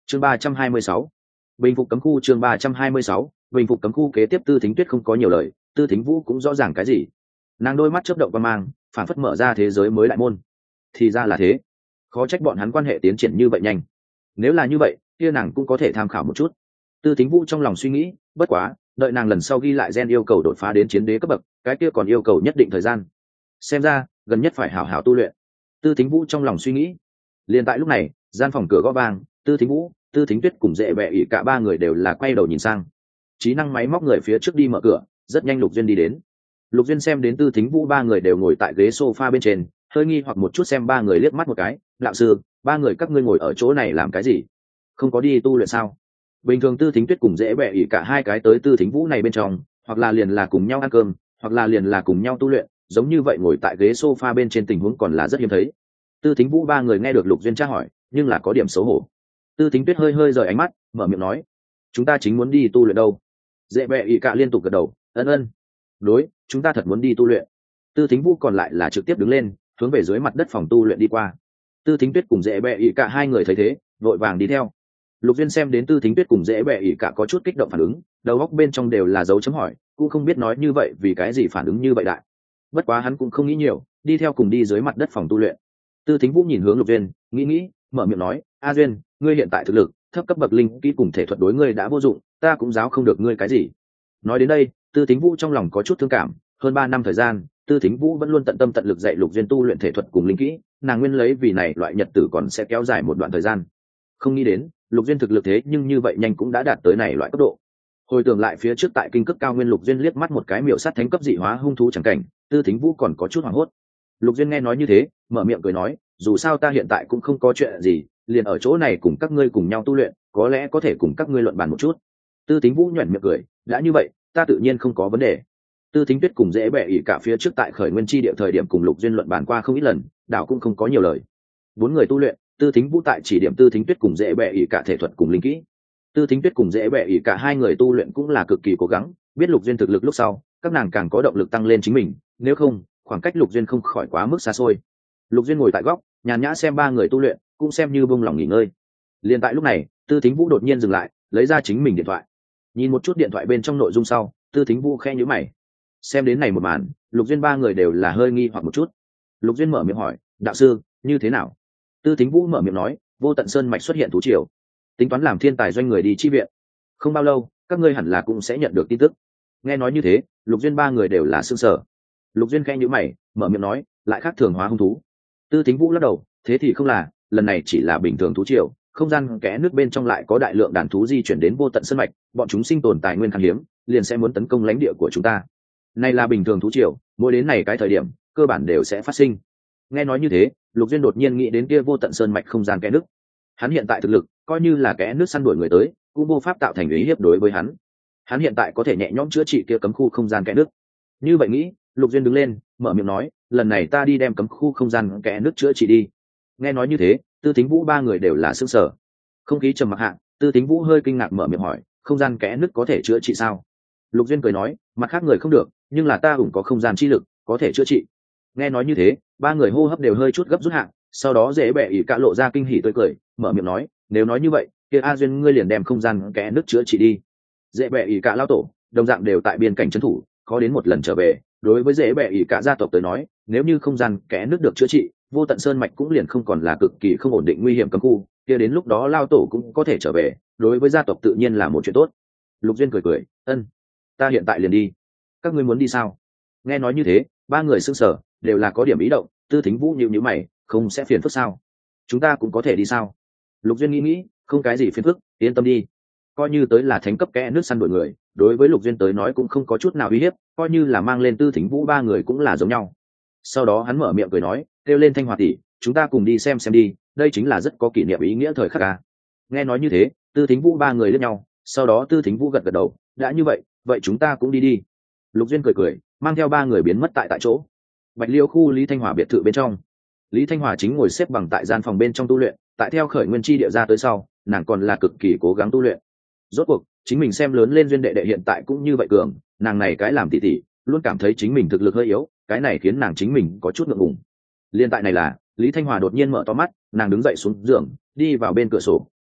chương 326, bình phục cấm khu. chương 326, bình phục cấm khu. Kế tiếp Tư Thính Tuyết không có nhiều lời, Tư Thính Vũ cũng rõ ràng cái gì. Nàng đôi mắt chớp động qua mang, phản phất mở ra thế giới mới đại môn. Thì ra là thế, khó trách bọn hắn quan hệ tiến triển như vậy nhanh. Nếu là như vậy, kia nàng cũng có thể tham khảo một chút. Tư Thính Vũ trong lòng suy nghĩ, bất quá, đợi nàng lần sau ghi lại gen yêu cầu đột phá đến chiến đế cấp bậc, cái kia còn yêu cầu nhất định thời gian. Xem ra, gần nhất phải hảo hảo tu luyện. Tư Thính Vũ trong lòng suy nghĩ. Liền tại lúc này, gian phòng cửa gõ vang, Tư Thính Vũ, Tư Thính Tuyết cùng Dễ Bẹ ỉ cả ba người đều là quay đầu nhìn sang. Trí năng máy móc người phía trước đi mở cửa, rất nhanh Lục Duyên đi đến. Lục Duyên xem đến Tư Thính Vũ ba người đều ngồi tại ghế sofa bên trên, hơi nghi hoặc một chút xem ba người liếc mắt một cái, "Đạo sư, ba người các ngươi ngồi ở chỗ này làm cái gì? Không có đi tu luyện sao?" Bình thường Tư Thính Tuyết cùng Dễ Bẹ ỉ cả hai cái tới Tư Thính Vũ này bên trong, hoặc là liền là cùng nhau ăn cơm, hoặc là liền là cùng nhau tu luyện, giống như vậy ngồi tại ghế sofa bên trên tình huống còn là rất hiếm thấy. Tư Thính Vũ ba người nghe được Lục Duyên tra hỏi, nhưng là có điểm xấu hổ. Tư Thính Tuyết hơi hơi rời ánh mắt, mở miệng nói, "Chúng ta chính muốn đi tu luyện đâu." Dễ Bẹ ỉ cả liên tục gật đầu, "Ân ân, đối, chúng ta thật muốn đi tu luyện." Tư Thính Vũ còn lại là trực tiếp đứng lên, hướng về dưới mặt đất phòng tu luyện đi qua. Tư Thính Tuyết cùng Dễ Bẹ ỉ cả hai người thấy thế, vội vàng đi theo. Lục Duyên xem đến Tư Thính Tuyết cùng Dễ Bẹ ỉ cả có chút kích động phản ứng, đầu óc bên trong đều là dấu chấm hỏi, cũng không biết nói như vậy vì cái gì phản ứng như vậy đại. Bất quá hắn cũng không nghĩ nhiều, đi theo cùng đi dưới mặt đất phòng tu luyện. Tư Thính Vũ nhìn hướng Lục Duyên, nghĩ, mở miệng nói, "A Duyên, ngươi hiện tại thực lực, thấp cấp bậc linh kỹ cùng thể thuật đối ngươi đã vô dụng, ta cũng giáo không được ngươi cái gì." Nói đến đây, Tư Thính Vũ trong lòng có chút thương cảm, hơn 3 năm thời gian, Tư Thính Vũ vẫn luôn tận tâm tận lực dạy Lục Duyên tu luyện thể thuật cùng linh kỹ, nàng nguyên lấy vì này loại nhật tử còn sẽ kéo dài một đoạn thời gian. Không nghĩ đến, Lục Duyên thực lực thế nhưng như vậy nhanh cũng đã đạt tới này loại cấp độ. Hồi tưởng lại phía trước tại kinh cực cao nguyên, Lục Duyên liếc mắt một cái miểu sát thánh cấp dị hóa hung thú chẳng cảnh, Tư Thính Vũ còn có chút hoảng hốt. Lục Duyên nghe nói như thế, mở miệng cười nói, "Dù sao ta hiện tại cũng không có chuyện gì, liền ở chỗ này cùng các ngươi cùng nhau tu luyện, có lẽ có thể cùng các ngươi luận bàn một chút." Tư Thính Vũ nhuyễn miệng cười, "Đã như vậy, ta tự nhiên không có vấn đề." Tư Thính Tuyết cùng Dễ Bẹ ỉ cả phía trước tại khởi nguyên chi địa thời điểm cùng Lục Duyên luận bàn qua không ít lần, đảo cũng không có nhiều lời. 4 người tu luyện, Tư Thính Vũ tại chỉ điểm Tư Thính Tuyết cùng Dễ Bẹ ỉ cả thể thuật cùng linh kỹ. Tư Thính Tuyết cùng Dễ Bẹ ỉ cả hai người tu luyện cũng là cực kỳ cố gắng, biết Lục Duyên thực lực lúc sau, các nàng càng có động lực tăng lên chính mình, nếu không, khoảng cách Lục Duyên không khỏi quá mức xa xôi. Lục Duyên ngồi tại góc, nhàn nhã xem ba người tu luyện, cũng xem như buông lòng nghỉ ngơi. Liền tại lúc này, Tư Thính Vũ đột nhiên dừng lại, lấy ra chính mình điện thoại. Nhìn một chút điện thoại bên trong nội dung sau, Tư Thính Vũ khẽ nhíu mày. Xem đến này một màn, Lục Duyên ba người đều là hơi nghi hoặc một chút. Lục Duyên mở miệng hỏi, "Đạo sư, như thế nào?" Tư Thính Vũ mở miệng nói, "Vô Tận Sơn mạch xuất hiện thú triều, tính toán làm thiên tài doanh người đi chi viện. Không bao lâu, các ngươi hẳn là cũng sẽ nhận được tin tức." Nghe nói như thế, Lục Duyên ba người đều là sửng sở. Lục Duyên khẽ nhíu mày, mở miệng nói, "Lại khác thường hóa hung thú." Tư Thính Vũ lắc đầu, "Thế thì không là, lần này chỉ là bình thường thú triều, không gian kẽ nước bên trong lại có đại lượng đàn thú di chuyển đến Vô Tận Sơn mạch, bọn chúng sinh tồn tài nguyên khan hiếm, liền sẽ muốn tấn công lãnh địa của chúng ta. Này là bình thường thú triều, mỗi đến này cái thời điểm, cơ bản đều sẽ phát sinh." Nghe nói như thế, Lục Duyên đột nhiên nghĩ đến kia Vô Tận Sơn mạch không gian kẽ nước. Hắn hiện tại thực lực, coi như là kẽ nước săn đuổi người tới, cũng vô pháp tạo thành uy hiếp đối với hắn. Hắn hiện tại có thể nhẹ nhõm chữa trị kia cấm khu không gian kẽ nước. Như vậy nghĩ, Lục Duyên đứng lên, mở miệng nói, "Lần này ta đi đem cấm khu không gian kẽ nước chữa trị đi." Nghe nói như thế, Tư Thính Vũ ba người đều là sửng sở. Không khí trầm mặc hạ, Tư Thính Vũ hơi kinh ngạc mở miệng hỏi, "Không gian kẽ nước có thể chữa trị sao?" Lục Duyên cười nói, "Mặt khác người không được, nhưng là ta cũng có không gian chi lực, có thể chữa trị." Nghe nói như thế, ba người hô hấp đều hơi chút gấp rút hạ, sau đó Dễ Bẹ ỉ cả lộ ra kinh hỉ tươi cười, mở miệng nói, "Nếu nói như vậy, kia A Duyên ngươi liền đem không gian kẽ nước chữa trị đi." Dễ Bẹ ỉ cả lao tổ, đồng dạng đều tại biên cảnh trấn thủ, khó đến một lần trở về, đối với Dễ Bẹ ỉ cả gia tộc tới nói, nếu như không gian kẽ nước được chữa trị, Vô Tận Sơn mạch cũng liền không còn là cực kỳ không ổn định nguy hiểm cấm khu, kia đến lúc đó lao tổ cũng có thể trở về, đối với gia tộc tự nhiên là một chuyện tốt. Lục Duyên cười cười, "Ân, ta hiện tại liền đi." "Các ngươi muốn đi sao?" Nghe nói như thế, ba người sững sờ, đều là có điểm ý động. Tư Thính Vũ nhíu nhíu mày, "Không sẽ phiền phức sao? Chúng ta cũng có thể đi sao?" Lục Duyên nghĩ, "Không cái gì phiền phức, yên tâm đi." Coi như tới là thánh cấp kẽ nước săn đuổi người, đối với Lục Duyên tới nói cũng không có chút nào uy hiếp, coi như là mang lên Tư Thính Vũ ba người cũng là giống nhau. Sau đó hắn mở miệng cười nói, "Kêu lên Thanh Hòa tỷ, chúng ta cùng đi xem đi, đây chính là rất có kỷ niệm ý nghĩa thời khắc à." Nghe nói như thế, Tư Thính Vũ ba người liếc nhau, sau đó Tư Thính Vũ gật gật đầu, "Đã như vậy, vậy chúng ta cũng đi đi." Lục Duyên cười cười, mang theo ba người biến mất tại chỗ. Bạch Liêu khu Lý Thanh Hòa biệt thự bên trong, Lý Thanh Hòa chính ngồi xếp bằng tại gian phòng bên trong tu luyện, tại theo khởi nguyên chi địa ra tới sau, nàng còn là cực kỳ cố gắng tu luyện. Rốt cuộc, chính mình xem lớn lên Duyên đệ đệ hiện tại cũng như vậy cường, nàng này cái làm tỷ tỷ, luôn cảm thấy chính mình thực lực hơi yếu, cái này khiến nàng chính mình có chút ngượng ngùng. Liên tại này là, Lý Thanh Hòa đột nhiên mở to mắt, nàng đứng dậy xuống giường, đi vào bên cửa sổ,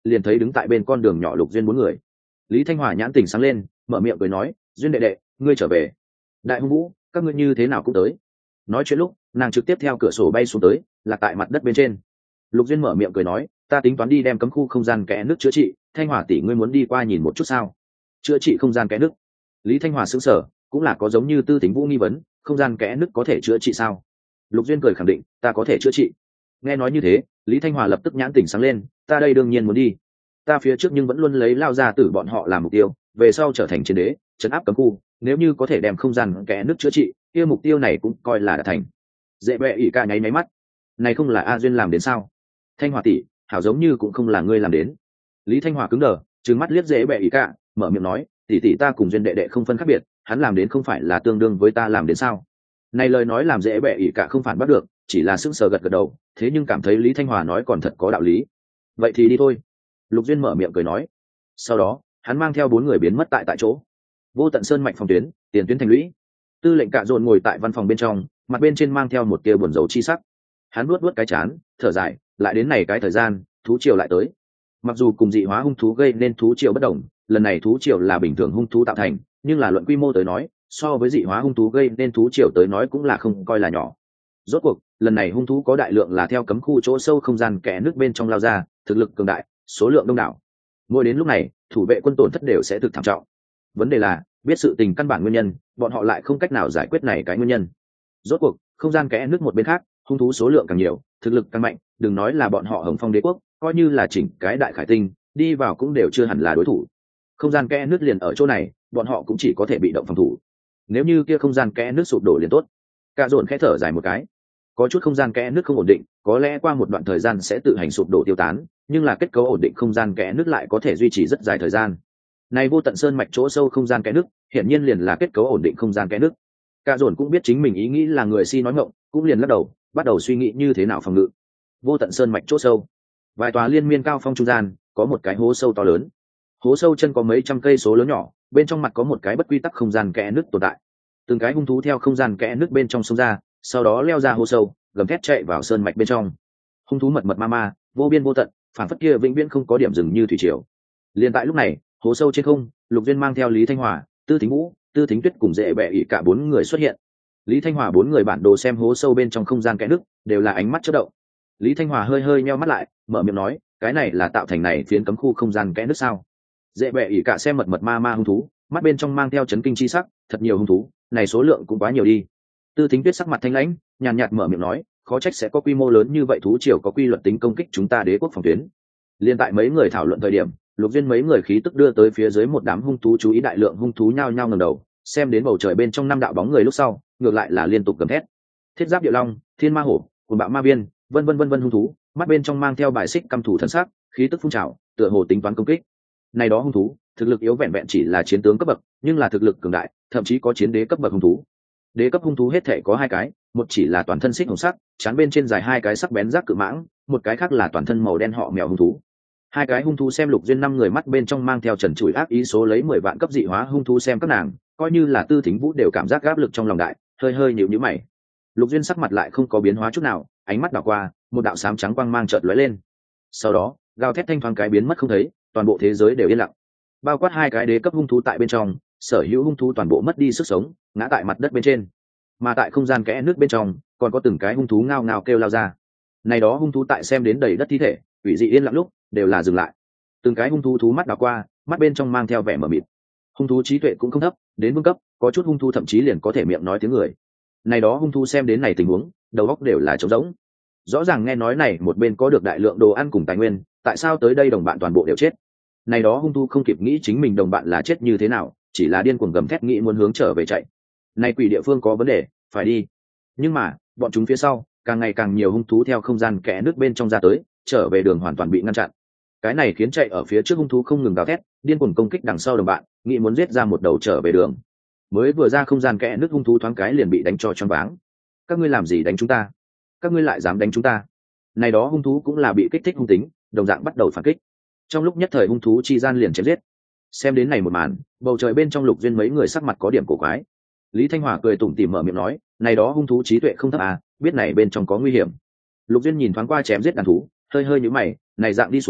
liền thấy đứng tại bên con đường nhỏ Lục Duyên bốn người. Lý Thanh Hòa nhãn tỉnh sáng lên, mở miệng cười nói, Duyên đệ đệ, ngươi trở về. Đại hung vũ, các ngươi như thế nào cũng tới. Nói chuyện lúc nàng trực tiếp theo cửa sổ bay xuống tới, lạc tại mặt đất bên trên. Lục Duyên mở miệng cười nói, ta tính toán đi đem cấm khu không gian kẽ nước chữa trị, Thanh Hòa tỷ ngươi muốn đi qua nhìn một chút sao? Chữa trị không gian kẽ nước? Lý Thanh Hòa sững sờ, cũng là có giống như Tư Tính Vũ nghi vấn, không gian kẽ nước có thể chữa trị sao? Lục Duyên cười khẳng định, ta có thể chữa trị. Nghe nói như thế, Lý Thanh Hòa lập tức nhãn tỉnh sáng lên, ta đây đương nhiên muốn đi. Ta phía trước nhưng vẫn luôn lấy Lao Gia Tử bọn họ làm mục tiêu, về sau trở thành chiến đế, trấn áp cấm khu, nếu như có thể đem không gian kẽ nước chữa trị, kia mục tiêu này cũng coi là đã thành. Dễ bẹ ỉ cả nháy máy mắt, này không là A Duyên làm đến sao? Thanh Hòa tỷ, hảo giống như cũng không là ngươi làm đến. Lý Thanh Hòa cứng đờ, trừng mắt liếc dễ bẹ ỉ cả, mở miệng nói, tỷ tỷ ta cùng Duyên đệ đệ không phân khác biệt, hắn làm đến không phải là tương đương với ta làm đến sao? Này lời nói làm dễ bẹ ỉ cả không phản bắt được, chỉ là sững sờ gật gật đầu, thế nhưng cảm thấy Lý Thanh Hòa nói còn thật có đạo lý. Vậy thì đi thôi. Lục Duyên mở miệng cười nói. Sau đó, hắn mang theo bốn người biến mất tại chỗ. Vô Tận Sơn mạch phòng tuyến, tiền tuyến thành lũy. Tư lệnh Cạ Dồn ngồi tại văn phòng bên trong, mặt bên trên mang theo một tia buồn rầu chi sắc. Hắn nuốt cái chán, thở dài, lại đến này cái thời gian, thú triều lại tới. Mặc dù cùng dị hóa hung thú gây nên thú triều bất đồng, lần này thú triều là bình thường hung thú tạo thành, nhưng là luận quy mô tới nói, so với dị hóa hung thú gây nên thú triều tới nói cũng là không coi là nhỏ. Rốt cuộc, lần này hung thú có đại lượng là theo cấm khu chỗ sâu không gian kẽ nước bên trong lao ra, thực lực cường đại, số lượng đông đảo. Mỗi đến lúc này, thủ vệ quân tổn thất đều sẽ thực thảm trọng. Vấn đề là, biết sự tình căn bản nguyên nhân, bọn họ lại không cách nào giải quyết này cái nguyên nhân. Rốt cuộc, không gian kẽ nước một bên khác, hung thú số lượng càng nhiều, thực lực càng mạnh, đừng nói là bọn họ Hồng Phong Đế quốc, coi như là chỉnh cái đại khải tinh, đi vào cũng đều chưa hẳn là đối thủ. Không gian kẽ nước liền ở chỗ này, bọn họ cũng chỉ có thể bị động phòng thủ. Nếu như kia không gian kẽ nước sụp đổ liền tốt. Cạ Dồn khẽ thở dài một cái. Có chút không gian kẽ nước không ổn định, có lẽ qua một đoạn thời gian sẽ tự hành sụp đổ tiêu tán, nhưng là kết cấu ổn định không gian kẽ nước lại có thể duy trì rất dài thời gian. Này Vô Tận Sơn mạch chỗ sâu không gian kẽ nước, hiển nhiên liền là kết cấu ổn định không gian kẽ nước. Cạ Dồn cũng biết chính mình ý nghĩ là người si nói ngọng, cũng liền lắc đầu, bắt đầu suy nghĩ như thế nào phòng ngự. Vô Tận Sơn mạch chỗ sâu, vài tòa liên miên cao phong trung gian, có một cái hố sâu to lớn. Hố sâu chân có mấy trăm cây số lớn nhỏ, bên trong mặt có một cái bất quy tắc không gian kẽ nước tồn tại. Từng cái hung thú theo không gian kẽ nước bên trong sông ra, sau đó leo ra hố sâu, gầm thét chạy vào sơn mạch bên trong. Hung thú mật mật ma ma, vô biên vô tận, phản phất kia vĩnh viễn không có điểm dừng như thủy triều. Liên tại lúc này, hố sâu trên không, Lục Duyên mang theo Lý Thanh Hòa, Tư Thính Vũ, Tư Thính Tuyết cùng Dễ Bẹ ỉ cả bốn người xuất hiện. Lý Thanh Hòa bốn người bản đồ xem hố sâu bên trong không gian kẽ nước, đều là ánh mắt chớp động. Lý Thanh Hòa hơi hơi nheo mắt lại, mở miệng nói, cái này là tạo thành này phiến cấm khu không gian kẽ nước sao? Dễ Bẹ ỉ cả xem mật mật ma ma hung thú, mắt bên trong mang theo chấn kinh chi sắc, thật nhiều hung thú, này số lượng cũng quá nhiều đi. Tư Thính Tuyết sắc mặt thanh lãnh, nhàn nhạt mở miệng nói, khó trách sẽ có quy mô lớn như vậy, thú triều có quy luật tính công kích chúng ta đế quốc phòng tuyến. Liên tại mấy người thảo luận thời điểm, Lục Duyên mấy người khí tức đưa tới phía dưới một đám hung thú, chú ý đại lượng hung thú nhao nhao ngẩng đầu, xem đến bầu trời bên trong năm đạo bóng người lúc sau, ngược lại là liên tục gầm thét. Thiết giáp địa long, thiên ma hổ, cuồng bạo ma viên, vân vân hung thú, mắt bên trong mang theo bài xích căm thủ thần sắc, khí tức phun trào, tựa hồ tính toán công kích. Này đó hung thú, thực lực yếu vẹn vẹn chỉ là chiến tướng cấp bậc, nhưng là thực lực cường đại, thậm chí có chiến đế cấp bậc hung thú. Đế cấp hung thú hết thể có hai cái, một chỉ là toàn thân xích hồng sắc, trán bên trên dài hai cái sắc bén rác cự mãng, một cái khác là toàn thân màu đen họ mèo hung thú. Hai cái hung thú xem Lục Duyên năm người mắt bên trong mang theo trần trụi ác ý, số lấy 10 vạn cấp dị hóa hung thú xem các nàng, coi như là Tư Thính Vũ đều cảm giác áp lực trong lòng đại, hơi hơi nhíu nhíu mày. Lục Duyên sắc mặt lại không có biến hóa chút nào, ánh mắt đảo qua, một đạo xám trắng quang mang chợt lóe lên. Sau đó, gào thét thanh thoáng cái biến mất không thấy, toàn bộ thế giới đều yên lặng. Bao quát hai cái đế cấp hung thú tại bên trong, sở hữu hung thú toàn bộ mất đi sức sống, ngã tại mặt đất bên trên. Mà tại không gian kẽ nước bên trong, còn có từng cái hung thú ngao ngao kêu lao ra. Này đó hung thú tại xem đến đầy đất thi thể, ủy dị yên lặng lúc, đều là dừng lại. Từng cái hung thú thú mắt đảo qua, mắt bên trong mang theo vẻ mờ mịt. Hung thú trí tuệ cũng không thấp, đến vương cấp, có chút hung thú thậm chí liền có thể miệng nói tiếng người. Này đó hung thú xem đến này tình huống, đầu óc đều là trống rỗng. Rõ ràng nghe nói này một bên có được đại lượng đồ ăn cùng tài nguyên, tại sao tới đây đồng bạn toàn bộ đều chết? Này đó hung thú không kịp nghĩ chính mình đồng bạn là chết như thế nào, chỉ là điên cuồng gầm thét nghĩ muốn hướng trở về chạy. Này quỷ địa phương có vấn đề, phải đi. Nhưng mà, bọn chúng phía sau, càng ngày càng nhiều hung thú theo không gian kẽ nước bên trong ra tới, trở về đường hoàn toàn bị ngăn chặn. Cái này khiến chạy ở phía trước hung thú không ngừng gào thét, điên cuồng công kích đằng sau đồng bạn, nghĩ muốn giết ra một đầu trở về đường. Mới vừa ra không gian kẽ nước hung thú thoáng cái liền bị đánh cho choáng váng. Các ngươi làm gì đánh chúng ta? Các ngươi lại dám đánh chúng ta? Này đó hung thú cũng là bị kích thích hung tính, đồng dạng bắt đầu phản kích. Trong lúc nhất thời hung thú chi gian liền chém giết. Xem đến này một màn, bầu trời bên trong Lục Duyên mấy người sắc mặt có điểm cổ quái. Lý Thanh Hòa cười tủm tỉm mở miệng nói, này đó hung thú trí tuệ không thấp à, biết này bên trong có nguy hiểm. Lục Duyên nhìn thoáng qua chém giết đàn thú, hơi hơi nhíu mày, này dạng đi xuống,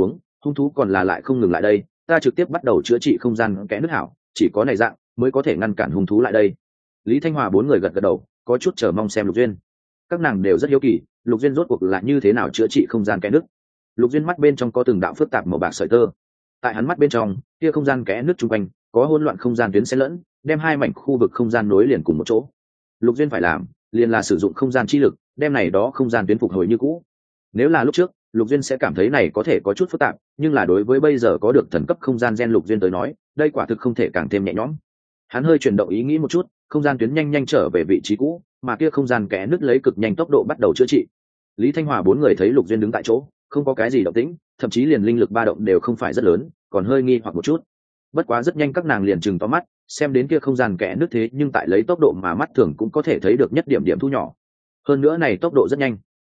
hung thú còn là lại không ngừng lại đây, ta trực tiếp bắt đầu chữa trị không gian kẽ nước hảo, chỉ có này dạng mới có thể ngăn cản hung thú lại đây. Lý Thanh Hòa bốn người gật gật đầu, có chút chờ mong xem Lục Duyên. Các nàng đều rất hiếu kỳ, Lục Duyên rốt cuộc là như thế nào chữa trị không gian kẽ nước. Lục Duyên mắt bên trong có từng đạo phức tạp màu bạc sợi tơ, tại hắn mắt bên trong kia không gian kẽ nước chung quanh có hỗn loạn không gian tuyến xen lẫn, đem hai mảnh khu vực không gian nối liền cùng một chỗ. Lục Duyên phải làm liền là sử dụng không gian chi lực đem này đó không gian tuyến phục hồi như cũ. Nếu là lúc trước Lục Duyên sẽ cảm thấy này có thể có chút phức tạp, nhưng là đối với bây giờ có được thần cấp không gian gen Lục Duyên tới nói, đây quả thực không thể càng thêm nhẹ nhõm. Hắn hơi chuyển động ý nghĩ một chút, không gian tuyến nhanh nhanh trở về vị trí cũ, mà kia không gian kẽ nứt lấy cực nhanh tốc độ bắt đầu chữa trị. Lý Thanh Hòa bốn người thấy Lục Duyên đứng tại chỗ, không có cái gì động tĩnh, thậm chí liền linh lực ba động đều không phải rất lớn, còn hơi nghi hoặc một chút. Bất quá rất nhanh các nàng liền trừng to mắt, xem đến kia không gian kẽ nứt thế nhưng tại lấy tốc độ mà mắt thường cũng có thể thấy được nhất điểm điểm thu nhỏ. Hơn nữa này tốc độ rất nhanh.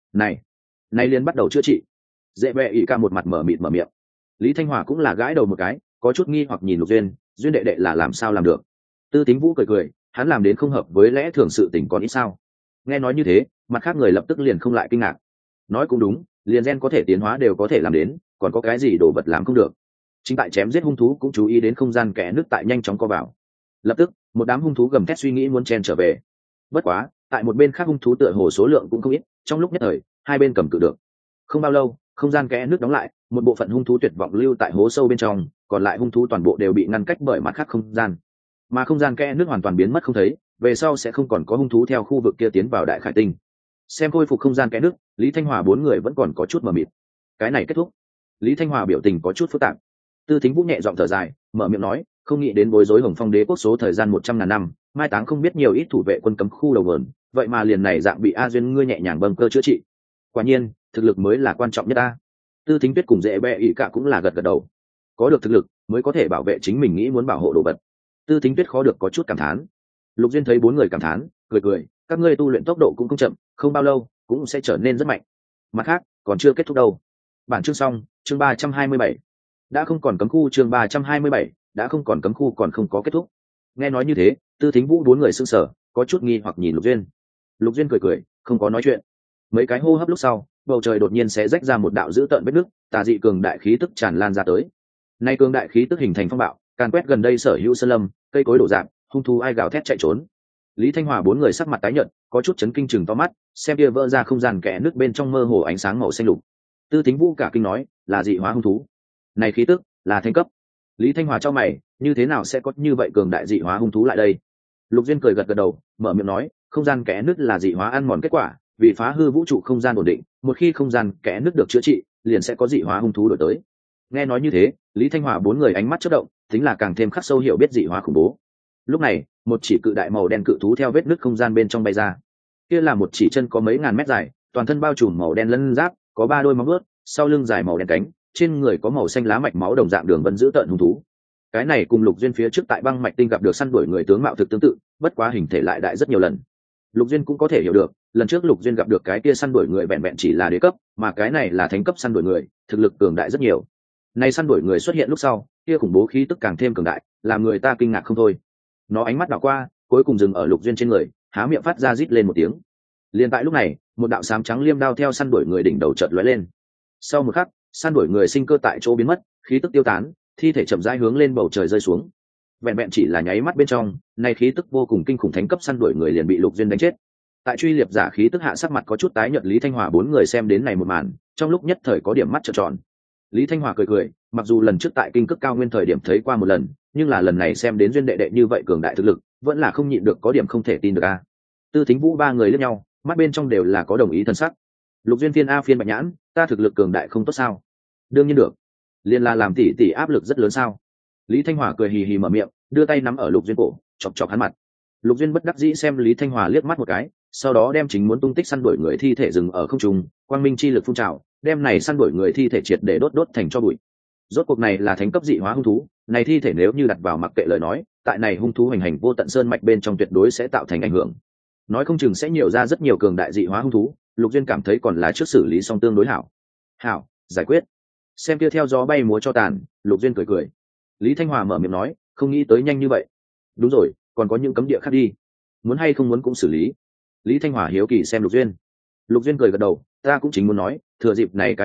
Này liền bắt đầu chữa trị. Dễ bẹ ỉ cả một mặt mở mịt mở miệng. Lý Thanh Hòa cũng là gãi đầu một cái, có chút nghi hoặc nhìn Lục Duyên, Duyên đệ đệ là làm sao làm được. Tư Tính Vũ cười cười, hắn làm đến không hợp với lẽ thường sự tình còn ít sao. Nghe nói như thế, mặt khác người lập tức liền không lại kinh ngạc. Nói cũng đúng, liền gen có thể tiến hóa đều có thể làm đến, còn có cái gì đồ vật làm không được. Chính tại chém giết hung thú cũng chú ý đến không gian kẽ nước tại nhanh chóng co vào. Lập tức một đám hung thú gầm thét suy nghĩ muốn chen trở về. Bất quá tại một bên khác hung thú tựa hồ số lượng cũng không ít, trong lúc nhất thời hai bên cầm cự được. Không bao lâu không gian kẽ nước đóng lại, một bộ phận hung thú tuyệt vọng lưu tại hố sâu bên trong, còn lại hung thú toàn bộ đều bị ngăn cách bởi mặt khác không gian, mà không gian kẽ nước hoàn toàn biến mất không thấy, về sau sẽ không còn có hung thú theo khu vực kia tiến vào đại khải tinh. Xem khôi phục không gian kẽ nước, Lý Thanh Hòa bốn người vẫn còn có chút mờ mịt. Cái này kết thúc. Lý Thanh Hòa biểu tình có chút phức tạp. Tư Thính Vũ nhẹ giọng thở dài, mở miệng nói, không nghĩ đến bối rối Hồng Phong Đế quốc số thời gian 100.000 năm, mai táng không biết nhiều ít thủ vệ quân cấm khu đầu vườn, vậy mà liền này dạng bị A Duyên ngươi nhẹ nhàng bâng cơ chữa trị. Quả nhiên, thực lực mới là quan trọng nhất ta. Tư Thính Tuyết cùng Dễ Bẹ ỉ cả cũng là gật gật đầu. Có được thực lực mới có thể bảo vệ chính mình nghĩ muốn bảo hộ đồ vật. Tư Thính Tuyết khó được có chút cảm thán. Lục Duyên thấy bốn người cảm thán, cười cười, các ngươi tu luyện tốc độ cũng không chậm, không bao lâu cũng sẽ trở nên rất mạnh. Mặt khác, còn chưa kết thúc đâu. Bản chương xong, chương 327. Đã không còn cấm khu, chương 327, đã không còn cấm khu còn không có kết thúc. Nghe nói như thế, Tư Thính Vũ bốn người sững sờ, có chút nghi hoặc nhìn Lục Duyên. Lục Duyên cười cười, không có nói chuyện. Mấy cái hô hấp lúc sau, bầu trời đột nhiên sẽ rách ra một đạo dữ tợn vết nứt, tà dị cường đại khí tức tràn lan ra tới. Nay cường đại khí tức hình thành phong bạo, càn quét gần đây sở hữu sơn lâm, cây cối đổ rạp, hung thú ai gào thét chạy trốn. Lý Thanh Hòa bốn người sắc mặt tái nhợt, có chút chấn kinh chừng to mắt, xem kia vỡ ra không gian kẽ nước bên trong mơ hồ ánh sáng màu xanh lục. Tư Thính Vũ cả kinh nói, là dị hóa hung thú. Này khí tức là thanh cấp. Lý Thanh Hòa cho mày, như thế nào sẽ có như vậy cường đại dị hóa hung thú lại đây? Lục Duyên cười gật gật đầu, mở miệng nói, không gian kẽ nước là dị hóa ăn mòn kết quả, vì phá hư vũ trụ không gian ổn định, một khi không gian kẽ nước được chữa trị, liền sẽ có dị hóa hung thú đổi tới. Nghe nói như thế, Lý Thanh Hòa bốn người ánh mắt chớp động, tính là càng thêm khắc sâu hiểu biết dị hóa khủng bố. Lúc này, một chỉ cự đại màu đen cự thú theo vết nứt không gian bên trong bay ra. Kia là một chỉ chân có mấy ngàn mét dài, toàn thân bao trùm màu đen lân giáp, có ba đôi móng vuốt, sau lưng dài màu đen cánh, trên người có màu xanh lá mạch máu đồng dạng đường vân dữ tợn hung thú. Cái này cùng Lục Duyên phía trước tại băng mạch tinh gặp được săn đuổi người tướng mạo thực tương tự, bất quá hình thể lại đại rất nhiều lần. Lục Duyên cũng có thể hiểu được, lần trước Lục Duyên gặp được cái kia săn đuổi người vẹn vẹn chỉ là đế cấp, mà cái này là thánh cấp săn đuổi người, thực lực cường đại rất nhiều. Này săn đuổi người xuất hiện lúc sau, kia khủng bố khí tức càng thêm cường đại, làm người ta kinh ngạc không thôi. Nó ánh mắt đảo qua, cuối cùng dừng ở Lục Duyên trên người, há miệng phát ra rít lên một tiếng. Liên tại lúc này, một đạo xám trắng liêm đao theo săn đuổi người đỉnh đầu chợt lóe lên. Sau một khắc, săn đuổi người sinh cơ tại chỗ biến mất, khí tức tiêu tán, thi thể chậm rãi hướng lên bầu trời rơi xuống. Vẹn vẹn chỉ là nháy mắt bên trong, này khí tức vô cùng kinh khủng thánh cấp săn đuổi người liền bị Lục Duyên đánh chết. Tại truy liệp giả khí tức hạ sắc mặt có chút tái nhợt, Lý Thanh Hòa bốn người xem đến này một màn, trong lúc nhất thời có điểm mắt trợn tròn. Lý Thanh Hòa cười cười, mặc dù lần trước tại kinh cực cao nguyên thời điểm thấy qua một lần, nhưng là lần này xem đến Duyên đệ đệ như vậy cường đại thực lực, vẫn là không nhịn được có điểm không thể tin được a. Tư Thính Vũ ba người liếc nhau, mắt bên trong đều là có đồng ý thân sắc. Lục Duyên phiên a phiên bạch nhãn, ta thực lực cường đại không tốt sao? Đương nhiên được. Liên là làm tỷ áp lực rất lớn sao? Lý Thanh Hòa cười hì hì mở miệng, đưa tay nắm ở Lục Duyên cổ, chọc chọc hắn mặt. Lục Duyên bất đắc dĩ xem Lý Thanh Hòa liếc mắt một cái, sau đó đem chính muốn tung tích săn đuổi người thi thể dừng ở không trung, quang minh chi lực phun trào, đem này săn đuổi người thi thể triệt để đốt thành tro bụi. Rốt cuộc này là thánh cấp dị hóa hung thú, này thi thể nếu như đặt vào mặc kệ lời nói, tại này hung thú hành hành vô tận sơn mạch bên trong tuyệt đối sẽ tạo thành ảnh hưởng. Nói không chừng sẽ nhiều ra rất nhiều cường đại dị hóa hung thú, Lục Duyên cảm thấy còn là trước xử lý xong tương đối hảo. Hảo, giải quyết. Xem kia theo gió bay múa cho tàn, Lục Duyên cười cười. Lý Thanh Hòa mở miệng nói, không nghĩ tới nhanh như vậy. Đúng rồi, còn có những cấm địa khác đi, muốn hay không muốn cũng xử lý. Lý Thanh Hòa hiếu kỳ xem Lục Duyên. Lục Duyên cười gật đầu, ta cũng chính muốn nói, thừa dịp này cái cơ hội,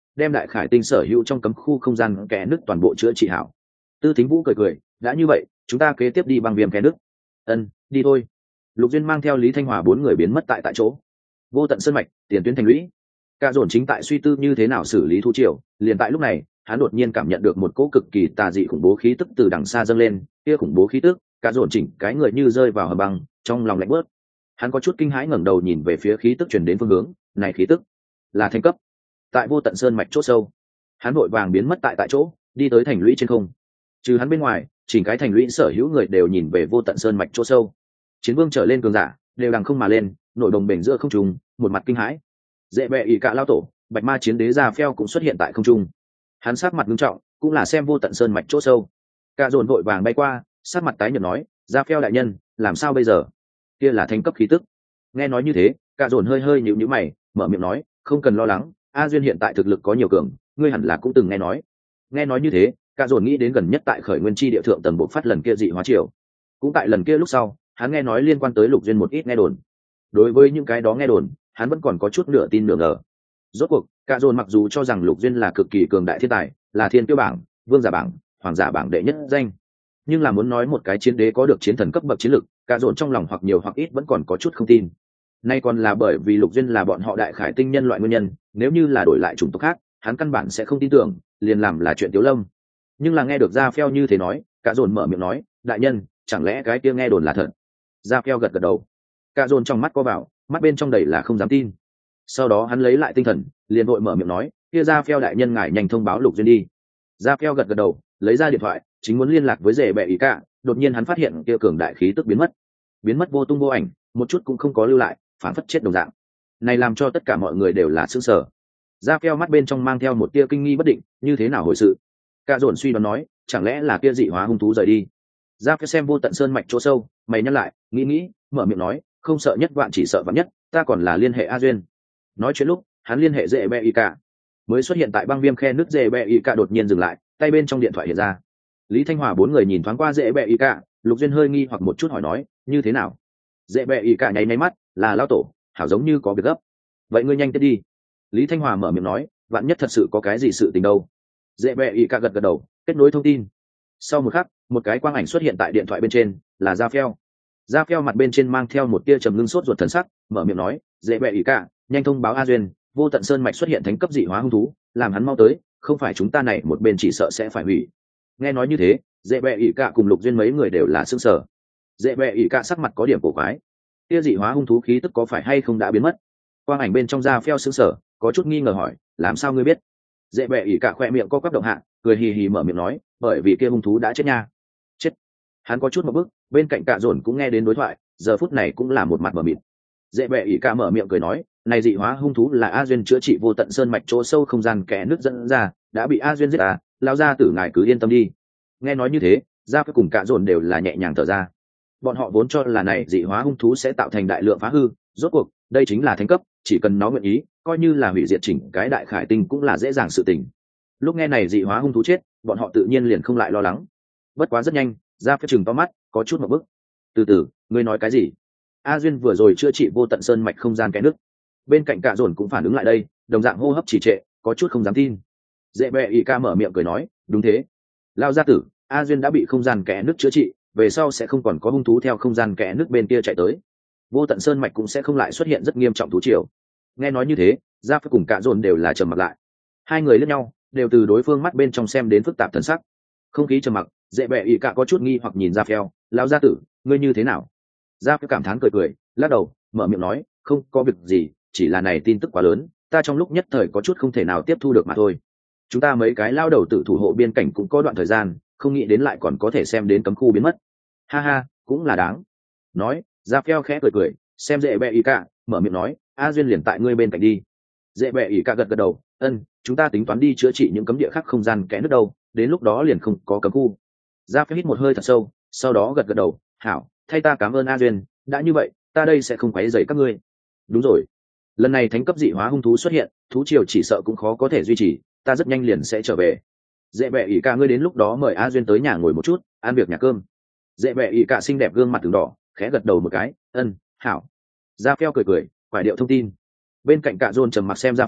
đem đại khải tinh sở hữu trong cấm khu không gian kẽ nứt toàn bộ chữa trị hảo. Tư Thính Vũ cười cười, đã như vậy chúng ta kế tiếp đi băng viêm kẽ nứt. Ân, đi thôi. Lục Duyên mang theo Lý Thanh Hòa bốn người biến mất tại chỗ. Vô tận sơn mạch, tiền tuyến thành lũy. Cả dồn chính tại suy tư như thế nào xử lý thú triều, liền tại lúc này hắn đột nhiên cảm nhận được một cỗ cực kỳ tà dị khủng bố khí tức từ đằng xa dâng lên. Kia khủng bố khí tức, cả dồn chỉnh cái người như rơi vào hầm băng, trong lòng lạnh bớt. Hắn có chút kinh hãi ngẩng đầu nhìn về phía khí tức truyền đến phương hướng, này khí tức là thành cấp. Tại vô tận sơn mạch chỗ sâu, hắn vội vàng biến mất tại chỗ, đi tới thành lũy trên không. Trừ hắn bên ngoài, chỉnh cái thành lũy sở hữu người đều nhìn về vô tận sơn mạch chỗ sâu. Chiến vương trở lên cường giả đều đằng không mà lên, nổi đồng bền giữa không trung, một mặt kinh hãi. Dễ bẹ ỉ cả lao tổ, bạch ma chiến đế Ra Phèo cũng xuất hiện tại không trung. Hắn sắc mặt nghiêm trọng, cũng là xem vô tận sơn mạch chỗ sâu. Cả dồn vội vàng bay qua, sắc mặt tái nhợt nói, Ra Phèo đại nhân, làm sao bây giờ? Kia là thánh cấp khí tức. Nghe nói như thế, cả dồn hơi nhíu mày, mở miệng nói, không cần lo lắng, A Duyên hiện tại thực lực có nhiều cường, ngươi hẳn là cũng từng nghe nói. Nghe nói như thế, cả dồn nghĩ đến gần nhất tại khởi nguyên chi địa thượng tầng bộ phát lần kia dị hóa triều. Cũng tại lần kia lúc sau, hắn nghe nói liên quan tới Lục Duyên một ít nghe đồn. Đối với những cái đó nghe đồn, hắn vẫn còn có chút nửa tin nửa ngờ. Rốt cuộc, cả dồn mặc dù cho rằng Lục Duyên là cực kỳ cường đại thiên tài, là thiên kiêu bảng, vương giả bảng, hoàng giả bảng đệ nhất danh, nhưng là muốn nói một cái chiến đế có được chiến thần cấp bậc chiến lực, cả dồn trong lòng hoặc nhiều hoặc ít vẫn còn có chút không tin. Nay còn là bởi vì Lục Duyên là bọn họ đại khải tinh nhân loại nguyên nhân, nếu như là đổi lại chủng tộc khác, hắn căn bản sẽ không tin tưởng, liền làm là chuyện tiểu lâm. Nhưng là nghe được Ra Phèo như thế nói, cả dồn mở miệng nói, đại nhân, chẳng lẽ cái kia nghe đồn là thật? Ra Phèo gật đầu. Cả dồn trong mắt co vào, mắt bên trong đầy là không dám tin. Sau đó hắn lấy lại tinh thần, liền vội mở miệng nói, kia Ra Phèo đại nhân ngài nhanh thông báo Lục Duyên đi. Ra Phèo gật đầu, lấy ra điện thoại, chính muốn liên lạc với Dễ Bẹ Ý Cả, đột nhiên hắn phát hiện kia cường đại khí tức biến mất vô tung vô ảnh, một chút cũng không có lưu lại, phản phất chết đồng dạng. Này làm cho tất cả mọi người đều là sửng sở. Ra Phèo mắt bên trong mang theo một tia kinh nghi bất định, như thế nào hồi sự? Cả dồn suy đoán nói, chẳng lẽ là kia dị hóa hung thú rời đi? Ra Phèo xem vô tận sơn mạch chỗ sâu, mày nhăn lại, nghĩ, mở miệng nói, không sợ nhất vạn chỉ sợ vạn nhất, ta còn là liên hệ A Duyên. Nói chuyện lúc, hắn liên hệ Dễ Bẹ Ý Cả. Mới xuất hiện tại băng viêm khe nước Dễ Bẹ Ý Cả đột nhiên dừng lại, tay bên trong điện thoại hiện ra. Lý Thanh Hòa bốn người nhìn thoáng qua Dễ Bẹ Ý Cả, Lục Duyên hơi nghi hoặc một chút hỏi nói, như thế nào? Dễ Bẹ Ý Cả nháy mắt, là lao tổ, hảo giống như có việc gấp. Vậy ngươi nhanh tiếp đi. Lý Thanh Hòa mở miệng nói, vạn nhất thật sự có cái gì sự tình đâu. Dễ Bẹ Ý Cả gật đầu, kết nối thông tin. Sau một khắc, một cái quang ảnh xuất hiện tại điện thoại bên trên, là Ra Phèo. Ra Phèo mặt bên trên mang theo một tia trầm ngưng sốt ruột thần sắc, mở miệng nói, Dễ Bẹ Ý Cả, nhanh thông báo A Duyên, vô tận sơn mạch xuất hiện thánh cấp dị hóa hung thú, làm hắn mau tới, không phải chúng ta này một bên chỉ sợ sẽ phải hủy. Nghe nói như thế, Dễ Bẹ Ý Cả cùng Lục Duyên mấy người đều là sững sờ. Dễ Bẹ Ý Cả sắc mặt có điểm cổ quái, kia dị hóa hung thú khí tức có phải hay không đã biến mất? Quang ảnh bên trong Ra Phèo sững sờ, có chút nghi ngờ hỏi, làm sao ngươi biết? Dễ Bẹ Ý Cả khỏe miệng co quắp động hạ, cười hì hì mở miệng nói, bởi vì kia hung thú đã chết nha. Chết. Hắn có chút một bước, bên cạnh Cả dồn cũng nghe đến đối thoại, giờ phút này cũng là một mặt mờ mịt. Dễ Bẹ Ý Cả mở miệng cười nói, này dị hóa hung thú là A Duyên chữa trị vô tận sơn mạch chỗ sâu không gian kẽ nước dẫn ra, đã bị A Duyên giết à, lao ra tử ngài cứ yên tâm đi. Nghe nói như thế, Ra Phèo cùng Cả dồn đều là nhẹ nhàng thở ra. Bọn họ vốn cho là này dị hóa hung thú sẽ tạo thành đại lượng phá hư, rốt cuộc đây chính là thánh cấp, chỉ cần nó nguyện ý, coi như là hủy diệt chỉnh cái đại khải tinh cũng là dễ dàng sự tình. Lúc nghe này dị hóa hung thú chết, bọn họ tự nhiên liền không lại lo lắng. Bất quá rất nhanh, Ra Phèo chừng to mắt, có chút một bức. Từ từ, ngươi nói cái gì? A Duyên vừa rồi chữa trị vô tận sơn mạch không gian kẽ nước. Bên cạnh Cả dồn cũng phản ứng lại đây, đồng dạng hô hấp trì trệ, có chút không dám tin. Dễ Bẹ Ý Cả mở miệng cười nói, đúng thế, lao gia tử, A Duyên đã bị không gian kẽ nước chữa trị, về sau sẽ không còn có hung thú theo không gian kẽ nước bên kia chạy tới, vô tận sơn mạch cũng sẽ không lại xuất hiện rất nghiêm trọng thú triều. Nghe nói như thế, Ra Phèo cùng Cả dồn đều là trầm mặc lại. Hai người liếc nhau, đều từ đối phương mắt bên trong xem đến phức tạp thần sắc. Không khí trầm mặc, Dễ Bẹ Ý Cả có chút nghi hoặc nhìn Ra Phèo, lao gia tử, ngươi như thế nào? Ra Phèo cảm thán cười, lắc đầu, mở miệng nói, không có việc gì, chỉ là này tin tức quá lớn, ta trong lúc nhất thời có chút không thể nào tiếp thu được mà thôi. Chúng ta mấy cái lao đầu tự thủ hộ biên cảnh cũng có đoạn thời gian, không nghĩ đến lại còn có thể xem đến cấm khu biến mất. Ha ha, cũng là đáng. Nói, Ra Phèo khẽ cười, xem Dễ Bẹ Ý Cả, mở miệng nói, A Duyên liền tại ngươi bên cạnh đi. Dễ Bẹ Ý Cả gật đầu, chúng ta tính toán đi chữa trị những cấm địa khác không gian kẽ nước đâu, đến lúc đó liền không có cấm khu. Ra Phèo hít một hơi thật sâu, sau đó gật đầu, hảo, thay ta cảm ơn A Duyên, đã như vậy, ta đây sẽ không quấy rầy các ngươi. Đúng rồi, lần này thánh cấp dị hóa hung thú xuất hiện, thú triều chỉ sợ cũng khó có thể duy trì, ta rất nhanh liền sẽ trở về. Dễ Bẹ Ý Cả ngươi đến lúc đó mời A Duyên tới nhà ngồi một chút, ăn việc nhà cơm. Dễ Bẹ Ý Cả xinh đẹp gương mặt từng đỏ, khẽ gật đầu một cái, hảo. Ra Phèo cười, quải điệu thông tin. Bên cạnh Cả dồn trầm mặc xem Ra Phèo,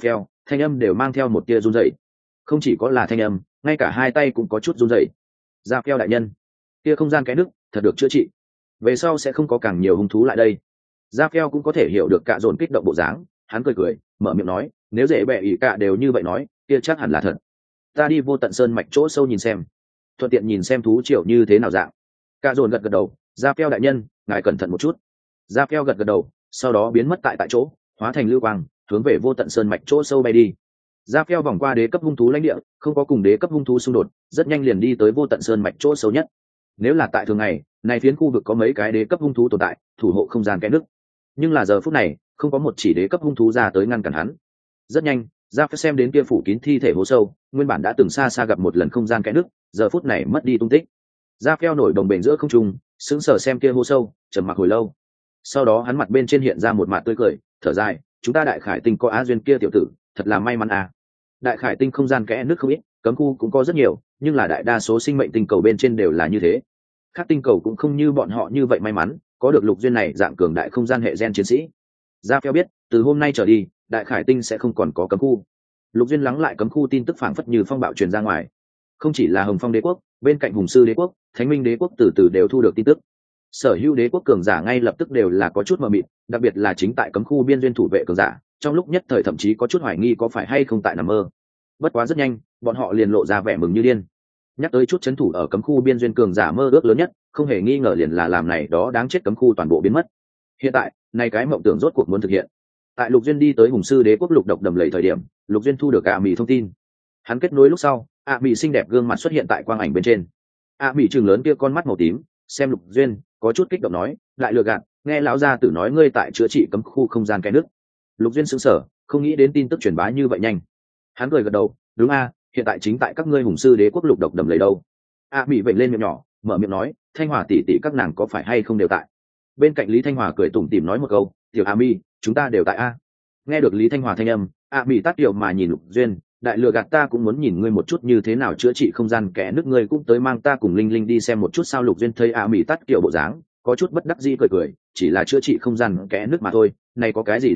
thanh âm đều mang theo một tia run rẩy. Không chỉ có là thanh âm, ngay cả hai tay cũng có chút run rẩy. Ra Phèo đại nhân, kia không gian cái nước thật được chữa trị, về sau sẽ không có càng nhiều hung thú lại đây. Ra Phèo cũng có thể hiểu được Cả Dồn kích động bộ dáng, hắn cười cười, mở miệng nói, nếu dễ bẹ ỉ cả đều như vậy nói, kia chắc hẳn là thật. Ta đi vô tận sơn mạch chỗ sâu nhìn xem, thuận tiện nhìn xem thú triệu như thế nào dạng. Cả Dồn gật gật đầu, Ra Phèo đại nhân, ngài cẩn thận một chút. Ra Phèo gật gật đầu, sau đó biến mất tại chỗ, hóa thành lưu quang, hướng về vô tận sơn mạch chỗ sâu bay đi. Ra Phèo vòng qua đế cấp hung thú lãnh địa, không có cùng đế cấp hung thú xung đột, rất nhanh liền đi tới vô tận sơn mạch chỗ sâu nhất. Nếu là tại thường ngày, này phiến khu vực có mấy cái đế cấp hung thú tồn tại, thủ hộ không gian cái nước. Nhưng là giờ phút này, không có một chỉ đế cấp hung thú ra tới ngăn cản hắn. Rất nhanh, Ra Phèo xem đến kia phủ kín thi thể hố sâu, nguyên bản đã từng xa xa gặp một lần không gian cái nước, giờ phút này mất đi tung tích. Ra Phèo nổi đồng bền giữa không trung, sững sờ xem kia hố sâu, trầm mặc hồi lâu. Sau đó hắn mặt bên trên hiện ra một mặt tươi cười, thở dài, chúng ta đại khải tinh có á duyên kia tiểu tử, thật là may mắn à. Đại khải tinh không gian kẽ nước không ít, cấm khu cũng có rất nhiều, nhưng là đại đa số sinh mệnh tinh cầu bên trên đều là như thế. Khác tinh cầu cũng không như bọn họ như vậy may mắn, có được lục duyên này dạng cường đại không gian hệ gen chiến sĩ. Ra Phèo biết, từ hôm nay trở đi, đại khải tinh sẽ không còn có cấm khu. Lục duyên lắng lại cấm khu tin tức phảng phất như phong bạo truyền ra ngoài. Không chỉ là Hồng Phong đế quốc, bên cạnh Hùng sư đế quốc, Thánh Minh đế quốc từ từ đều thu được tin tức. Sở hữu đế quốc cường giả ngay lập tức đều là có chút mờ mịt, đặc biệt là chính tại cấm khu biên duyên thủ vệ cường giả, trong lúc nhất thời thậm chí có chút hoài nghi có phải hay không tại nằm mơ. Bất quá rất nhanh, bọn họ liền lộ ra vẻ mừng như điên. Nhắc tới chút chấn thủ ở cấm khu biên duyên cường giả mơ ước lớn nhất, không hề nghi ngờ liền là làm này đó đáng chết cấm khu toàn bộ biến mất. Hiện tại, này cái mộng tưởng rốt cuộc muốn thực hiện. Tại Lục Duyên đi tới Hùng sư đế quốc lục độc đầm lầy thời điểm, Lục Duyên thu được Mị thông tin. Hắn kết nối lúc sau, Mị xinh đẹp gương mặt xuất hiện tại quang ảnh bên trên. Mị trừng lớn kia con mắt màu tím, xem Lục Duyên, có chút kích động nói, lại lừa gạt, nghe lão gia tử nói ngươi tại chữa trị cấm khu không gian cái nước. Lục Duyên sững sờ, không nghĩ đến tin tức truyền bá như vậy nhanh. Hắn cười gật đầu, đúng a, hiện tại chính tại các ngươi Hùng sư đế quốc lục độc đầm lầy đâu. Mị vểnh lên miệng nhỏ, mở miệng nói, Thanh Hòa tỷ tỷ các nàng có phải hay không đều tại. Bên cạnh Lý Thanh Hòa cười tủm tỉm nói một câu, tiểu Mị, chúng ta đều tại a. Nghe được Lý Thanh Hòa thanh âm, Mị tắt điệu mà nhìn Lục Duyên, đại lừa gạt, ta cũng muốn nhìn ngươi một chút như thế nào chữa trị không gian kẽ nước, ngươi cũng tới mang ta cùng Linh Linh đi xem một chút sao. Lục Duyên thấy Mị tắt kiểu bộ dáng, có chút bất đắc dĩ cười cười, chỉ là chữa trị không gian kẽ nước mà thôi, này có cái gì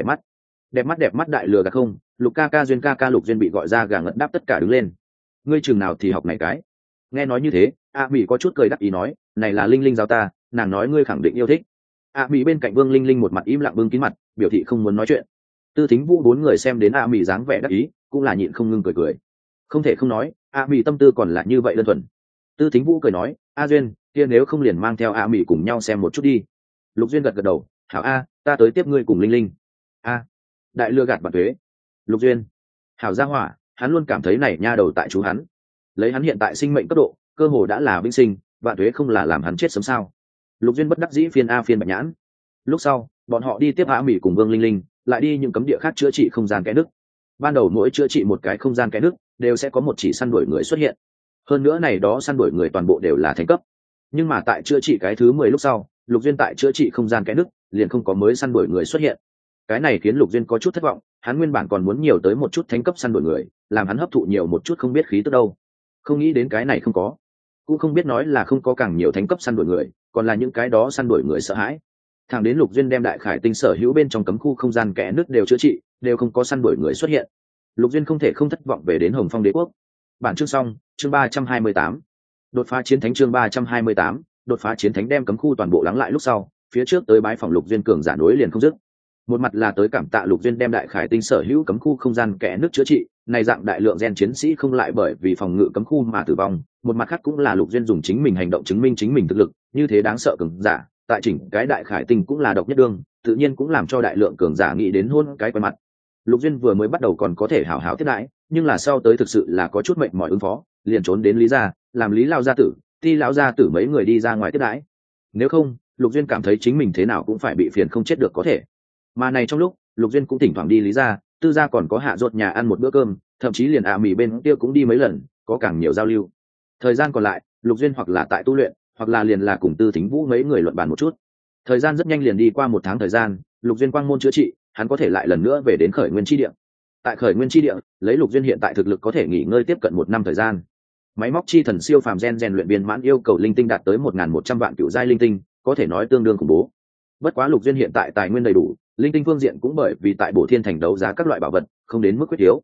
đẹp mắt đại lừa gạt không. Lục ca ca Duyên ca ca. Lục Duyên bị gọi ra gà ngật đáp tất cả đứng lên. Ngươi chừng nào thì học này cái. Nghe nói như thế, Mị có chút cười đắc ý nói, này là Linh Linh giáo ta, nàng nói ngươi khẳng định yêu thích. Mị bên cạnh Vương Linh Linh một mặt im lặng bưng kín mặt, biểu thị không muốn nói chuyện. Tư Thính Vũ bốn người xem đến Mị dáng vẻ đắc ý, cũng là nhịn không ngưng cười cười. Không thể không nói, Mị tâm tư còn là như vậy đơn thuần. Tư Thính Vũ cười nói, Duyên, kia nếu không liền mang theo Mị cùng nhau xem một chút đi. Lục Duyên gật gật đầu, hảo ta tới tiếp ngươi cùng Linh Linh. Đại lừa gạt bản thuế. Lục Duyên, hảo gia hỏa, hắn luôn cảm thấy này nha đầu tại chú hắn. Lấy hắn hiện tại sinh mệnh cấp độ, cơ hồ đã là vĩnh sinh, vạn thuế không là làm hắn chết sớm sao. Lục Duyên bất đắc dĩ phiên bạch nhãn. Lúc sau, bọn họ đi tiếp Mị cùng Vương Linh Linh, lại đi những cấm địa khác chữa trị không gian kẽ nước. Ban đầu mỗi chữa trị một cái không gian kẽ nước, đều sẽ có một chỉ săn đuổi người xuất hiện. Hơn nữa này đó săn đuổi người toàn bộ đều là thánh cấp. Nhưng mà tại chữa trị cái thứ 10 lúc sau, Lục Duyên tại chữa trị không gian kẽ nước, liền không có mới săn đuổi người xuất hiện. Cái này khiến Lục Duyên có chút thất vọng, hắn nguyên bản còn muốn nhiều tới một chút thánh cấp săn đuổi người, làm hắn hấp thụ nhiều một chút không biết khí tức đâu. Không nghĩ đến cái này không có. Cũng không biết nói là không có càng nhiều thánh cấp săn đuổi người, còn là những cái đó săn đuổi người sợ hãi. Thẳng đến Lục Duyên đem đại khải tinh sở hữu bên trong cấm khu không gian kẽ nước đều chữa trị, đều không có săn đuổi người xuất hiện. Lục Duyên không thể không thất vọng về đến Hồng Phong đế quốc. Bản chương xong, chương 328. Đột phá chiến thánh. Chương 328, đột phá chiến thánh. Đem cấm khu toàn bộ lắng lại lúc sau, phía trước tới bái phòng Lục Duyên cường giả nối liền không dứt. Một mặt là tới cảm tạ Lục Duyên đem đại khải tinh sở hữu cấm khu không gian kẽ nước chữa trị, này dạng đại lượng gen chiến sĩ không lại bởi vì phòng ngự cấm khu mà tử vong. Một mặt khác cũng là Lục Duyên dùng chính mình hành động chứng minh chính mình thực lực, như thế đáng sợ cường giả, tại chỉnh cái đại khải tinh cũng là độc nhất đương, tự nhiên cũng làm cho đại lượng cường giả nghĩ đến hôn cái quen mặt. Lục Duyên vừa mới bắt đầu còn có thể hảo hảo tiếp đãi, nhưng là sau tới thực sự là có chút mệt mỏi ứng phó, liền trốn đến Lý gia, làm Lý lão gia tử, Ti lão gia tử mấy người đi ra ngoài tiếp đãi. Nếu không, Lục Duyên cảm thấy chính mình thế nào cũng phải bị phiền không chết được có thể. Mà này trong lúc, Lục Duyên cũng thỉnh thoảng đi Lý gia, Tư gia còn có hạ ruột nhà ăn một bữa cơm, thậm chí liền Mị bên kia cũng đi mấy lần, có càng nhiều giao lưu. Thời gian còn lại, Lục Duyên hoặc là tại tu luyện, hoặc là liền là cùng Tư Thính Vũ mấy người luận bàn một chút. Thời gian rất nhanh liền đi qua 1 tháng thời gian, Lục Duyên quang môn chữa trị, hắn có thể lại lần nữa về đến Khởi Nguyên chi địa. Tại Khởi Nguyên chi địa, lấy Lục Duyên hiện tại thực lực có thể nghỉ ngơi tiếp cận 1 năm thời gian. Máy móc chi thần siêu phàm gen rèn luyện viên mãn yêu cầu linh tinh đạt tới 1.100 vạn cựu giai linh tinh, có thể nói tương đương khủng bố. Bất quá Lục Duyên hiện tại tài nguyên đầy đủ, linh tinh phương diện cũng bởi vì tại Bổ Thiên thành đấu giá các loại bảo vật, không đến mức quyết yếu.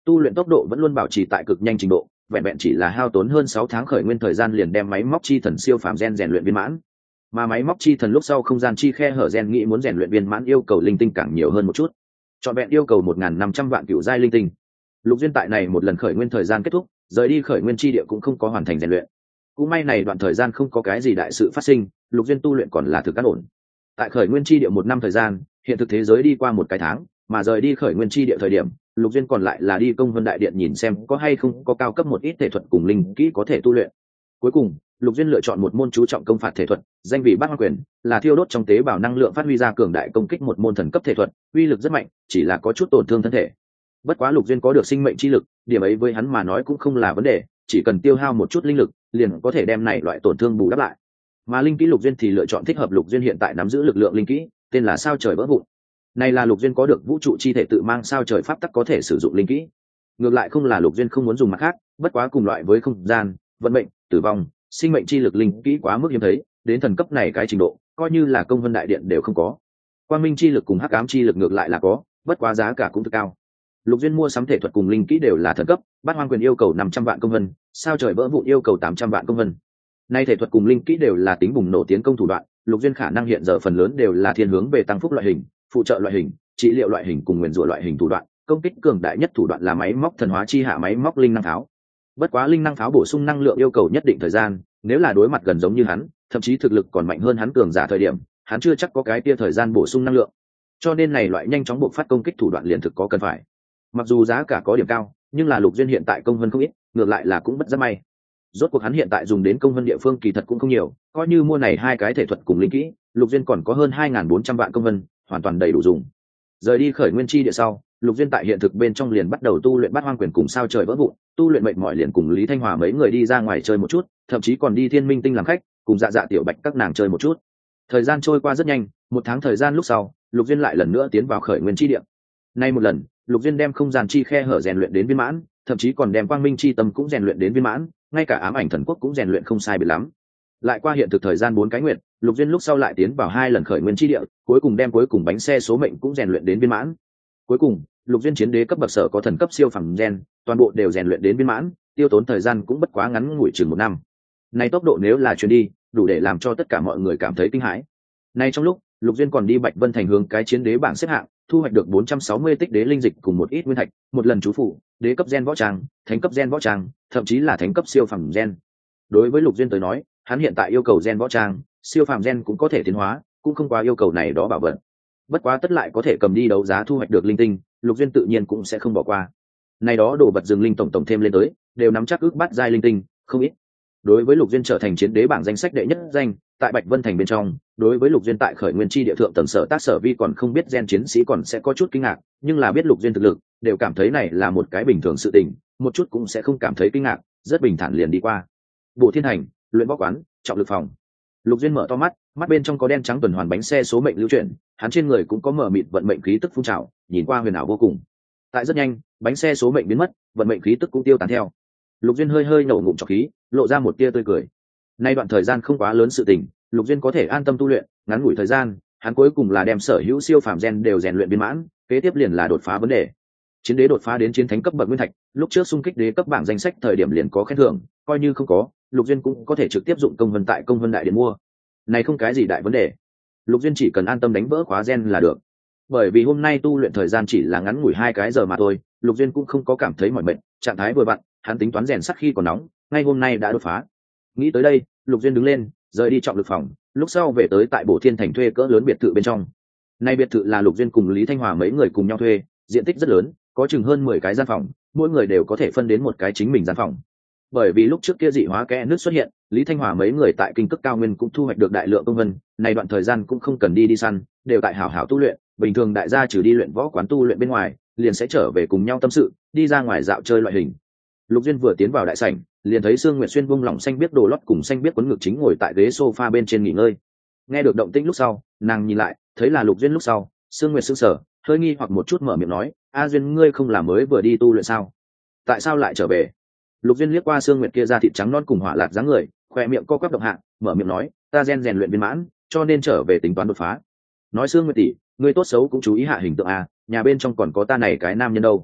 tu luyện tốc độ vẫn luôn bảo trì tại cực nhanh trình độ, vẹn vẹn chỉ là hao tốn hơn 6 tháng khởi nguyên thời gian liền đem máy móc chi thần siêu phàm gen rèn luyện viên mãn. Mà máy móc chi thần lúc sau không gian chi khe hở gen nghĩ muốn rèn luyện viên mãn yêu cầu linh tinh càng nhiều hơn một chút. Trọn vẹn yêu cầu 1.500 vạn cựu giai linh tinh. Lục Duyên tại này một lần khởi nguyên thời gian kết thúc, rời đi khởi nguyên chi địa cũng không có hoàn thành rèn luyện. Cũng may này đoạn thời gian không có cái gì đại sự phát sinh, Lục Duyên tu luyện còn là thực cát ổn. Tại khởi nguyên chi địa 1 năm thời gian, hiện thực thế giới đi qua 1 cái tháng, mà rời đi khởi nguyên chi địa thời điểm, Lục Duyên còn lại là đi công vân đại điện nhìn xem có hay không có cao cấp một ít thể thuật cùng linh kỹ có thể tu luyện. Cuối cùng, Lục Duyên lựa chọn một môn chú trọng công phạt thể thuật, danh vị Bát Hoang Quyền, là thiêu đốt trong tế bào năng lượng phát huy ra cường đại công kích một môn thần cấp thể thuật, uy lực rất mạnh, chỉ là có chút tổn thương thân thể. Bất quá Lục Duyên có được sinh mệnh chi lực, điểm ấy với hắn mà nói cũng không là vấn đề, chỉ cần tiêu hao một chút linh lực, liền có thể đem này loại tổn thương bù đắp lại. Mà linh kỹ Lục Duyên thì lựa chọn thích hợp Lục Duyên hiện tại nắm giữ lực lượng linh kỹ, tên là Sao Trời Vỡ Vụn. Này là Lục Duyên có được vũ trụ chi thể tự mang sao trời pháp tắc có thể sử dụng linh kỹ. Ngược lại không là Lục Duyên không muốn dùng mặt khác, bất quá cùng loại với không gian, vận mệnh, tử vong, sinh mệnh chi lực linh kỹ quá mức hiếm thấy, đến thần cấp này cái trình độ, coi như là công vân đại điện đều không có. Quang minh chi lực cùng hắc ám chi lực ngược lại là có, bất quá giá cả cũng cực cao. Lục Duyên mua sắm thể thuật cùng linh kỹ đều là thần cấp, Bát Hoang Quyền yêu cầu 500 vạn công vân, Sao Trời Vỡ Vụn yêu cầu 800 vạn công vân. Nay thể thuật cùng linh kỹ đều là tính bùng nổ tiến công thủ đoạn, Lục Duyên khả năng hiện giờ phần lớn đều là thiên hướng về tăng phúc loại hình, phụ trợ loại hình, trị liệu loại hình cùng nguyên rủa loại hình thủ đoạn, công kích cường đại nhất thủ đoạn là máy móc thần hóa chi hạ máy móc linh năng pháo. Bất quá linh năng pháo bổ sung năng lượng yêu cầu nhất định thời gian, nếu là đối mặt gần giống như hắn, thậm chí thực lực còn mạnh hơn hắn cường giả thời điểm, hắn chưa chắc có cái kia thời gian bổ sung năng lượng. Cho nên này loại nhanh chóng bộc phát công kích thủ đoạn liền thực có cần phải. Mặc dù giá cả có điểm cao, nhưng là Lục Duyên hiện tại công vân không ít, ngược lại là cũng bất rất may. Rốt cuộc hắn hiện tại dùng đến công vân địa phương kỳ thật cũng không nhiều, coi như mua này 2 cái thể thuật cùng linh kỹ, Lục Duyên còn có hơn 2.400 vạn công vân, hoàn toàn đầy đủ dùng. Rời đi khởi nguyên chi địa sau, Lục Duyên tại hiện thực bên trong liền bắt đầu tu luyện Bát Hoang Quyền cùng Sao Trời Vỡ Vụn, tu luyện mệt mỏi liền cùng Lý Thanh Hòa mấy người đi ra ngoài chơi một chút, thậm chí còn đi Thiên Minh Tinh làm khách, cùng Dạ Dạ Tiểu Bạch các nàng chơi một chút. Thời gian trôi qua rất nhanh, 1 tháng thời gian lúc sau, Lục Duyên lại lần nữa tiến vào khởi nguyên chi địa. Nay một lần, Lục Duyên đem không gian chi khe hở rèn luyện đến viên mãn, thậm chí còn đem quang minh chi tâm cũng rèn luyện đến viên mãn, ngay cả ám ảnh thần quốc cũng rèn luyện không sai biệt lắm. Lại qua hiện thực thời gian 4 cái nguyệt, Lục Duyên lúc sau lại tiến vào 2 lần khởi nguyên chi địa, cuối cùng đem cuối cùng bánh xe số mệnh cũng rèn luyện đến viên mãn. Cuối cùng, Lục Duyên chiến đế cấp bậc sở có thần cấp siêu phẩm gen, toàn bộ đều rèn luyện đến viên mãn, tiêu tốn thời gian cũng bất quá ngắn ngủi chừng 1 năm. Này tốc độ nếu là truyền đi, đủ để làm cho tất cả mọi người cảm thấy kinh hãi. Này trong lúc, Lục Duyên còn đi Bạch Vân thành hướng cái chiến đế bảng xếp hạng, thu hoạch được 460 tích đế linh dịch cùng một ít nguyên thạch, một lần chú phụ, đế cấp gen võ trang, thánh cấp gen võ trang, thậm chí là thánh cấp siêu phẩm gen. Đối với Lục Duyên tới nói, hắn hiện tại yêu cầu gen võ trang, siêu phàm gen cũng có thể tiến hóa, cũng không quá yêu cầu này đó bảo vật. Bất quá tất lại có thể cầm đi đấu giá thu hoạch được linh tinh, Lục Duyên tự nhiên cũng sẽ không bỏ qua. Này đó đồ vật rừng linh tổng thêm lên tới, đều nắm chắc ước bát giai linh tinh, không ít. Đối với Lục Duyên trở thành chiến đế bảng danh sách đệ nhất danh, tại Bạch Vân thành bên trong, đối với Lục Duyên tại khởi nguyên chi địa thượng tầng sở tác sở vi còn không biết gen chiến sĩ còn sẽ có chút kinh ngạc, nhưng là biết Lục Duyên thực lực, đều cảm thấy này là một cái bình thường sự tình, một chút cũng sẽ không cảm thấy kinh ngạc, rất bình thản liền đi qua. Bộ Thiên Hành, luyện võ quán, trọng lực phòng. Lục Duyên mở to mắt, mắt bên trong có đen trắng tuần hoàn bánh xe số mệnh lưu chuyển, hắn trên người cũng có mở mịt vận mệnh khí tức phun trào, nhìn qua huyền ảo vô cùng. Tại rất nhanh, bánh xe số mệnh biến mất, vận mệnh khí tức cũng tiêu tán theo. Lục Duyên hơi nổ ngụm trọc khí, lộ ra một tia tươi cười. Nay đoạn thời gian không quá lớn sự tình, Lục Duyên có thể an tâm tu luyện, ngắn ngủi thời gian, hắn cuối cùng là đem sở hữu siêu phàm gen đều rèn luyện viên mãn, kế tiếp liền là đột phá vấn đề. Chiến đế đột phá đến chiến thánh cấp bậc nguyên thạch, lúc trước xung kích đế cấp bảng danh sách thời điểm liền có khen thưởng, coi như không có, Lục Duyên cũng có thể trực tiếp dụng công vân tại công vân đại điện mua. Này không cái gì đại vấn đề. Lục Duyên chỉ cần an tâm đánh vỡ khóa gen là được. Bởi vì hôm nay tu luyện thời gian chỉ là ngắn ngủi 2 cái giờ mà thôi, Lục Duyên cũng không có cảm thấy mỏi mệt, trạng thái vừa vặn, hắn tính toán rèn sắt khi còn nóng, ngay hôm nay đã đột phá. Nghĩ tới đây, Lục Duyên đứng lên, rời đi trọng lực phòng, lúc sau về tới tại Bổ Thiên thành thuê cỡ lớn biệt thự bên trong. Nay biệt thự là Lục Duyên cùng Lý Thanh Hòa mấy người cùng nhau thuê, diện tích rất lớn, có chừng hơn 10 cái gian phòng, mỗi người đều có thể phân đến một cái chính mình gian phòng. Bởi vì lúc trước kia dị hóa kẽ nước xuất hiện, Lý Thanh Hòa mấy người tại kinh cực cao nguyên cũng thu hoạch được đại lượng công vân, này đoạn thời gian cũng không cần đi săn, đều tại hảo hảo tu luyện, bình thường đại gia trừ đi luyện võ quán tu luyện bên ngoài, liền sẽ trở về cùng nhau tâm sự, đi ra ngoài dạo chơi loại hình. Lục Duyên vừa tiến vào đại sảnh, liền thấy Sương Nguyệt Xuyên bung lỏng xanh biết đồ lót cùng xanh biết quấn ngực chính ngồi tại ghế sofa bên trên nghỉ ngơi. Nghe được động tĩnh lúc sau, nàng nhìn lại, thấy là Lục Duyên lúc sau, Sương Nguyệt sững sờ, hơi nghi hoặc một chút mở miệng nói, "A Duyên ngươi không là mới vừa đi tu luyện sao? Tại sao lại trở về?" Lục Duyên liếc qua Sương Nguyệt kia da thịt trắng non cùng hỏa lạc dáng người, khoe miệng co quắp động hạ, mở miệng nói, "Ta gen rèn luyện viên mãn, cho nên trở về tính toán đột phá." Nói Sương Nguyệt tỷ, ngươi tốt xấu cũng chú ý hạ hình tượng a, nhà bên trong còn có ta này cái nam nhân đâu.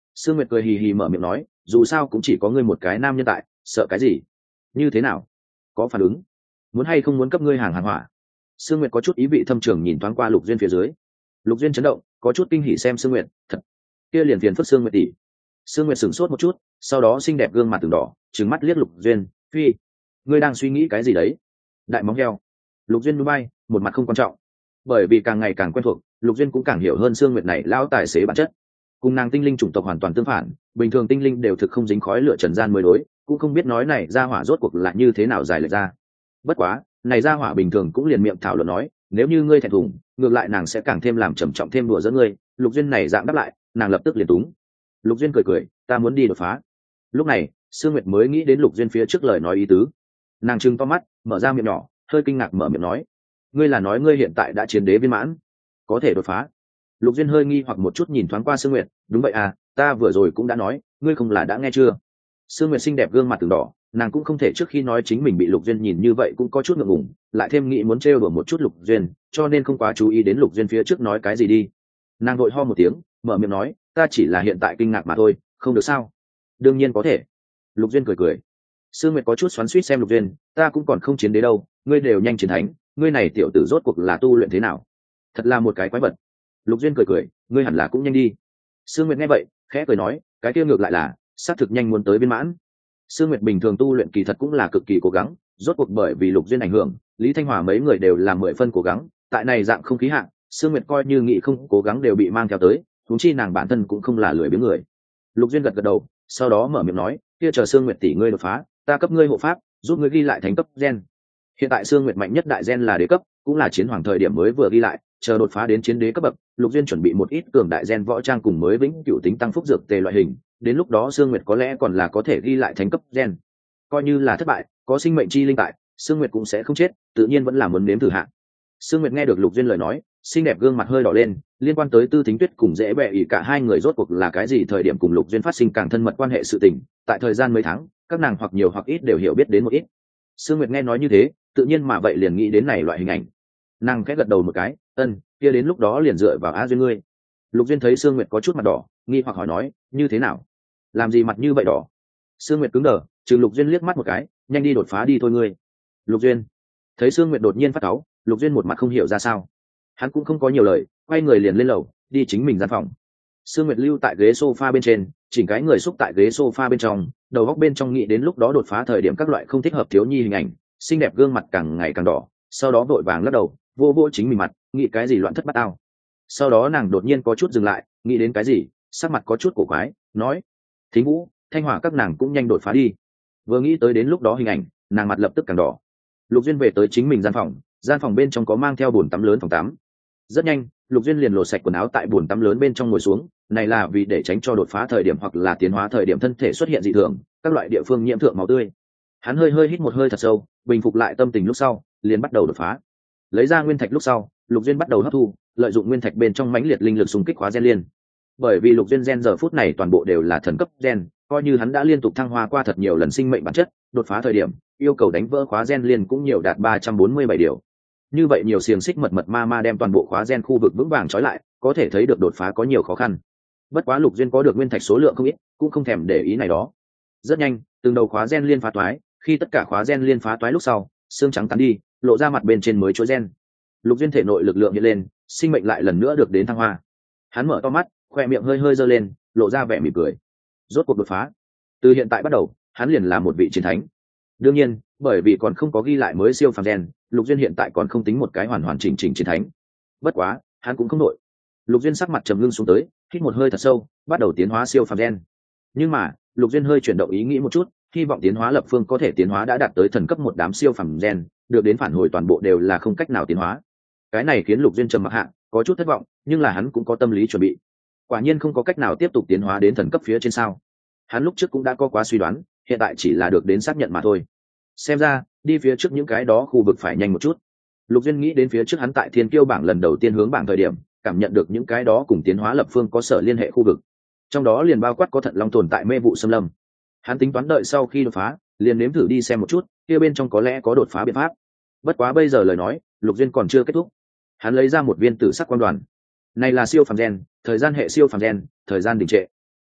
Sương Nguyệt cười hì hì mở miệng nói, dù sao cũng chỉ có ngươi một cái nam nhân tại, sợ cái gì? Như thế nào? Có phản ứng? Muốn hay không muốn cấp ngươi hàng hỏa? Sương Nguyệt có chút ý vị thâm trường nhìn thoáng qua Lục Duyên phía dưới. Lục Duyên chấn động, có chút kinh hỉ xem Sương Nguyệt, thật. Kia liền phiền phức Sương Nguyệt tỷ. Sương Nguyệt sửng sốt một chút, sau đó xinh đẹp gương mặt từng đỏ, trừng mắt liếc Lục Duyên, phi, ngươi đang suy nghĩ cái gì đấy? Đại móng heo. Lục Duyên núi bay, một mặt không quan trọng. Bởi vì càng ngày càng quen thuộc, Lục Duyên cũng càng hiểu hơn Sương Nguyệt này lão tài xế bản chất. Cùng nàng tinh linh chủng tộc hoàn toàn tương phản, bình thường tinh linh đều thực không dính khói lửa trần gian mới đối, cũng không biết nói này ra hỏa rốt cuộc là như thế nào dài lệch ra. Bất quá, này ra hỏa bình thường cũng liền miệng thảo luận nói, nếu như ngươi thẹn thùng, ngược lại nàng sẽ càng thêm làm trầm trọng thêm đùa giỡn ngươi. Lục Duyên này dạng đáp lại, nàng lập tức liền túng. Lục Duyên cười cười, ta muốn đi đột phá. Lúc này, Sương Nguyệt mới nghĩ đến Lục Duyên phía trước lời nói ý tứ. Nàng trừng to mắt, mở ra miệng nhỏ, hơi kinh ngạc mở miệng nói, ngươi là nói ngươi hiện tại đã chiến đế viên mãn, có thể đột phá? Lục Duyên hơi nghi hoặc một chút nhìn thoáng qua Sương Nguyệt, đúng vậy à, ta vừa rồi cũng đã nói, ngươi không là đã nghe chưa? Sương Nguyệt xinh đẹp gương mặt từng đỏ, nàng cũng không thể trước khi nói chính mình bị Lục Duyên nhìn như vậy cũng có chút ngượng ngùng, lại thêm nghĩ muốn trêu đùa một chút Lục Duyên, cho nên không quá chú ý đến Lục Duyên phía trước nói cái gì đi. Nàng vội ho một tiếng, mở miệng nói, ta chỉ là hiện tại kinh ngạc mà thôi, không được sao? Đương nhiên có thể. Lục Duyên cười cười. Sương Nguyệt có chút xoắn xuýt xem Lục Duyên, ta cũng còn không chiến đế đâu, ngươi đều nhanh chiến thánh, ngươi này tiểu tử rốt cuộc là tu luyện thế nào? Thật là một cái quái vật. Lục Duyên cười cười, ngươi hẳn là cũng nhanh đi. Sương Nguyệt nghe vậy, khẽ cười nói, cái kia ngược lại là, xác thực nhanh muốn tới viên mãn. Sương Nguyệt bình thường tu luyện kỳ thật cũng là cực kỳ cố gắng, rốt cuộc bởi vì Lục Duyên ảnh hưởng, Lý Thanh Hòa mấy người đều làm 10 phân cố gắng, tại này dạng không khí hạng, Sương Nguyệt coi như nghĩ không cố gắng đều bị mang theo tới, huống chi nàng bản thân cũng không là lười biếng người. Lục Duyên gật gật đầu, sau đó mở miệng nói, kia chờ Sương Nguyệt tỷ ngươi đột phá, ta cấp ngươi hộ pháp, giúp ngươi ghi lại thành cấp gen. Hiện tại Sương Nguyệt mạnh nhất đại gen là đế cấp, cũng là chiến hoàng thời điểm mới vừa ghi lại, chờ đột phá đến chiến đế cấp bậc, Lục Duyên chuẩn bị một ít cường đại gen võ trang cùng mới vĩnh cửu tính tăng phúc dược tề loại hình, đến lúc đó Sương Nguyệt có lẽ còn là có thể ghi lại thành cấp gen. Coi như là thất bại, có sinh mệnh chi linh tại, Sương Nguyệt cũng sẽ không chết, tự nhiên vẫn là muốn nếm thử hạ. Sương Nguyệt nghe được Lục Duyên lời nói, xinh đẹp gương mặt hơi đỏ lên, liên quan tới Tư Thính Tuyết cùng Dễ Bệ ỷ cả hai người rốt cuộc là cái gì thời điểm cùng Lục Duyên phát sinh càng thân mật quan hệ sự tình, tại thời gian mấy tháng, các nàng hoặc nhiều hoặc ít đều hiểu biết đến một ít. Sương Nguyệt nghe nói như thế, tự nhiên mà vậy liền nghĩ đến này loại hình ảnh. Nàng khẽ gật đầu một cái, kia đến lúc đó liền dựa vào Á Duyên ngươi. Lục Duyên thấy Sương Nguyệt có chút mặt đỏ, nghi hoặc hỏi nói, như thế nào? Làm gì mặt như vậy đỏ? Sương Nguyệt cứng đờ, trừng Lục Duyên liếc mắt một cái, nhanh đi đột phá đi thôi ngươi. Lục Duyên thấy Sương Nguyệt đột nhiên phát cáu, Lục Duyên một mặt không hiểu ra sao. Hắn cũng không có nhiều lời, quay người liền lên lầu, đi chính mình gian phòng. Sương Nguyệt lưu tại ghế sofa bên trên, chỉnh cái người xúc tại ghế sofa bên trong, đầu góc bên trong nghĩ đến lúc đó đột phá thời điểm các loại không thích hợp thiếu nhi hình ảnh, xinh đẹp gương mặt càng ngày càng đỏ, sau đó vội vàng lắc đầu, vô vô chính mình mặt, nghĩ cái gì loạn thất bát ao. Sau đó nàng đột nhiên có chút dừng lại, nghĩ đến cái gì, sắc mặt có chút cổ quái, nói, Thính Vũ, Thanh Hỏa các nàng cũng nhanh đột phá đi. Vừa nghĩ tới đến lúc đó hình ảnh, nàng mặt lập tức càng đỏ. Lục Duyên về tới chính mình gian phòng bên trong có mang theo bồn tắm lớn phòng tắm. Rất nhanh, Lục Duyên liền lột sạch quần áo tại bồn tắm lớn bên trong ngồi xuống, này là vì để tránh cho đột phá thời điểm hoặc là tiến hóa thời điểm thân thể xuất hiện dị thường, các loại địa phương nhiễm thượng máu tươi. Hắn hơi hít một hơi thật sâu, bình phục lại tâm tình lúc sau, liền bắt đầu đột phá. Lấy ra nguyên thạch lúc sau, Lục Duyên bắt đầu hấp thu, lợi dụng nguyên thạch bên trong mãnh liệt linh lực xung kích khóa gen liên. Bởi vì Lục Duyên gen giờ phút này toàn bộ đều là thần cấp gen, coi như hắn đã liên tục thăng hoa qua thật nhiều lần sinh mệnh bản chất, đột phá thời điểm, yêu cầu đánh vỡ khóa gen liên cũng nhiều đạt 347 điều. Như vậy nhiều xiềng xích mật ma đem toàn bộ khóa gen khu vực vững vàng trói lại, có thể thấy được đột phá có nhiều khó khăn. Bất quá Lục Duyên có được nguyên thạch số lượng không ít, cũng không thèm để ý này đó. Rất nhanh, từng đầu khóa gen liên phá toái, khi tất cả khóa gen liên phá toái lúc sau, xương trắng tán đi, lộ ra mặt bên trên mới chuỗi gen. Lục Duyên thể nội lực lượng hiện lên, sinh mệnh lại lần nữa được đến thăng hoa. Hắn mở to mắt, khoe miệng hơi giơ lên, lộ ra vẻ mỉm cười. Rốt cuộc đột phá. Từ hiện tại bắt đầu, hắn liền là một vị chiến thánh. Đương nhiên, bởi vì còn không có ghi lại mới siêu phàm gen, Lục Duyên hiện tại còn không tính một cái hoàn chỉnh chiến thánh. Bất quá, hắn cũng không nội. Lục Duyên sắc mặt trầm ngưng xuống tới, hít một hơi thật sâu, bắt đầu tiến hóa siêu phàm gen. Nhưng mà, Lục Duyên hơi chuyển động ý nghĩ một chút, hy vọng tiến hóa lập phương có thể tiến hóa đã đạt tới thần cấp một đám siêu phàm gen, được đến phản hồi toàn bộ đều là không cách nào tiến hóa. Cái này khiến Lục Duyên trầm mặc hạ, có chút thất vọng, nhưng là hắn cũng có tâm lý chuẩn bị. Quả nhiên không có cách nào tiếp tục tiến hóa đến thần cấp phía trên sao? Hắn lúc trước cũng đã có quá suy đoán, hiện tại chỉ là được đến xác nhận mà thôi. Xem ra, đi phía trước những cái đó khu vực phải nhanh một chút. Lục Duyên nghĩ đến phía trước hắn tại Thiên Kiêu bảng lần đầu tiên hướng bảng thời điểm, cảm nhận được những cái đó cùng tiến hóa lập phương có sở liên hệ khu vực. Trong đó liền bao quát có Thận Long tồn tại mê vụ xâm lâm. Hắn tính toán đợi sau khi đột phá, liền nếm thử đi xem một chút, kia bên trong có lẽ có đột phá biện pháp. Bất quá bây giờ lời nói, Lục Duyên còn chưa kết thúc. Hắn lấy ra một viên tử sắc quang đoàn. Này là siêu phàm gen, thời gian hệ siêu phàm gen, thời gian đình trệ.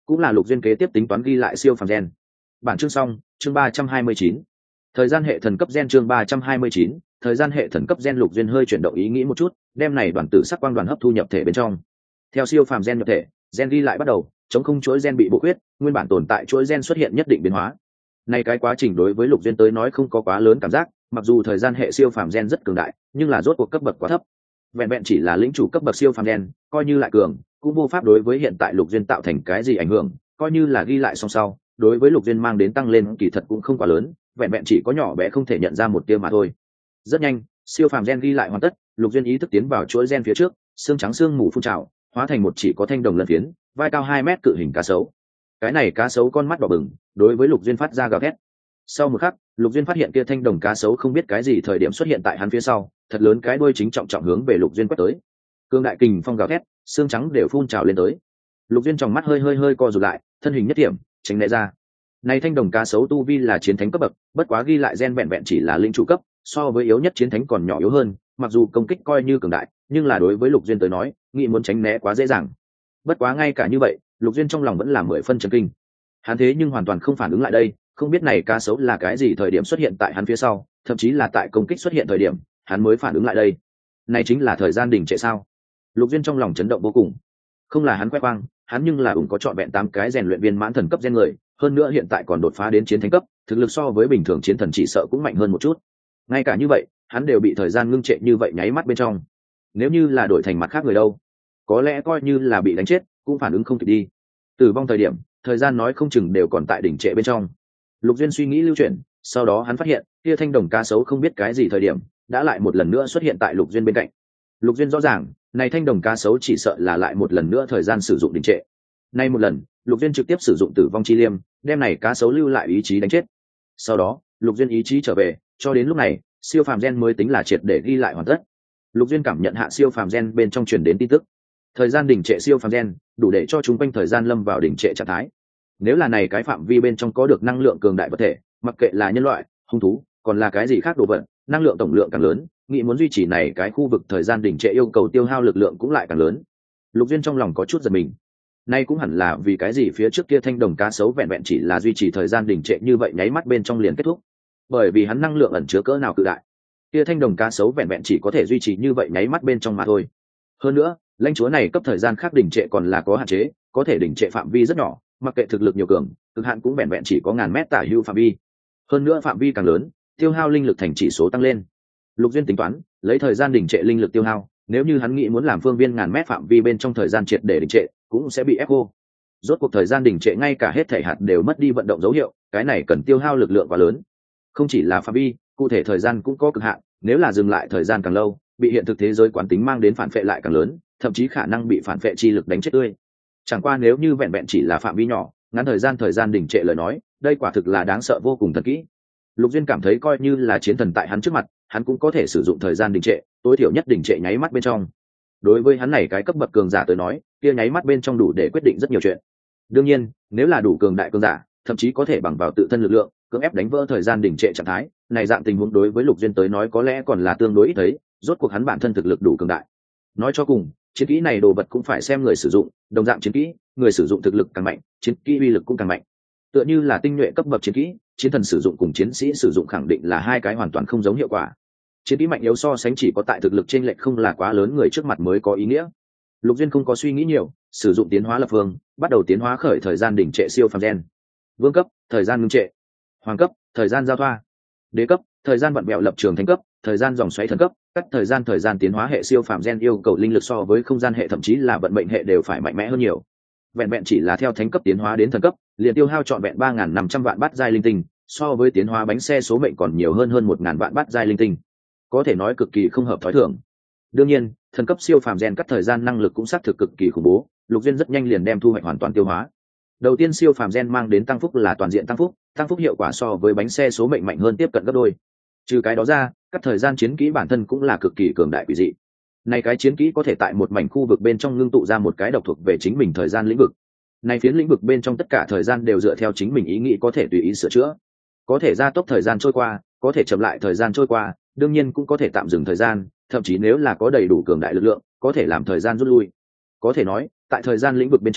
cũng là Lục Duyên kế tiếp tính toán ghi lại siêu phàm gen. Bản chương xong, chương 329. Thời gian hệ thần cấp gen chương 329, thời gian hệ thần cấp gen. Lục Duyên hơi chuyển động ý nghĩ một chút, đem này đoàn tử sắc quang đoàn hấp thu nhập thể bên trong. Theo siêu phàm gen nhập thể, gen ghi lại bắt đầu, chống không chuỗi gen bị bổ khuyết, nguyên bản tồn tại chuỗi gen xuất hiện nhất định biến hóa. Này cái quá trình đối với Lục Duyên tới nói không có quá lớn cảm giác, mặc dù thời gian hệ siêu phàm gen rất cường đại, nhưng là rốt cuộc cấp bậc quá thấp. Vẹn vẹn chỉ là lĩnh chủ cấp bậc siêu phàm gen, coi như lại cường, cũng vô pháp đối với hiện tại Lục Duyên tạo thành cái gì ảnh hưởng, coi như là ghi lại song sau, đối với Lục Duyên mang đến tăng lên kỳ thật cũng không quá lớn, vẹn vẹn chỉ có nhỏ bé không thể nhận ra một tia mà thôi. Rất nhanh, siêu phàm gen ghi lại hoàn tất, Lục Duyên ý thức tiến vào chuỗi gen phía trước, xương trắng xương mù phun trào, hóa thành một chỉ có thanh đồng lân phiến, vai cao 2 mét cự hình cá sấu. Cái này cá sấu con mắt đỏ bừng, đối với Lục Duyên phát ra gào thét. Sau một khắc, Lục Duyên phát hiện kia thanh đồng cá sấu không biết cái gì thời điểm xuất hiện tại hắn phía sau, thật lớn cái đuôi chính trọng trọng hướng về Lục Duyên quét tới. Cương đại kình phong gào thét, xương trắng đều phun trào lên tới. Lục Duyên trong mắt hơi co rụt lại, thân hình nhất điểm, tránh né ra. Này thanh đồng cá sấu tu vi là chiến thánh cấp bậc, bất quá ghi lại gen vẹn vẹn chỉ là linh chủ cấp, so với yếu nhất chiến thánh còn nhỏ yếu hơn, mặc dù công kích coi như cường đại, nhưng là đối với Lục Duyên tới nói, nghĩ muốn tránh né quá dễ dàng. Bất quá ngay cả như vậy, Lục Duyên trong lòng vẫn là 10 phân chấn kinh. Hắn thế nhưng hoàn toàn không phản ứng lại đây, không biết này cá sấu là cái gì thời điểm xuất hiện tại hắn phía sau, thậm chí là tại công kích xuất hiện thời điểm, hắn mới phản ứng lại đây. Này chính là thời gian đình trệ sao? Lục Duyên trong lòng chấn động vô cùng. Không là hắn khoe khoang, hắn nhưng là có trọn vẹn 8 cái rèn luyện viên mãn thần cấp gen người, hơn nữa hiện tại còn đột phá đến chiến thánh cấp, thực lực so với bình thường chiến thần chỉ sợ cũng mạnh hơn một chút. Ngay cả như vậy, hắn đều bị thời gian ngưng trệ như vậy nháy mắt bên trong. Nếu như là đổi thành mặt khác người đâu, có lẽ coi như là bị đánh chết, cũng phản ứng không kịp đi. Tử vong thời điểm, thời gian nói không chừng đều còn tại đỉnh trệ bên trong. Lục Duyên suy nghĩ lưu chuyển, sau đó hắn phát hiện, kia thanh đồng cá sấu không biết cái gì thời điểm, đã lại một lần nữa xuất hiện tại Lục Duyên bên cạnh. Lục Duyên rõ ràng, này thanh đồng cá sấu chỉ sợ là lại một lần nữa thời gian sử dụng đình trệ. Nay một lần, Lục Duyên trực tiếp sử dụng tử vong chi liêm, đem này cá sấu lưu lại ý chí đánh chết. Sau đó, Lục Duyên ý chí trở về, cho đến lúc này, siêu phàm gen mới tính là triệt để ghi lại hoàn tất. Lục Duyên cảm nhận hạ siêu phàm gen bên trong truyền đến tin tức. Thời gian đình trệ siêu phàm gen, đủ để cho chúng quanh thời gian lâm vào đình trệ trạng thái. Nếu là này cái phạm vi bên trong có được năng lượng cường đại vật thể, mặc kệ là nhân loại, hung thú, còn là cái gì khác đồ vật, năng lượng tổng lượng càng lớn, nghĩ muốn duy trì này cái khu vực thời gian đình trệ yêu cầu tiêu hao lực lượng cũng lại càng lớn. Lục Duyên trong lòng có chút giật mình. Nay cũng hẳn là vì cái gì phía trước kia thanh đồng cá sấu vẹn vẹn chỉ là duy trì thời gian đình trệ như vậy nháy mắt bên trong liền kết thúc. Bởi vì hắn năng lượng ẩn chứa cỡ nào cự đại. Kia thanh đồng cá sấu vẹn vẹn chỉ có thể duy trì như vậy nháy mắt bên trong mà thôi. Hơn nữa, lãnh chúa này cấp thời gian khác đình trệ còn là có hạn chế, có thể đình trệ phạm vi rất nhỏ, mặc kệ thực lực nhiều cường, cực hạn cũng vẹn vẹn chỉ có ngàn mét tả hữu phạm vi. Hơn nữa phạm vi càng lớn, tiêu hao linh lực thành chỉ số tăng lên. Lục Duyên tính toán, lấy thời gian đình trệ linh lực tiêu hao, nếu như hắn nghĩ muốn làm phương viên ngàn mét phạm vi bên trong thời gian triệt để đình trệ, cũng sẽ bị ép khô. Rốt cuộc thời gian đình trệ ngay cả hết thể hạt đều mất đi vận động dấu hiệu, cái này cần tiêu hao lực lượng quá lớn. Không chỉ là phạm vi, cụ thể thời gian cũng có cực hạn, nếu là dừng lại thời gian càng lâu, bị hiện thực thế giới quán tính mang đến phản phệ lại càng lớn, thậm chí khả năng bị phản phệ chi lực đánh chết tươi. Chẳng qua nếu như vẹn vẹn chỉ là phạm vi nhỏ, ngắn thời gian đình trệ lời nói, đây quả thực là đáng sợ vô cùng thần kỹ. Lục Duyên cảm thấy coi như là chiến thần tại hắn trước mặt, hắn cũng có thể sử dụng thời gian đình trệ, tối thiểu nhất đình trệ nháy mắt bên trong. Đối với hắn này cái cấp bậc cường giả tới nói, kia nháy mắt bên trong đủ để quyết định rất nhiều chuyện. Đương nhiên, nếu là đủ cường đại cường giả, thậm chí có thể bằng vào tự thân lực lượng, cưỡng ép đánh vỡ thời gian đình trệ trạng thái, này dạng tình huống đối với Lục Duyên tới nói có lẽ còn là tương đối ít thấy, rốt cuộc hắn bản thân thực lực đủ cường đại. Nói cho cùng, chiến kỹ này đồ vật cũng phải xem người sử dụng, đồng dạng chiến kỹ, người sử dụng thực lực càng mạnh, chiến kỹ uy lực cũng càng mạnh. Tựa như là tinh nhuệ cấp bậc chiến kỹ, chiến thần sử dụng cùng chiến sĩ sử dụng khẳng định là hai cái hoàn toàn không giống hiệu quả. Chiến kỹ mạnh yếu so sánh chỉ có tại thực lực chênh lệch không là quá lớn người trước mặt mới có ý nghĩa. Lục Duyên không có suy nghĩ nhiều, sử dụng tiến hóa lập phương, bắt đầu tiến hóa khởi thời gian đỉnh trệ siêu phàm gen. Vương cấp, thời gian ngưng trệ. Hoàng cấp, thời gian giao thoa. Đế cấp, thời gian vặn vẹo lập trường thánh cấp, thời gian dòng xoáy thần cấp. Các thời gian tiến hóa hệ siêu phàm gen yêu cầu linh lực so với không gian hệ thậm chí là vận mệnh hệ đều phải mạnh mẽ hơn nhiều. Vẹn vẹn chỉ là theo thánh cấp tiến hóa đến thần cấp, liền tiêu hao trọn vẹn 3.500 vạn bát giai linh tinh, so với tiến hóa bánh xe số mệnh còn nhiều hơn 1.000 vạn bát giai linh tinh, có thể nói cực kỳ không hợp thói thường. Đương nhiên, thần cấp siêu phàm gen cắt thời gian năng lực cũng xác thực cực kỳ khủng bố, Lục Duyên rất nhanh liền đem thu hoạch hoàn toàn tiêu hóa. Đầu tiên siêu phàm gen mang đến tăng phúc là toàn diện tăng phúc hiệu quả so với bánh xe số mệnh mạnh hơn tiếp cận gấp đôi. Trừ cái đó ra, các thời gian chiến kỹ bản thân cũng là cực kỳ cường đại quỷ dị. Này cái chiến kỹ có thể tại một mảnh khu vực bên trong ngưng tụ ra một cái độc thuộc về chính mình thời gian lĩnh vực. Này phiến lĩnh vực bên trong tất cả thời gian đều dựa theo chính mình ý nghĩ có thể tùy ý sửa chữa. Có thể gia tốc thời gian trôi qua, có thể chậm lại thời gian trôi qua, đương nhiên cũng có thể tạm dừng thời gian, thậm chí nếu là có đầy đủ cường đại lực lượng, có thể làm thời gian rút lui. Có thể nói, tại thời gian lĩnh vực bên trong,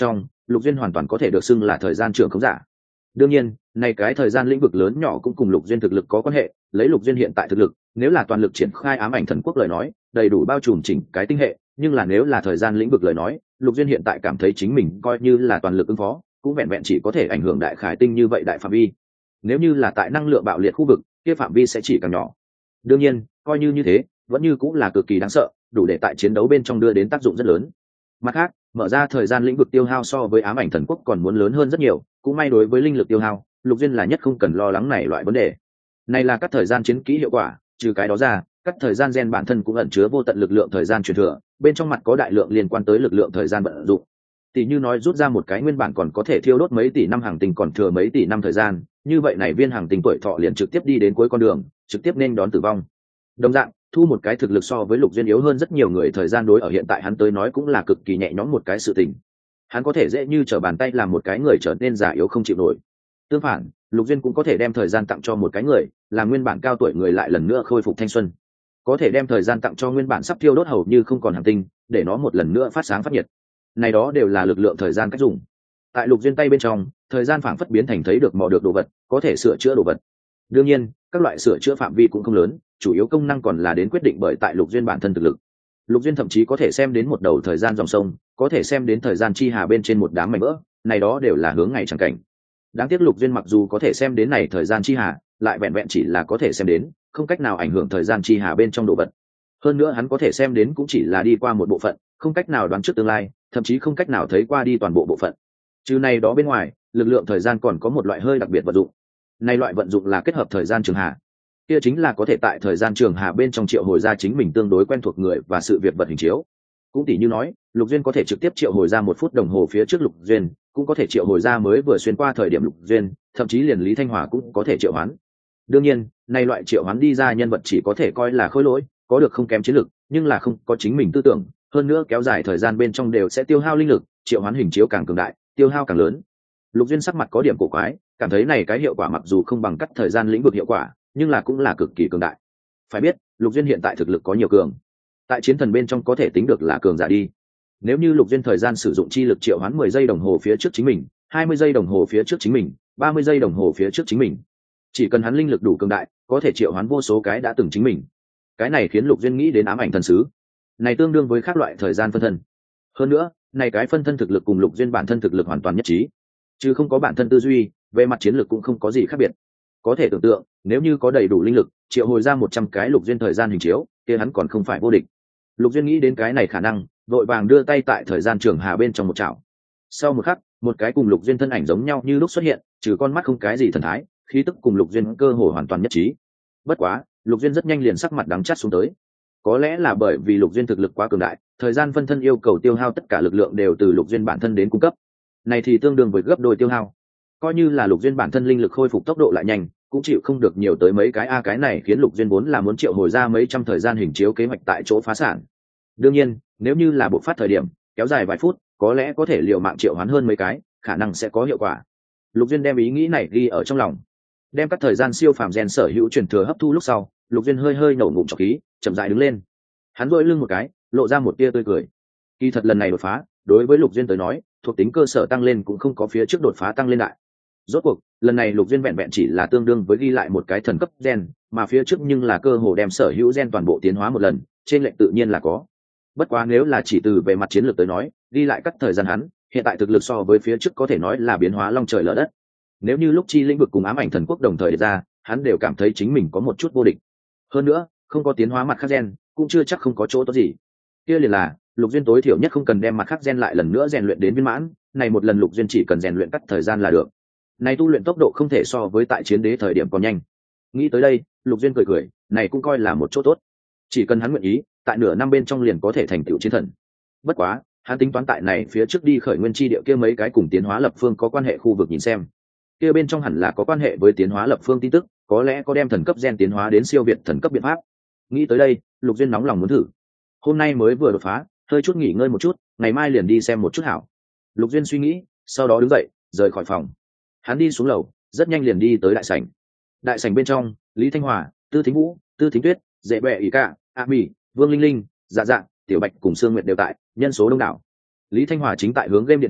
Lục Duyên hoàn toàn có thể được xưng là thời gian trưởng khống giả. Đương nhiên, này cái thời gian lĩnh vực lớn nhỏ cũng cùng Lục Duyên thực lực có quan hệ, lấy Lục Duyên hiện tại thực lực, nếu là toàn lực triển khai ám ảnh thần quốc lời nói, đầy đủ bao trùm chỉnh cái tinh hệ, nhưng là nếu là thời gian lĩnh vực lời nói, Lục Duyên hiện tại cảm thấy chính mình coi như là toàn lực ứng phó, cũng vẹn vẹn chỉ có thể ảnh hưởng đại khải tinh như vậy đại phạm vi. Nếu như là tại năng lượng bạo liệt khu vực, kia phạm vi sẽ chỉ càng nhỏ. Đương nhiên, coi như thế, vẫn như cũng là cực kỳ đáng sợ, đủ để tại chiến đấu bên trong đưa đến tác dụng rất lớn. Mặt khác, mở ra thời gian lĩnh vực tiêu hao so với ám ảnh thần quốc còn muốn lớn hơn rất nhiều, cũng may đối với linh lực tiêu hao, Lục Duyên là nhất không cần lo lắng này loại vấn đề. Này là các thời gian chiến kỹ hiệu quả, trừ cái đó ra, các thời gian gen bản thân cũng ẩn chứa vô tận lực lượng thời gian truyền thừa, bên trong mặt có đại lượng liên quan tới lực lượng thời gian vận dụng. Tỷ như nói rút ra một cái nguyên bản còn có thể thiêu đốt mấy tỷ năm hàng tinh còn thừa mấy tỷ năm thời gian, như vậy này viên hàng tinh tuổi thọ liền trực tiếp đi đến cuối con đường, trực tiếp nên đón tử vong. Đồng dạng, thu một cái thực lực so với Lục Duyên yếu hơn rất nhiều người thời gian đối ở hiện tại hắn tới nói cũng là cực kỳ nhẹ nhõm một cái sự tình. Hắn có thể dễ như trở bàn tay làm một cái người trở nên già yếu không chịu nổi. Tương phản, Lục Duyên cũng có thể đem thời gian tặng cho một cái người, làm nguyên bản cao tuổi người lại lần nữa khôi phục thanh xuân. Có thể đem thời gian tặng cho nguyên bản sắp thiêu đốt hầu như không còn hành tinh, để nó một lần nữa phát sáng phát nhiệt. Này đó đều là lực lượng thời gian cách dùng. Tại Lục Duyên tay bên trong, thời gian phảng phất biến thành thấy được mò được đồ vật, có thể sửa chữa đồ vật. Đương nhiên, các loại sửa chữa phạm vi cũng không lớn, chủ yếu công năng còn là đến quyết định bởi tại Lục Duyên bản thân thực lực. Lục Duyên thậm chí có thể xem đến một đầu thời gian dòng sông, có thể xem đến thời gian chi hà bên trên một đám mảnh vỡ, này đó đều là hướng ngày chẳng cảnh. Đáng tiếc Lục Duyên mặc dù có thể xem đến này thời gian chi hà, lại vẹn vẹn chỉ là có thể xem đến, không cách nào ảnh hưởng thời gian chi hà bên trong đồ vật. Hơn nữa hắn có thể xem đến cũng chỉ là đi qua một bộ phận, không cách nào đoán trước tương lai, thậm chí không cách nào thấy qua đi toàn bộ bộ phận. Trừ này đó bên ngoài, lực lượng thời gian còn có một loại hơi đặc biệt vận dụng. Này loại vận dụng là kết hợp thời gian trường hà. Kia chính là có thể tại thời gian trường hà bên trong triệu hồi ra chính mình tương đối quen thuộc người và sự việc vật hình chiếu. Cũng tỉ như nói, Lục Duyên có thể trực tiếp triệu hồi ra 1 phút đồng hồ phía trước Lục Duyên, cũng có thể triệu hồi ra mới vừa xuyên qua thời điểm Lục Duyên, thậm chí liền Lý Thanh Hòa cũng có thể triệu hoán. Đương nhiên, này loại triệu hoán đi ra nhân vật chỉ có thể coi là khối lỗi, có được không kém chiến lực, nhưng là không có chính mình tư tưởng, hơn nữa kéo dài thời gian bên trong đều sẽ tiêu hao linh lực, triệu hoán hình chiếu càng cường đại, tiêu hao càng lớn. Lục Duyên sắc mặt có điểm cổ quái, cảm thấy này cái hiệu quả mặc dù không bằng cắt thời gian lĩnh vực hiệu quả, nhưng là cũng là cực kỳ cường đại. Phải biết, Lục Duyên hiện tại thực lực có nhiều cường, tại chiến thần bên trong có thể tính được là cường giả đi. Nếu như Lục Duyên thời gian sử dụng chi lực triệu hoán 10 giây đồng hồ phía trước chính mình, 20 giây đồng hồ phía trước chính mình, 30 giây đồng hồ phía trước chính mình, chỉ cần hắn linh lực đủ cường đại, có thể triệu hoán vô số cái đã từng chính mình. Cái này khiến Lục Duyên nghĩ đến ám ảnh thần sứ, này tương đương với các loại thời gian phân thân. Hơn nữa, này cái phân thân thực lực cùng Lục Duyên bản thân thực lực hoàn toàn nhất trí, chứ không có bản thân tư duy, về mặt chiến lược cũng không có gì khác biệt. Có thể tưởng tượng, nếu như có đầy đủ linh lực, triệu hồi ra 100 cái Lục Duyên thời gian hình chiếu, kia hắn còn không phải vô địch. Lục Duyên nghĩ đến cái này khả năng, vội vàng đưa tay tại thời gian trường hà bên trong một chảo. Sau một khắc, một cái cùng Lục Duyên thân ảnh giống nhau như lúc xuất hiện, trừ con mắt không cái gì thần thái, khí tức cùng Lục Duyên cơ hồ hoàn toàn nhất trí. Bất quá, Lục Duyên rất nhanh liền sắc mặt đắng chát xuống tới. Có lẽ là bởi vì Lục Duyên thực lực quá cường đại, thời gian phân thân yêu cầu tiêu hao tất cả lực lượng đều từ Lục Duyên bản thân đến cung cấp. Này thì tương đương với gấp đôi tiêu hao. Coi như là Lục Duyên bản thân linh lực khôi phục tốc độ lại nhanh, cũng chịu không được nhiều tới mấy cái cái này khiến Lục Duyên vốn là muốn triệu hồi ra mấy trăm thời gian hình chiếu kế hoạch tại chỗ phá sản. Đương nhiên, nếu như là bộc phát thời điểm, kéo dài vài phút, có lẽ có thể liều mạng triệu hoán hơn mấy cái, khả năng sẽ có hiệu quả. Lục Duyên đem ý nghĩ này ghi ở trong lòng. Đem các thời gian siêu phàm gen sở hữu truyền thừa hấp thu lúc sau, Lục Duyên hơi nổ ngụm trọc khí, chậm rãi đứng lên. Hắn duỗi lưng một cái, lộ ra một tia tươi cười. Kỳ thật lần này đột phá, đối với Lục Duyên tới nói, thuộc tính cơ sở tăng lên cũng không có phía trước đột phá tăng lên đại. Rốt cuộc, lần này Lục Duyên vẹn vẹn chỉ là tương đương với ghi lại một cái thần cấp gen, mà phía trước nhưng là cơ hồ đem sở hữu gen toàn bộ tiến hóa một lần, trên lệnh tự nhiên là có. Bất quá nếu là chỉ từ về mặt chiến lược tới nói, ghi lại các thời gian hắn, hiện tại thực lực so với phía trước có thể nói là biến hóa long trời lở đất. Nếu như lúc chi lĩnh vực cùng ám ảnh thần quốc đồng thời ra, hắn đều cảm thấy chính mình có một chút vô địch. Hơn nữa, không có tiến hóa mặt khác gen, cũng chưa chắc không có chỗ tốt gì. Kia liền là, Lục Duyên tối thiểu nhất không cần đem mặt khác gen lại lần nữa rèn luyện đến viên mãn, này một lần Lục Duyên chỉ cần rèn luyện cắt thời gian là được. Này tu luyện tốc độ không thể so với tại chiến đế thời điểm còn nhanh. Nghĩ tới đây, Lục Duyên cười cười, này cũng coi là một chỗ tốt. Chỉ cần hắn nguyện ý, tại nửa năm bên trong liền có thể thành tựu chiến thần. Bất quá, hắn tính toán tại này phía trước đi khởi nguyên chi địa kia mấy cái cùng tiến hóa lập phương có quan hệ khu vực nhìn xem. Kia bên trong hẳn là có quan hệ với tiến hóa lập phương tin tức, có lẽ có đem thần cấp gen tiến hóa đến siêu việt thần cấp biện pháp. Nghĩ tới đây, Lục Duyên nóng lòng muốn thử. Hôm nay mới vừa đột phá, hơi chút nghỉ ngơi một chút, ngày mai liền đi xem một chút hảo. Lục Duyên suy nghĩ, sau đó đứng dậy, rời khỏi phòng. Hắn đi xuống lầu, rất nhanh liền đi tới đại sảnh. Đại sảnh bên trong, Lý Thanh Hòa, Tư Thính Vũ, Tư Thính Tuyết, Dễ Bệ Ý Cả, A Mì, Vương Linh Linh, Dạ Dạ, Tiểu Bạch cùng Sương Nguyệt đều tại, nhân số đông đảo. Lý Thanh Hòa chính tại hướng game điện thoại,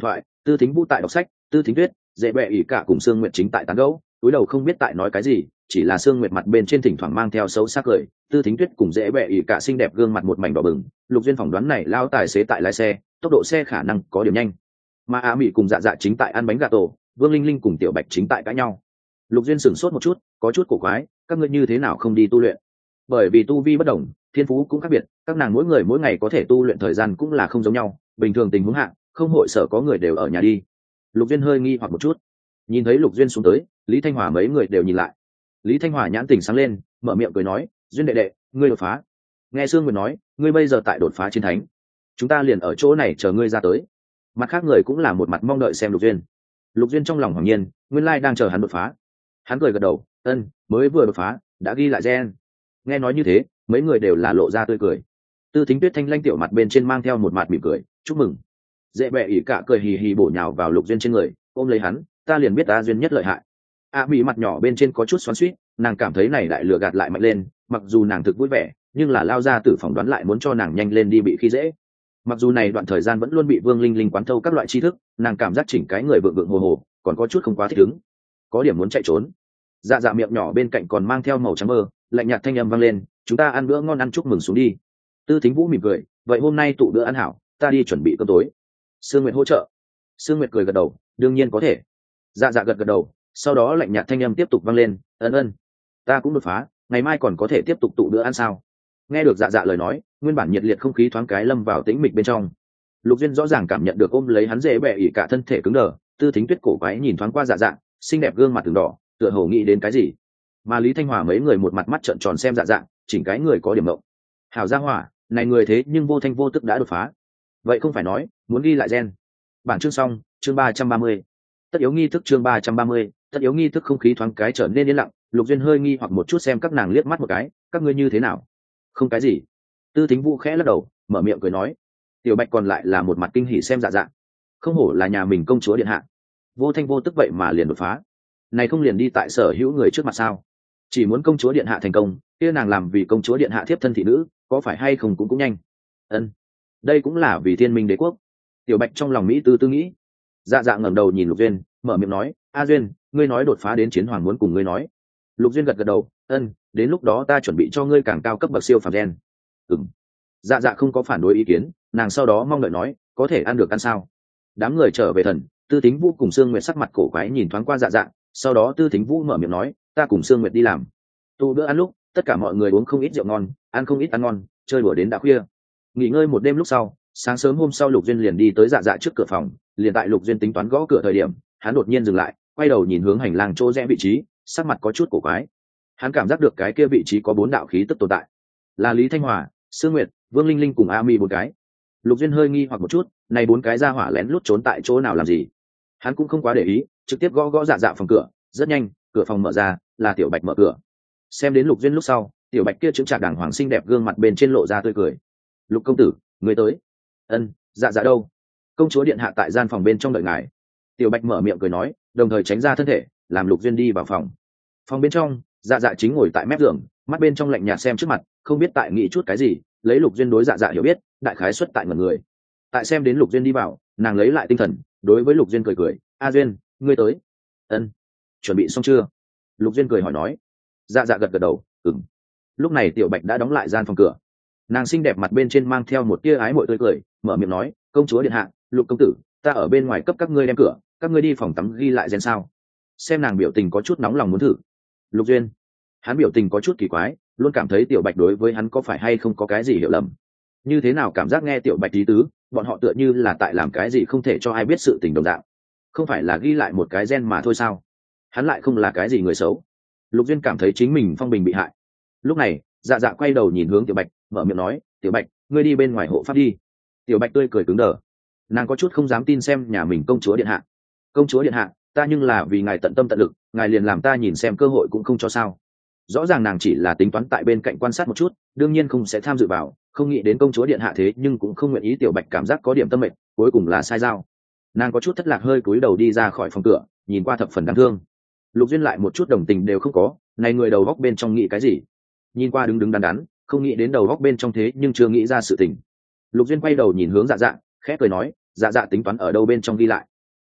Tư Thính Vũ tại đọc sách, Tư Thính Tuyết, Dễ Bệ ỉ cả cùng Sương Nguyệt chính tại tán gẫu, túi đầu không biết tại nói cái gì, chỉ là Sương Nguyệt mặt bên trên thỉnh thoảng mang theo xấu sắc cười. Tư Thính Tuyết cùng Dễ Bệ ỉ cả xinh đẹp gương mặt một mảnh đỏ bừng. Lục Duyên phỏng đoán này lao tài xế tại lái xe, tốc độ xe khả năng có điểm nhanh. Mà A Mỹ cùng Dạ Dạ chính tại ăn bánh gà tổ, Vương Linh Linh cùng Tiểu Bạch chính tại cãi nhau. Lục Duyên sửng sốt một chút, có chút cổ quái, các ngươi như thế nào không đi tu luyện? Bởi vì tu vi bất đồng, thiên phú cũng khác biệt, các nàng mỗi người mỗi ngày có thể tu luyện thời gian cũng là không giống nhau. Bình thường tình huống hạ, không hội sở có người đều ở nhà đi. Lục Duyên hơi nghi hoặc một chút, nhìn thấy Lục Duyên xuống tới, Lý Thanh Hòa mấy người đều nhìn lại. Lý Thanh Hòa nhãn tình sáng lên, mở miệng cười nói, Duyên đệ đệ, ngươi đột phá. Nghe Sương Nguyệt nói, ngươi bây giờ tại đột phá chiến thánh, chúng ta liền ở chỗ này chờ ngươi ra tới. Mặt khác người cũng là một mặt mong đợi xem Lục Duyên. Lục Duyên trong lòng hoàng nhiên, nguyên lai đang chờ hắn đột phá. Hắn cười gật đầu, ân, mới vừa đột phá, đã ghi lại gen. Nghe nói như thế, mấy người đều là lộ ra tươi cười. Tư Thính Tuyết thanh lanh tiểu mặt bên trên mang theo một mặt mỉm cười, chúc mừng. Dễ Bệ ỉ cả cười hì hì bổ nhào vào Lục Duyên trên người, ôm lấy hắn, ta liền biết ta duyên nhất lợi hại. A Mỹ mặt nhỏ bên trên có chút xoắn xuýt, nàng cảm thấy này đại lừa gạt lại mạnh lên, mặc dù nàng thực vui vẻ, nhưng là lao ra tử phỏng đoán lại muốn cho nàng nhanh lên đi bị khi dễ. Mặc dù này đoạn thời gian vẫn luôn bị Vương Linh Linh quán thâu các loại tri thức, nàng cảm giác chỉnh cái người vượng vượng hồ hồ, còn có chút không quá thích ứng, có điểm muốn chạy trốn. Dạ dạ miệng nhỏ bên cạnh còn mang theo màu trắng mơ, lạnh nhạt thanh âm vang lên, chúng ta ăn bữa ngon ăn chúc mừng xuống đi. Tư Thính Vũ mỉm cười, vậy hôm nay tụ bữa ăn hảo, ta đi chuẩn bị cơm tối. Sương Nguyệt hỗ trợ. Sương Nguyệt cười gật đầu, đương nhiên có thể. Dạ dạ gật gật đầu, sau đó lạnh nhạt thanh âm tiếp tục vang lên, ân, ta cũng đột phá, ngày mai còn có thể tiếp tục tụ bữa ăn sao? Nghe được dạ dạ lời nói, nguyên bản nhiệt liệt không khí thoáng cái lâm vào tĩnh mịch bên trong. Lục Duyên rõ ràng cảm nhận được ôm lấy hắn Dễ Bệ ỉ cả thân thể cứng đờ. Tư Thính Tuyết cổ quái nhìn thoáng qua dạ dạ, xinh đẹp gương mặt từng đỏ, tựa hồ nghĩ đến cái gì. Mà Lý Thanh Hòa mấy người một mặt mắt trợn tròn xem dạ dạ, chỉnh cái người có điểm mộng. Hảo gia hỏa, này người thế nhưng vô thanh vô tức đã đột phá. Vậy không phải nói muốn ghi lại gen. Bản chương xong, chương 330. Tất yếu nghi thức chương 330, tất yếu nghi thức không khí thoáng cái trở nên yên lặng. Lục Duyên hơi nghi hoặc một chút xem các nàng liếc mắt một cái, các ngươi như thế nào? Không cái gì. Tư Thính Vũ khẽ lắc đầu, mở miệng cười nói. Tiểu Bạch còn lại là một mặt kinh hỉ xem dạ dạ. Không hổ là nhà mình công chúa điện hạ, vô thanh vô tức vậy mà liền đột phá. Này không liền đi tại sở hữu người trước mặt sao? Chỉ muốn công chúa điện hạ thành công, kia nàng làm vì công chúa điện hạ thiếp thân thị nữ, có phải hay không cũng nhanh. Ân, đây cũng là vì Thiên Minh đế quốc. Tiểu Bạch trong lòng mỹ tư tư nghĩ. Dạ dạ ngẩng đầu nhìn Lục Duyên, mở miệng nói, A Duyên, ngươi nói đột phá đến chiến hoàng muốn cùng ngươi nói. Lục Duyên gật gật đầu, ân, đến lúc đó ta chuẩn bị cho ngươi càng cao cấp bậc siêu phàm gen. Ừm. Dạ dạ không có phản đối ý kiến, nàng sau đó mong đợi nói, có thể ăn được ăn sao? Đám người trở về thần, Tư Thính Vũ cùng Sương Nguyệt sắc mặt cổ quái nhìn thoáng qua dạ dạ, sau đó Tư Thính Vũ mở miệng nói, ta cùng Sương Nguyệt đi làm. Tu bữa ăn lúc, tất cả mọi người uống không ít rượu ngon, ăn không ít ăn ngon, chơi đùa đến đã khuya. Nghỉ ngơi một đêm lúc sau, sáng sớm hôm sau Lục Duyên liền đi tới dạ dạ trước cửa phòng, liền tại Lục Duyên tính toán gõ cửa thời điểm, hắn đột nhiên dừng lại, quay đầu nhìn hướng hành lang chỗ rẽ vị trí, sắc mặt có chút cổ quái. Hắn cảm giác được cái kia vị trí có 4 đạo khí tức tồn tại, là Lý Thanh Hòa, Sương Nguyệt, Vương Linh Linh cùng A Mi 4 cái. Lục Duyên hơi nghi hoặc một chút, này 4 cái ra hỏa lén lút trốn tại chỗ nào làm gì? Hắn cũng không quá để ý, trực tiếp gõ gõ dạ dạ phòng cửa, rất nhanh, cửa phòng mở ra, là Tiểu Bạch mở cửa. Xem đến Lục Duyên lúc sau, Tiểu Bạch kia chững chạc đàng hoàng xinh đẹp gương mặt bên trên lộ ra tươi cười. Lục công tử, người tới. Ân, dạ dạ đâu? Công chúa điện hạ tại gian phòng bên trong đợi ngài. Tiểu Bạch mở miệng cười nói, đồng thời tránh ra thân thể, làm Lục Duyên đi vào phòng. Phòng bên trong, dạ dạ chính ngồi tại mép giường, mắt bên trong lạnh nhạt xem trước mặt, không biết tại nghĩ chút cái gì. Lấy Lục Duyên đối dạ dạ hiểu biết, đại khái xuất tại ngẩn người. Tại xem đến Lục Duyên đi vào, nàng lấy lại tinh thần, đối với Lục Duyên cười cười, A Duyên, ngươi tới. Ân, chuẩn bị xong chưa? Lục Duyên cười hỏi nói. Dạ dạ gật gật đầu, ừm. Lúc này Tiểu Bạch đã đóng lại gian phòng cửa, nàng xinh đẹp mặt bên trên mang theo một tia ái mội tươi cười, mở miệng nói, công chúa điện hạ, Lục công tử, ta ở bên ngoài cấp các ngươi đem cửa, các ngươi đi phòng tắm ghi lại gen sao? Xem nàng biểu tình có chút nóng lòng muốn thử. Lục Duyên, hắn biểu tình có chút kỳ quái, luôn cảm thấy Tiểu Bạch đối với hắn có phải hay không có cái gì hiểu lầm. Như thế nào cảm giác nghe Tiểu Bạch ý tứ, bọn họ tựa như là tại làm cái gì không thể cho ai biết sự tình đồng dạng. Không phải là ghi lại một cái gen mà thôi sao? Hắn lại không là cái gì người xấu. Lục Duyên cảm thấy chính mình phong bình bị hại. Lúc này, dạ dạ quay đầu nhìn hướng Tiểu Bạch, mở miệng nói, Tiểu Bạch, ngươi đi bên ngoài hộ pháp đi. Tiểu Bạch tươi cười cứng đờ, nàng có chút không dám tin xem nhà mình công chúa điện hạ. Công chúa điện hạ, ta nhưng là vì ngài tận tâm tận lực, ngài liền làm ta nhìn xem cơ hội cũng không cho sao? Rõ ràng nàng chỉ là tính toán tại bên cạnh quan sát một chút, đương nhiên không sẽ tham dự vào, không nghĩ đến công chúa điện hạ thế nhưng cũng không nguyện ý. Tiểu Bạch cảm giác có điểm tâm mệnh, cuối cùng là sai giao. Nàng có chút thất lạc hơi cúi đầu đi ra khỏi phòng cửa, nhìn qua thập phần đáng thương. Lục Duyên lại một chút đồng tình đều không có, này người đầu góc bên trong nghĩ cái gì? Nhìn qua đứng đứng đắn đắn, không nghĩ đến đầu góc bên trong thế nhưng chưa nghĩ ra sự tình. Lục Duyên quay đầu nhìn hướng dạ dạ, khẽ cười nói, dạ dạ tính toán ở đâu bên trong ghi lại?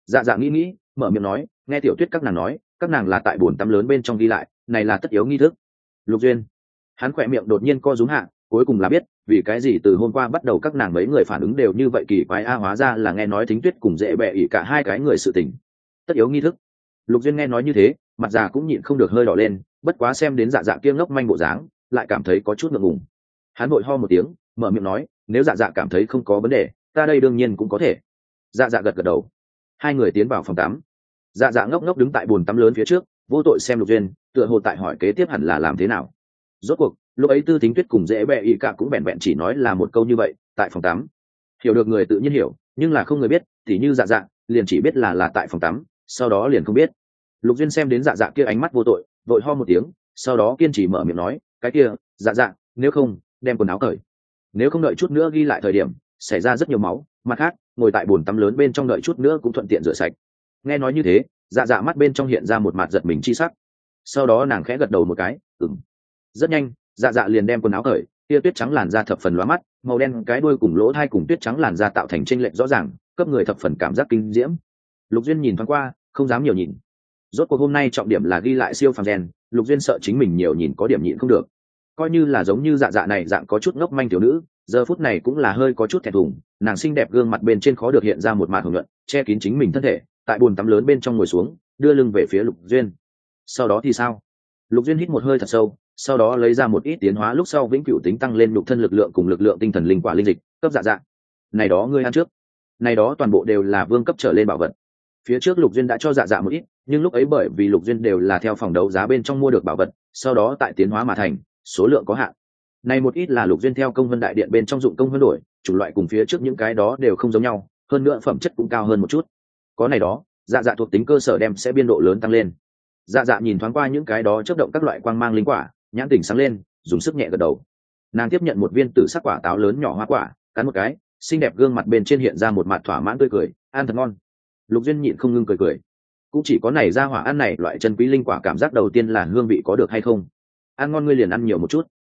Dạ dạ nghĩ mở miệng nói, nghe tiểu tuyết các nàng nói các nàng là tại bồn tắm lớn bên trong ghi lại, này là tất yếu nghi thức. Lục Duyên, hắn khỏe miệng đột nhiên co rúm hạ, cuối cùng là biết vì cái gì từ hôm qua bắt đầu các nàng mấy người phản ứng đều như vậy kỳ quái, hóa ra là nghe nói Thính Tuyết cùng Dễ Bẹ ỉ cả hai cái người sự tình. Tất yếu nghi thức. Lục Duyên nghe nói như thế, mặt già cũng nhịn không được hơi đỏ lên, bất quá xem đến dạ dạ kia ngốc manh bộ dáng, lại cảm thấy có chút ngượng ngùng. Hắn vội ho một tiếng, mở miệng nói, nếu dạ dạ cảm thấy không có vấn đề, ta đây đương nhiên cũng có thể. Dạ dạ gật gật đầu. Hai người tiến vào phòng tắm. Dạ dạ ngốc ngốc đứng tại bồn tắm lớn phía trước, vô tội xem Lục Duyên, tựa hồ tại hỏi kế tiếp hẳn là làm thế nào. Rốt cuộc lúc ấy Tư Thính Tuyết cùng Dễ Bẹ ỉ cả cũng vẹn vẹn chỉ nói là một câu như vậy tại phòng tắm. Hiểu được người tự nhiên hiểu, nhưng là không người biết thì như dạ dạ liền chỉ biết là tại phòng tắm, sau đó liền không biết. Lục Duyên xem đến dạ dạ kia ánh mắt vô tội, vội ho một tiếng, sau đó kiên trì mở miệng nói, cái kia dạ dạ, nếu không đem quần áo cởi, nếu không đợi chút nữa ghi lại thời điểm xảy ra rất nhiều máu, mặt khác ngồi tại bồn tắm lớn bên trong đợi chút nữa cũng thuận tiện rửa sạch. Nghe nói như thế, dạ dạ mắt bên trong hiện ra một mặt giật mình chi sắc, sau đó nàng khẽ gật đầu một cái, ừm. Rất nhanh dạ dạ liền đem quần áo cởi, tia tuyết trắng làn da thập phần lóa mắt, màu đen cái đuôi cùng lỗ thai cùng tuyết trắng làn da tạo thành chênh lệch rõ ràng, cấp người thập phần cảm giác kinh diễm. Lục Duyên nhìn thoáng qua, không dám nhiều nhìn. Rốt cuộc hôm nay trọng điểm là ghi lại siêu phàm gen, Lục Duyên sợ chính mình nhiều nhìn có điểm nhịn không được. Coi như là giống như dạ dạ này dạng có chút ngốc manh tiểu nữ, giờ phút này cũng là hơi có chút thẹn thùng, nàng xinh đẹp gương mặt bên trên khó được hiện ra một màn hồng nhuận, che kín chính mình thân thể, tại bồn tắm lớn bên trong ngồi xuống, đưa lưng về phía Lục Duyên. Sau đó thì sao? Lục Duyên hít một hơi thật sâu, sau đó lấy ra một ít tiến hóa lúc sau vĩnh cửu tính tăng lên nhục thân lực lượng cùng lực lượng tinh thần linh quả linh dịch, cấp dạ dạ. Này đó ngươi ăn trước. Này đó toàn bộ đều là vương cấp trở lên bảo vật. Phía trước Lục Duyên đã cho dạ dạ một ít, nhưng lúc ấy bởi vì Lục Duyên đều là theo phòng đấu giá bên trong mua được bảo vật, sau đó tại tiến hóa mà thành, số lượng có hạn. Này một ít là Lục Duyên theo công vân đại điện bên trong dụng công vân đổi, chủng loại cùng phía trước những cái đó đều không giống nhau, hơn nữa phẩm chất cũng cao hơn một chút. Có này đó, dạ dạ thuộc tính cơ sở đem sẽ biên độ lớn tăng lên. Dạ dạ nhìn thoáng qua những cái đó chớp động các loại quang mang linh quả, nhãn tỉnh sáng lên, dùng sức nhẹ gật đầu. Nàng tiếp nhận một viên tử sắc quả táo lớn nhỏ hoa quả, cắn một cái, xinh đẹp gương mặt bên trên hiện ra một mặt thỏa mãn tươi cười, ăn thật ngon. Lục Duyên nhịn không ngưng cười. Cũng chỉ có này ra hỏa ăn này loại chân quý linh quả cảm giác đầu tiên là hương vị có được hay không. Ăn ngon ngươi liền ăn nhiều một chút.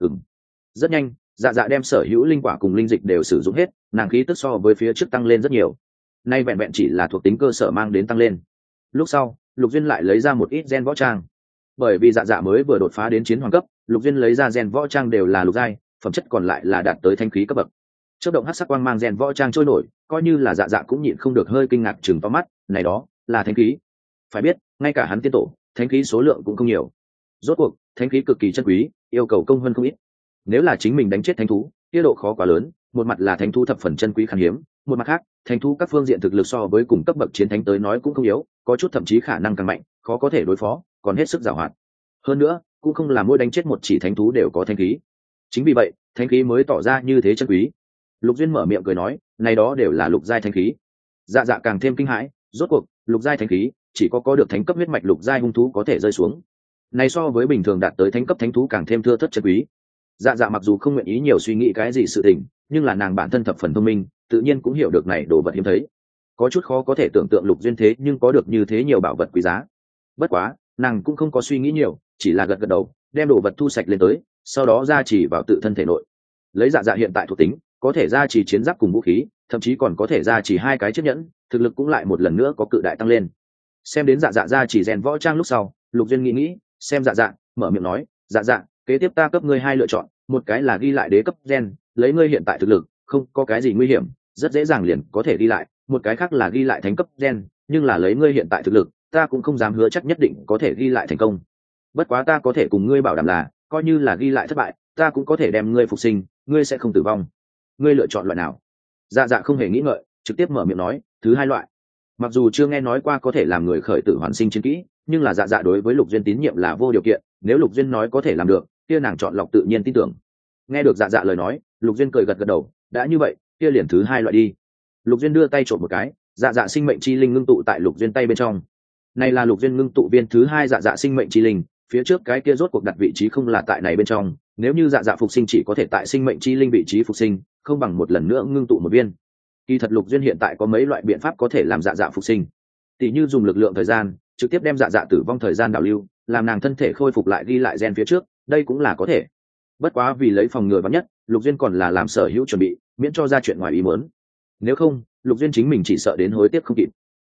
Rất nhanh, dạ dạ đem sở hữu linh quả cùng linh dịch đều sử dụng hết, nàng khí tức so với phía trước tăng lên rất nhiều. Nay vẹn vẹn chỉ là thuộc tính cơ sở mang đến tăng lên. Lúc sau, Lục Duyên lại lấy ra một ít gen võ trang. Bởi vì dạ dạ mới vừa đột phá đến chiến hoàng cấp, Lục Duyên lấy ra gen võ trang đều là lục giai, phẩm chất còn lại là đạt tới thanh khí cấp bậc. Chớp động hắc sắc quang mang gen võ trang trôi nổi, coi như là dạ dạ cũng nhịn không được hơi kinh ngạc chừng to mắt, này đó là thanh khí. Phải biết, ngay cả hắn tiên tổ, thanh khí số lượng cũng không nhiều. Rốt cuộc, thanh khí cực kỳ chân quý, yêu cầu công hơn không ít. Nếu là chính mình đánh chết thánh thú, tiết độ khó quá lớn, một mặt là thánh thú thập phần chân quý khan hiếm, một mặt khác, thánh thú các phương diện thực lực so với cùng cấp bậc chiến thánh tới nói cũng không yếu, có chút thậm chí khả năng càng mạnh, khó có thể đối phó, còn hết sức giàu hoạt. Hơn nữa, cũng không là mỗi đánh chết một chỉ thánh thú đều có thanh khí. Chính vì vậy, thanh khí mới tỏ ra như thế chân quý. Lục Duyên mở miệng cười nói, này đó đều là lục giai thanh khí. Dạ dạ càng thêm kinh hãi, rốt cuộc, lục giai thanh khí, chỉ có được thánh cấp huyết mạch lục giai hung thú có thể rơi xuống. Này so với bình thường đạt tới thánh cấp thánh thú càng thêm thưa thớt chân quý. Dạ dạ mặc dù không nguyện ý nhiều suy nghĩ cái gì sự tình, nhưng là nàng bản thân thập phần thông minh, tự nhiên cũng hiểu được này đồ vật hiếm thấy. Có chút khó có thể tưởng tượng Lục Duyên thế nhưng có được như thế nhiều bảo vật quý giá. Bất quá, nàng cũng không có suy nghĩ nhiều, chỉ là gật gật đầu, đem đồ vật thu sạch lên tới, sau đó gia trì vào tự thân thể nội. Lấy dạ dạ hiện tại thuộc tính, có thể gia trì chiến giáp cùng vũ khí, thậm chí còn có thể gia trì hai cái chiếc nhẫn, thực lực cũng lại một lần nữa có cự đại tăng lên. Xem đến dạ dạ gia trì rèn võ trang lúc sau, Lục Duyên nghĩ, xem dạ dạ, mở miệng nói, dạ dạ, kế tiếp ta cấp ngươi hai lựa chọn, một cái là ghi lại đế cấp gen, lấy ngươi hiện tại thực lực, không có cái gì nguy hiểm, rất dễ dàng liền có thể ghi lại, một cái khác là ghi lại thánh cấp gen, nhưng là lấy ngươi hiện tại thực lực, ta cũng không dám hứa chắc nhất định có thể ghi lại thành công. Bất quá ta có thể cùng ngươi bảo đảm là, coi như là ghi lại thất bại, ta cũng có thể đem ngươi phục sinh, ngươi sẽ không tử vong. Ngươi lựa chọn loại nào? Dạ dạ không hề nghĩ ngợi, trực tiếp mở miệng nói, thứ hai loại. Mặc dù chưa nghe nói qua có thể làm người khởi tử hoàn sinh chiến kỹ, nhưng là dạ dạ đối với Lục Duyên tín nhiệm là vô điều kiện, nếu Lục Duyên nói có thể làm được, kia nàng chọn lọc tự nhiên tin tưởng. Nghe được dạ dạ lời nói, Lục Duyên cười gật gật đầu, đã như vậy, kia liền thứ hai loại đi. Lục Duyên đưa tay trộm một cái, dạ dạ sinh mệnh chi linh ngưng tụ tại Lục Duyên tay bên trong. Này là Lục Duyên ngưng tụ viên thứ hai dạ dạ sinh mệnh chi linh, phía trước cái kia rốt cuộc đặt vị trí không là tại này bên trong, nếu như dạ dạ phục sinh chỉ có thể tại sinh mệnh chi linh vị trí phục sinh, không bằng một lần nữa ngưng tụ một viên. Kỳ thật Lục Duyên hiện tại có mấy loại biện pháp có thể làm dạ dạ phục sinh, tỷ như dùng lực lượng thời gian trực tiếp đem dạ dạ tử vong thời gian đảo lưu, làm nàng thân thể khôi phục lại ghi lại gen phía trước, đây cũng là có thể. Bất quá vì lấy phòng ngừa vắn nhất, Lục Duyên còn là làm sở hữu chuẩn bị, miễn cho ra chuyện ngoài ý muốn. Nếu không, Lục Duyên chính mình chỉ sợ đến hối tiếc không kịp.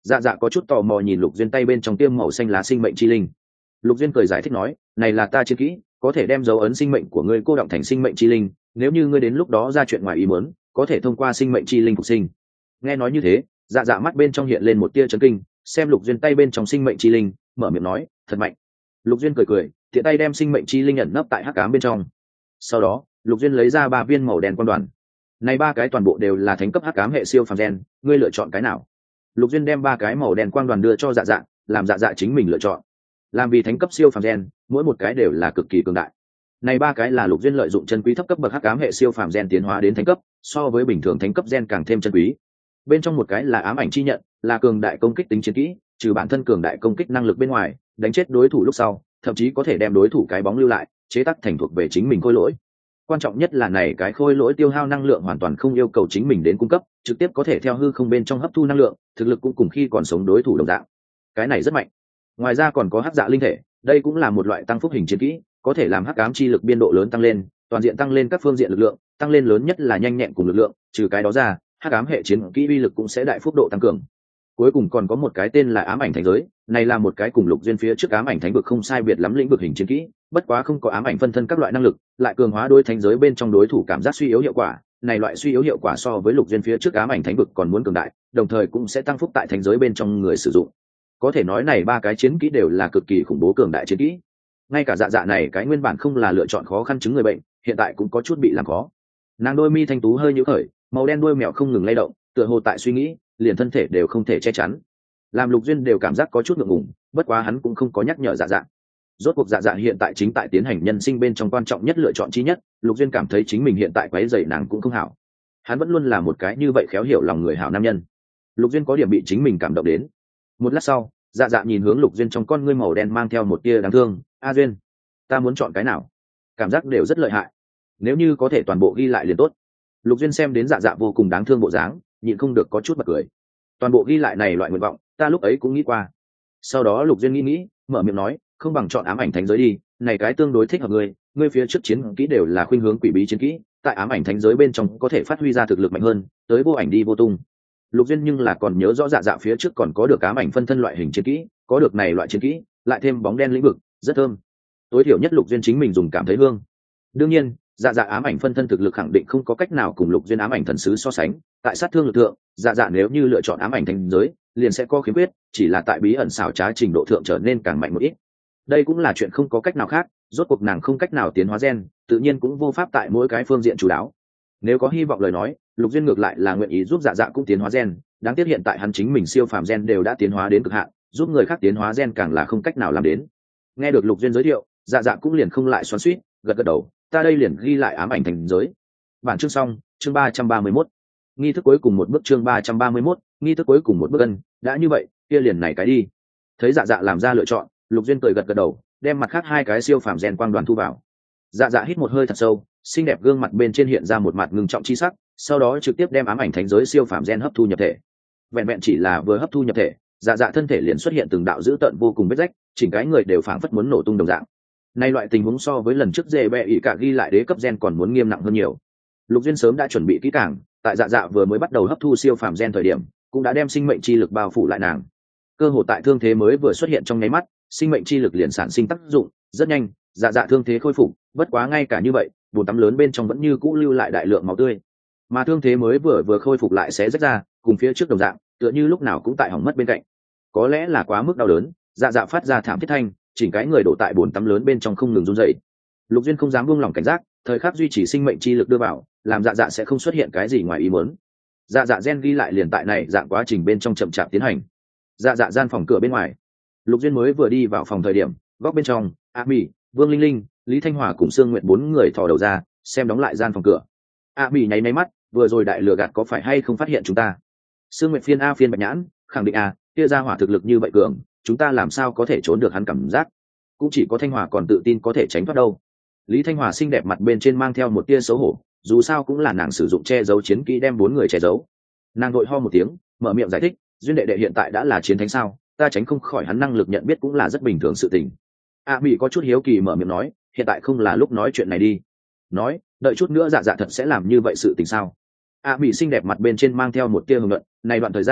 Dạ dạ có chút tò mò nhìn Lục Duyên tay bên trong tiêm màu xanh lá sinh mệnh chi linh. Lục Duyên cười giải thích nói, này là ta chiến kỹ, có thể đem dấu ấn sinh mệnh của ngươi cô đọng thành sinh mệnh chi linh, nếu như ngươi đến lúc đó ra chuyện ngoài ý muốn, có thể thông qua sinh mệnh chi linh phục sinh. Nghe nói như thế, dạ dạ mắt bên trong hiện lên một tia chấn kinh, xem Lục Duyên tay bên trong sinh mệnh chi linh, mở miệng nói, thật mạnh. Lục Duyên cười cười, tiện tay đem sinh mệnh chi linh ẩn nấp tại hắc ám bên trong. Sau đó, Lục Duyên lấy ra 3 viên màu đen quan đoàn. Này 3 cái toàn bộ đều là thánh cấp hắc ám hệ siêu phàm gen, ngươi lựa chọn cái nào? Lục Duyên đem 3 cái màu đen quang đoàn đưa cho dạ dạ, làm dạ dạ chính mình lựa chọn. Làm vì thánh cấp siêu phàm gen, mỗi một cái đều là cực kỳ cường đại. Này 3 cái là Lục Duyên lợi dụng chân quý thấp cấp bậc hắc ám hệ siêu phàm gen tiến hóa đến thánh cấp, so với bình thường thánh cấp gen càng thêm chân quý. Bên trong một cái là ám ảnh chi nhận, là cường đại công kích tính chiến kỹ, trừ bản thân cường đại công kích năng lực bên ngoài, đánh chết đối thủ lúc sau, thậm chí có thể đem đối thủ cái bóng lưu lại, chế tác thành thuộc về chính mình khôi lỗi. Quan trọng nhất là này cái khôi lỗi tiêu hao năng lượng hoàn toàn không yêu cầu chính mình đến cung cấp, trực tiếp có thể theo hư không bên trong hấp thu năng lượng, thực lực cũng cùng khi còn sống đối thủ đồng dạng. Cái này rất mạnh. Ngoài ra còn có hắc dạ linh thể, đây cũng là một loại tăng phúc hình chiến kỹ, có thể làm hắc ám chi lực biên độ lớn tăng lên, toàn diện tăng lên các phương diện lực lượng, tăng lên lớn nhất là nhanh nhẹn cùng lực lượng, trừ cái đó ra, hắc ám hệ chiến kỹ uy lực cũng sẽ đại phúc độ tăng cường. Cuối cùng còn có một cái tên là ám ảnh thánh giới, này là một cái cùng Lục Duyên phía trước ám ảnh thánh vực không sai biệt lắm lĩnh vực hình chiến kỹ, bất quá không có ám ảnh phân thân các loại năng lực, lại cường hóa đối thánh giới bên trong đối thủ cảm giác suy yếu hiệu quả, này loại suy yếu hiệu quả so với Lục Duyên phía trước ám ảnh thánh vực còn muốn cường đại, đồng thời cũng sẽ tăng phúc tại thánh giới bên trong người sử dụng. Có thể nói này 3 cái chiến kỹ đều là cực kỳ khủng bố cường đại chiến kỹ. Ngay cả dạ dạ này cái nguyên bản không là lựa chọn khó khăn chứng người bệnh, hiện tại cũng có chút bị làm khó. Nàng đôi mi thanh tú hơi nhíu khởi, màu đen đuôi mèo không ngừng lay động, tựa hồ tại suy nghĩ, liền thân thể đều không thể che chắn. Làm Lục Duyên đều cảm giác có chút ngượng ngùng, bất quá hắn cũng không có nhắc nhở dạ dạ. Rốt cuộc dạ dạ hiện tại chính tại tiến hành nhân sinh bên trong quan trọng nhất lựa chọn chi nhất, Lục Duyên cảm thấy chính mình hiện tại quấy rầy nàng cũng không hảo. Hắn vẫn luôn là một cái như vậy khéo hiểu lòng người hảo nam nhân. Lục Duyên có điểm bị chính mình cảm động đến. Một lát sau, dạ dạ nhìn hướng Lục Duyên trong con ngươi màu đen mang theo một tia đáng thương, "A Duyên, ta muốn chọn cái nào? Cảm giác đều rất lợi hại. Nếu như có thể toàn bộ ghi lại liền tốt." Lục Duyên xem đến dạ dạ vô cùng đáng thương bộ dáng, nhịn không được có chút bật cười. Toàn bộ ghi lại này loại nguyện vọng, ta lúc ấy cũng nghĩ qua. Sau đó Lục Duyên nghĩ, mở miệng nói, không bằng chọn ám ảnh thánh giới đi, này cái tương đối thích hợp ngươi phía trước chiến kỹ đều là khuynh hướng quỷ bí chiến kỹ, tại ám ảnh thánh giới bên trong có thể phát huy ra thực lực mạnh hơn, tới vô ảnh đi vô tung. Lục Duyên nhưng là còn nhớ rõ dạ dạ phía trước còn có được ám ảnh phân thân loại hình chiến kỹ, có được này loại chiến kỹ, lại thêm bóng đen lĩnh vực, rất thơm. Tối thiểu nhất Lục Duyên chính mình dùng cảm thấy hương. Đương nhiên, dạ dạ ám ảnh phân thân thực lực khẳng định không có cách nào cùng Lục Duyên ám ảnh thần sứ so sánh, tại sát thương lực lượng, dạ dạ nếu như lựa chọn ám ảnh thánh giới, liền sẽ có khiếm khuyết, chỉ là tại bí ẩn xảo trá trình độ thượng trở nên càng mạnh một ít. Đây cũng là chuyện không có cách nào khác, rốt cuộc nàng không cách nào tiến hóa gen, tự nhiên cũng vô pháp tại mỗi cái phương diện chủ đáo. Nếu có hy vọng lời nói, Lục Duyên ngược lại là nguyện ý giúp dạ dạ cũng tiến hóa gen, đáng tiếc hiện tại hắn chính mình siêu phàm gen đều đã tiến hóa đến cực hạn, giúp người khác tiến hóa gen càng là không cách nào làm đến. Nghe được Lục Duyên giới thiệu, dạ dạ cũng liền không lại xoắn xuýt, gật gật đầu, ta đây liền ghi lại ám ảnh thành giới. Bản chương xong, chương 331. Nghi thức cuối cùng một bước, chương 331, nghi thức cuối cùng một bước ân, đã như vậy, kia liền này cái đi. Thấy dạ dạ làm ra lựa chọn, Lục Duyên cười gật gật đầu, đem mặt khác 2 cái siêu phàm gen quang đoàn thu vào. Dạ dạ hít một hơi thật sâu, xinh đẹp gương mặt bên trên hiện ra một mặt ngưng trọng chi sắc, sau đó trực tiếp đem ám ảnh thánh giới siêu phàm gen hấp thu nhập thể. Vẹn vẹn chỉ là vừa hấp thu nhập thể, dạ dạ thân thể liền xuất hiện từng đạo dữ tợn vô cùng vết rách, chỉnh cái người đều phảng phất muốn nổ tung đồng dạng. Nay loại tình huống so với lần trước dễ bẹ ỉ cả ghi lại đế cấp gen còn muốn nghiêm nặng hơn nhiều. Lục Duyên sớm đã chuẩn bị kỹ càng, tại dạ dạ vừa mới bắt đầu hấp thu siêu phàm gen thời điểm, cũng đã đem sinh mệnh chi lực bao phủ lại nàng. Cơ hội tại thương thế mới vừa xuất hiện trong nháy mắt, sinh mệnh chi lực liền sản sinh tác dụng, rất nhanh, dạ dạ thương thế khôi phục, bất quá ngay cả như vậy, bồn tắm lớn bên trong vẫn như cũ lưu lại đại lượng máu tươi. Mà thương thế mới vừa khôi phục lại sẽ rách ra, cùng phía trước đồng dạng, tựa như lúc nào cũng tại hỏng mất bên cạnh. Có lẽ là quá mức đau đớn, dạ dạ phát ra thảm thiết thanh, chỉnh cái người đổ tại bồn tắm lớn bên trong không ngừng run rẩy. Lục Duyên không dám buông lỏng cảnh giác, thời khắc duy trì sinh mệnh chi lực đưa vào, làm dạ dạ sẽ không xuất hiện cái gì ngoài ý muốn. Dạ dạ gen ghi lại liền tại này dạng quá trình bên trong chậm chạp tiến hành. Dạ dạ gian phòng cửa bên ngoài, Lục Duyên mới vừa đi vào phòng thời điểm, góc bên trong, A Mỹ, Vương Linh Linh, Lý Thanh Hòa cùng Sương Nguyệt 4 người thò đầu ra, xem đóng lại gian phòng cửa. A Mỹ nháy mắt, vừa rồi đại lừa gạt có phải hay không phát hiện chúng ta? Sương Nguyệt phiên bạch nhãn, khẳng định kia ra hỏa thực lực như vậy cường, chúng ta làm sao có thể trốn được hắn cảm giác? Cũng chỉ có Thanh Hòa còn tự tin có thể tránh thoát đâu. Lý Thanh Hòa xinh đẹp mặt bên trên mang theo một tia xấu hổ, dù sao cũng là nàng sử dụng che giấu chiến kỹ đem 4 người che giấu. Nàng vội ho một tiếng, mở miệng giải thích, Duyên đệ đệ hiện tại đã là chiến thánh sao, ta tránh không khỏi hắn năng lực nhận biết cũng là rất bình thường sự tình. A Mỹ có chút hiếu kỳ mở miệng nói, hiện tại không là lúc nói chuyện này đi. Nói, đợi chút nữa dạ dạ thật sẽ làm như vậy sự tình sao? A Mỹ xinh đẹp mặt bên trên mang theo một tia hưng luận, này đoạn thời gian,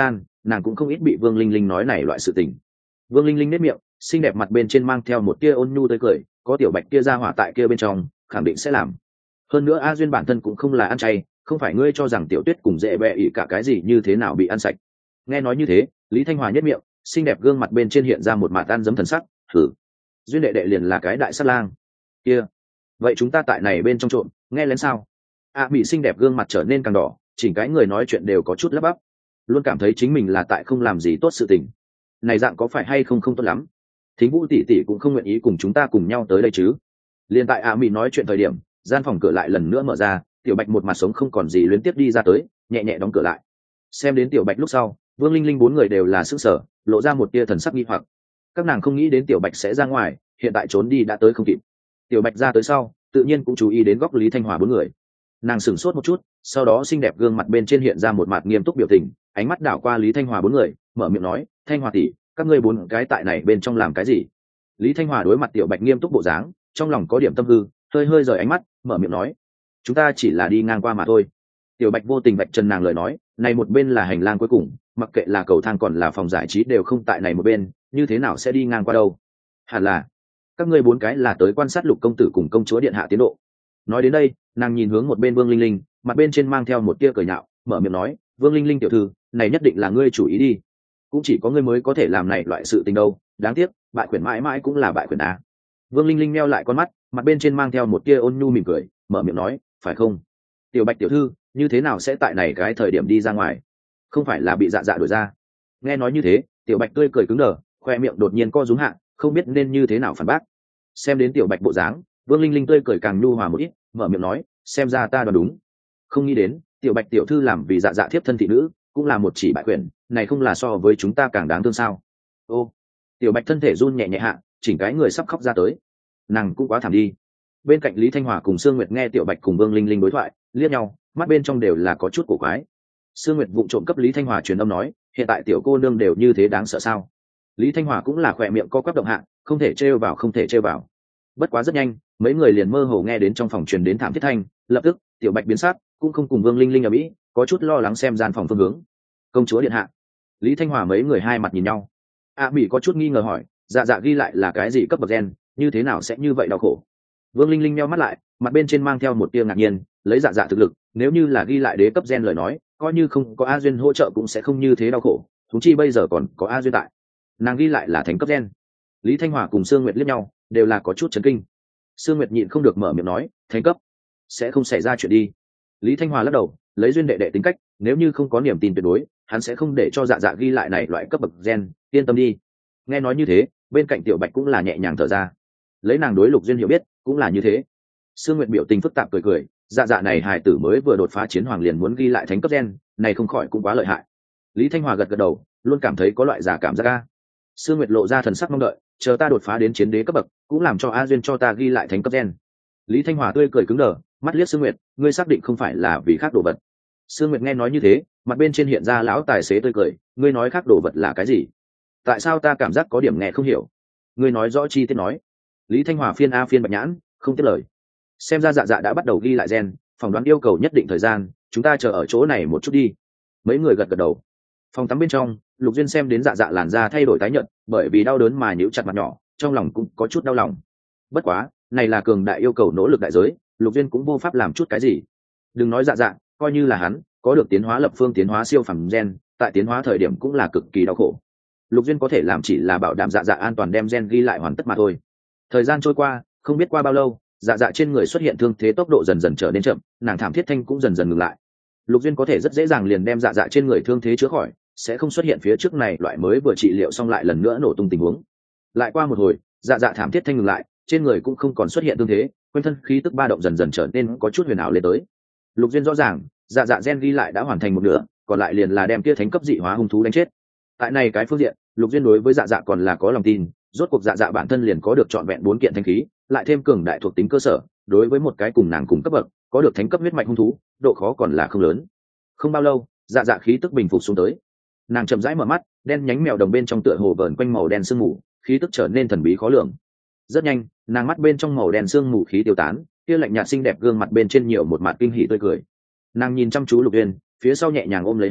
nàng cũng không ít bị Vương Linh Linh nói này loại sự tình. Vương Linh Linh nét miệng, xinh đẹp mặt bên trên mang theo một tia ôn nhu tươi cười, có tiểu bạch kia ra hỏa tại kia bên trong, khẳng định sẽ làm. Hơn nữa A Duyên bản thân cũng không là ăn chay, không phải ngươi cho rằng tiểu tuyết cùng dễ bẹ ỉ cả cái gì như thế nào bị ăn sạch. Nghe nói như thế, Lý Thanh Hòa nhất miệng, xinh đẹp gương mặt bên trên hiện ra một mạt tan dấm thần sắc, thử. Duyên đệ đệ liền là cái đại sát lang. Kia, vậy chúng ta tại này bên trong trộm, nghe lén sao? Bị xinh đẹp gương mặt trở nên càng đỏ, chỉnh cái người nói chuyện đều có chút lắp bắp, luôn cảm thấy chính mình là tại không làm gì tốt sự tình. Này dạng có phải hay không không tốt lắm? Thính Vũ tỷ tỷ cũng không nguyện ý cùng chúng ta cùng nhau tới đây chứ? Liên tại Mỹ nói chuyện thời điểm, gian phòng cửa lại lần nữa mở ra, Tiểu Bạch một mặt sống không còn gì liên tiếp đi ra tới, nhẹ nhẹ đóng cửa lại. Xem đến Tiểu Bạch lúc sau, Vương Linh Linh bốn người đều là sững sờ, lộ ra một tia thần sắc nghi hoặc. Các nàng không nghĩ đến Tiểu Bạch sẽ ra ngoài, hiện tại trốn đi đã tới không kịp. Tiểu Bạch ra tới sau, tự nhiên cũng chú ý đến góc Lý Thanh Hòa bốn người. Nàng sửng sốt một chút, sau đó xinh đẹp gương mặt bên trên hiện ra một mặt nghiêm túc biểu tình, ánh mắt đảo qua Lý Thanh Hòa bốn người, mở miệng nói, Thanh Hòa tỷ, các ngươi bốn cái tại này bên trong làm cái gì? Lý Thanh Hòa đối mặt Tiểu Bạch nghiêm túc bộ dáng, trong lòng có điểm tâm hư, hơi rời ánh mắt, mở miệng nói, chúng ta chỉ là đi ngang qua mà thôi. Tiểu Bạch vô tình vạch trần nàng lời nói, này một bên là hành lang cuối cùng, mặc kệ là cầu thang còn là phòng giải trí đều không tại này một bên, như thế nào sẽ đi ngang qua đâu? Hẳn là các ngươi bốn cái là tới quan sát Lục công tử cùng công chúa điện hạ tiến độ. Nói đến đây, nàng nhìn hướng một bên Vương Linh Linh, mặt bên trên mang theo một tia cười nhạo, mở miệng nói, Vương Linh Linh tiểu thư, này nhất định là ngươi chủ ý đi, cũng chỉ có ngươi mới có thể làm này loại sự tình đâu, đáng tiếc bại quyền mãi mãi cũng là bại quyền á. Vương Linh Linh meo lại con mắt, mặt bên trên mang theo một tia ôn nhu mỉm cười, mở miệng nói, phải không? Tiểu Bạch tiểu thư, như thế nào sẽ tại này cái thời điểm đi ra ngoài? Không phải là bị dạ dạ đuổi ra? Nghe nói như thế, Tiểu Bạch tươi cười cứng đờ, khoe miệng đột nhiên co rúm hạ, không biết nên như thế nào phản bác. Xem đến Tiểu Bạch bộ dáng, Vương Linh Linh tươi cười càng nhu hòa một ít, mở miệng nói, xem ra ta đoán đúng. Không nghĩ đến Tiểu Bạch tiểu thư làm vì dạ dạ thiếp thân thị nữ, cũng là một chỉ bại quyền, này không là so với chúng ta càng đáng thương sao? Ô, Tiểu Bạch thân thể run nhẹ nhẹ hạ, chỉnh cái người sắp khóc ra tới. Nàng cũng quá thảm đi. Bên cạnh Lý Thanh Hòa cùng Sương Nguyệt nghe Tiểu Bạch cùng Vương Linh Linh đối thoại, liếc nhau, mắt bên trong đều là có chút cổ quái. Sương Nguyệt vụng trộm cấp Lý Thanh Hòa truyền âm nói, hiện tại tiểu cô nương đều như thế đáng sợ sao? Lý Thanh Hòa cũng là khỏe miệng co quắp động hạ, không thể trêu vào không thể trêu vào. Bất quá rất nhanh, mấy người liền mơ hồ nghe đến trong phòng truyền đến thảm thiết thanh, lập tức Tiểu Bạch biến sắc, cũng không cùng Vương Linh Linh ở mỹ, có chút lo lắng xem gian phòng phương hướng. Công chúa điện hạ. Lý Thanh Hòa mấy người hai mặt nhìn nhau. Mỹ có chút nghi ngờ hỏi, dạ dạ ghi lại là cái gì cấp bậc gen, như thế nào sẽ như vậy đau khổ? Vương Linh Linh meo mắt lại, mặt bên trên mang theo một tia ngạc nhiên, lấy dạ dạ thực lực, nếu như là ghi lại đế cấp gen lời nói, coi như không có A Duyên hỗ trợ cũng sẽ không như thế đau khổ, thúng chi bây giờ còn có A Duyên tại. Nàng ghi lại là thánh cấp gen. Lý Thanh Hòa cùng Sương Nguyệt liếc nhau, đều là có chút chấn kinh. Sương Nguyệt nhịn không được mở miệng nói, thánh cấp sẽ không xảy ra chuyện đi. Lý Thanh Hòa lắc đầu, lấy Duyên đệ đệ tính cách, nếu như không có niềm tin tuyệt đối, hắn sẽ không để cho dạ dạ ghi lại này loại cấp bậc gen, yên tâm đi. Nghe nói như thế, bên cạnh Tiểu Bạch cũng là nhẹ nhàng thở ra. Lấy nàng đối Lục Duyên hiểu biết, cũng là như thế. Sương Nguyệt biểu tình phức tạp cười, dạ dạ này hài tử mới vừa đột phá chiến hoàng liền muốn ghi lại thánh cấp gen, này không khỏi cũng quá lợi hại. Lý Thanh Hòa gật gật đầu, luôn cảm thấy có loại giả cảm giác a. Sương Nguyệt lộ ra thần sắc mong đợi, chờ ta đột phá đến chiến đế cấp bậc, cũng làm cho A Duyên cho ta ghi lại thánh cấp gen. Lý Thanh Hòa tươi cười cứng đờ, mắt liếc Sương Nguyệt, ngươi xác định không phải là vì khác đồ vật? Sương Nguyệt nghe nói như thế, mặt bên trên hiện ra lão tài xế tươi cười, ngươi nói khác đồ vật là cái gì? Tại sao ta cảm giác có điểm nghe không hiểu? Ngươi nói rõ chi tiết nói. Lý Thanh Hòa phiên a phiên bạch nhãn, không tiếp lời. Xem ra dạ dạ đã bắt đầu ghi lại gen, phỏng đoán yêu cầu nhất định thời gian, chúng ta chờ ở chỗ này một chút đi. Mấy người gật gật đầu. Phòng tắm bên trong, Lục Duyên xem đến dạ dạ làn da thay đổi tái nhợt, bởi vì đau đớn mà nhíu chặt mặt nhỏ, trong lòng cũng có chút đau lòng. Bất quá, này là cường đại yêu cầu nỗ lực đại giới, Lục Duyên cũng vô pháp làm chút cái gì. Đừng nói dạ dạ, coi như là hắn, có được tiến hóa lập phương tiến hóa siêu phẩm gen, tại tiến hóa thời điểm cũng là cực kỳ đau khổ. Lục Duyên có thể làm chỉ là bảo đảm dạ dạ an toàn đem gen ghi lại hoàn tất mà thôi. Thời gian trôi qua, không biết qua bao lâu, dạ dạ trên người xuất hiện thương thế tốc độ dần dần trở nên chậm, nàng thảm thiết thanh cũng dần dần ngừng lại. Lục Duyên có thể rất dễ dàng liền đem dạ dạ trên người thương thế chữa khỏi, sẽ không xuất hiện phía trước này loại mới vừa trị liệu xong lại lần nữa nổ tung tình huống. Lại qua một hồi, dạ dạ thảm thiết thanh ngừng lại, trên người cũng không còn xuất hiện thương thế, quanh thân khí tức ba động dần dần trở nên có chút huyền ảo lên tới. Lục Duyên rõ ràng, dạ dạ gen ghi lại đã hoàn thành một nửa, còn lại liền là đem kia thánh cấp dị hóa hung thú đánh chết. Tại này cái phương diện, Lục Duyên đối với dạ dạ còn là có lòng tin, rốt cuộc dạ dạ bản thân liền có được trọn vẹn 4 kiện thanh khí, lại thêm cường đại thuộc tính cơ sở, đối với một cái cùng nàng cùng cấp bậc, có được thánh cấp huyết mạch hung thú, độ khó còn là không lớn. Không bao lâu, dạ dạ khí tức bình phục xuống tới. Nàng chậm rãi mở mắt, đen nhánh mèo đồng bên trong tựa hồ vờn quanh màu đen sương mù, khí tức trở nên thần bí khó lường. Rất nhanh, nàng mắt bên trong màu đen sương mù khí tiêu tán, kia lạnh nhạt xinh đẹp gương mặt bên trên nhiều một mặt kinh hỉ tươi cười. Nàng nhìn chăm chú Lục Duyên, phía sau nhẹ nhàng ôm lấy hắn,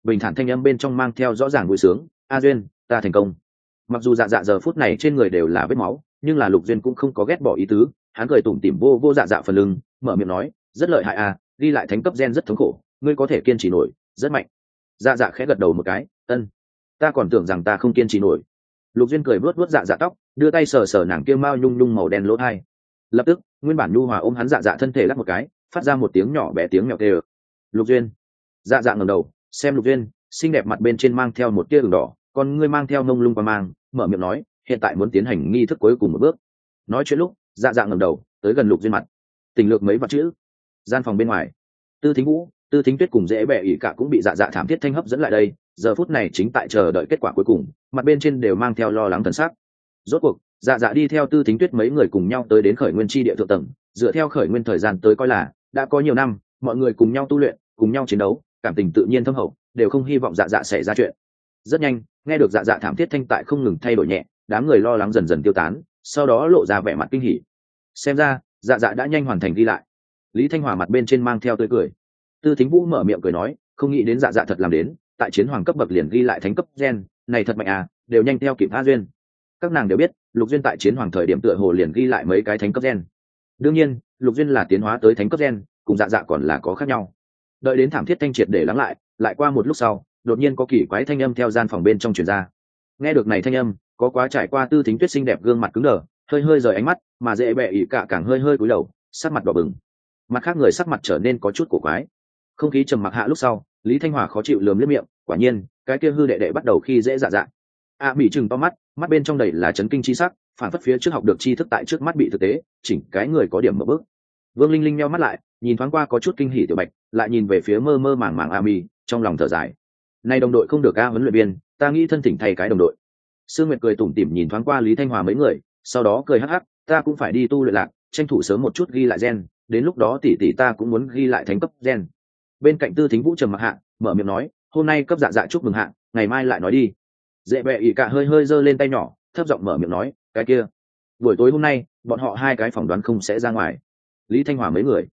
bình thản thanh âm bên trong mang theo rõ ràng vui sướng. A Duyên, ta thành công. Mặc dù dạ dạ giờ phút này trên người đều là vết máu, nhưng là Lục Duyên cũng không có ghét bỏ ý tứ. Hắn cười tủm tỉm vô vô dạ dạ phần lưng, mở miệng nói, rất lợi hại à, ghi lại thánh cấp gen rất thống khổ, ngươi có thể kiên trì nổi, rất mạnh. Dạ dạ khẽ gật đầu một cái, ân, ta còn tưởng rằng ta không kiên trì nổi. Lục Duyên cười vuốt vuốt dạ dạ tóc, đưa tay sờ sờ nàng kia mao nhung nhung màu đen lỗ tai. Lập tức nguyên bản nhu hòa ôm hắn dạ dạ thân thể lắc một cái, phát ra một tiếng nhỏ bé tiếng mèo kêu. Lục Duyên. Dạ dạ ngẩng đầu xem Lục Duyên, xinh đẹp mặt bên trên mang theo một tia ửng đỏ, con ngươi mang theo nông lung qua mang, mở miệng nói, hiện tại muốn tiến hành nghi thức cuối cùng một bước. Nói chuyện lúc dạ dạ ngẩng đầu tới gần Lục Duyên mặt, tình lược mấy vật chữ. Gian phòng bên ngoài, Tư Thính Vũ, Tư Thính Tuyết cùng dễ bẹ ỉ cả cũng bị dạ dạ thảm thiết thanh hấp dẫn lại đây, giờ phút này chính tại chờ đợi kết quả cuối cùng, mặt bên trên đều mang theo lo lắng thần sắc. Rốt cuộc dạ dạ đi theo Tư Thính Tuyết mấy người cùng nhau tới đến khởi nguyên chi địa thượng tầng, dựa theo khởi nguyên thời gian tới coi là đã có nhiều năm, mọi người cùng nhau tu luyện, cùng nhau chiến đấu, cảm tình tự nhiên thâm hậu, đều không hy vọng dạ dạ xảy ra chuyện. Rất nhanh nghe được dạ dạ thảm thiết thanh tại không ngừng thay đổi nhẹ, đám người lo lắng dần dần tiêu tán, sau đó lộ ra vẻ mặt kinh hỉ. Xem ra dạ dạ đã nhanh hoàn thành ghi lại. Lý Thanh Hòa mặt bên trên mang theo tươi cười. Tư Thính Vũ mở miệng cười nói, không nghĩ đến dạ dạ thật làm đến, tại chiến hoàng cấp bậc liền ghi lại thánh cấp gen, này thật mạnh à, đều nhanh theo kịp A Duyên. Các nàng đều biết Lục Duyên tại chiến hoàng thời điểm tựa hồ liền ghi lại mấy cái thánh cấp gen. Đương nhiên Lục Duyên là tiến hóa tới thánh cấp gen, cùng dạ dạ còn là có khác nhau. Đợi đến thảm thiết thanh triệt để lắng lại qua một lúc sau, đột nhiên có kỳ quái thanh âm theo gian phòng bên trong truyền ra. Nghe được này thanh âm, có quá trải qua Tư Thính Tuyết xinh đẹp gương mặt cứng đờ, hơi hơi rời ánh mắt, mà dễ bẹ ỉ cả càng hơi hơi cúi đầu, sắc mặt đỏ bừng. Mặt khác người sắc mặt trở nên có chút cổ quái. Không khí trầm mặc hạ lúc sau, Lý Thanh Hòa khó chịu lườm liếc miệng, quả nhiên cái kia hư đệ đệ bắt đầu khi dễ dạ dạ. Bị chừng to mắt, mắt bên trong đầy là chấn kinh chi sắc, phản phất phía trước học được tri thức tại trước mắt bị thực tế chỉnh cái người có điểm mở bước. Vương Linh Linh nheo mắt lại, nhìn thoáng qua có chút kinh hỉ Tiểu Bạch, lại nhìn về phía mơ mơ màng màng Mi, trong lòng thở dài. Này đồng đội không được huấn luyện viên, ta nghĩ thân thỉnh thay cái đồng đội. Sương Nguyệt cười tủm tỉm nhìn thoáng qua Lý Thanh Hòa mấy người, sau đó cười hắc hắc, ta cũng phải đi tu luyện lạc, tranh thủ sớm một chút ghi lại gen, đến lúc đó tỷ tỷ ta cũng muốn ghi lại thánh cấp gen. Bên cạnh Tư Thính Vũ trầm mặc hạ, mở miệng nói, hôm nay cấp dạ dạ chúc mừng hạ, ngày mai lại nói đi. Dễ bẹ ỉ cả hơi hơi giơ lên tay nhỏ, thấp giọng mở miệng nói, cái kia buổi tối hôm nay bọn họ hai cái phỏng đoán không sẽ ra ngoài. Lý Thanh Hòa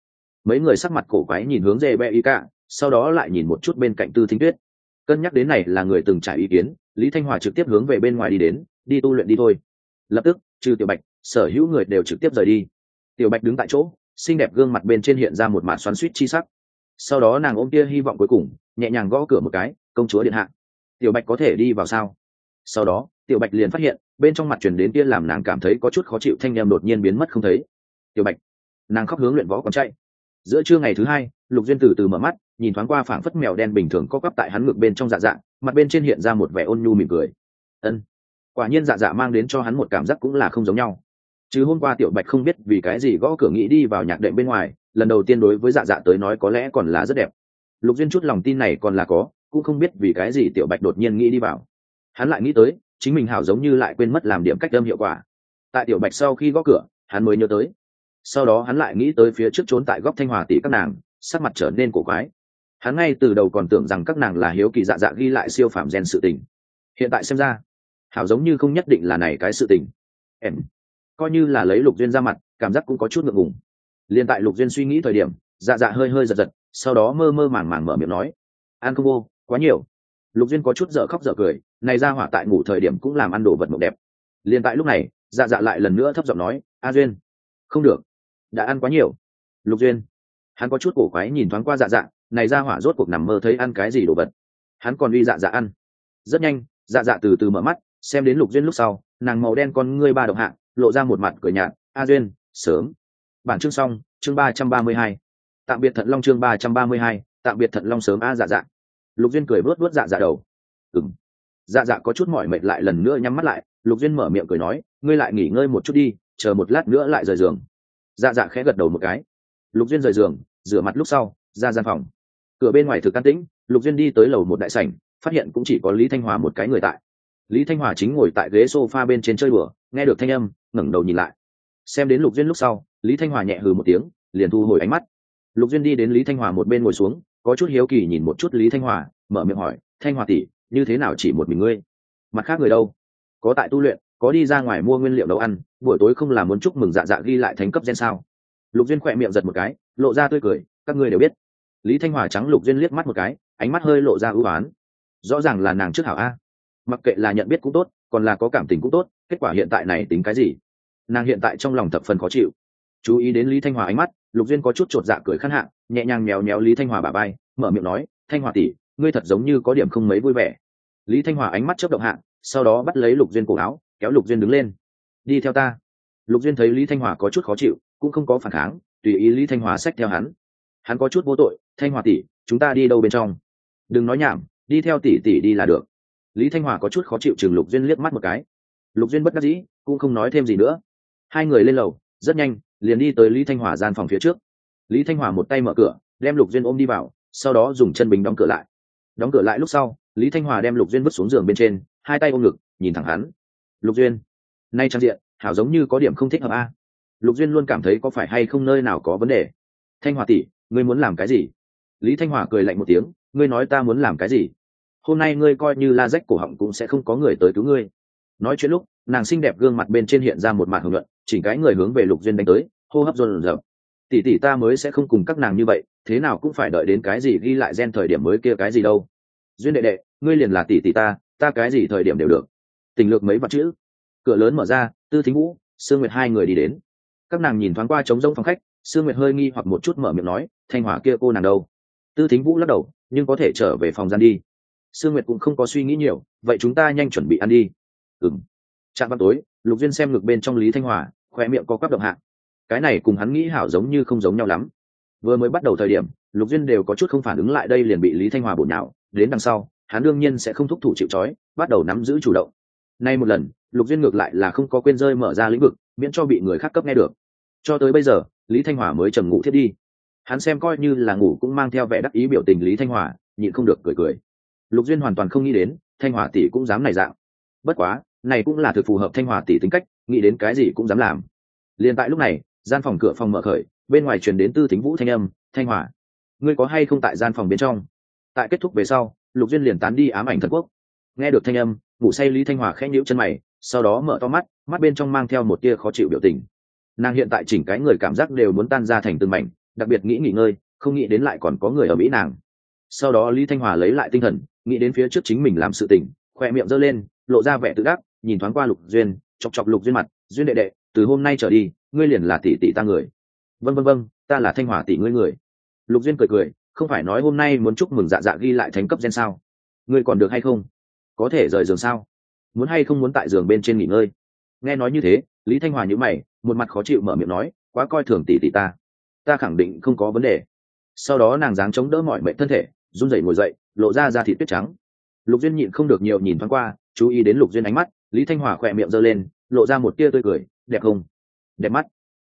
mấy người sắc mặt cổ quái nhìn hướng dễ bẹ ỉ cả, sau đó lại nhìn một chút bên cạnh Tư Thính Tuyết. Cân nhắc đến này là người từng trải ý kiến, Lý Thanh Hòa trực tiếp hướng về bên ngoài đi đến, đi tu luyện đi thôi. Lập tức trừ Tiểu Bạch, sở hữu người đều trực tiếp rời đi. Tiểu Bạch đứng tại chỗ, xinh đẹp gương mặt bên trên hiện ra một màn xoắn xuýt chi sắc. Sau đó nàng ôm tia hy vọng cuối cùng, nhẹ nhàng gõ cửa một cái, công chúa điện hạ, Tiểu Bạch có thể đi vào sao? Sau đó Tiểu Bạch liền phát hiện bên trong mặt truyền đến tia làm nàng cảm thấy có chút khó chịu thanh em đột nhiên biến mất không thấy. Tiểu Bạch, nàng khóc hướng luyện võ còn chạy. Giữa trưa ngày thứ hai, Lục Duyên từ từ mở mắt, nhìn thoáng qua phảng phất mèo đen bình thường co quắp tại hắn ngực bên trong dạ dạ, mặt bên trên hiện ra một vẻ ôn nhu mỉm cười. Ân, quả nhiên dạ dạ mang đến cho hắn một cảm giác cũng là không giống nhau. Chứ hôm qua Tiểu Bạch không biết vì cái gì gõ cửa nghĩ đi vào nhạc đệm bên ngoài, lần đầu tiên đối với dạ dạ tới nói có lẽ còn là rất đẹp. Lục Duyên chút lòng tin này còn là có, cũng không biết vì cái gì Tiểu Bạch đột nhiên nghĩ đi vào. Hắn lại nghĩ tới chính mình hảo giống như lại quên mất làm điểm cách âm hiệu quả. Tại Tiểu Bạch sau khi gõ cửa, hắn mới nhớ tới. Sau đó hắn lại nghĩ tới phía trước trốn tại góc Thanh Hòa tỷ các nàng, sắc mặt trở nên cổ quái. Hắn ngay từ đầu còn tưởng rằng các nàng là hiếu kỳ dạ dạ ghi lại siêu phàm gen sự tình. Hiện tại xem ra, hảo giống như không nhất định là này cái sự tình. Em coi như là lấy Lục Duyên ra mặt, cảm giác cũng có chút ngượng ngùng. Liên tại Lục Duyên suy nghĩ thời điểm, dạ dạ hơi hơi giật giật, sau đó mơ mơ màng màng mở miệng nói, ăn không vô quá nhiều. Lục Duyên có chút dở khóc dở cười, này ra hỏa tại ngủ thời điểm cũng làm ăn đồ vật mộng đẹp. Liên tại lúc này dạ dạ lại lần nữa thấp giọng nói, A Duyên, không được, đã ăn quá nhiều. Lục Duyên, hắn có chút cổ quái nhìn thoáng qua dạ dạ, này ra hỏa rốt cuộc nằm mơ thấy ăn cái gì đồ vật, hắn còn uy dạ dạ ăn. Rất nhanh dạ dạ từ từ mở mắt, xem đến Lục Duyên lúc sau, nàng màu đen con ngươi ba động hạ, lộ ra một mặt cười nhạt, A Duyên, sớm. Bản chương xong, chương 332. Tạm biệt Thận Long, chương 332, tạm biệt Thận Long sớm a dạ dạ. Lục Duyên cười vuốt dạ dạ đầu. Dạ dạ có chút mỏi mệt lại lần nữa nhắm mắt lại, Lục Duyên mở miệng cười nói, ngươi lại nghỉ ngơi một chút đi, chờ một lát nữa lại rời giường. Dạ dạ khẽ gật đầu một cái. Lục Duyên rời giường, rửa mặt lúc sau, ra gian phòng. Cửa bên ngoài thực an tĩnh, Lục Duyên đi tới lầu một đại sảnh, phát hiện cũng chỉ có Lý Thanh Hòa một cái người tại. Lý Thanh Hòa chính ngồi tại ghế sofa bên trên chơi đùa, nghe được thanh âm, ngẩng đầu nhìn lại. Xem đến Lục Duyên lúc sau, Lý Thanh Hòa nhẹ hừ một tiếng, liền thu hồi ánh mắt. Lục Duyên đi đến Lý Thanh Hòa một bên ngồi xuống, có chút hiếu kỳ nhìn một chút Lý Thanh Hòa, mở miệng hỏi, Thanh Hòa tỷ, như thế nào chỉ một mình ngươi? Mặt khác người đâu? Có tại tu luyện, có đi ra ngoài mua nguyên liệu nấu ăn, buổi tối không là muốn chúc mừng dạ dạ ghi lại thánh cấp gen sao? Lục Duyên khỏe miệng giật một cái, lộ ra tươi cười, các ngươi đều biết. Lý Thanh Hòa trắng Lục Duyên liếc mắt một cái, ánh mắt hơi lộ ra ưu ái. rõ ràng là nàng trước hảo a. Mặc kệ là nhận biết cũng tốt, còn là có cảm tình cũng tốt, kết quả hiện tại này tính cái gì? Nàng hiện tại trong lòng thập phần khó chịu. Chú ý đến Lý Thanh Hòa ánh mắt, Lục Duyên có chút chột dạ cười khăn hạ, nhẹ nhàng méo méo Lý Thanh Hòa bả vai, mở miệng nói, Thanh Hòa tỷ, ngươi thật giống như có điểm không mấy vui vẻ. Lý Thanh Hòa ánh mắt chớp động hạ, sau đó bắt lấy Lục Duyên cổ áo, kéo Lục Duyên đứng lên. Đi theo ta. Lục Duyên thấy Lý Thanh Hòa có chút khó chịu, cũng không có phản kháng, tùy ý Lý Thanh Hòa xách theo hắn. Hắn có chút vô tội, Thanh Hòa tỷ, chúng ta đi đâu bên trong? Đừng nói nhảm, đi theo tỷ tỷ đi là được. Lý Thanh Hòa có chút khó chịu chừng Lục Duyên liếc mắt một cái. Lục Duyên bất đắc dĩ, cũng không nói thêm gì nữa. Hai người lên lầu, rất nhanh liền đi tới Lý Thanh Hòa gian phòng phía trước. Lý Thanh Hòa một tay mở cửa, đem Lục Duyên ôm đi vào, sau đó dùng chân bình đóng cửa lại. Đóng cửa lại lúc sau, Lý Thanh Hòa đem Lục Duyên vứt xuống giường bên trên, hai tay ôm ngực, nhìn thẳng hắn. Lục Duyên, nay trang diện, hảo giống như có điểm không thích hợp a. Lục Duyên luôn cảm thấy có phải hay không nơi nào có vấn đề. Thanh Hòa tỷ, ngươi muốn làm cái gì? Lý Thanh Hòa cười lạnh một tiếng, ngươi nói ta muốn làm cái gì? Hôm nay ngươi coi như la rách cổ họng cũng sẽ không có người tới cứu ngươi. Nói chuyện lúc, nàng xinh đẹp gương mặt bên trên hiện ra một màn hưởng luận, chỉnh cái người hướng về Lục Duyên đánh tới, hô hấp dồn dập. Tỷ tỷ ta mới sẽ không cùng các nàng như vậy, thế nào cũng phải đợi đến cái gì ghi lại gen thời điểm mới kia cái gì đâu. Duyên đệ đệ, ngươi liền là tỷ tỷ ta cái gì thời điểm đều được. Tình lược mấy vật chữ. Cửa lớn mở ra, Tư Thính Vũ, Sương Nguyệt hai người đi đến. Các nàng nhìn thoáng qua trống rỗng phòng khách, Sương Nguyệt hơi nghi hoặc một chút mở miệng nói, Thanh Hòa kia cô nàng đâu? Tư Thính Vũ lắc đầu, nhưng có thể trở về phòng gian đi. Sương Nguyệt cũng không có suy nghĩ nhiều, vậy chúng ta nhanh chuẩn bị ăn đi. Trạm vào tối, Lục Duyên xem ngực bên trong Lý Thanh Hòa, khoe miệng có quắp động hạ. Cái này cùng hắn nghĩ hảo giống như không giống nhau lắm. Vừa mới bắt đầu thời điểm, Lục Duyên đều có chút không phản ứng lại đây liền bị Lý Thanh Hòa bổ nhào, đến đằng sau, hắn đương nhiên sẽ không thúc thủ chịu trói, bắt đầu nắm giữ chủ động. Nay một lần, Lục Duyên ngược lại là không có quên rơi mở ra lĩnh vực, miễn cho bị người khác cấp nghe được. Cho tới bây giờ, Lý Thanh Hòa mới trầm ngủ thiết đi. Hắn xem coi như là ngủ cũng mang theo vẻ đắc ý biểu tình Lý Thanh Hòa, nhịn không được cười cười. Lục Duyên hoàn toàn không nghĩ đến, Thanh Hòa tỷ cũng dám này dạng. Bất quá, này cũng là thực phù hợp Thanh Hòa tỷ tính cách, nghĩ đến cái gì cũng dám làm. Liên tại lúc này, gian phòng cửa phòng mở khởi, bên ngoài truyền đến Tư Thính Vũ thanh âm, Thanh Hòa, ngươi có hay không tại gian phòng bên trong? Tại kết thúc về sau, Lục Duyên liền tán đi ám ảnh thần quốc. Nghe được thanh âm, ngủ say Lý Thanh Hòa khẽ nhíu chân mày, sau đó mở to mắt, mắt bên trong mang theo một tia khó chịu biểu tình. Nàng hiện tại chỉnh cái người cảm giác đều muốn tan ra thành từng mảnh, đặc biệt nghĩ nghỉ ngơi, không nghĩ đến lại còn có người ở mỹ nàng. Sau đó Lý Thanh Hòa lấy lại tinh thần, nghĩ đến phía trước chính mình làm sự tình, khoe miệng giơ lên, lộ ra vẻ tự đắc, nhìn thoáng qua Lục Duyên, chọc chọc Lục Duyên mặt, Duyên đệ đệ, từ hôm nay trở đi, ngươi liền là tỷ tỷ ta người. Vâng, ta là Thanh Hòa tỷ ngươi người. Lục Duyên cười cười, không phải nói hôm nay muốn chúc mừng Dạ Dạ ghi lại thành cấp gen sao? Ngươi còn được hay không? Có thể rời giường sao? Muốn hay không muốn tại giường bên trên nghỉ ngơi? Nghe nói như thế, Lý Thanh Hòa nhíu mày, một mặt khó chịu mở miệng nói, quá coi thường tỷ tỷ ta khẳng định không có vấn đề. Sau đó nàng dáng chống đỡ mọi mệnh thân thể, run rẩy ngồi dậy, lộ ra da thịt tuyết trắng. Lục Duyên nhịn không được nhiều nhìn thoáng qua, chú ý đến Lục Duyên ánh mắt, Lý Thanh Hòa khỏe miệng giơ lên, lộ ra một tia tươi cười, đẹp không? Đẹp mắt.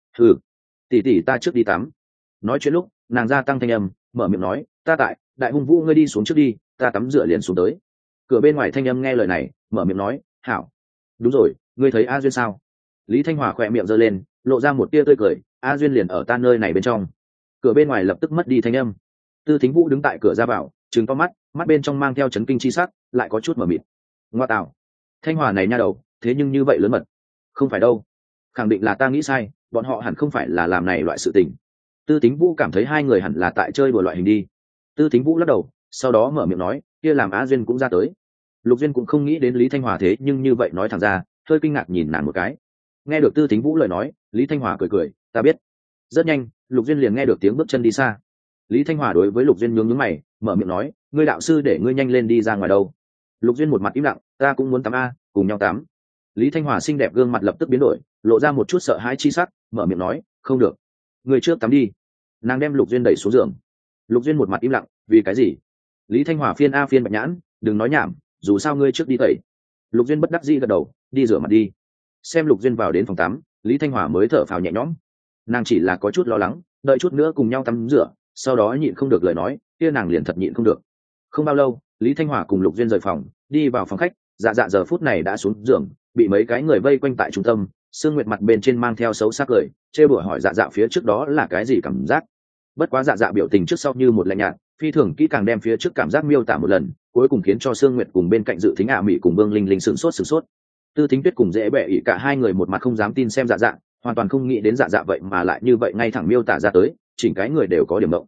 Tỷ tỷ ta trước đi tắm. Nói chuyện lúc, nàng gia tăng thanh âm, mở miệng nói, ta tại, Đại Hung Vũ ngươi đi xuống trước đi, ta tắm rửa liền xuống tới. Cửa bên ngoài thanh âm nghe lời này, mở miệng nói, hảo. Đúng rồi, ngươi thấy A Duyên sao? Lý Thanh Hòa khỏe miệng giơ lên, lộ ra một tia tươi cười, A Duyên liền ở ta nơi này bên trong. Cửa bên ngoài lập tức mất đi thanh âm. Tư Thính Vũ đứng tại cửa ra vào, trừng to mắt, mắt bên trong mang theo chấn kinh chi sắc, lại có chút mờ mịt. Ngoa tạo, Thanh Hòa này nha đầu, thế nhưng như vậy lớn mật. Không phải đâu, khẳng định là ta nghĩ sai, bọn họ hẳn không phải là làm này loại sự tình. Tư Thính Vũ cảm thấy hai người hẳn là tại chơi đùa loại hình đi. Tư Thính Vũ lắc đầu, sau đó mở miệng nói, kia làm Á Duyên cũng ra tới. Lục Duyên cũng không nghĩ đến Lý Thanh Hòa thế nhưng như vậy nói thẳng ra, hơi kinh ngạc nhìn nàng một cái. Nghe được Tư Thính Vũ lời nói, Lý Thanh Hòa cười cười, ta biết. Rất nhanh, Lục Duyên liền nghe được tiếng bước chân đi xa. Lý Thanh Hòa đối với Lục Duyên nhướng nhướng mày, mở miệng nói, ngươi đạo sư để ngươi nhanh lên đi ra ngoài đâu. Lục Duyên một mặt im lặng, ta cũng muốn tắm a, cùng nhau tắm. Lý Thanh Hòa xinh đẹp gương mặt lập tức biến đổi, lộ ra một chút sợ hãi chi sắc, mở miệng nói, không được, người trước tắm đi. Nàng đem Lục Duyên đẩy xuống giường. Lục Duyên một mặt im lặng, vì cái gì? Lý Thanh Hòa phiên a phiên bạch nhãn, đừng nói nhảm, dù sao ngươi trước đi tẩy. Lục Duyên bất đắc dĩ gật đầu, đi rửa mặt đi. Xem Lục Duyên vào đến phòng tắm, Lý Thanh Hòa mới thở phào nhẹ nhõm. Nàng chỉ là có chút lo lắng, đợi chút nữa cùng nhau tắm rửa, sau đó nhịn không được lời nói, kia nàng liền thật nhịn không được. Không bao lâu, Lý Thanh Hòa cùng Lục Duyên rời phòng, đi vào phòng khách. Dạ Dạ giờ phút này đã xuống giường, bị mấy cái người vây quanh tại trung tâm. Sương Nguyệt mặt bên trên mang theo xấu sắc cười, trêu đùa hỏi Dạ Dạ phía trước đó là cái gì cảm giác. Bất quá Dạ Dạ biểu tình trước sau như một lạnh nhạt, phi thường kỹ càng đem phía trước cảm giác miêu tả một lần, cuối cùng khiến cho Sương Nguyệt cùng bên cạnh dự thính Mỹ cùng Vương Linh Linh sửng sốt. Tư Thính Tuyết cùng Dễ Bệ ỉ cả hai người một mặt không dám tin xem Dạ Dạ, hoàn toàn không nghĩ đến Dạ Dạ vậy mà lại như vậy ngay thẳng miêu tả ra tới, chỉnh cái người đều có điểm động.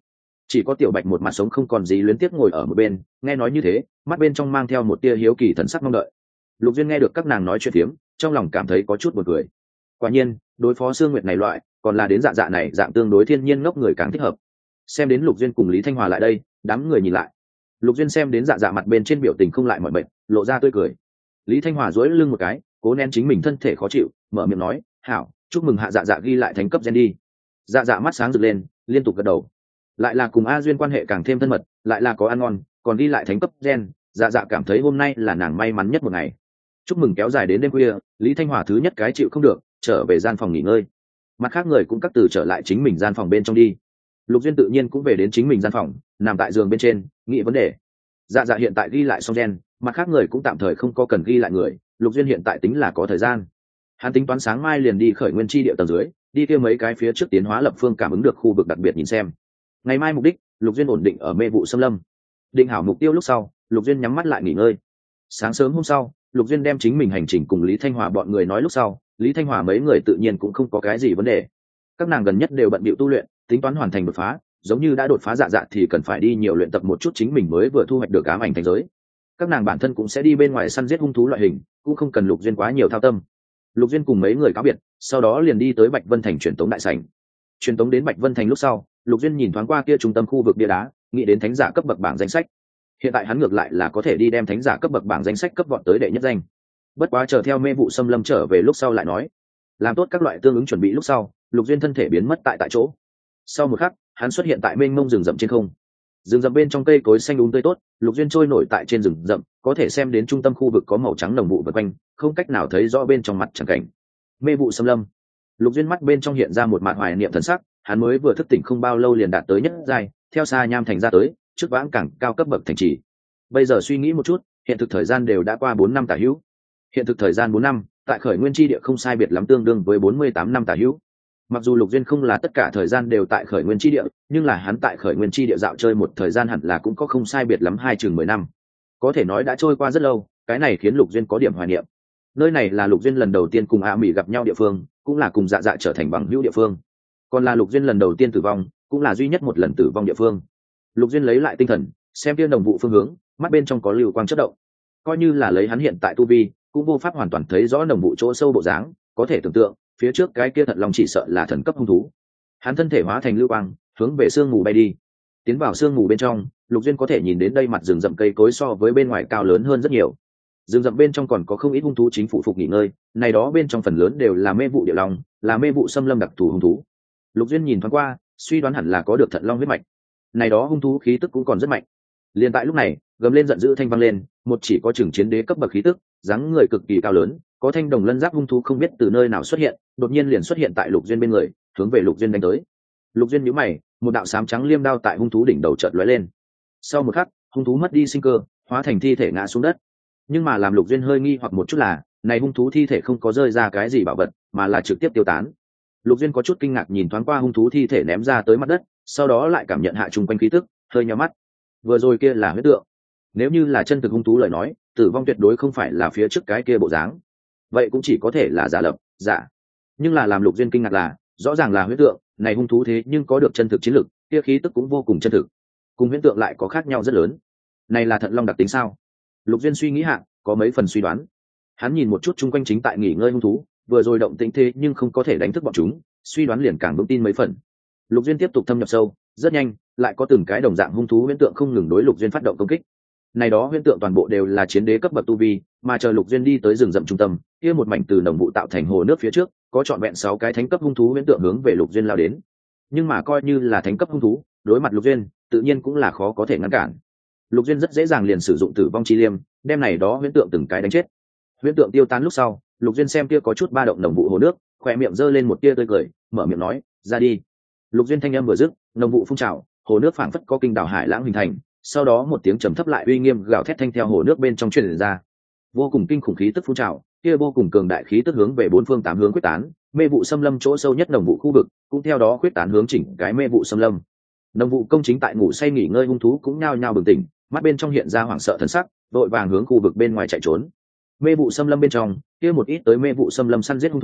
Chỉ có Tiểu Bạch một mặt sống không còn gì luyến tiếc ngồi ở một bên, nghe nói như thế, mắt bên trong mang theo một tia hiếu kỳ thần sắc mong đợi. Lục Duyên nghe được các nàng nói chuyện phiếm, trong lòng cảm thấy có chút buồn cười. Quả nhiên, đối phó Sương Nguyệt này loại, còn là đến dạ này dạng tương đối thiên nhiên ngốc người càng thích hợp. Xem đến Lục Duyên cùng Lý Thanh Hòa lại đây, đám người nhìn lại. Lục Duyên xem đến dạ mặt bên trên biểu tình không lại mọi bệnh, lộ ra tươi cười. Lý Thanh Hòa duỗi lưng một cái, cố nén chính mình thân thể khó chịu, mở miệng nói, hảo, chúc mừng hạ dạ ghi lại thánh cấp gen đi. Dạ mắt sáng rực lên, liên tục gật đầu. Lại là cùng A Duyên quan hệ càng thêm thân mật, lại là có ăn ngon, còn ghi lại thánh cấp gen, dạ cảm thấy hôm nay là nàng may mắn nhất một ngày. Chúc mừng kéo dài đến đêm khuya, Lý Thanh Hòa thứ nhất cái chịu không được, trở về gian phòng nghỉ ngơi. Mặt khác người cũng cắt từ trở lại chính mình gian phòng bên trong đi. Lục Duyên tự nhiên cũng về đến chính mình gian phòng, nằm tại giường bên trên, nghĩ vấn đề. Dạ hiện tại ghi lại xong gen, mặt khác người cũng tạm thời không có cần ghi lại người. Lục Duyên hiện tại tính là có thời gian. Hắn tính toán sáng mai liền đi khởi nguyên chi địa tầng dưới, đi kia mấy cái phía trước tiến hóa lập phương cảm ứng được khu vực đặc biệt nhìn xem. Ngày mai mục đích, Lục Duyên ổn định ở mê vụ xâm lâm. Định hảo mục tiêu lúc sau, Lục Duyên nhắm mắt lại nghỉ ngơi. Sáng sớm hôm sau, Lục Duyên đem chính mình hành trình cùng Lý Thanh Hòa bọn người nói lúc sau, Lý Thanh Hòa mấy người tự nhiên cũng không có cái gì vấn đề. Các nàng gần nhất đều bận bịu tu luyện, tính toán hoàn thành đột phá, giống như đã đột phá dạ thì cần phải đi nhiều luyện tập một chút chính mình mới vừa thu hoạch được ám ảnh thành giới. Các nàng bản thân cũng sẽ đi bên ngoài săn giết hung thú loại hình, cũng không cần Lục Duyên quá nhiều thao tâm. Lục Duyên cùng mấy người cáo biệt, sau đó liền đi tới Bạch Vân Thành truyền tống đại sảnh. Truyền tống đến Bạch Vân Thành lúc sau, Lục Duyên nhìn thoáng qua kia trung tâm khu vực bia đá, nghĩ đến thánh giả cấp bậc bảng danh sách. Hiện tại hắn ngược lại là có thể đi đem thánh giả cấp bậc bảng danh sách cấp vọt tới đệ nhất danh. Bất quá chờ theo mê vụ xâm lâm trở về lúc sau lại nói. Làm tốt các loại tương ứng chuẩn bị lúc sau, Lục Duyên thân thể biến mất tại chỗ. Sau một khắc, hắn xuất hiện tại mênh mông rừng rậm trên không. Rừng rậm bên trong cây cối xanh tươi tốt, Lục Duyên trôi nổi tại trên rừng rậm, có thể xem đến trung tâm khu vực có màu trắng đồng vụ vần quanh, không cách nào thấy rõ bên trong mặt chẳng cảnh. Mê vụ xâm lâm. Lục Duyên mắt bên trong hiện ra một mạt hoài niệm thần sắc, hắn mới vừa thức tỉnh không bao lâu liền đạt tới nhất giai, theo Sa Nham thành ra tới, trước vãng càng cao cấp bậc thành trì. Bây giờ suy nghĩ một chút, hiện thực thời gian đều đã qua 4 năm tả hữu. Hiện thực thời gian 4 năm, tại khởi nguyên chi địa không sai biệt lắm tương đương với 48 năm tả hữu. Mặc dù Lục Duyên không là tất cả thời gian đều tại khởi nguyên chi địa, nhưng là hắn tại khởi nguyên chi địa dạo chơi một thời gian hẳn là cũng có không sai biệt lắm 10 năm. Có thể nói đã trôi qua rất lâu, cái này khiến Lục Duyên có điểm hoài niệm. Nơi này là Lục Duyên lần đầu tiên cùng A Mỹ gặp nhau địa phương, cũng là cùng dạ trở thành bằng hữu địa phương. Còn là Lục Duyên lần đầu tiên tử vong, cũng là duy nhất một lần tử vong địa phương. Lục Duyên lấy lại tinh thần, xem tiên đồng vụ phương hướng, mắt bên trong có lưu quang chớp động. Coi như là lấy hắn hiện tại tu vi, cũng vô pháp hoàn toàn thấy rõ đồng vụ chỗ sâu bộ dáng, có thể tưởng tượng, phía trước cái kia thật lòng chỉ sợ là thần cấp hung thú. Hắn thân thể hóa thành lưu quang, hướng về sương mù bay đi. Tiến vào sương mù bên trong, Lục Duyên có thể nhìn đến đây mặt rừng rậm cây cối so với bên ngoài cao lớn hơn rất nhiều. Rừng rậm bên trong còn có không ít hung thú chính phủ phục nghỉ ngơi, này đó bên trong phần lớn đều là mê vụ địa long, là mê vụ xâm lâm đặc thù hung thú. Lục Duyên nhìn thoáng qua, suy đoán hẳn là có được thận long huyết mạch. Này đó hung thú khí tức cũng còn rất mạnh. Liên tại lúc này, gầm lên giận dữ thanh vang lên, một chỉ có chừng chiến đế cấp bậc khí tức, dáng người cực kỳ cao lớn, có thanh đồng lân giáp hung thú không biết từ nơi nào xuất hiện, đột nhiên liền xuất hiện tại Lục Duyên bên người, hướng về Lục Duyên đánh tới. Lục Duyên nhíu mày, một đạo xám trắng liêm đao tại hung thú đỉnh đầu chợt lóe lên. Sau một khắc, hung thú mất đi sinh cơ, hóa thành thi thể ngã xuống đất. Nhưng mà làm Lục Duyên hơi nghi hoặc một chút là, này hung thú thi thể không có rơi ra cái gì bảo vật, mà là trực tiếp tiêu tán. Lục Duyên có chút kinh ngạc nhìn thoáng qua hung thú thi thể ném ra tới mặt đất, sau đó lại cảm nhận hạ trùng quanh khí tức, hơi nhíu mắt. Vừa rồi kia là huyết tượng. Nếu như là chân thực hung thú lời nói, tử vong tuyệt đối không phải là phía trước cái kia bộ dáng. Vậy cũng chỉ có thể là giả lập, giả. Nhưng là làm Lục Duyên kinh ngạc là, rõ ràng là huyết tượng, này hung thú thế nhưng có được chân thực chiến lực, kia khí tức cũng vô cùng chân thực. Cùng huyết tượng lại có khác nhau rất lớn. Này là thận long đặc tính sao? Lục Duyên suy nghĩ hạ, có mấy phần suy đoán. Hắn nhìn một chút chung quanh chính tại nghỉ ngơi hung thú, vừa rồi động tĩnh thế nhưng không có thể đánh thức bọn chúng, suy đoán liền càng vững tin mấy phần. Lục Duyên tiếp tục thâm nhập sâu, rất nhanh, lại có từng cái đồng dạng hung thú huyễn tượng không ngừng đối Lục Duyên phát động công kích. Này đó huyễn tượng toàn bộ đều là chiến đế cấp bậc tu vi, mà chờ Lục Duyên đi tới rừng rậm trung tâm, kia một mảnh từ đồng vụ tạo thành hồ nước phía trước, có trọn vẹn 6 cái thánh cấp hung thú huyễn tượng hướng về Lục Duyên lao đến. Nhưng mà coi như là thánh cấp hung thú, đối mặt Lục Duyên, tự nhiên cũng là khó có thể ngăn cản. Lục Duyên rất dễ dàng liền sử dụng tử vong chi liêm, đem này đó huyễn tượng từng cái đánh chết. Huyễn tượng tiêu tán lúc sau, Lục Duyên xem kia có chút ba động đồng vụ hồ nước, khỏe miệng giơ lên một tia tươi cười, mở miệng nói, ra đi. Lục Duyên thanh âm vừa dứt, đồng vụ phun trào, hồ nước phảng phất có kinh đảo hải lãng hình thành, sau đó một tiếng trầm thấp lại uy nghiêm gào thét thanh theo hồ nước bên trong truyền ra. Vô cùng kinh khủng khí tức phun trào, kia vô cùng cường đại khí tức hướng về 4 phương 8 hướng quyết tán, mê vụ xâm lâm chỗ sâu nhất đồng vụ khu vực, cũng theo đó quyết tán hướng chỉnh cái mê vụ xâm lâm. Đồng vụ công chính tại ngủ say nghỉ ngơi hung thú cũng nhao nhao bừng tỉnh, mắt bên trong hiện ra hoảng sợ thần sắc, đội vàng hướng khu vực bên ngoài chạy trốn. Mê vụ xâm lâm bên trong, kia một ít tới mê vụ xâm lâm săn giết hung thú,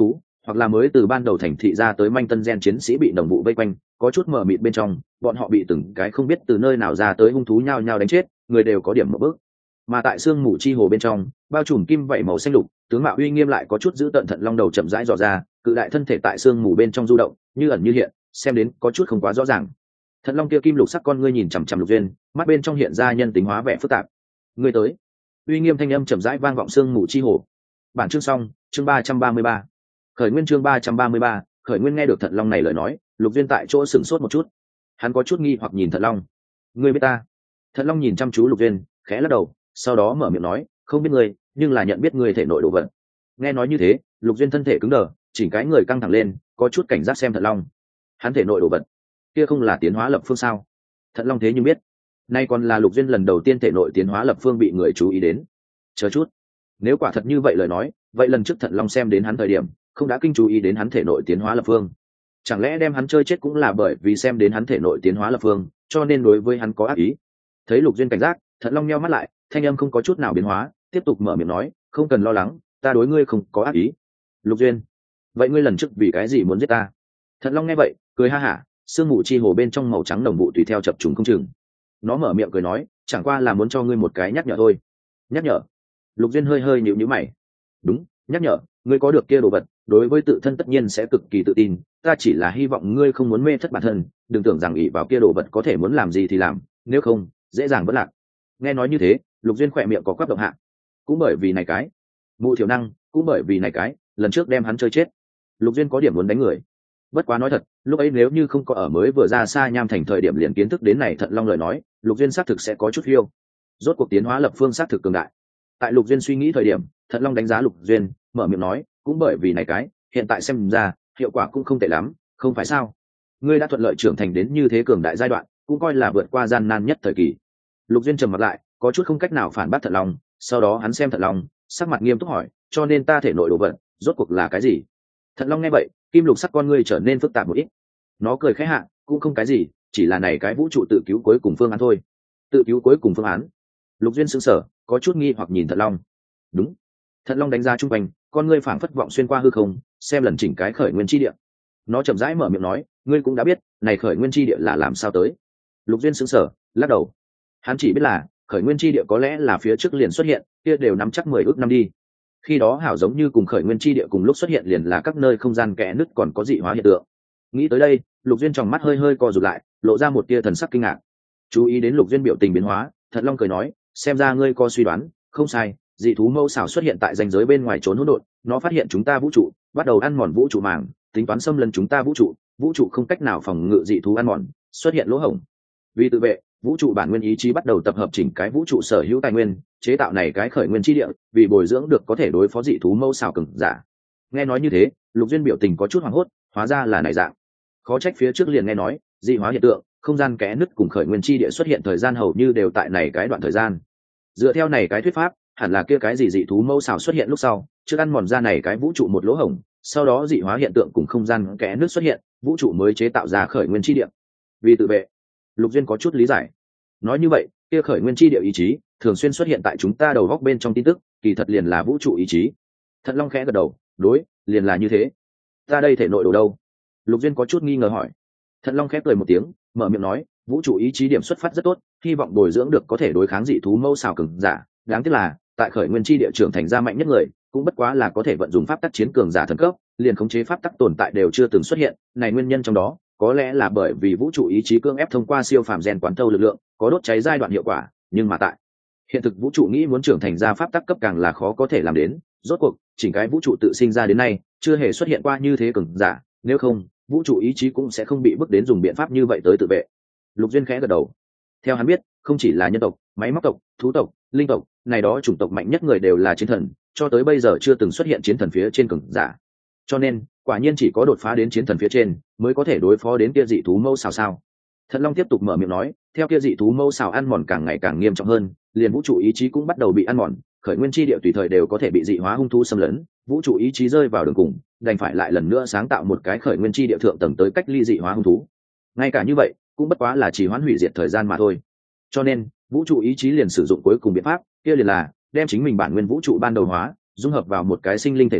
hoặc là mới từ ban đầu thành thị ra tới manh tân gen chiến sĩ bị đồng vụ vây quanh, có chút mờ mịt bên trong, bọn họ bị từng cái không biết từ nơi nào ra tới hung thú nhao nhao đánh chết, người đều có điểm một bước. Mà tại sương mù chi hồ bên trong, bao trùm kim vảy màu xanh lục, tướng mạo uy nghiêm lại có chút giữ tận thận long đầu chậm rãi dò ra, cự đại thân thể tại sương mù bên trong du động, như ẩn như hiện, xem đến có chút không quá rõ ràng. Thận long kia kim lục sắc con ngươi nhìn chằm chằm Lục Duyên, mắt bên trong hiện ra nhân tính hóa vẻ phức tạp. Ngươi tới. Uy nghiêm thanh âm chậm rãi vang vọng sương mù chi hồ. Bản chương xong, chương 333. Khởi nguyên chương 333, Khởi nguyên nghe được Thận long này lời nói, Lục Duyên tại chỗ sửng sốt một chút. Hắn có chút nghi hoặc nhìn Thận long. Ngươi biết ta? Thận long nhìn chăm chú Lục Duyên, khẽ lắc đầu, sau đó mở miệng nói, không biết ngươi, nhưng là nhận biết ngươi thể nội đồ vật. Nghe nói như thế, Lục Duyên thân thể cứng đờ, chỉnh cái người căng thẳng lên, có chút cảnh giác xem Thận long. Hắn thể nội đồ vật, kia không là tiến hóa lập phương sao? Thận long thế nhưng biết, nay còn là Lục Duyên lần đầu tiên thể nội tiến hóa lập phương bị người chú ý đến. Chờ chút, nếu quả thật như vậy lời nói, vậy lần trước Thận long xem đến hắn thời điểm, không đã kinh chú ý đến hắn thể nội tiến hóa lập phương? Chẳng lẽ đem hắn chơi chết cũng là bởi vì xem đến hắn thể nội tiến hóa lập phương, cho nên đối với hắn có ác ý? Thấy Lục Duyên cảnh giác, Thận long nheo mắt lại, thanh âm không có chút nào biến hóa, tiếp tục mở miệng nói, không cần lo lắng, ta đối ngươi không có ác ý. Lục Duyên, vậy ngươi lần trước vì cái gì muốn giết ta? Thận long nghe vậy, cười ha hả, sương mù chi hồ bên trong màu trắng đồng vụ tùy theo chập trùng không chừng. Nó mở miệng cười nói, chẳng qua là muốn cho ngươi một cái nhắc nhở thôi. Nhắc nhở? Lục Duyên hơi hơi nhíu nhíu mày. Đúng, nhắc nhở, ngươi có được kia đồ vật, đối với tự thân tất nhiên sẽ cực kỳ tự tin, ta chỉ là hy vọng ngươi không muốn mê thất bản thân, đừng tưởng rằng ỷ vào kia đồ vật có thể muốn làm gì thì làm, nếu không, dễ dàng vỡ lạc. Nghe nói như thế, Lục Duyên khỏe miệng có quắp động hạ. Cũng bởi vì này cái, mụ thiểu năng, cũng bởi vì này cái, lần trước đem hắn chơi chết. Lục Duyên có điểm muốn đánh người. Bất quá nói thật, lúc ấy nếu như không có ở mới vừa ra xa Nham Thành thời điểm liền kiến thức đến này Thận long lời nói, Lục Duyên xác thực sẽ có chút phiêu. Rốt cuộc tiến hóa lập phương xác thực cường đại. Tại Lục Duyên suy nghĩ thời điểm, Thận long đánh giá Lục Duyên, mở miệng nói, cũng bởi vì này cái, hiện tại xem ra, hiệu quả cũng không tệ lắm, không phải sao? Ngươi đã thuận lợi trưởng thành đến như thế cường đại giai đoạn, cũng coi là vượt qua gian nan nhất thời kỳ. Lục Duyên trầm mặt lại, có chút không cách nào phản bác Thận long, sau đó hắn xem Thận long, sắc mặt nghiêm túc hỏi, cho nên ta thể nội đồ vật, rốt cuộc là cái gì? Thận long nghe vậy, kim lục sắc con ngươi trở nên phức tạp một ít. Nó cười khẽ hạ, cũng không cái gì, chỉ là này cái vũ trụ tự cứu cuối cùng phương án thôi. Tự cứu cuối cùng phương án? Lục Duyên sững sờ, có chút nghi hoặc nhìn Thận long. Đúng. Thận long đánh ra trung quanh, con ngươi phảng phất vọng xuyên qua hư không, xem lần chỉnh cái khởi nguyên chi địa. Nó chậm rãi mở miệng nói, ngươi cũng đã biết, này khởi nguyên chi địa là làm sao tới? Lục Duyên sững sờ, lắc đầu. Hắn chỉ biết là khởi nguyên chi địa có lẽ là phía trước liền xuất hiện, kia đều nắm chắc 10 ước năm đi. Khi đó hảo giống như cùng khởi nguyên chi địa cùng lúc xuất hiện liền là các nơi không gian kẽ nứt còn có dị hóa hiện tượng. Nghĩ tới đây, Lục Duyên tròng mắt hơi hơi co rụt lại, lộ ra một tia thần sắc kinh ngạc. Chú ý đến Lục Duyên biểu tình biến hóa, Thận long cười nói, xem ra ngươi có suy đoán, không sai, dị thú mâu xảo xuất hiện tại ranh giới bên ngoài trốn hỗn độn, nó phát hiện chúng ta vũ trụ, bắt đầu ăn mòn vũ trụ màng, tính toán xâm lấn chúng ta vũ trụ không cách nào phòng ngự dị thú ăn mòn, xuất hiện lỗ hổng. Vì tự vệ, vũ trụ bản nguyên ý chí bắt đầu tập hợp chỉnh cái vũ trụ sở hữu tài nguyên, chế tạo này cái khởi nguyên chi địa, vì bồi dưỡng được có thể đối phó dị thú mâu xảo cường giả. Nghe nói như thế, Lục Duyên biểu tình có chút hoảng hốt, hóa ra là này dạng. Khó trách phía trước liền nghe nói, dị hóa hiện tượng, không gian kẽ nứt cùng khởi nguyên chi địa xuất hiện thời gian hầu như đều tại này cái đoạn thời gian. Dựa theo này cái thuyết pháp, hẳn là kia cái gì dị thú mâu xảo xuất hiện lúc sau, trước ăn mòn ra này cái vũ trụ một lỗ hổng, sau đó dị hóa hiện tượng cùng không gian kẽ nứt xuất hiện, vũ trụ mới chế tạo ra khởi nguyên chi địa. Vì tự vệ, Lục Duyên có chút lý giải. Nói như vậy, kia khởi nguyên chi địa ý chí thường xuyên xuất hiện tại chúng ta đầu góc bên trong tin tức, kỳ thật liền là vũ trụ ý chí. Thận long khẽ gật đầu, đối, liền là như thế. Ta đây thể nội đồ đâu? Lục Duyên có chút nghi ngờ hỏi. Thận long khẽ cười một tiếng, mở miệng nói, vũ trụ ý chí điểm xuất phát rất tốt, hy vọng bồi dưỡng được có thể đối kháng dị thú mâu xảo cường giả. Đáng tiếc là, tại khởi nguyên chi địa trưởng thành ra mạnh nhất người, cũng bất quá là có thể vận dụng pháp tắc chiến cường giả thần cấp, liền khống chế pháp tắc tồn tại đều chưa từng xuất hiện. Này nguyên nhân trong đó, có lẽ là bởi vì vũ trụ ý chí cưỡng ép thông qua siêu phàm gen quán thâu lực lượng, có đốt cháy giai đoạn hiệu quả, nhưng mà tại hiện thực vũ trụ nghĩ muốn trưởng thành ra pháp tắc cấp càng là khó có thể làm đến. Rốt cuộc, chỉnh cái vũ trụ tự sinh ra đến nay, chưa hề xuất hiện qua như thế cường giả, nếu không, vũ trụ ý chí cũng sẽ không bị bức đến dùng biện pháp như vậy tới tự vệ. Lục Duyên khẽ gật đầu. Theo hắn biết, không chỉ là nhân tộc, máy móc tộc, thú tộc, linh tộc, này đó chủng tộc mạnh nhất người đều là chiến thần, cho tới bây giờ chưa từng xuất hiện chiến thần phía trên cường giả. Cho nên, quả nhiên chỉ có đột phá đến chiến thần phía trên, mới có thể đối phó đến kia dị thú mâu xảo sao. Thận long tiếp tục mở miệng nói, theo kia dị thú mâu xảo ăn mòn càng ngày càng nghiêm trọng hơn, liền vũ trụ ý chí cũng bắt đầu bị ăn mòn, khởi nguyên chi địa tùy thời đều có thể bị dị hóa hung thú xâm lấn, vũ trụ ý chí rơi vào đường cùng, đành phải lại lần nữa sáng tạo một cái khởi nguyên chi địa thượng tầng tới cách ly dị hóa hung thú. Ngay cả như vậy, cũng bất quá là chỉ hoãn hủy diệt thời gian mà thôi. Cho nên, vũ trụ ý chí liền sử dụng cuối cùng biện pháp, kia liền là đem chính mình bản nguyên vũ trụ ban đầu hóa, dung hợp vào một cái sinh linh thể nội,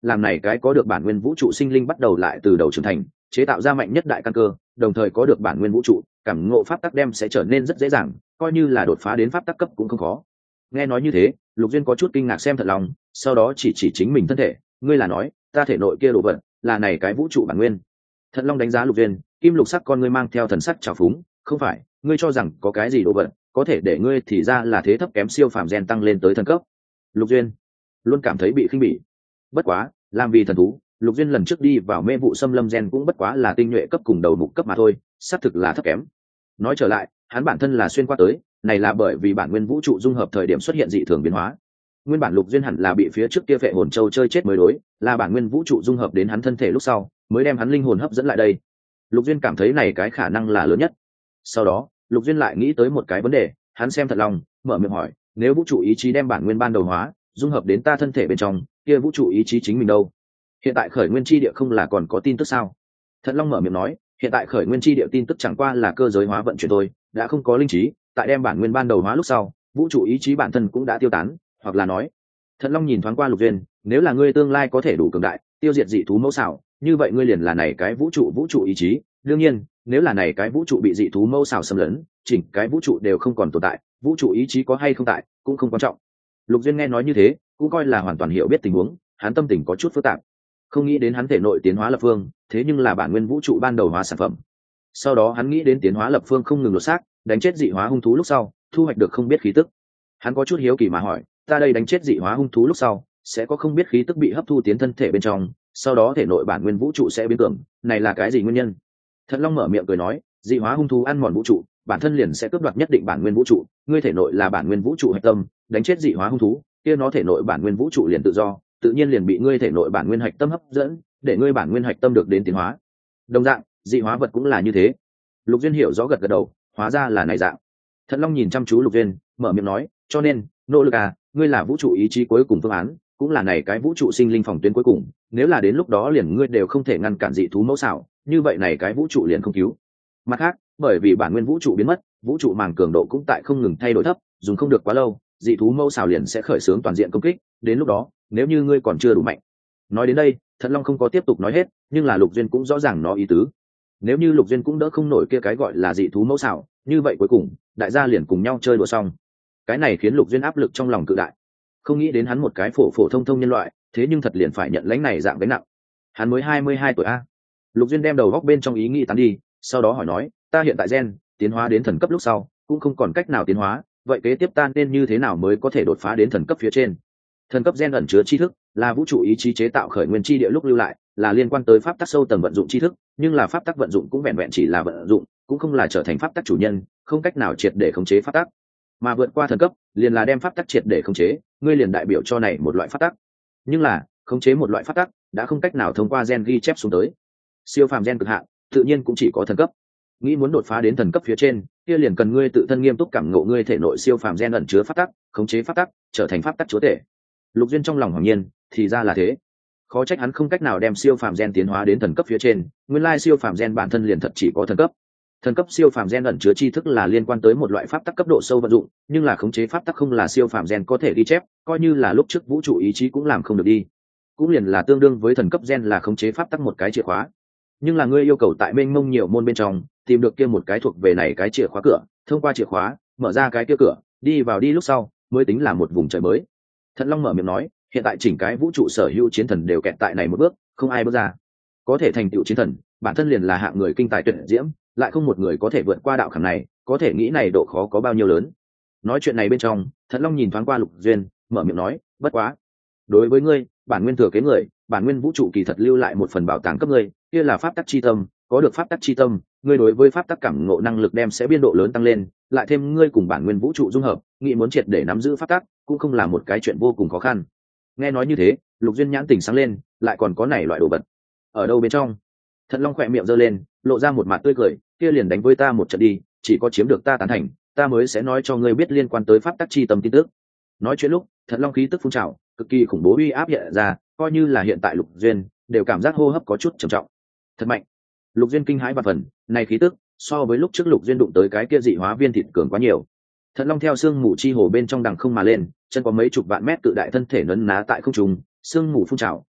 làm này cái có được bản nguyên vũ trụ sinh linh bắt đầu lại từ đầu trưởng thành, chế tạo ra mạnh nhất đại căn cơ, đồng thời có được bản nguyên vũ trụ, cảm ngộ pháp tắc đem sẽ trở nên rất dễ dàng, coi như là đột phá đến pháp tắc cấp cũng không khó. Nghe nói như thế, Lục Duyên có chút kinh ngạc xem Thận Long, sau đó chỉ chính mình thân thể, ngươi là nói ta thể nội kia đồ vật là này cái vũ trụ bản nguyên? Thận Long đánh giá Lục Duyên, kim lục sắc con ngươi mang theo thần sắc trào phúng, không phải, ngươi cho rằng có cái gì đồ vật có thể để ngươi thì ra là thế thấp kém siêu phàm gen tăng lên tới thần cấp? Lục Duyên luôn cảm thấy bị khinh bỉ. Bất quá, làm vì thần thú, Lục Duyên lần trước đi vào mê vụ xâm lâm gen cũng bất quá là tinh nhuệ cấp cùng đầu mục cấp mà thôi, xác thực là thấp kém. Nói trở lại, hắn bản thân là xuyên qua tới, này là bởi vì bản nguyên vũ trụ dung hợp thời điểm xuất hiện dị thường biến hóa. Nguyên bản Lục Duyên hẳn là bị phía trước kia phệ hồn châu chơi chết mới đối, là bản nguyên vũ trụ dung hợp đến hắn thân thể lúc sau, mới đem hắn linh hồn hấp dẫn lại đây. Lục Duyên cảm thấy này cái khả năng là lớn nhất. Sau đó, Lục Duyên lại nghĩ tới một cái vấn đề, hắn xem Thận Long, mở miệng hỏi, nếu vũ trụ ý chí đem bản nguyên ban đầu hóa, dung hợp đến ta thân thể bên trong, kia vũ trụ ý chí chính mình đâu? Hiện tại khởi nguyên chi địa không là còn có tin tức sao? Thận Long mở miệng nói, hiện tại khởi nguyên chi địa tin tức chẳng qua là cơ giới hóa vận chuyển thôi, đã không có linh trí, tại đem bản nguyên ban đầu hóa lúc sau, vũ trụ ý chí bản thân cũng đã tiêu tán, hoặc là nói. Thận Long nhìn thoáng qua Lục Duyên, nếu là ngươi tương lai có thể đủ cường đại, tiêu diệt dị thú mẫu xảo, như vậy ngươi liền là này cái vũ trụ ý chí. Đương nhiên, nếu là này cái vũ trụ bị dị thú mẫu xảo xâm lấn, chỉnh cái vũ trụ đều không còn tồn tại, vũ trụ ý chí có hay không tại cũng không quan trọng. Lục Duyên nghe nói như thế, cũng coi là hoàn toàn hiểu biết tình huống, hắn tâm tình có chút phức tạp. Không nghĩ đến hắn thể nội tiến hóa lập phương, thế nhưng là bản nguyên vũ trụ ban đầu hóa sản phẩm. Sau đó hắn nghĩ đến tiến hóa lập phương không ngừng lột xác, đánh chết dị hóa hung thú lúc sau, thu hoạch được không biết khí tức. Hắn có chút hiếu kỳ mà hỏi, ta đây đánh chết dị hóa hung thú lúc sau, sẽ có không biết khí tức bị hấp thu tiến thân thể bên trong, sau đó thể nội bản nguyên vũ trụ sẽ biến cường, này là cái gì nguyên nhân? Thận Long mở miệng cười nói, dị hóa hung thú ăn mòn vũ trụ, bản thân liền sẽ cướp đoạt nhất định bản nguyên vũ trụ, ngươi thể nội là bản nguyên vũ trụ hạch tâm, đánh chết dị hóa hung thú, kia nó thể nội bản nguyên vũ trụ liền tự do, tự nhiên liền bị ngươi thể nội bản nguyên hạch tâm hấp dẫn, để ngươi bản nguyên hạch tâm được đến tiến hóa. Đồng dạng, dị hóa vật cũng là như thế. Lục Duyên hiểu rõ gật gật đầu, hóa ra là này dạng. Thận Long nhìn chăm chú Lục Duyên, mở miệng nói, cho nên, nỗ lực à, ngươi là vũ trụ ý chí cuối cùng phương án, cũng là này cái vũ trụ sinh linh phòng tuyến cuối cùng, nếu là đến lúc đó liền ngươi đều không thể ngăn cản dị thú mẫu xảo, như vậy này cái vũ trụ liền không cứu. Mặt khác, bởi vì bản nguyên vũ trụ biến mất, vũ trụ màng cường độ cũng tại không ngừng thay đổi thấp, dùng không được quá lâu, dị thú mẫu xảo liền sẽ khởi xướng toàn diện công kích, đến lúc đó, nếu như ngươi còn chưa đủ mạnh. Nói đến đây, Thận Long không có tiếp tục nói hết, nhưng là Lục Duyên cũng rõ ràng nó ý tứ. Nếu như Lục Duyên cũng đỡ không nổi kia cái gọi là dị thú mẫu xảo, như vậy cuối cùng, đại gia liền cùng nhau chơi đùa xong. Cái này khiến Lục Duyên áp lực trong lòng cự đại. Không nghĩ đến hắn một cái phổ thông nhân loại, thế nhưng thật liền phải nhận lãnh này dạng gánh nặng. Hắn mới 22 tuổi a. Lục Duyên đem đầu góc bên trong ý nghĩ tán đi, sau đó hỏi nói, ta hiện tại gen tiến hóa đến thần cấp lúc sau, cũng không còn cách nào tiến hóa, vậy kế tiếp ta nên như thế nào mới có thể đột phá đến thần cấp phía trên? Thần cấp gen ẩn chứa tri thức, là vũ trụ ý chí chế tạo khởi nguyên chi địa lúc lưu lại, là liên quan tới pháp tắc sâu tầng vận dụng tri thức, nhưng là pháp tắc vận dụng cũng vẹn vẹn chỉ là vận dụng, cũng không là trở thành pháp tắc chủ nhân, không cách nào triệt để khống chế pháp tắc. Mà vượt qua thần cấp, liền là đem pháp tắc triệt để khống chế, ngươi liền đại biểu cho này một loại pháp tắc. Nhưng là, khống chế một loại pháp tắc, đã không cách nào thông qua gen ghi chép xuống tới. Siêu phàm gen cực hạn, tự nhiên cũng chỉ có thần cấp. Nghĩ muốn đột phá đến thần cấp phía trên, kia liền cần ngươi tự thân nghiêm túc cảm ngộ ngươi thể nội siêu phàm gen ẩn chứa pháp tắc, khống chế pháp tắc, trở thành pháp tắc chúa tể. Lục Duyên trong lòng hoàng nhiên, thì ra là thế. Khó trách hắn không cách nào đem siêu phàm gen tiến hóa đến thần cấp phía trên, nguyên lai siêu phàm gen bản thân liền thật chỉ có thần cấp. Thần cấp siêu phàm gen ẩn chứa tri thức là liên quan tới một loại pháp tắc cấp độ sâu vận dụng, nhưng là khống chế pháp tắc không là siêu phàm gen có thể ghi chép, coi như là lúc trước vũ trụ ý chí cũng làm không được đi. Cũng liền là tương đương với thần cấp gen là khống chế pháp tắc một cái chìa khóa. Nhưng là ngươi yêu cầu tại mênh mông nhiều môn bên trong tìm được kia một cái thuộc về này cái chìa khóa cửa, thông qua chìa khóa mở ra cái kia cửa, đi vào đi lúc sau mới tính là một vùng trời mới. Thận Long mở miệng nói, hiện tại chỉnh cái vũ trụ sở hữu chiến thần đều kẹt tại này một bước, không ai bước ra. Có thể thành tựu chiến thần, bản thân liền là hạng người kinh tài tuyệt diễm, lại không một người có thể vượt qua đạo khảm này, có thể nghĩ này độ khó có bao nhiêu lớn. Nói chuyện này bên trong, Thận Long nhìn thoáng qua Lục Duyên, mở miệng nói, bất quá, đối với ngươi, bản nguyên thừa kế người, bản nguyên vũ trụ kỳ thật lưu lại một phần bảo tàng cấp ngươi, kia là pháp tắc chi tâm, có được pháp tắc chi tâm, ngươi đối với pháp tắc cảm ngộ năng lực đem sẽ biên độ lớn tăng lên, lại thêm ngươi cùng bản nguyên vũ trụ dung hợp, nghĩ muốn triệt để nắm giữ pháp tắc, cũng không là một cái chuyện vô cùng khó khăn. Nghe nói như thế, Lục Duyên nhãn tỉnh sáng lên, lại còn có này loại đồ vật. Ở đâu bên trong? Thận Long khỏe miệng giơ lên, lộ ra một mặt tươi cười, kia liền đánh với ta một trận đi, chỉ có chiếm được ta tán thành, ta mới sẽ nói cho ngươi biết liên quan tới pháp tắc chi tâm tin tức. Nói chuyện lúc, Thận Long khí tức phun trào, cực kỳ khủng bố uy áp hiện ra, coi như là hiện tại Lục Duyên đều cảm giác hô hấp có chút trầm trọng. Thật mạnh. Lục Duyên kinh hãi và phần, này khí tức so với lúc trước Lục Duyên đụng tới cái kia dị hóa viên thịt cường quá nhiều. Thận Long theo sương mù chi hồ bên trong đằng không mà lên, chân có mấy chục vạn mét cự đại thân thể nấn ná tại không trung, sương mù phun trào,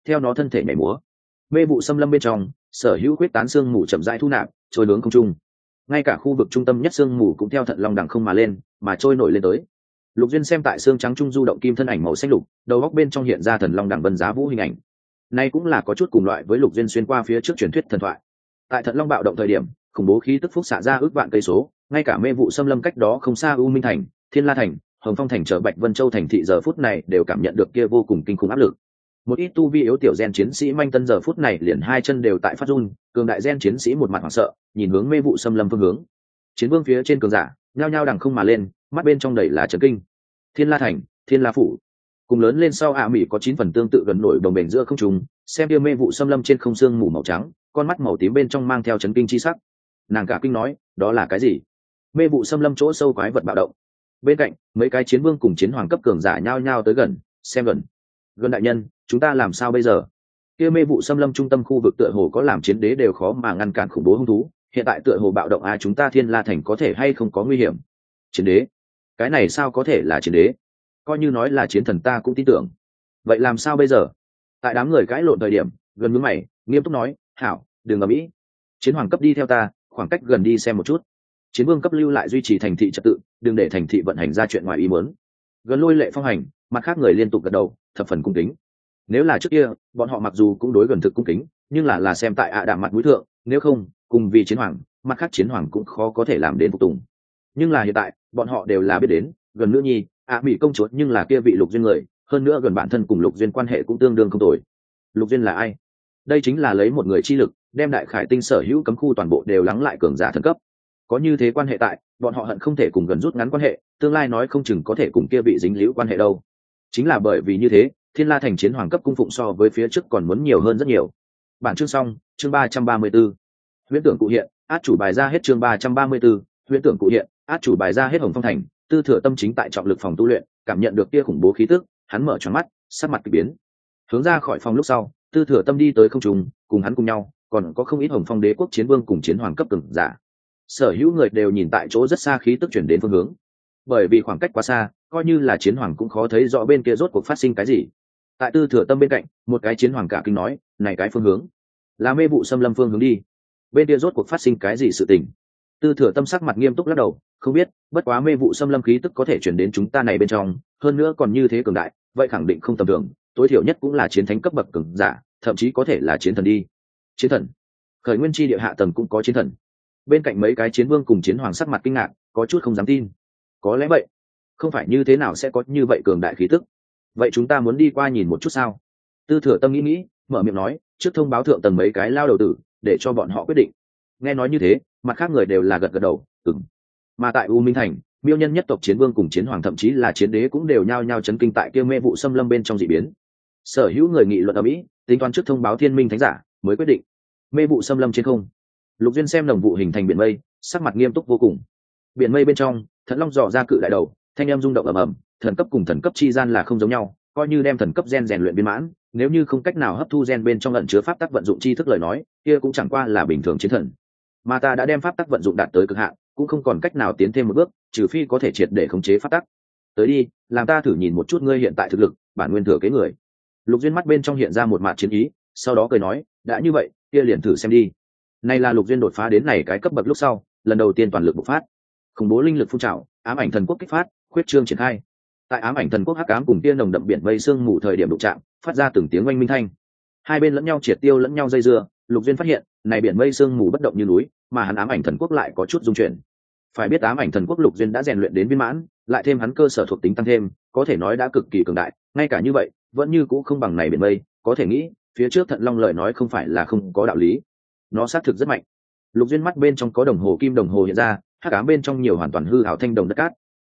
theo nó thân thể nhảy múa. Mê vụ xâm lâm bên trong, sở hữu quyết tán sương mù chậm rãi thu nạp, trôi hướng không trung. Ngay cả khu vực trung tâm nhất sương mù cũng theo Thận Long đằng không mà lên, mà trôi nổi lên tới. Lục Duyên xem tại xương trắng trung du động kim thân ảnh màu xanh lục, đầu góc bên trong hiện ra Thần Long đằng vân giá vũ hình ảnh. Nay cũng là có chút cùng loại với Lục Duyên xuyên qua phía trước truyền thuyết thần thoại. Tại Thận Long bạo động thời điểm, khủng bố khí tức phúc xạ ra ước vạn cây số, ngay cả mê vụ xâm lâm cách đó không xa U Minh thành, Thiên La thành, Hồng Phong thành trở Bạch Vân Châu thành thị giờ phút này đều cảm nhận được kia vô cùng kinh khủng áp lực. Một ít tu vi yếu tiểu gen chiến sĩ manh tân giờ phút này liền hai chân đều tại phát run, cường đại gen chiến sĩ một mặt hoảng sợ, nhìn hướng mê vụ xâm lâm phương hướng. Chiến vương phía trên cường giả, nhao nhao đằng không mà lên, mắt bên trong đầy là chấn kinh. Thiên La thành, Thiên La phủ, cùng lớn lên sau mỹ có 9 phần tương tự gần nổi đồng bền giữa không trung, xem kia mê vụ xâm lâm trên không xương mù màu trắng, con mắt màu tím bên trong mang theo chấn kinh chi sắc. Nàng cả kinh nói, đó là cái gì? Mê vụ xâm lâm chỗ sâu quái vật bạo động. Bên cạnh, mấy cái chiến vương cùng chiến hoàng cấp cường giả nhao nhao tới gần, xem gần. Gần đại nhân, chúng ta làm sao bây giờ? Kia mê vụ xâm lâm trung tâm khu vực tựa hồ có làm chiến đế đều khó mà ngăn cản khủng bố hung thú, hiện tại tựa hồ bạo động chúng ta Thiên La thành có thể hay không có nguy hiểm? Chiến đế? Cái này sao có thể là chiến đế? Coi như nói là chiến thần ta cũng tin tưởng. Vậy làm sao bây giờ? Tại đám người cãi lộn thời điểm, gần nhướng mày, nghiêm túc nói, "Hảo, đừng ầm ĩ. Chiến hoàng cấp đi theo ta, khoảng cách gần đi xem một chút. Chiến vương cấp lưu lại duy trì thành thị trật tự, đừng để thành thị vận hành ra chuyện ngoài ý muốn." Gần lôi lệ phong hành, mặt khác người liên tục gật đầu, thập phần cung kính. Nếu là trước kia, bọn họ mặc dù cũng đối gần thực cung kính, nhưng là xem tại đạm mặt mũi thượng, nếu không, cùng vì chiến hoàng, mặt khác chiến hoàng cũng khó có thể làm đến phục tùng. Nhưng là hiện tại, bọn họ đều là biết đến, gần nữ nhi, mỹ công chúa nhưng là kia vị Lục Duyên người, hơn nữa gần bản thân cùng Lục Duyên quan hệ cũng tương đương không tồi. Lục Duyên là ai? Đây chính là lấy một người chi lực, đem đại khải tinh sở hữu cấm khu toàn bộ đều lắng lại cường giả thần cấp. Có như thế quan hệ tại, bọn họ hận không thể cùng gần rút ngắn quan hệ, tương lai nói không chừng có thể cùng kia vị dính liễu quan hệ đâu. Chính là bởi vì như thế, Thiên La thành chiến hoàng cấp cung phụng so với phía trước còn muốn nhiều hơn rất nhiều. Bản chương xong, chương 334. Huyễn tưởng cụ hiện, át chủ bài ra hết chương 334, huyễn tưởng cụ hiện, át chủ bài ra hết. Hồng Phong thành, Tư Thừa Tâm chính tại trọng lực phòng tu luyện, cảm nhận được kia khủng bố khí tức, hắn mở tròn mắt, sắc mặt kỳ biến. Hướng ra khỏi phòng lúc sau, Tư Thừa Tâm đi tới không trung, cùng hắn cùng nhau, còn có không ít Hồng Phong đế quốc chiến vương cùng chiến hoàng cấp cường giả. Sở hữu người đều nhìn tại chỗ rất xa khí tức chuyển đến phương hướng. Bởi vì khoảng cách quá xa, coi như là chiến hoàng cũng khó thấy rõ bên kia rốt cuộc phát sinh cái gì. Tại Tư Thừa Tâm bên cạnh, một cái chiến hoàng cả kinh nói, này cái phương hướng là mê vụ xâm lâm phương hướng đi. Bên kia rốt cuộc phát sinh cái gì sự tình? Tư Thừa Tâm sắc mặt nghiêm túc lắc đầu, không biết, bất quá mê vụ xâm lâm khí tức có thể chuyển đến chúng ta này bên trong, hơn nữa còn như thế cường đại, vậy khẳng định không tầm thường, tối thiểu nhất cũng là chiến thánh cấp bậc cường giả, thậm chí có thể là chiến thần đi. Chiến thần? Khởi nguyên chi địa hạ tầng cũng có chiến thần? Bên cạnh mấy cái chiến vương cùng chiến hoàng sắc mặt kinh ngạc, có chút không dám tin. Có lẽ vậy, không phải như thế nào sẽ có như vậy cường đại khí tức? Vậy chúng ta muốn đi qua nhìn một chút sao? Tư Thừa Tâm nghĩ, mở miệng nói, trước thông báo thượng tầng mấy cái lao đầu tử, để cho bọn họ quyết định. Nghe nói như thế, mặt khác người đều là gật gật đầu, ừm. Mà tại U Minh thành, miêu nhân nhất tộc chiến vương cùng chiến hoàng thậm chí là chiến đế cũng đều nhao nhao chấn kinh tại kia mê vụ xâm lâm bên trong dị biến. Sở hữu người nghị luận ở mỹ, tính toán trước thông báo thiên minh thánh giả mới quyết định. Mê vụ xâm lâm trên không, Lục Duyên xem nồng vụ hình thành biển mây, sắc mặt nghiêm túc vô cùng. Biển mây bên trong, Thần Long dò ra cự đại đầu, thanh em rung động ầm ầm, thần cấp cùng thần cấp chi gian là không giống nhau, coi như đem thần cấp gen rèn luyện viên mãn, nếu như không cách nào hấp thu gen bên trong ẩn chứa pháp tắc vận dụng chi thức lời nói, kia cũng chẳng qua là bình thường chiến thần. Mà ta đã đem pháp tắc vận dụng đạt tới cực hạn, cũng không còn cách nào tiến thêm một bước, trừ phi có thể triệt để khống chế pháp tắc. Tới đi, làm ta thử nhìn một chút ngươi hiện tại thực lực, bản nguyên thừa kế người. Lục Duyên mắt bên trong hiện ra một mạt chiến ý, sau đó cười nói, đã như vậy, kia liền thử xem đi. Này là Lục Duyên đột phá đến này cái cấp bậc lúc sau, lần đầu tiên toàn lực bộc phát. Khủng bố linh lực phun trào, ám ảnh thần quốc kích phát, khuyết trương triển khai. Tại ám ảnh thần quốc hắc ám cùng tia nồng đậm biển mây sương mù thời điểm đụng chạm, phát ra từng tiếng oanh minh thanh. Hai bên lẫn nhau triệt tiêu lẫn nhau dây dưa, Lục Duyên phát hiện, này biển mây sương mù bất động như núi, mà hắn ám ảnh thần quốc lại có chút dung chuyển. Phải biết ám ảnh thần quốc Lục Duyên đã rèn luyện đến viên mãn, lại thêm hắn cơ sở thuộc tính tăng thêm, có thể nói đã cực kỳ cường đại, ngay cả như vậy, vẫn như cũ không bằng này biển mây, có thể nghĩ, phía trước Thận Long lời nói không phải là không có đạo lý. Nó xác thực rất mạnh. Lục Duyên mắt bên trong có đồng hồ kim đồng hồ hiện ra, hắc ám bên trong nhiều hoàn toàn hư ảo thanh đồng đất cát.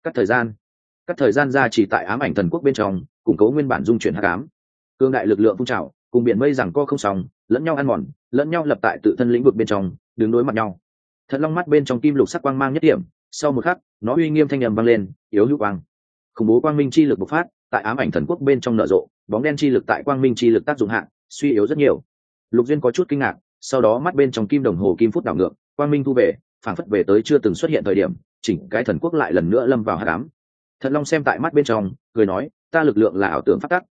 Cắt thời gian ra chỉ tại ám ảnh thần quốc bên trong, củng cố nguyên bản dung chuyển hắc ám. Cương đại lực lượng phun trào, cùng biển mây rằng co không sóng, lẫn nhau ăn mòn, lẫn nhau lập tại tự thân lĩnh vực bên trong, đứng đối mặt nhau. Thận Long mắt bên trong kim lục sắc quang mang nhất điểm, sau một khắc, nó uy nghiêm thanh âm vang lên, yếu hữu quang. Khủng bố quang minh chi lực bộc phát, tại ám ảnh thần quốc bên trong nở rộ, bóng đen chi lực tại quang minh chi lực tác dụng hạ, suy yếu rất nhiều. Lục Duyên có chút kinh ngạc, sau đó mắt bên trong kim đồng hồ kim phút đảo ngược, quang minh thu về, phản phất về tới chưa từng xuất hiện thời điểm, chỉnh cái thần quốc lại lần nữa lâm vào hắc ám. Thận Long xem tại mắt bên trong, cười nói, ta lực lượng là ảo tưởng pháp tắc,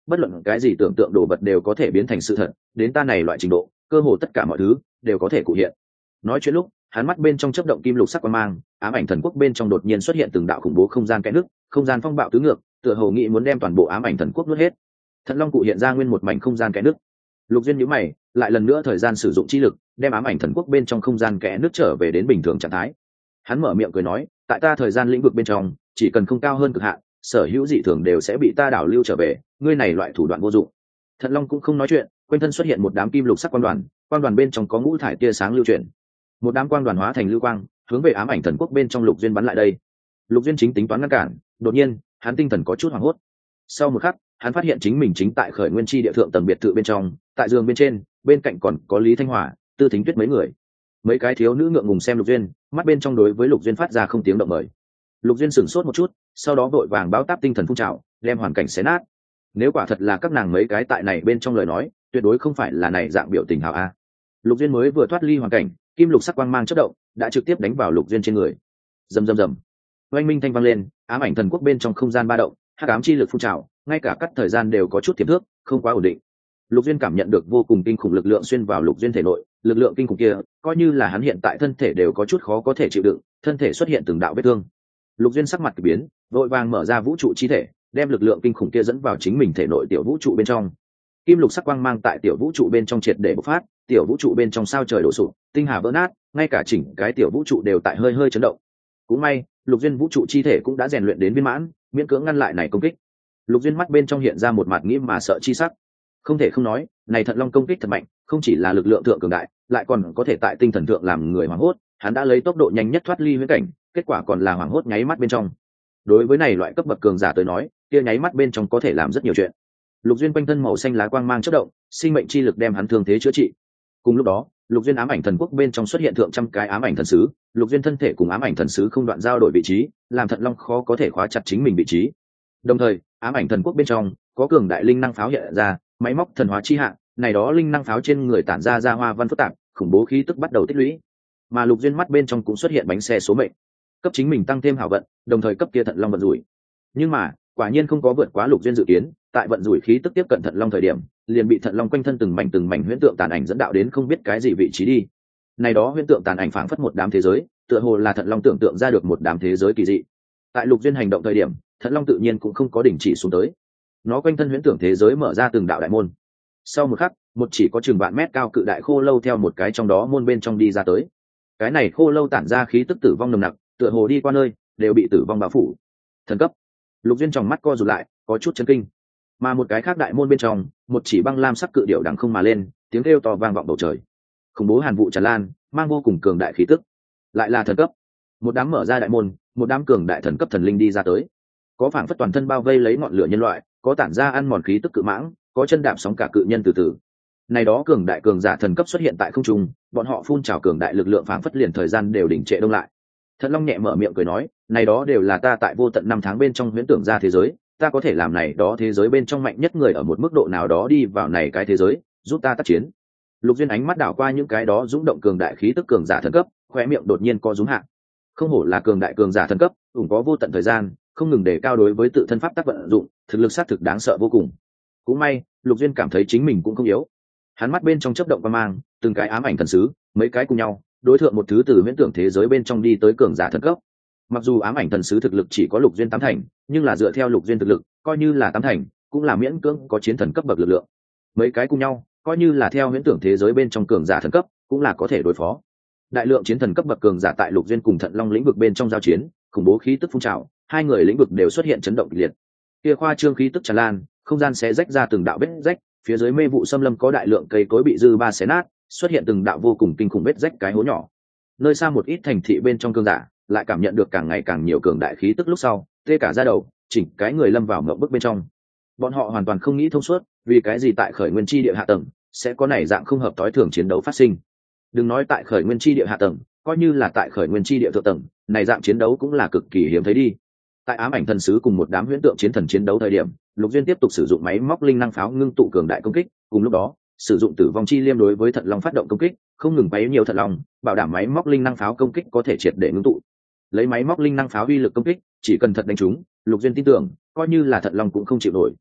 bất luận cái gì tưởng tượng đồ vật đều có thể biến thành sự thật, đến ta này loại trình độ cơ hồ tất cả mọi thứ đều có thể cụ hiện. Nói chuyện lúc hắn mắt bên trong chớp động kim lục sắc quang mang, ám ảnh thần quốc bên trong đột nhiên xuất hiện từng đạo khủng bố không gian kẽ nước, không gian phong bạo tứ ngược, tựa hồ nghĩ muốn đem toàn bộ ám ảnh thần quốc nuốt hết. Thận long cụ hiện ra nguyên một mảnh không gian kẽ nước. Lục duyên nhíu mày, lại lần nữa thời gian sử dụng chi lực đem ám ảnh thần quốc bên trong không gian kẽ nước trở về đến bình thường trạng thái. Hắn mở miệng cười nói, tại ta thời gian lĩnh vực bên trong chỉ cần không cao hơn cực hạn, sở hữu dị thường đều sẽ bị ta đảo lưu trở về, ngươi này loại thủ đoạn vô dụng. Thận long cũng không nói chuyện, quanh thân xuất hiện một đám kim lục sắc quang đoàn bên trong có ngũ thải tia sáng lưu chuyển, một đám quang đoàn hóa thành lưu quang hướng về ám ảnh thần quốc bên trong lục duyên bắn lại đây. Lục duyên chính tính toán ngăn cản, đột nhiên hắn tinh thần có chút hoảng hốt. Sau một khắc hắn phát hiện chính mình chính tại khởi nguyên chi địa thượng tầng biệt thự bên trong, tại giường bên trên bên cạnh còn có Lý Thanh Hòa, Tư Thính Tuyết mấy người. Mấy cái thiếu nữ ngượng ngùng xem Lục duyên, mắt bên trong đối với Lục duyên phát ra không tiếng động mời. Lục duyên sửng sốt một chút, sau đó vội vàng báo táp tinh thần phun trào, đem hoàn cảnh xé nát. Nếu quả thật là các nàng mấy cái tại này bên trong lời nói, tuyệt đối không phải là này dạng biểu tình hào a. Lục duyên mới vừa thoát ly hoàn cảnh, kim lục sắc quang mang chớp động đã trực tiếp đánh vào Lục duyên trên người. Rầm rầm rầm, oanh minh thanh vang lên, ám ảnh thần quốc bên trong không gian ba động, hắc ám chi lực phun trào, ngay cả cắt thời gian đều có chút tiềm thước, không quá ổn định. Lục duyên cảm nhận được vô cùng kinh khủng lực lượng xuyên vào Lục duyên thể nội, lực lượng kinh khủng kia coi như là hắn hiện tại thân thể đều có chút khó có thể chịu đựng, thân thể xuất hiện từng đạo vết thương. Lục duyên sắc mặt kỳ biến, vội vàng mở ra vũ trụ chi thể, đem lực lượng kinh khủng kia dẫn vào chính mình thể nội tiểu vũ trụ bên trong. Kim lục sắc quang mang tại tiểu vũ trụ bên trong triệt để bộc phát, tiểu vũ trụ bên trong sao trời đổ sụp, tinh hà vỡ nát, ngay cả chỉnh cái tiểu vũ trụ đều tại hơi hơi chấn động. Cũng may Lục duyên vũ trụ chi thể cũng đã rèn luyện đến viên mãn, miễn cưỡng ngăn lại này công kích. Lục duyên mắt bên trong hiện ra một mặt nghĩ mà sợ chi sắc. Không thể không nói, này Thận long công kích thật mạnh, không chỉ là lực lượng thượng cường đại, lại còn có thể tại tinh thần thượng làm người hoảng hốt. Hắn đã lấy tốc độ nhanh nhất thoát ly huyễn cảnh, kết quả còn là hoảng hốt nháy mắt bên trong. Đối với này loại cấp bậc cường giả tới nói, kia nháy mắt bên trong có thể làm rất nhiều chuyện. Lục duyên quanh thân màu xanh lá quang mang chớp động, sinh mệnh chi lực đem hắn thương thế chữa trị. Cùng lúc đó, Lục duyên ám ảnh thần quốc bên trong xuất hiện thượng trăm cái ám ảnh thần sứ, Lục duyên thân thể cùng ám ảnh thần sứ không đoạn giao đổi vị trí, làm Thận long khó có thể khóa chặt chính mình vị trí. Đồng thời, ám ảnh thần quốc bên trong có cường đại linh năng pháo hiện ra, máy móc thần hóa chi hạ, này đó linh năng pháo trên người tản ra hoa văn phức tạp, khủng bố khí tức bắt đầu tích lũy. Mà Lục duyên mắt bên trong cũng xuất hiện bánh xe số mệnh, cấp chính mình tăng thêm hảo vận, đồng thời cấp kia Thận long vận rủi. Nhưng mà quả nhiên không có vượt quá Lục duyên dự kiến, tại vận rủi khí tức tiếp cận Thận long thời điểm, liền bị Thận long quanh thân từng mảnh huyễn tượng tàn ảnh dẫn đạo đến không biết cái gì vị trí đi. Này đó huyễn tượng tàn ảnh phảng phất một đám thế giới, tựa hồ là Thận long tưởng tượng ra được một đám thế giới kỳ dị. Tại Lục duyên hành động thời điểm, Thận long tự nhiên cũng không có đình chỉ xuống tới, nó quanh thân huyễn tưởng thế giới mở ra từng đạo đại môn. Sau một khắc, một chỉ có chừng vạn mét cao cự đại khô lâu theo một cái trong đó môn bên trong đi ra tới. Cái này khô lâu tản ra khí tức tử vong nồng nặc, tựa hồ đi qua nơi đều bị tử vong bao phủ. Thần cấp. Lục duyên trong mắt co rụt lại, có chút chấn kinh. Mà một cái khác đại môn bên trong, một chỉ băng lam sắc cự điểu đằng không mà lên, tiếng kêu to vang vọng bầu trời. Khủng bố hàn vụ tràn lan, mang vô cùng cường đại khí tức. Lại là thần cấp. Một đám mở ra đại môn, một đám cường đại thần cấp thần linh đi ra tới. Có phảng phất toàn thân bao vây lấy ngọn lửa nhân loại, có tản ra ăn mòn khí tức cự mãng, có chân đạp sóng cả cự nhân từ từ. Này đó cường đại cường giả thần cấp xuất hiện tại không trung, bọn họ phun trào cường đại lực lượng phảng phất liền thời gian đều đình trệ đông lại. Thận long nhẹ mở miệng cười nói, này đó đều là ta tại vô tận năm tháng bên trong huyễn tưởng ra thế giới, ta có thể làm này đó thế giới bên trong mạnh nhất người ở một mức độ nào đó đi vào này cái thế giới, giúp ta tác chiến. Lục duyên ánh mắt đảo qua những cái đó dũng động cường đại khí tức cường giả thần cấp, khóe miệng đột nhiên co rúm hạ. Không hổ là cường đại cường giả thần cấp, cũng có vô tận thời gian, không ngừng đề cao đối với tự thân pháp tác vận dụng, thực lực sát thực đáng sợ vô cùng. Cũng may, Lục duyên cảm thấy chính mình cũng không yếu. Hắn mắt bên trong chớp động qua mang, từng cái ám ảnh thần sứ, mấy cái cùng nhau, đối thượng một thứ từ huyễn tưởng thế giới bên trong đi tới cường giả thần cấp. Mặc dù ám ảnh thần sứ thực lực chỉ có Lục duyên 8 thành, nhưng là dựa theo Lục duyên thực lực, coi như là 8 thành, cũng là miễn cưỡng có chiến thần cấp bậc lực lượng. Mấy cái cùng nhau, coi như là theo huyễn tưởng thế giới bên trong cường giả thần cấp, cũng là có thể đối phó. Đại lượng chiến thần cấp bậc cường giả tại Lục duyên cùng Thận long lĩnh vực bên trong giao chiến, khủng bố khí tức phun trào, hai người lĩnh vực đều xuất hiện chấn động kịch liệt. Kia khoa trương khí tức tràn lan, không gian xé rách ra từng đạo vết rách, phía dưới mê vụ xâm lâm có đại lượng cây cối bị dư ba xé nát, xuất hiện từng đạo vô cùng kinh khủng vết rách cái hố nhỏ. Nơi xa một ít thành thị bên trong cường giả lại cảm nhận được càng ngày càng nhiều cường đại khí tức lúc sau, tê cả da đầu, chỉnh cái người lâm vào ngợp bức bên trong. Bọn họ hoàn toàn không nghĩ thông suốt, vì cái gì tại khởi nguyên chi địa hạ tầng sẽ có này dạng không hợp tối thường chiến đấu phát sinh. Đừng nói tại khởi nguyên chi địa hạ tầng, coi như là tại khởi nguyên chi địa thượng tầng, này dạng chiến đấu cũng là cực kỳ hiếm thấy đi. Tại ám ảnh thần sứ cùng một đám huyễn tượng chiến thần chiến đấu thời điểm, Lục duyên tiếp tục sử dụng máy móc linh năng pháo ngưng tụ cường đại công kích, cùng lúc đó sử dụng tử vong chi liêm đối với Thận long phát động công kích, không ngừng bấy nhiều Thận long, bảo đảm máy móc linh năng pháo công kích có thể triệt để ngưng tụ. Lấy máy móc linh năng pháo uy lực công kích, chỉ cần thật đánh trúng, Lục duyên tin tưởng coi như là Thận long cũng không chịu nổi.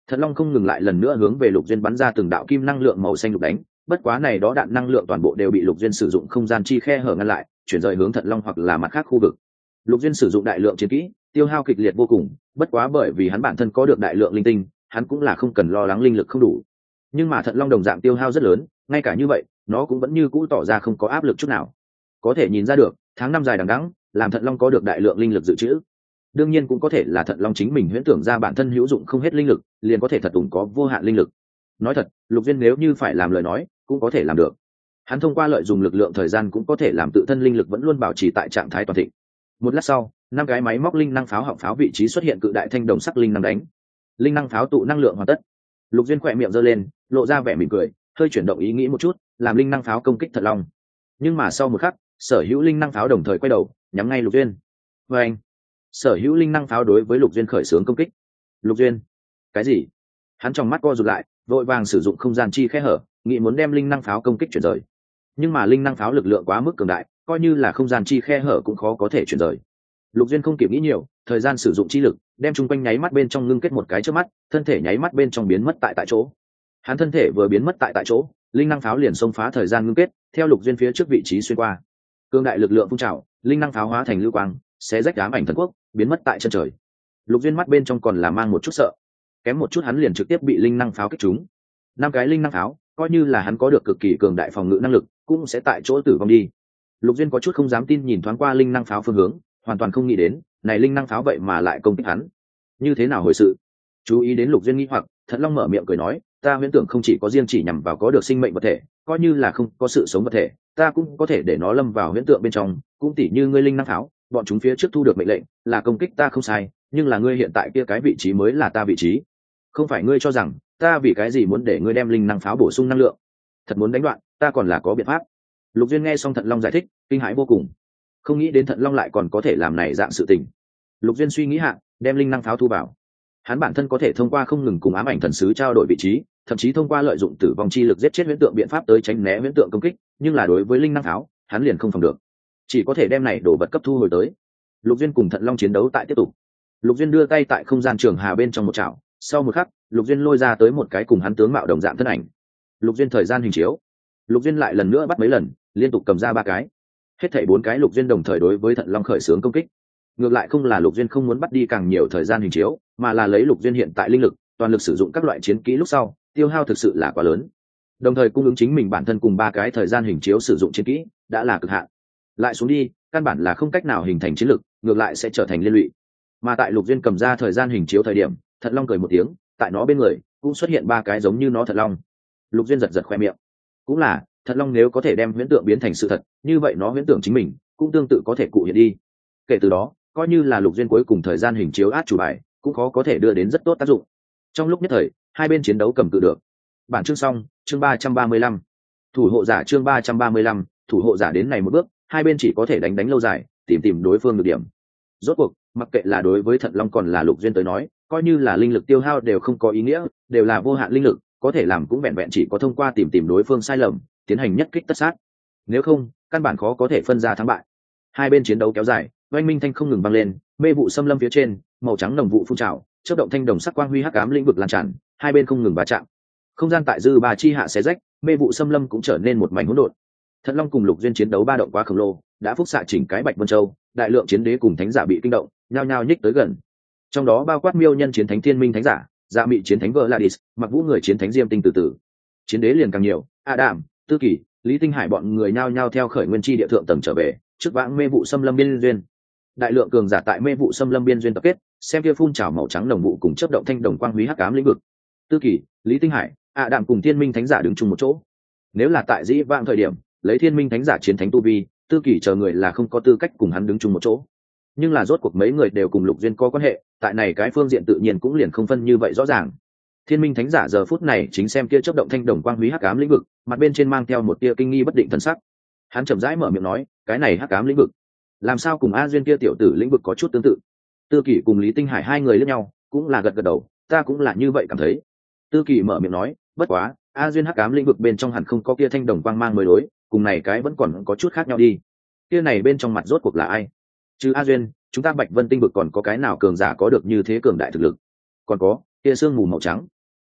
Thận Long không ngừng lại lần nữa hướng về Lục Duyên bắn ra từng đạo kim năng lượng màu xanh lục đánh, bất quá này đó đạn năng lượng toàn bộ đều bị Lục Duyên sử dụng không gian chi khe hở ngăn lại, chuyển rời hướng Thận Long hoặc là mặt khác khu vực. Lục Duyên sử dụng đại lượng chiến kỹ, tiêu hao kịch liệt vô cùng, bất quá bởi vì hắn bản thân có được đại lượng linh tinh, hắn cũng là không cần lo lắng linh lực không đủ. Nhưng mà Thận Long đồng dạng tiêu hao rất lớn, ngay cả như vậy, nó cũng vẫn như cũ tỏ ra không có áp lực chút nào. Có thể nhìn ra được, tháng năm dài đằng đẵng, làm Thận Long có được đại lượng linh lực dự trữ. Đương nhiên cũng có thể là Thận Long chính mình huyễn tưởng ra bản thân hữu dụng không hết linh lực, liền có thể thật ủng có vô hạn linh lực. Nói thật, Lục Duyên nếu như phải làm lời nói, cũng có thể làm được. Hắn thông qua lợi dụng lực lượng thời gian cũng có thể làm tự thân linh lực vẫn luôn bảo trì tại trạng thái toàn thịnh. Một lát sau, 5 cái máy móc linh năng pháo họng pháo vị trí xuất hiện cự đại thanh đồng sắc linh năng đánh. Linh năng pháo tụ năng lượng hoàn tất. Lục Duyên khỏe miệng giơ lên, lộ ra vẻ mỉm cười, hơi chuyển động ý nghĩ một chút, làm linh năng pháo công kích Thận Long. Nhưng mà sau một khắc, sở hữu linh năng pháo đồng thời quay đầu, nhắm ngay Lục Duyên. Và anh, sở hữu linh năng pháo đối với Lục Duyên khởi xướng công kích. Lục Duyên, cái gì? Hắn trong mắt co rụt lại, vội vàng sử dụng không gian chi khe hở, nghĩ muốn đem linh năng pháo công kích chuyển rời. Nhưng mà linh năng pháo lực lượng quá mức cường đại, coi như là không gian chi khe hở cũng khó có thể chuyển rời. Lục Duyên không kịp nghĩ nhiều, thời gian sử dụng chi lực, đem chung quanh nháy mắt bên trong ngưng kết một cái trước mắt, thân thể nháy mắt bên trong biến mất tại chỗ. Hắn thân thể vừa biến mất tại chỗ, linh năng pháo liền xông phá thời gian ngưng kết, theo Lục Duyên phía trước vị trí xuyên qua. Cương đại lực lượng phun trào, linh năng pháo hóa thành lưu quang, xé rách ám ảnh thần quốc, biến mất tại chân trời. Lục Duyên mắt bên trong còn là mang một chút sợ, kém một chút hắn liền trực tiếp bị linh năng pháo kích trúng. 5 cái linh năng pháo, coi như là hắn có được cực kỳ cường đại phòng ngự năng lực, cũng sẽ tại chỗ tử vong đi. Lục Duyên có chút không dám tin nhìn thoáng qua linh năng pháo phương hướng, hoàn toàn không nghĩ đến, này linh năng pháo vậy mà lại công kích hắn. Như thế nào hồi sự? Chú ý đến Lục Duyên nghi hoặc, Thận Long mở miệng cười nói, ta huyễn tưởng không chỉ có riêng chỉ nhằm vào có được sinh mệnh vật thể, coi như là không có sự sống vật thể, ta cũng có thể để nó lâm vào huyễn tượng bên trong, cũng tỉ như ngươi linh năng pháo, bọn chúng phía trước thu được mệnh lệnh, là công kích ta không sai, nhưng là ngươi hiện tại kia cái vị trí mới là ta vị trí. Không phải ngươi cho rằng, ta vì cái gì muốn để ngươi đem linh năng pháo bổ sung năng lượng? Thật muốn đánh đoạn, ta còn là có biện pháp. Lục Duyên nghe xong Thận Long giải thích, kinh hãi vô cùng. Không nghĩ đến Thận Long lại còn có thể làm này dạng sự tình. Lục Duyên suy nghĩ hạ, đem linh năng pháo thu vào. Hắn bản thân có thể thông qua không ngừng cùng ám ảnh thần sứ trao đổi vị trí, thậm chí thông qua lợi dụng tử vong chi lực giết chết huyễn tượng biện pháp tới tránh né huyễn tượng công kích, nhưng là đối với linh năng pháo, hắn liền không phòng được, chỉ có thể đem này đổ vật cấp thu hồi tới. Lục Duyên cùng Thận Long chiến đấu tại tiếp tục. Lục Duyên đưa tay tại không gian trường hà bên trong một chảo, sau một khắc, Lục Duyên lôi ra tới một cái cùng hắn tướng mạo đồng dạng thân ảnh. Lục Duyên thời gian hình chiếu. Lục Duyên lại lần nữa bắt mấy lần, liên tục cầm ra 3 cái. Hết thảy 4 cái Lục Duyên đồng thời đối với Thận Long khởi xướng công kích. Ngược lại không là Lục Duyên không muốn bắt đi càng nhiều thời gian hình chiếu, mà là lấy Lục Duyên hiện tại linh lực, toàn lực sử dụng các loại chiến kỹ lúc sau, tiêu hao thực sự là quá lớn. Đồng thời cung ứng chính mình bản thân cùng 3 cái thời gian hình chiếu sử dụng chiến kỹ, đã là cực hạn. Lại xuống đi, căn bản là không cách nào hình thành chiến lực, ngược lại sẽ trở thành liên lụy. Mà tại Lục Duyên cầm ra thời gian hình chiếu thời điểm, Thận Long cười một tiếng, tại nó bên người cũng xuất hiện 3 cái giống như nó Thận Long. Lục Duyên giật giật khoe miệng. Cũng là, Thận Long nếu có thể đem huyễn tượng biến thành sự thật, như vậy nó huyễn tượng chính mình cũng tương tự có thể cụ hiện đi. Kể từ đó, coi như là Lục Duyên cuối cùng thời gian hình chiếu át chủ bài, cũng khó có thể đưa đến rất tốt tác dụng. Trong lúc nhất thời, hai bên chiến đấu cầm cự được. Bản chương xong, chương 335. Thủ hộ giả chương 335, thủ hộ giả đến này một bước, hai bên chỉ có thể đánh lâu dài, tìm đối phương được điểm. Rốt cuộc, mặc kệ là đối với Thận Long còn là Lục Duyên tới nói, coi như là linh lực tiêu hao đều không có ý nghĩa, đều là vô hạn linh lực, có thể làm cũng vẹn vẹn chỉ có thông qua tìm đối phương sai lầm, tiến hành nhất kích tất sát. Nếu không, căn bản khó có thể phân ra thắng bại. Hai bên chiến đấu kéo dài, oanh minh thanh không ngừng vang lên, mê vụ xâm lâm phía trên, màu trắng nồng vụ phun trào, chớp động thanh đồng sắc quang huy hắc ám lĩnh vực lan tràn, hai bên không ngừng va chạm. Không gian tại dư bà chi hạ xé rách, mê vụ xâm lâm cũng trở nên một mảnh hỗn độn. Thận Long cùng Lục Duyên chiến đấu ba động quá khổng lồ, đã phúc xạ chỉnh cái Bạch Vân Châu, đại lượng chiến đế cùng thánh giả bị kinh động, nhao nhao nhích tới gần. Trong đó bao quát Miêu Nhân chiến thánh Thiên Minh thánh giả, Dạ Mị chiến thánh Vladis, Mặc Vũ người chiến thánh Diêm Tinh từ. Chiến đế liền càng nhiều, Adam, Tư Kỳ, Lý Tinh Hải bọn người nhao nhao theo khởi nguyên chi địa thượng tầng trở về, trước vãng mê vụ xâm lâm biên duyên. Đại lượng cường giả tại mê vụ xâm lâm biên duyên tập kết, xem kia phun trào màu trắng đồng vụ cùng chớp động thanh đồng quang huy hắc ám lĩnh vực. Tư Kỳ, Lý Tinh Hải, Adam cùng Thiên Minh thánh giả đứng chung một chỗ. Nếu là tại dĩ vãng thời điểm, lấy Thiên Minh thánh giả chiến thánh tu vi, Tư Kỳ chờ người là không có tư cách cùng hắn đứng chung một chỗ. Nhưng là rốt cuộc mấy người đều cùng Lục Duyên có quan hệ, tại này cái phương diện tự nhiên cũng liền không phân như vậy rõ ràng. Thiên Minh thánh giả giờ phút này chính xem kia chớp động thanh đồng quang huy hắc ám lĩnh vực, mặt bên trên mang theo một tia kinh nghi bất định thân sắc. Hắn chậm rãi mở miệng nói, cái này hắc ám lĩnh vực, làm sao cùng A Duyên kia tiểu tử lĩnh vực có chút tương tự. Tư Kỳ cùng Lý Tinh Hải hai người liếc nhau, cũng là gật gật đầu, ta cũng là như vậy cảm thấy. Tư Kỳ mở miệng nói, bất quá, A Duyên hắc ám lĩnh vực bên trong hẳn không có kia thanh đồng quang mang mới đối, cùng này cái vẫn còn có chút khác nhau đi. Kia này bên trong mặt rốt cuộc là ai? Chứ A Duyên, chúng ta Bạch Vân tinh vực còn có cái nào cường giả có được như thế cường đại thực lực? Còn có kia sương mù màu trắng,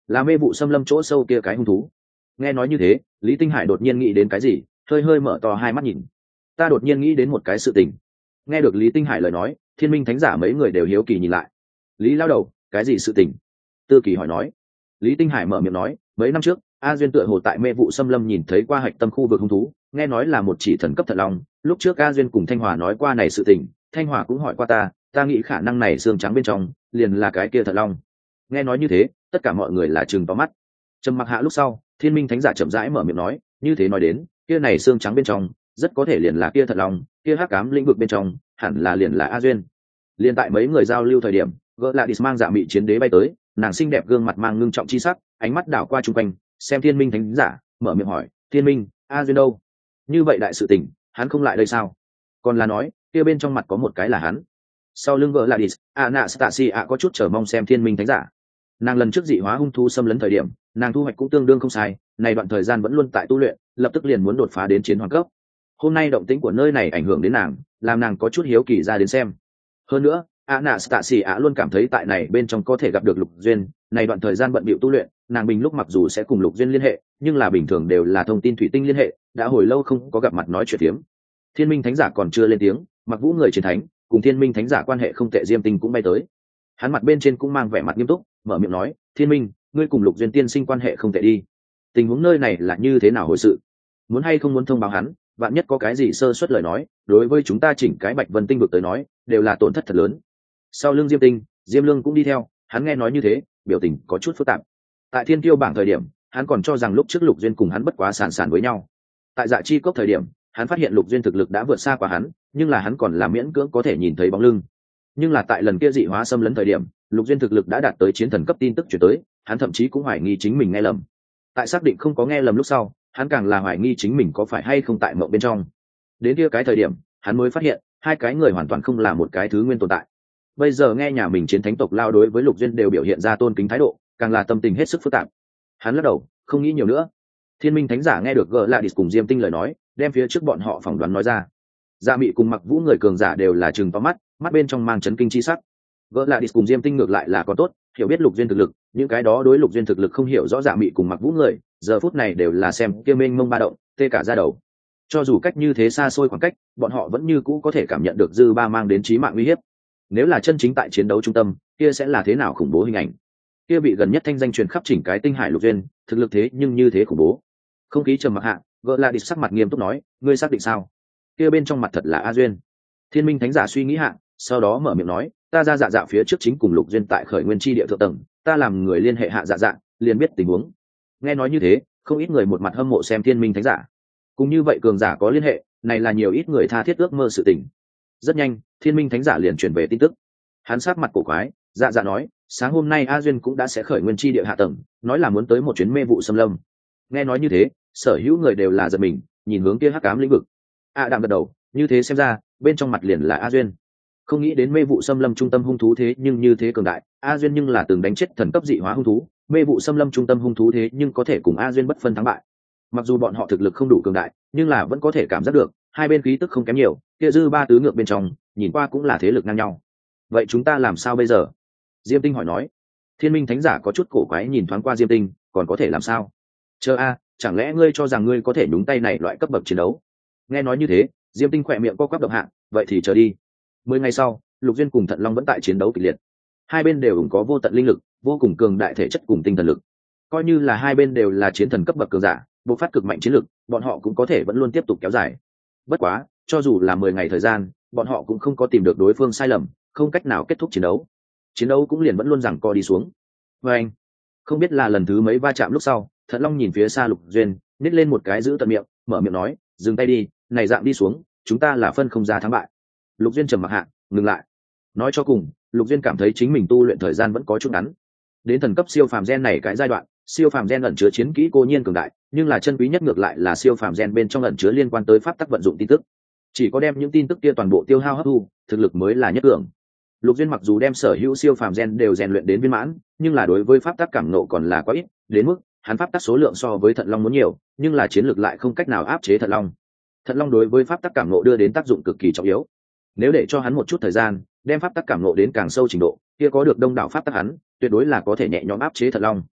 là mê vụ xâm lâm chỗ sâu kia cái hung thú. Nghe nói như thế, Lý Tinh Hải đột nhiên nghĩ đến cái gì, hơi hơi mở to hai mắt nhìn. Ta đột nhiên nghĩ đến một cái sự tình. Nghe được Lý Tinh Hải lời nói, Thiên Minh Thánh giả mấy người đều hiếu kỳ nhìn lại. Lý lao đầu, cái gì sự tình? Tư Kỳ hỏi nói. Lý Tinh Hải mở miệng nói, mấy năm trước A Duyên tựa hồ tại mê vụ xâm lâm nhìn thấy qua hạch tâm khu vực hung thú, nghe nói là một chỉ thần cấp thật long. Lúc trước A Duyên cùng Thanh Hòa nói qua này sự tình, Thanh Hòa cũng hỏi qua ta nghĩ khả năng này xương trắng bên trong liền là cái kia thật long. Nghe nói như thế, tất cả mọi người là trừng to mắt. Trầm mặc hạ lúc sau, Thiên Minh Thánh giả chậm rãi mở miệng nói, như thế nói đến, kia này xương trắng bên trong rất có thể liền là kia thật long, kia hắc ám lĩnh vực bên trong hẳn là liền là A Duyên. Liên tại mấy người giao lưu thời điểm, gỡ lại mang dạ mị chiến đế bay tới, nàng xinh đẹp gương mặt mang ngưng trọng chi sắc, ánh mắt đảo qua chung quanh, xem Thiên Minh Thánh giả, mở miệng hỏi, Thiên Minh, A Duyên đâu? Như vậy đại sự tình, hắn không lại đây sao? Còn là nói, kia bên trong mặt có một cái là hắn. Sau lưng gỡ lại Anastasia có chút chờ mong xem Thiên Minh Thánh giả. Nàng lần trước dị hóa hung thú xâm lấn thời điểm, nàng thu hoạch cũng tương đương không sai, này đoạn thời gian vẫn luôn tại tu luyện, lập tức liền muốn đột phá đến chiến hoàng cấp. Hôm nay động tĩnh của nơi này ảnh hưởng đến nàng, làm nàng có chút hiếu kỳ ra đến xem. Hơn nữa, Anastasia luôn cảm thấy tại này bên trong có thể gặp được Lục Duyên, này đoạn thời gian bận bịu tu luyện, nàng bình lúc mặc dù sẽ cùng Lục Duyên liên hệ, nhưng là bình thường đều là thông tin thủy tinh liên hệ, đã hồi lâu không có gặp mặt nói chuyện phiếm. Thiên Minh Thánh giả còn chưa lên tiếng, Mặc Vũ người chiến thánh, cùng Thiên Minh Thánh giả quan hệ không tệ Diêm Tinh cũng bay tới. Hắn mặt bên trên cũng mang vẻ mặt nghiêm túc, mở miệng nói, Thiên Minh, ngươi cùng Lục Duyên tiên sinh quan hệ không tệ đi. Tình huống nơi này là như thế nào hồi sự? Muốn hay không muốn thông báo hắn, vạn nhất có cái gì sơ suất lời nói, đối với chúng ta chỉnh cái Bạch Vân tinh vực tới nói, đều là tổn thất thật lớn. Sau lưng Diêm Tinh, Diêm Lương cũng đi theo, hắn nghe nói như thế, biểu tình có chút phức tạp. Tại Thiên Tiêu bảng thời điểm, hắn còn cho rằng lúc trước Lục Duyên cùng hắn bất quá sàn sàn với nhau. Tại Dạ Chi cốc thời điểm, hắn phát hiện Lục Duyên thực lực đã vượt xa qua hắn, nhưng là hắn còn là miễn cưỡng có thể nhìn thấy bóng lưng. Nhưng là tại lần kia dị hóa xâm lấn thời điểm, Lục Duyên thực lực đã đạt tới chiến thần cấp tin tức chuyển tới, hắn thậm chí cũng hoài nghi chính mình nghe lầm. Tại xác định không có nghe lầm lúc sau, hắn càng là hoài nghi chính mình có phải hay không tại mộng bên trong. Đến kia cái thời điểm, hắn mới phát hiện hai cái người hoàn toàn không là một cái thứ nguyên tồn tại. Bây giờ nghe nhà mình chiến thánh tộc lao đối với Lục Duyên đều biểu hiện ra tôn kính thái độ, càng là tâm tình hết sức phức tạp. Hắn lắc đầu, không nghĩ nhiều nữa. Thiên Minh Thánh giả nghe được gỡ lại cùng Diêm Tinh lời nói, đem phía trước bọn họ phỏng đoán nói ra. Dạ Mị cùng Mặc Vũ người cường giả đều là trừng to mắt, mắt bên trong mang chấn kinh chi sắc. Gỡ lại cùng Diêm Tinh ngược lại là có tốt, hiểu biết Lục Duyên thực lực, những cái đó đối Lục Duyên thực lực không hiểu rõ Dạ Mị cùng Mặc Vũ người, giờ phút này đều là xem kia mênh mông ba động, tê cả da đầu. Cho dù cách như thế xa xôi khoảng cách, bọn họ vẫn như cũ có thể cảm nhận được dư ba mang đến chí mạng uy hiếp. Nếu là chân chính tại chiến đấu trung tâm, kia sẽ là thế nào khủng bố hình ảnh. Kia bị gần nhất thanh danh truyền khắp chỉnh cái tinh hải Lục Duyên, thực lực thế nhưng như thế khủng bố. Không khí trầm mặc hạ, gỡ lại đi sắc mặt nghiêm túc nói, ngươi xác định sao? Kia bên trong mặt thật là A Duyên. Thiên Minh Thánh giả suy nghĩ hạ, sau đó mở miệng nói, ta ra dạ phía trước chính cùng Lục Duyên tại khởi nguyên chi địa thượng tầng, ta làm người liên hệ hạ dạ, liền biết tình huống. Nghe nói như thế, không ít người một mặt hâm mộ xem Thiên Minh Thánh giả. Cùng như vậy cường giả có liên hệ, này là nhiều ít người tha thiết ước mơ sự tình. Rất nhanh, Thiên Minh Thánh giả liền truyền về tin tức. Hắn sát mặt cổ quái, dạ nói, sáng hôm nay A Duyên cũng đã sẽ khởi nguyên chi địa hạ tầng, nói là muốn tới một chuyến mê vụ xâm lâm. Nghe nói như thế, sở hữu người đều là giật mình, nhìn hướng kia hắc ám lĩnh vực. Đạm gật đầu, như thế xem ra, bên trong mặt liền là A Duyên. Không nghĩ đến mê vụ xâm lâm trung tâm hung thú thế nhưng như thế cường đại, A Duyên nhưng là từng đánh chết thần cấp dị hóa hung thú, mê vụ xâm lâm trung tâm hung thú thế nhưng có thể cùng A Duyên bất phân thắng bại. Mặc dù bọn họ thực lực không đủ cường đại, nhưng là vẫn có thể cảm giác được hai bên khí tức không kém nhiều, kia dư ba tứ ngược bên trong, nhìn qua cũng là thế lực ngang nhau. Vậy chúng ta làm sao bây giờ? Diêm Tinh hỏi nói. Thiên Minh Thánh giả có chút cổ quái nhìn thoáng qua Diêm Tinh, còn có thể làm sao? Chờ chẳng lẽ ngươi cho rằng ngươi có thể nhúng tay này loại cấp bậc chiến đấu? Nghe nói như thế, Diêm Tinh khỏe miệng co quắp động hạ, vậy thì chờ đi. 10 ngày sau, Lục Duyên cùng Thận Long vẫn tại chiến đấu kịch liệt. Hai bên đều có vô tận linh lực, vô cùng cường đại thể chất cùng tinh thần lực. Coi như là hai bên đều là chiến thần cấp bậc cường giả, bộc phát cực mạnh chiến lực, bọn họ cũng có thể vẫn luôn tiếp tục kéo dài. Bất quá, cho dù là 10 ngày thời gian, bọn họ cũng không có tìm được đối phương sai lầm, không cách nào kết thúc chiến đấu. Chiến đấu cũng liền vẫn luôn giằng co đi xuống. Và anh, không biết là lần thứ mấy va chạm lúc sau, Thận Long nhìn phía xa Lục Duyên, nhếch lên một cái giữ tận miệng, mở miệng nói, dừng tay đi, này dạng đi xuống, chúng ta là phân không ra thắng bại. Lục Duyên trầm mặc hạ, ngừng lại. Nói cho cùng, Lục Duyên cảm thấy chính mình tu luyện thời gian vẫn có chút ngắn. Đến thần cấp siêu phàm gen này cái giai đoạn, siêu phàm gen ẩn chứa chiến kỹ cô nhiên cường đại, nhưng là chân quý nhất ngược lại là siêu phàm gen bên trong ẩn chứa liên quan tới pháp tắc vận dụng tin tức. Chỉ có đem những tin tức kia toàn bộ tiêu hao hấp thu, thực lực mới là nhất cường. Lục Duyên mặc dù đem sở hữu siêu phàm gen đều rèn luyện đến viên mãn, nhưng là đối với pháp tắc cảm ngộ còn là quá ít, đến mức hắn pháp tắc số lượng so với Thận Long muốn nhiều, nhưng là chiến lược lại không cách nào áp chế Thận Long. Thận Long đối với pháp tắc cảm ngộ đưa đến tác dụng cực kỳ trọng yếu. Nếu để cho hắn một chút thời gian, đem pháp tắc cảm ngộ đến càng sâu trình độ, kia có được đông đảo pháp tắc hắn, tuyệt đối là có thể nhẹ nhõm áp chế Thận Long.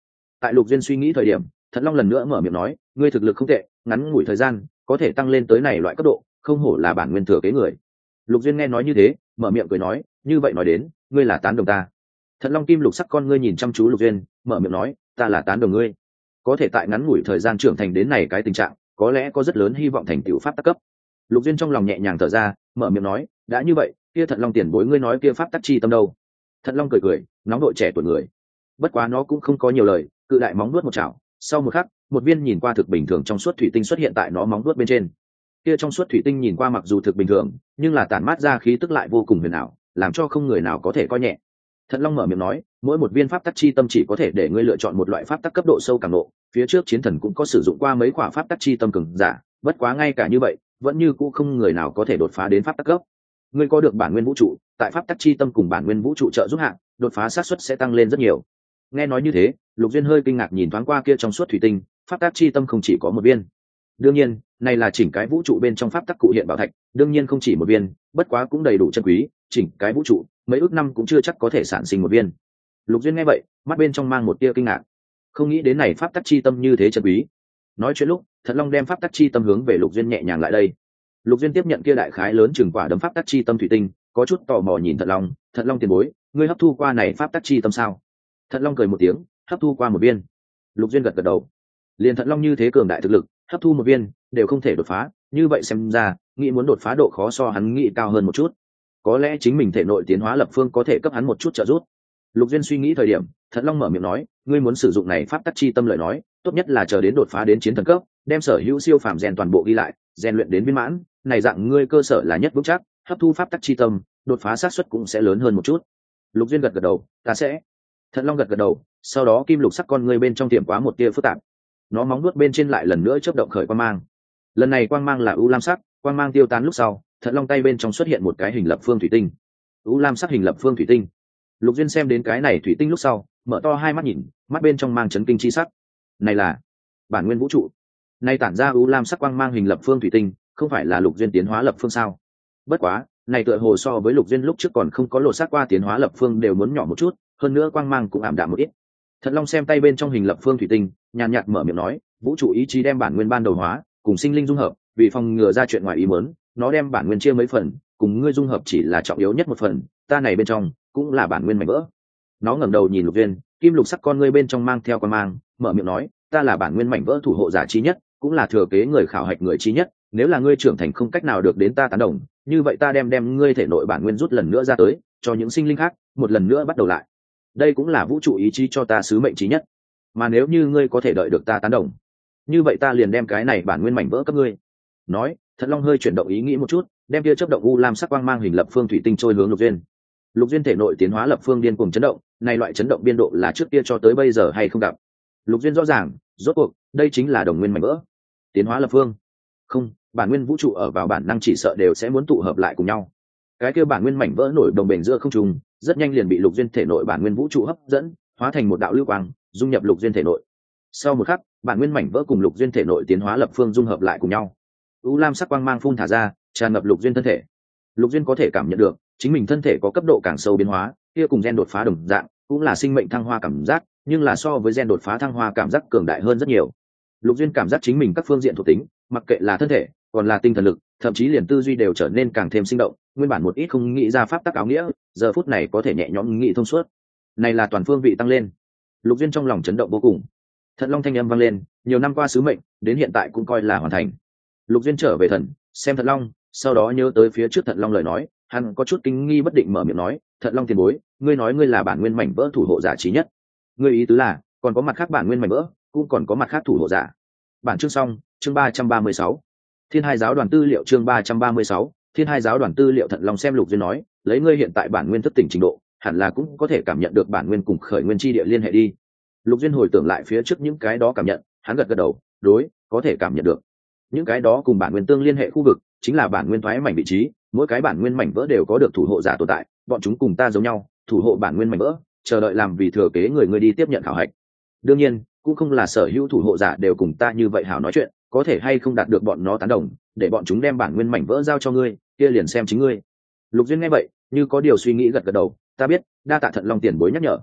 Tại Lục Duyên suy nghĩ thời điểm, Thận Long lần nữa mở miệng nói, ngươi thực lực không tệ, ngắn ngủi thời gian có thể tăng lên tới này loại cấp độ, không hổ là bản nguyên thừa kế người. Lục Duyên nghe nói như thế, mở miệng cười nói, như vậy nói đến, ngươi là tán đồng ta. Thận Long kim lục sắc con ngươi nhìn chăm chú Lục Duyên, mở miệng nói, ta là tán đồng ngươi. Có thể tại ngắn ngủi thời gian trưởng thành đến này cái tình trạng, có lẽ có rất lớn hy vọng thành tựu pháp tắc cấp. Lục Duyên trong lòng nhẹ nhàng thở ra, mở miệng nói, đã như vậy, kia Thận Long tiền bối ngươi nói kia pháp tắc chi tâm đâu? Thận Long cười cười, nóng đội trẻ tuổi người. Bất quá nó cũng không có nhiều lời, cự đại móng nuốt một chảo, sau một khắc, một viên nhìn qua thực bình thường trong suốt thủy tinh xuất hiện tại nó móng nuốt bên trên. Kia trong suốt thủy tinh nhìn qua mặc dù thực bình thường, nhưng là tản mát ra khí tức lại vô cùng huyền ảo, làm cho không người nào có thể coi nhẹ. Thận Long mở miệng nói, mỗi một viên pháp tắc chi tâm chỉ có thể để ngươi lựa chọn một loại pháp tắc cấp độ sâu càng nộ, phía trước chiến thần cũng có sử dụng qua mấy quả pháp tắc chi tâm cường giả, bất quá ngay cả như vậy, vẫn như cũ không người nào có thể đột phá đến pháp tắc cấp. Ngươi có được bản nguyên vũ trụ, tại pháp tắc chi tâm cùng bản nguyên vũ trụ trợ giúp hạng, đột phá xác suất sẽ tăng lên rất nhiều. Nghe nói như thế, Lục Duyên hơi kinh ngạc nhìn thoáng qua kia trong suốt thủy tinh, pháp tắc chi tâm không chỉ có một viên. Đương nhiên, này là chỉnh cái vũ trụ bên trong pháp tắc cụ hiện bảo thạch, đương nhiên không chỉ một viên, bất quá cũng đầy đủ chân quý, chỉnh cái vũ trụ, mấy ước năm cũng chưa chắc có thể sản sinh một viên. Lục Duyên nghe vậy, mắt bên trong mang một tia kinh ngạc. Không nghĩ đến này pháp tắc chi tâm như thế chân quý. Nói chuyện lúc, Thận Long đem pháp tắc chi tâm hướng về Lục Duyên nhẹ nhàng lại đây. Lục Duyên tiếp nhận kia đại khái lớn chừng quả đấm pháp tắc chi tâm thủy tinh, có chút tò mò nhìn Thận Long tiền bối, ngươi hấp thu qua này pháp tắc chi tâm sao? Thận Long cười một tiếng, hấp thu qua một viên. Lục Duyên gật gật đầu. Liền Thận Long như thế cường đại thực lực, hấp thu một viên đều không thể đột phá, như vậy xem ra, nghĩ muốn đột phá độ khó so hắn nghĩ cao hơn một chút. Có lẽ chính mình thể nội tiến hóa lập phương có thể cấp hắn một chút trợ giúp. Lục Duyên suy nghĩ thời điểm, Thận Long mở miệng nói, ngươi muốn sử dụng này pháp tắc chi tâm lời nói, tốt nhất là chờ đến đột phá đến chiến thần cấp, đem sở hữu siêu phàm rèn toàn bộ ghi lại, rèn luyện đến viên mãn, này dạng ngươi cơ sở là nhất vững chắc, hấp thu pháp tắc chi tâm, đột phá xác suất cũng sẽ lớn hơn một chút. Lục Duyên gật gật đầu, ta sẽ. Thận Long gật gật đầu, sau đó kim lục sắc con ngươi bên trong tiềm quá một tia phức tạp. Nó móng nuốt bên trên lại lần nữa chớp động khởi quang mang. Lần này quang mang là u lam sắc, quang mang tiêu tán lúc sau, Thận Long tay bên trong xuất hiện một cái hình lập phương thủy tinh. U lam sắc hình lập phương thủy tinh. Lục Duyên xem đến cái này thủy tinh lúc sau, mở to hai mắt nhìn, mắt bên trong mang chấn kinh chi sắc. Này là bản nguyên vũ trụ. Nay tản ra u lam sắc quang mang hình lập phương thủy tinh, không phải là Lục Duyên tiến hóa lập phương sao? Bất quá, này tựa hồ so với Lục Duyên lúc trước còn không có lột xác qua tiến hóa lập phương đều muốn nhỏ một chút, hơn nữa quang mang cũng ảm đạm một ít. Thận Long xem tay bên trong hình lập phương thủy tinh, nhàn nhạt mở miệng nói, vũ trụ ý chí đem bản nguyên ban đầu hóa, cùng sinh linh dung hợp, vì phòng ngừa ra chuyện ngoài ý muốn, nó đem bản nguyên chia mấy phần, cùng ngươi dung hợp chỉ là trọng yếu nhất một phần, ta này bên trong cũng là bản nguyên mảnh vỡ. Nó ngẩng đầu nhìn Lục Duyên, kim lục sắc con ngươi bên trong mang theo quang mang, mở miệng nói, ta là bản nguyên mảnh vỡ thủ hộ giả chí nhất, cũng là thừa kế người khảo hạch người chí nhất, nếu là ngươi trưởng thành không cách nào được đến ta tán đồng, như vậy ta đem ngươi thể nội bản nguyên rút lần nữa ra tới, cho những sinh linh khác, một lần nữa bắt đầu lại. Đây cũng là vũ trụ ý chí cho ta sứ mệnh chí nhất. Mà nếu như ngươi có thể đợi được ta tán đồng, như vậy ta liền đem cái này bản nguyên mảnh vỡ cấp ngươi. Nói, Thận Long hơi chuyển động ý nghĩ một chút, đem kia chớp động u lam sắc quang mang hình lập phương thủy tinh trôi hướng Lục Duyên. Lục Duyên thể nội tiến hóa lập phương điên cuồng chấn động, này loại chấn động biên độ là trước kia cho tới bây giờ hay không gặp. Lục Duyên rõ ràng, rốt cuộc, đây chính là đồng nguyên mảnh vỡ. Tiến hóa lập phương. Không, bản nguyên vũ trụ ở vào bản năng chỉ sợ đều sẽ muốn tụ hợp lại cùng nhau. Cái kia bản nguyên mảnh vỡ nổi đồng bền giữa không trung, rất nhanh liền bị Lục Duyên thể nội bản nguyên vũ trụ hấp dẫn, hóa thành một đạo lưu quang, dung nhập Lục Duyên thể nội. Sau một khắc, bản nguyên mảnh vỡ cùng Lục Duyên thể nội tiến hóa lập phương dung hợp lại cùng nhau. U lam sắc quang mang phun thả ra, tràn ngập Lục Duyên thân thể. Lục Duyên có thể cảm nhận được, chính mình thân thể có cấp độ càng sâu biến hóa, kia cùng gen đột phá đồng dạng, cũng là sinh mệnh thăng hoa cảm giác, nhưng là so với gen đột phá thăng hoa cảm giác cường đại hơn rất nhiều. Lục Duyên cảm giác chính mình các phương diện thuộc tính, mặc kệ là thân thể, còn là tinh thần lực, thậm chí liền tư duy đều trở nên càng thêm sinh động, nguyên bản một ít không nghĩ ra pháp tắc áo nghĩa, giờ phút này có thể nhẹ nhõm nghĩ thông suốt. Này là toàn phương vị tăng lên. Lục Duyên trong lòng chấn động vô cùng. Thận Long thanh âm vang lên, nhiều năm qua sứ mệnh, đến hiện tại cũng coi là hoàn thành. Lục Duyên trở về thần, xem Thận Long, sau đó nhớ tới phía trước Thận Long lời nói, hắn có chút kinh nghi bất định mở miệng nói, Thận Long tiền bối, ngươi nói ngươi là bản nguyên mảnh vỡ thủ hộ giả chí nhất, ngươi ý tứ là còn có mặt khác bản nguyên mảnh vỡ, cũng còn có mặt khác thủ hộ giả. Bản chương xong, chương 336. Thiên Hai giáo đoàn tư liệu chương 336, Thiên Hai giáo đoàn tư liệu. Thận Long xem Lục Duyên nói, lấy ngươi hiện tại bản nguyên thức tỉnh trình độ, hẳn là cũng có thể cảm nhận được bản nguyên cùng khởi nguyên chi địa liên hệ đi. Lục Duyên hồi tưởng lại phía trước những cái đó cảm nhận, hắn gật gật đầu, đối, có thể cảm nhận được. Những cái đó cùng bản nguyên tương liên hệ khu vực, chính là bản nguyên thoái mảnh vị trí, mỗi cái bản nguyên mảnh vỡ đều có được thủ hộ giả tồn tại, bọn chúng cùng ta giống nhau, thủ hộ bản nguyên mảnh vỡ, chờ đợi làm vì thừa kế người đi tiếp nhận khảo hạch. Đương nhiên, cũng không là sở hữu thủ hộ giả đều cùng ta như vậy hảo nói chuyện, có thể hay không đạt được bọn nó tán đồng, để bọn chúng đem bản nguyên mảnh vỡ giao cho ngươi, kia liền xem chính ngươi. Lục Duyên nghe vậy, như có điều suy nghĩ gật gật đầu, ta biết, đa tạ Thận Long tiền bối nhắc nhở.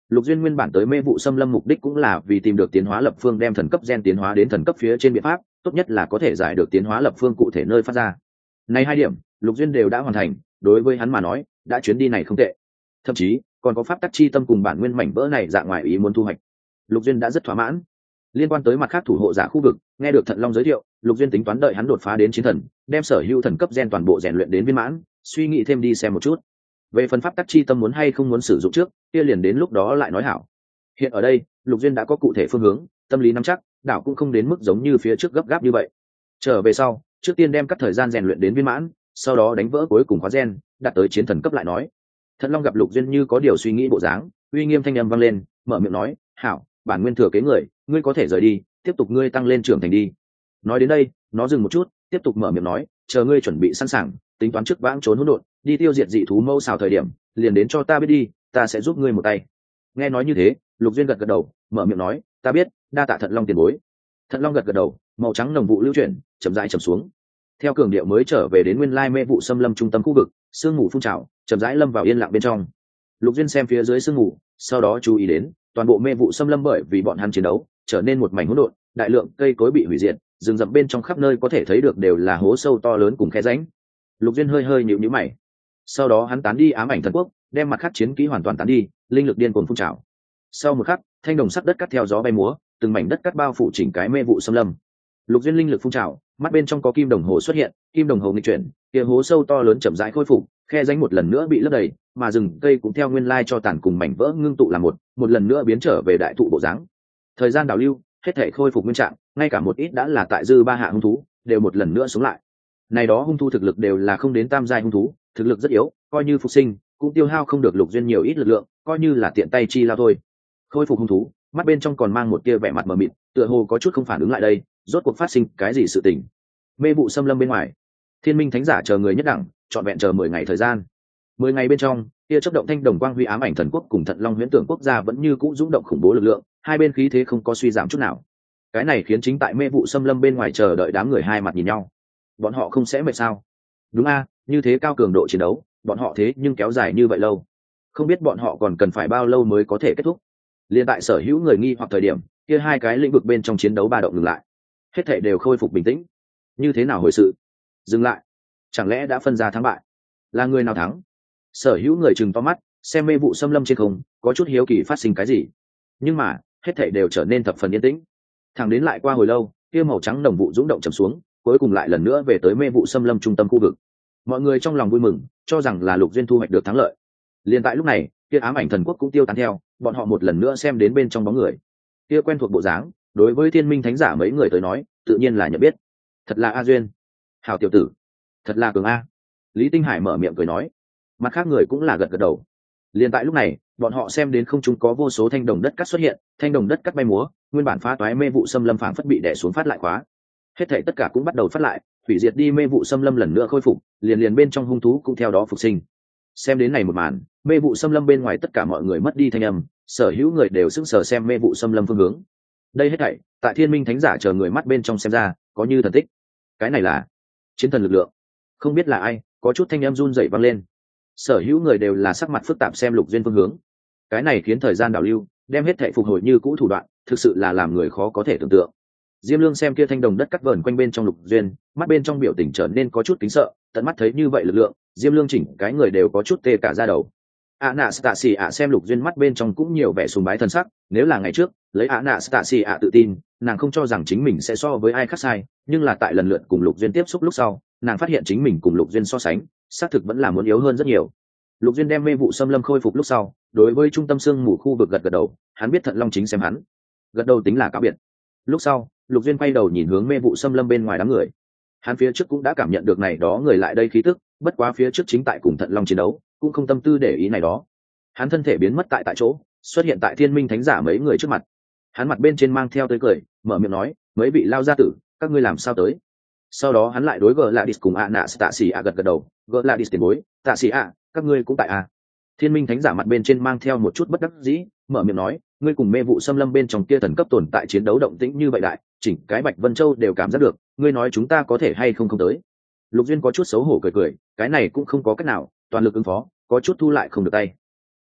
Lục Duyên nguyên bản tới mê vụ xâm lâm mục đích cũng là vì tìm được tiến hóa lập phương đem thần cấp gen tiến hóa đến thần cấp phía trên biện pháp, tốt nhất là có thể giải được tiến hóa lập phương cụ thể nơi phát ra. Này 2 điểm, Lục Duyên đều đã hoàn thành, đối với hắn mà nói, đã chuyến đi này không tệ. Thậm chí, còn có pháp tắc chi tâm cùng bản nguyên mảnh vỡ này dạng ngoài ý muốn thu hoạch. Lục Duyên đã rất thỏa mãn. Liên quan tới mặt khác thủ hộ giả khu vực, nghe được Thận Long giới thiệu, Lục Duyên tính toán đợi hắn đột phá đến chiến thần, đem sở hữu thần cấp gen toàn bộ rèn luyện đến viên mãn, suy nghĩ thêm đi xem một chút. Về phần pháp tắc chi tâm muốn hay không muốn sử dụng trước, kia liền đến lúc đó lại nói hảo. Hiện ở đây, Lục Duyên đã có cụ thể phương hướng, tâm lý nắm chắc, đảo cũng không đến mức giống như phía trước gấp gáp như vậy. Trở về sau, trước tiên đem các thời gian rèn luyện đến viên mãn, sau đó đánh vỡ cuối cùng khóa gen, đạt tới chiến thần cấp lại nói. Thận Long gặp Lục Duyên như có điều suy nghĩ bộ dáng, uy nghiêm thanh âm vang lên, mở miệng nói, "Hảo, bản nguyên thừa kế người, ngươi có thể rời đi, tiếp tục ngươi tăng lên trưởng thành đi." Nói đến đây, nó dừng một chút, tiếp tục mở miệng nói, "Chờ ngươi chuẩn bị sẵn sàng, tính toán trước vãng trốn hỗn độn, đi tiêu diệt dị thú mâu xào thời điểm, liền đến cho ta biết đi, ta sẽ giúp ngươi một tay." Nghe nói như thế, Lục Duyên gật gật đầu, mở miệng nói, "Ta biết, đa tạ Thận Long tiền bối." Thận Long gật gật đầu, màu trắng nồng vụ lưu chuyển, chậm rãi chậm xuống. Theo cường điệu mới trở về đến nguyên lai mê vụ xâm lâm trung tâm khu vực, sương mù phun trào, chậm rãi lâm vào yên lặng bên trong. Lục Duyên xem phía dưới sương mù, sau đó chú ý đến, toàn bộ mê vụ xâm lâm bởi vì bọn hắn chiến đấu, trở nên một mảnh hỗn độn, đại lượng cây cối bị hủy diệt, rừng rậm bên trong khắp nơi có thể thấy được đều là hố sâu to lớn cùng khe rãnh. Lục Duyên hơi hơi nhíu nhíu mày. Sau đó hắn tán đi ám ảnh thần quốc, đem mặt khắc chiến kỹ hoàn toàn tán đi, linh lực điên cuồng phun trào. Sau một khắc, thanh đồng sắc đất cắt theo gió bay múa, từng mảnh đất cắt bao phủ chỉnh cái mê vụ xâm lâm. Lục Duyên linh lực phun trào, mắt bên trong có kim đồng hồ xuất hiện, kim đồng hồ nghịch chuyển, kia hố sâu to lớn chậm rãi khôi phục, khe rãnh một lần nữa bị lấp đầy, mà rừng cây cũng theo nguyên lai cho tàn cùng mảnh vỡ ngưng tụ làm một lần nữa biến trở về đại thụ bộ dáng. Thời gian đảo lưu, hết thể khôi phục nguyên trạng, ngay cả một ít đã là tại dư ba hạ hung thú, đều một lần nữa sống lại. Này đó hung thú thực lực đều là không đến tam giai hung thú, thực lực rất yếu, coi như phục sinh, cũng tiêu hao không được Lục Duyên nhiều ít lực lượng, coi như là tiện tay chi lao thôi. Khôi phục hung thú, mắt bên trong còn mang một tia vẻ mặt mờ mịt, tựa hồ có chút không phản ứng lại đây, rốt cuộc phát sinh cái gì sự tình. Mê vụ xâm lâm bên ngoài, Thiên Minh Thánh Giả chờ người nhất đẳng, trọn vẹn chờ 10 ngày thời gian. 10 ngày bên trong, tia chớp động thanh đồng quang huy ám ảnh thần quốc cùng Thận Long huyễn tưởng quốc gia vẫn như cũ dũng động khủng bố lực lượng, hai bên khí thế không có suy giảm chút nào. Cái này khiến chính tại mê vụ xâm lâm bên ngoài chờ đợi đám người hai mặt nhìn nhau. Bọn họ không sẽ mệt sao? Đúng a, như thế cao cường độ chiến đấu, bọn họ thế nhưng kéo dài như vậy lâu, không biết bọn họ còn cần phải bao lâu mới có thể kết thúc. Liên tại sở hữu người nghi hoặc thời điểm, kia hai cái lĩnh vực bên trong chiến đấu ba động ngừng lại, hết thảy đều khôi phục bình tĩnh. Như thế nào hồi sự? Dừng lại? Chẳng lẽ đã phân ra thắng bại? Là người nào thắng? Sở hữu người chừng to mắt, xem mê vụ xâm lâm trên không, có chút hiếu kỳ phát sinh cái gì. Nhưng mà, hết thảy đều trở nên thập phần yên tĩnh. Thẳng đến lại qua hồi lâu, kia màu trắng đồng vụ dũng động trầm xuống, cuối cùng lại lần nữa về tới mê vụ xâm lâm trung tâm khu vực. Mọi người trong lòng vui mừng, cho rằng là Lục Duyên thu hoạch được thắng lợi. Liên tại lúc này, kia ám ảnh thần quốc cũng tiêu tán theo, bọn họ một lần nữa xem đến bên trong bóng người. Kia quen thuộc bộ dáng, đối với Thiên Minh Thánh Giả mấy người tới nói, tự nhiên là nhận biết. Thật là A Duyên, hảo tiểu tử, thật là cường a. Lý Tinh Hải mở miệng cười nói, mặt khác người cũng là gật gật đầu. Liên tại lúc này, bọn họ xem đến không trung có vô số thanh đồng đất cắt xuất hiện, thanh đồng đất cắt bay múa, nguyên bản phá toái mê vụ xâm lâm phảng phất bị đè xuống phát lại khóa. Hết thảy tất cả cũng bắt đầu phát lại, hủy diệt đi mê vụ xâm lâm lần nữa khôi phục, liền bên trong hung thú cũng theo đó phục sinh. Xem đến này một màn, mê vụ xâm lâm bên ngoài tất cả mọi người mất đi thanh âm, sở hữu người đều sững sờ xem mê vụ xâm lâm phương hướng. Đây hết thảy, tại Thiên Minh Thánh Giả chờ người mắt bên trong xem ra, có như thần tích. Cái này là chiến thần lực lượng. Không biết là ai, có chút thanh âm run rẩy vang lên. Sở hữu người đều là sắc mặt phức tạp xem Lục Duyên phương hướng. Cái này khiến thời gian đảo lưu, đem hết thảy phục hồi như cũ thủ đoạn, thực sự là làm người khó có thể tưởng tượng. Diêm Lương xem kia thanh đồng đất cắt vờn quanh bên trong Lục Duyên, mắt bên trong biểu tình trở nên có chút kính sợ, tận mắt thấy như vậy lực lượng, Diêm Lương chỉnh cái người đều có chút tê cả da đầu. Anastasia xem Lục Duyên mắt bên trong cũng nhiều vẻ sùng bái thân sắc, nếu là ngày trước, lấy Anastasia tự tin, nàng không cho rằng chính mình sẽ so với ai khác sai, nhưng là tại lần lượt cùng Lục Duyên tiếp xúc lúc sau, nàng phát hiện chính mình cùng Lục Duyên so sánh, xác thực vẫn là muốn yếu hơn rất nhiều. Lục Duyên đem mê vụ xâm lâm khôi phục lúc sau, đối với trung tâm sương mù khu vực gật gật đầu, hắn biết Thận Long chính xem hắn. Gật đầu tính là cáo biệt. Lúc sau, Lục Duyên quay đầu nhìn hướng mê vụ xâm lâm bên ngoài đám người. Hắn phía trước cũng đã cảm nhận được này đó người lại đây khí tức, bất quá phía trước chính tại cùng Thận Long chiến đấu, cũng không tâm tư để ý này đó. Hắn thân thể biến mất tại chỗ, xuất hiện tại Thiên Minh Thánh Giả mấy người trước mặt. Hắn mặt bên trên mang theo tới cười, mở miệng nói, mấy vị lao gia tử, các ngươi làm sao tới? Sau đó hắn lại đối Gladys cùng Anastasia gật gật đầu, Gladys tiền bối, Tasia, các ngươi cũng tại à? Thiên Minh Thánh Giả mặt bên trên mang theo một chút bất đắc dĩ, mở miệng nói, ngươi cùng mê vụ xâm lâm bên trong kia thần cấp tồn tại chiến đấu động tĩnh như vậy đại, chỉnh cái Bạch Vân Châu đều cảm giác được, ngươi nói chúng ta có thể hay không không tới? Lục Duyên có chút xấu hổ cười cười, cái này cũng không có cách nào, toàn lực ứng phó, có chút thu lại không được tay.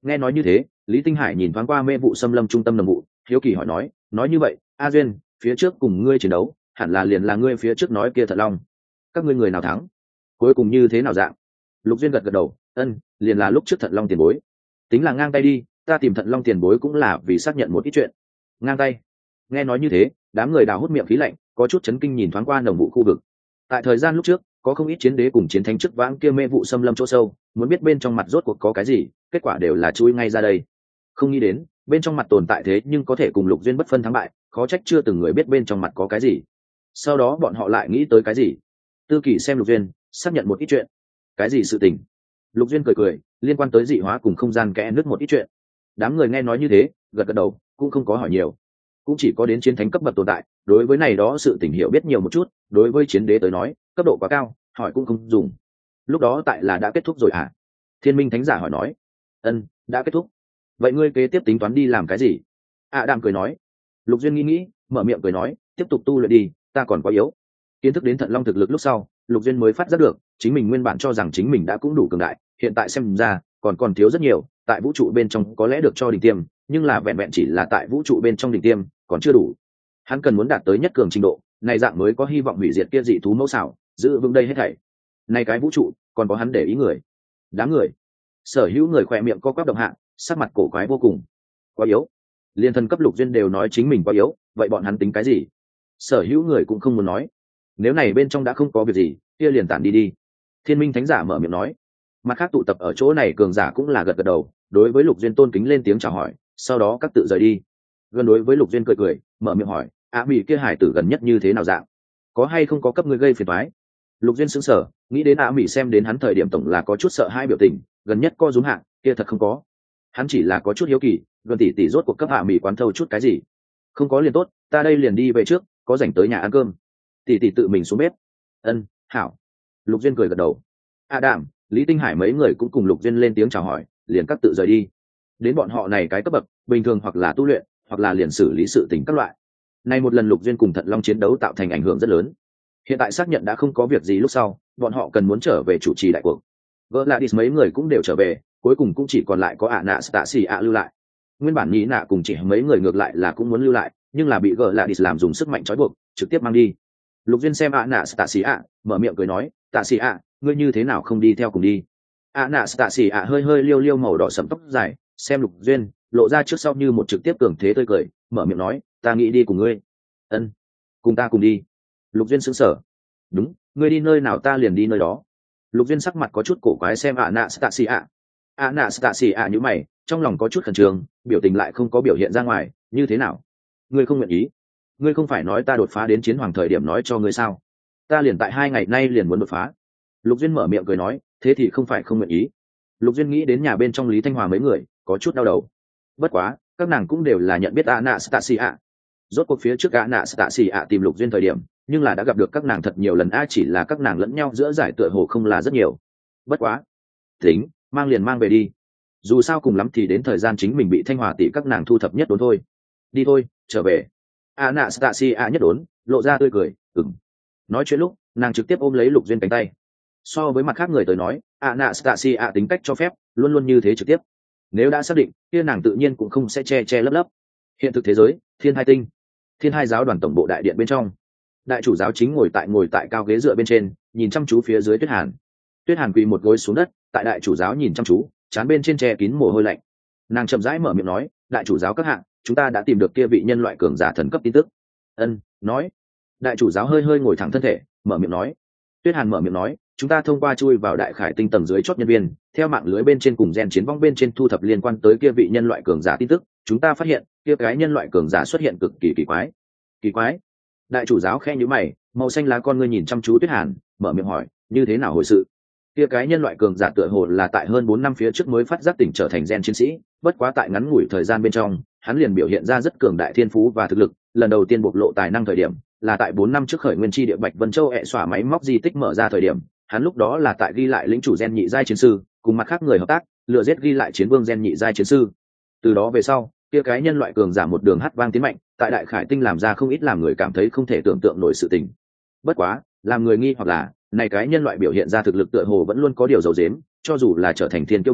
Nghe nói như thế, Lý Tinh Hải nhìn thoáng qua mê vụ xâm lâm trung tâm đồng vụ, hiếu kỳ hỏi nói như vậy, A Duyên, phía trước cùng ngươi chiến đấu, hẳn là liền là ngươi phía trước nói kia Thận Long. Các ngươi người nào thắng? Cuối cùng như thế nào dạng? Lục Duyên gật gật đầu, liền là lúc trước Thận Long tiền bối. Tính là ngang tay đi, ta tìm Thận Long tiền bối cũng là vì xác nhận một ít chuyện. Ngang tay. Nghe nói như thế, đám người đào hút miệng khí lạnh, có chút chấn kinh nhìn thoáng qua đồng vụ khu vực. Tại thời gian lúc trước, có không ít chiến đế cùng chiến thánh chức vãng kia mê vụ xâm lâm chỗ sâu, muốn biết bên trong mặt rốt cuộc có cái gì, kết quả đều là chui ngay ra đây. Không nghĩ đến, bên trong mặt tồn tại thế nhưng có thể cùng Lục Duyên bất phân thắng bại, khó trách chưa từng người biết bên trong mặt có cái gì. Sau đó bọn họ lại nghĩ tới cái gì? Tư Kỳ xem Lục Duyên, xác nhận một ít chuyện. Cái gì sự tình? Lục Duyên cười cười, liên quan tới dị hóa cùng không gian kẽ nứt một ít chuyện. Đám người nghe nói như thế, gật gật đầu, cũng không có hỏi nhiều. Cũng chỉ có đến chiến thánh cấp bậc tồn tại, đối với này đó sự tình hiểu biết nhiều một chút, đối với chiến đế tới nói, cấp độ quá cao, hỏi cũng không dùng. Lúc đó tại là đã kết thúc rồi à? Thiên Minh Thánh giả hỏi nói. Đã kết thúc. Vậy ngươi kế tiếp tính toán đi làm cái gì? Đàm cười nói. Lục Duyên nghĩ, mở miệng cười nói, tiếp tục tu luyện đi, ta còn quá yếu. Kiến thức đến Thận Long thực lực lúc sau, Lục Duyên mới phát giác được, chính mình nguyên bản cho rằng chính mình đã cũng đủ cường đại, hiện tại xem ra, còn thiếu rất nhiều, tại vũ trụ bên trong có lẽ được cho đỉnh tiêm, nhưng là vẹn vẹn chỉ là tại vũ trụ bên trong đỉnh tiêm, còn chưa đủ. Hắn cần muốn đạt tới nhất cường trình độ, này dạng mới có hy vọng hủy diệt kia dị thú mẫu xảo, giữ vững đây hết thảy. Này cái vũ trụ, còn có hắn để ý người. Đám người. Sở hữu người khỏe miệng co quắp động hạ, sắc mặt cổ quái vô cùng. Quá yếu. Liên thân cấp Lục Duyên đều nói chính mình quá yếu, vậy bọn hắn tính cái gì? Sở hữu người cũng không muốn nói. Nếu này bên trong đã không có việc gì, kia liền tản đi. Thiên Minh Thánh giả mở miệng nói. Mặt khác tụ tập ở chỗ này cường giả cũng là gật gật đầu, đối với Lục Duyên tôn kính lên tiếng chào hỏi, sau đó các tự rời đi. Gần đối với Lục Duyên cười, mở miệng hỏi, Mỹ kia hải tử gần nhất như thế nào dạng? Có hay không có cấp ngươi gây phiền toái? Lục Duyên sững sờ, nghĩ đến Mỹ xem đến hắn thời điểm tổng là có chút sợ hai biểu tình, gần nhất co rúm hạng, kia thật không có. Hắn chỉ là có chút hiếu kỳ, gần tỷ rốt cuộc cấp Mỹ quán thâu chút cái gì? Không có liền tốt, ta đây liền đi về trước, có rảnh tới nhà ăn cơm. Tỷ tự mình xuống bếp. Hảo. Lục Duyên cười gật đầu. Đàm, Lý Tinh Hải mấy người cũng cùng Lục Duyên lên tiếng chào hỏi, liền các tự rời đi. Đến bọn họ này cái cấp bậc, bình thường hoặc là tu luyện, hoặc là liền xử lý sự tình các loại. Nay một lần Lục Duyên cùng Thận Long chiến đấu tạo thành ảnh hưởng rất lớn. Hiện tại xác nhận đã không có việc gì lúc sau, bọn họ cần muốn trở về chủ trì đại cuộc. Gladys mấy người cũng đều trở về, cuối cùng cũng chỉ còn lại có Anastasia lưu lại. Nguyên bản Nhĩ Nạ cùng chỉ mấy người ngược lại là cũng muốn lưu lại, nhưng là bị Gladys làm dùng sức mạnh trói buộc, trực tiếp mang đi. Lục Duyên xem Anastasia, mở miệng cười nói, "Tasia, ngươi như thế nào không đi theo cùng đi?" Anastasia hơi hơi liêu màu đỏ sẫm tóc dài, xem Lục Duyên, lộ ra trước sau như một trực tiếp cường thế tươi cười, mở miệng nói, "Ta nghĩ đi cùng ngươi." Cùng ta cùng đi." Lục Duyên sững sờ. "Đúng, ngươi đi nơi nào ta liền đi nơi đó." Lục Duyên sắc mặt có chút cổ quái xem Anastasia. Anastasia nhíu mày, trong lòng có chút khẩn trương, biểu tình lại không có biểu hiện ra ngoài, "Như thế nào? Ngươi không nguyện ý? Ngươi không phải nói ta đột phá đến chiến hoàng thời điểm nói cho ngươi sao? Ta liền tại 2 ngày nay liền muốn đột phá." Lục Duyên mở miệng cười nói, "Thế thì không phải không nguyện ý." Lục Duyên nghĩ đến nhà bên trong Lý Thanh Hòa mấy người, có chút đau đầu. Bất quá, các nàng cũng đều là nhận biết Anastasia. Rốt cuộc phía trước Anastasia tìm Lục Duyên thời điểm, nhưng là đã gặp được các nàng thật nhiều lần, chỉ là các nàng lẫn nhau giữa giải tựa hồ không là rất nhiều. Bất quá, tính, mang liền mang về đi. Dù sao cùng lắm thì đến thời gian chính mình bị Thanh Hòa tỷ các nàng thu thập nhất đốn thôi. Đi thôi, trở về. Anastasia nhất đốn, lộ ra tươi cười, Nói chuyện lúc, nàng trực tiếp ôm lấy Lục Duyên cánh tay. So với mặt khác người tới nói, Anastasia tính cách cho phép, luôn luôn như thế trực tiếp. Nếu đã xác định, kia nàng tự nhiên cũng không sẽ che lấp. Hiện thực thế giới, Thiên Hai Tinh, Thiên Hai giáo đoàn tổng bộ đại điện bên trong, đại chủ giáo chính ngồi tại cao ghế dựa bên trên, nhìn chăm chú phía dưới Tuyết Hàn. Tuyết Hàn quỳ một gối xuống đất, tại đại chủ giáo nhìn chăm chú, trán bên trên che kín mồ hôi lạnh. Nàng chậm rãi mở miệng nói, "Đại chủ giáo các hạng, chúng ta đã tìm được kia vị nhân loại cường giả thần cấp tin tức." Nói. Đại chủ giáo hơi hơi ngồi thẳng thân thể, mở miệng nói. Tuyết Hàn mở miệng nói, "Chúng ta thông qua chui vào đại khải tinh tầng dưới chót nhân viên, theo mạng lưới bên trên cùng gen chiến vong bên trên thu thập liên quan tới kia vị nhân loại cường giả tin tức, chúng ta phát hiện kia cái nhân loại cường giả xuất hiện cực kỳ kỳ quái." Kỳ quái? Đại chủ giáo khẽ nhíu mày, màu xanh lá con ngươi nhìn chăm chú Tuyết Hàn, mở miệng hỏi, "Như thế nào hồi sự?" Kia cái nhân loại cường giả tựa hồ là tại hơn 4 năm phía trước mới phát giác tỉnh trở thành gen chiến sĩ, bất quá tại ngắn ngủi thời gian bên trong, hắn liền biểu hiện ra rất cường đại thiên phú và thực lực, lần đầu tiên bộc lộ tài năng thời điểm, là tại 4 năm trước khởi nguyên chi địa Bạch Vân Châu xóa máy móc di tích mở ra thời điểm, hắn lúc đó là tại ghi lại lĩnh chủ gen nhị giai chiến sư, cùng mặt khác người hợp tác, lựa giết ghi lại chiến vương gen nhị giai chiến sư. Từ đó về sau, kia cái nhân loại cường giả một đường hất vang tiến mạnh, tại đại khải tinh làm ra không ít làm người cảm thấy không thể tưởng tượng nổi sự tình. Bất quá, làm người nghi hoặc là, này cái nhân loại biểu hiện ra thực lực tựa hồ vẫn luôn có điều giấu giếm, cho dù là trở thành thiên kiêu bảng,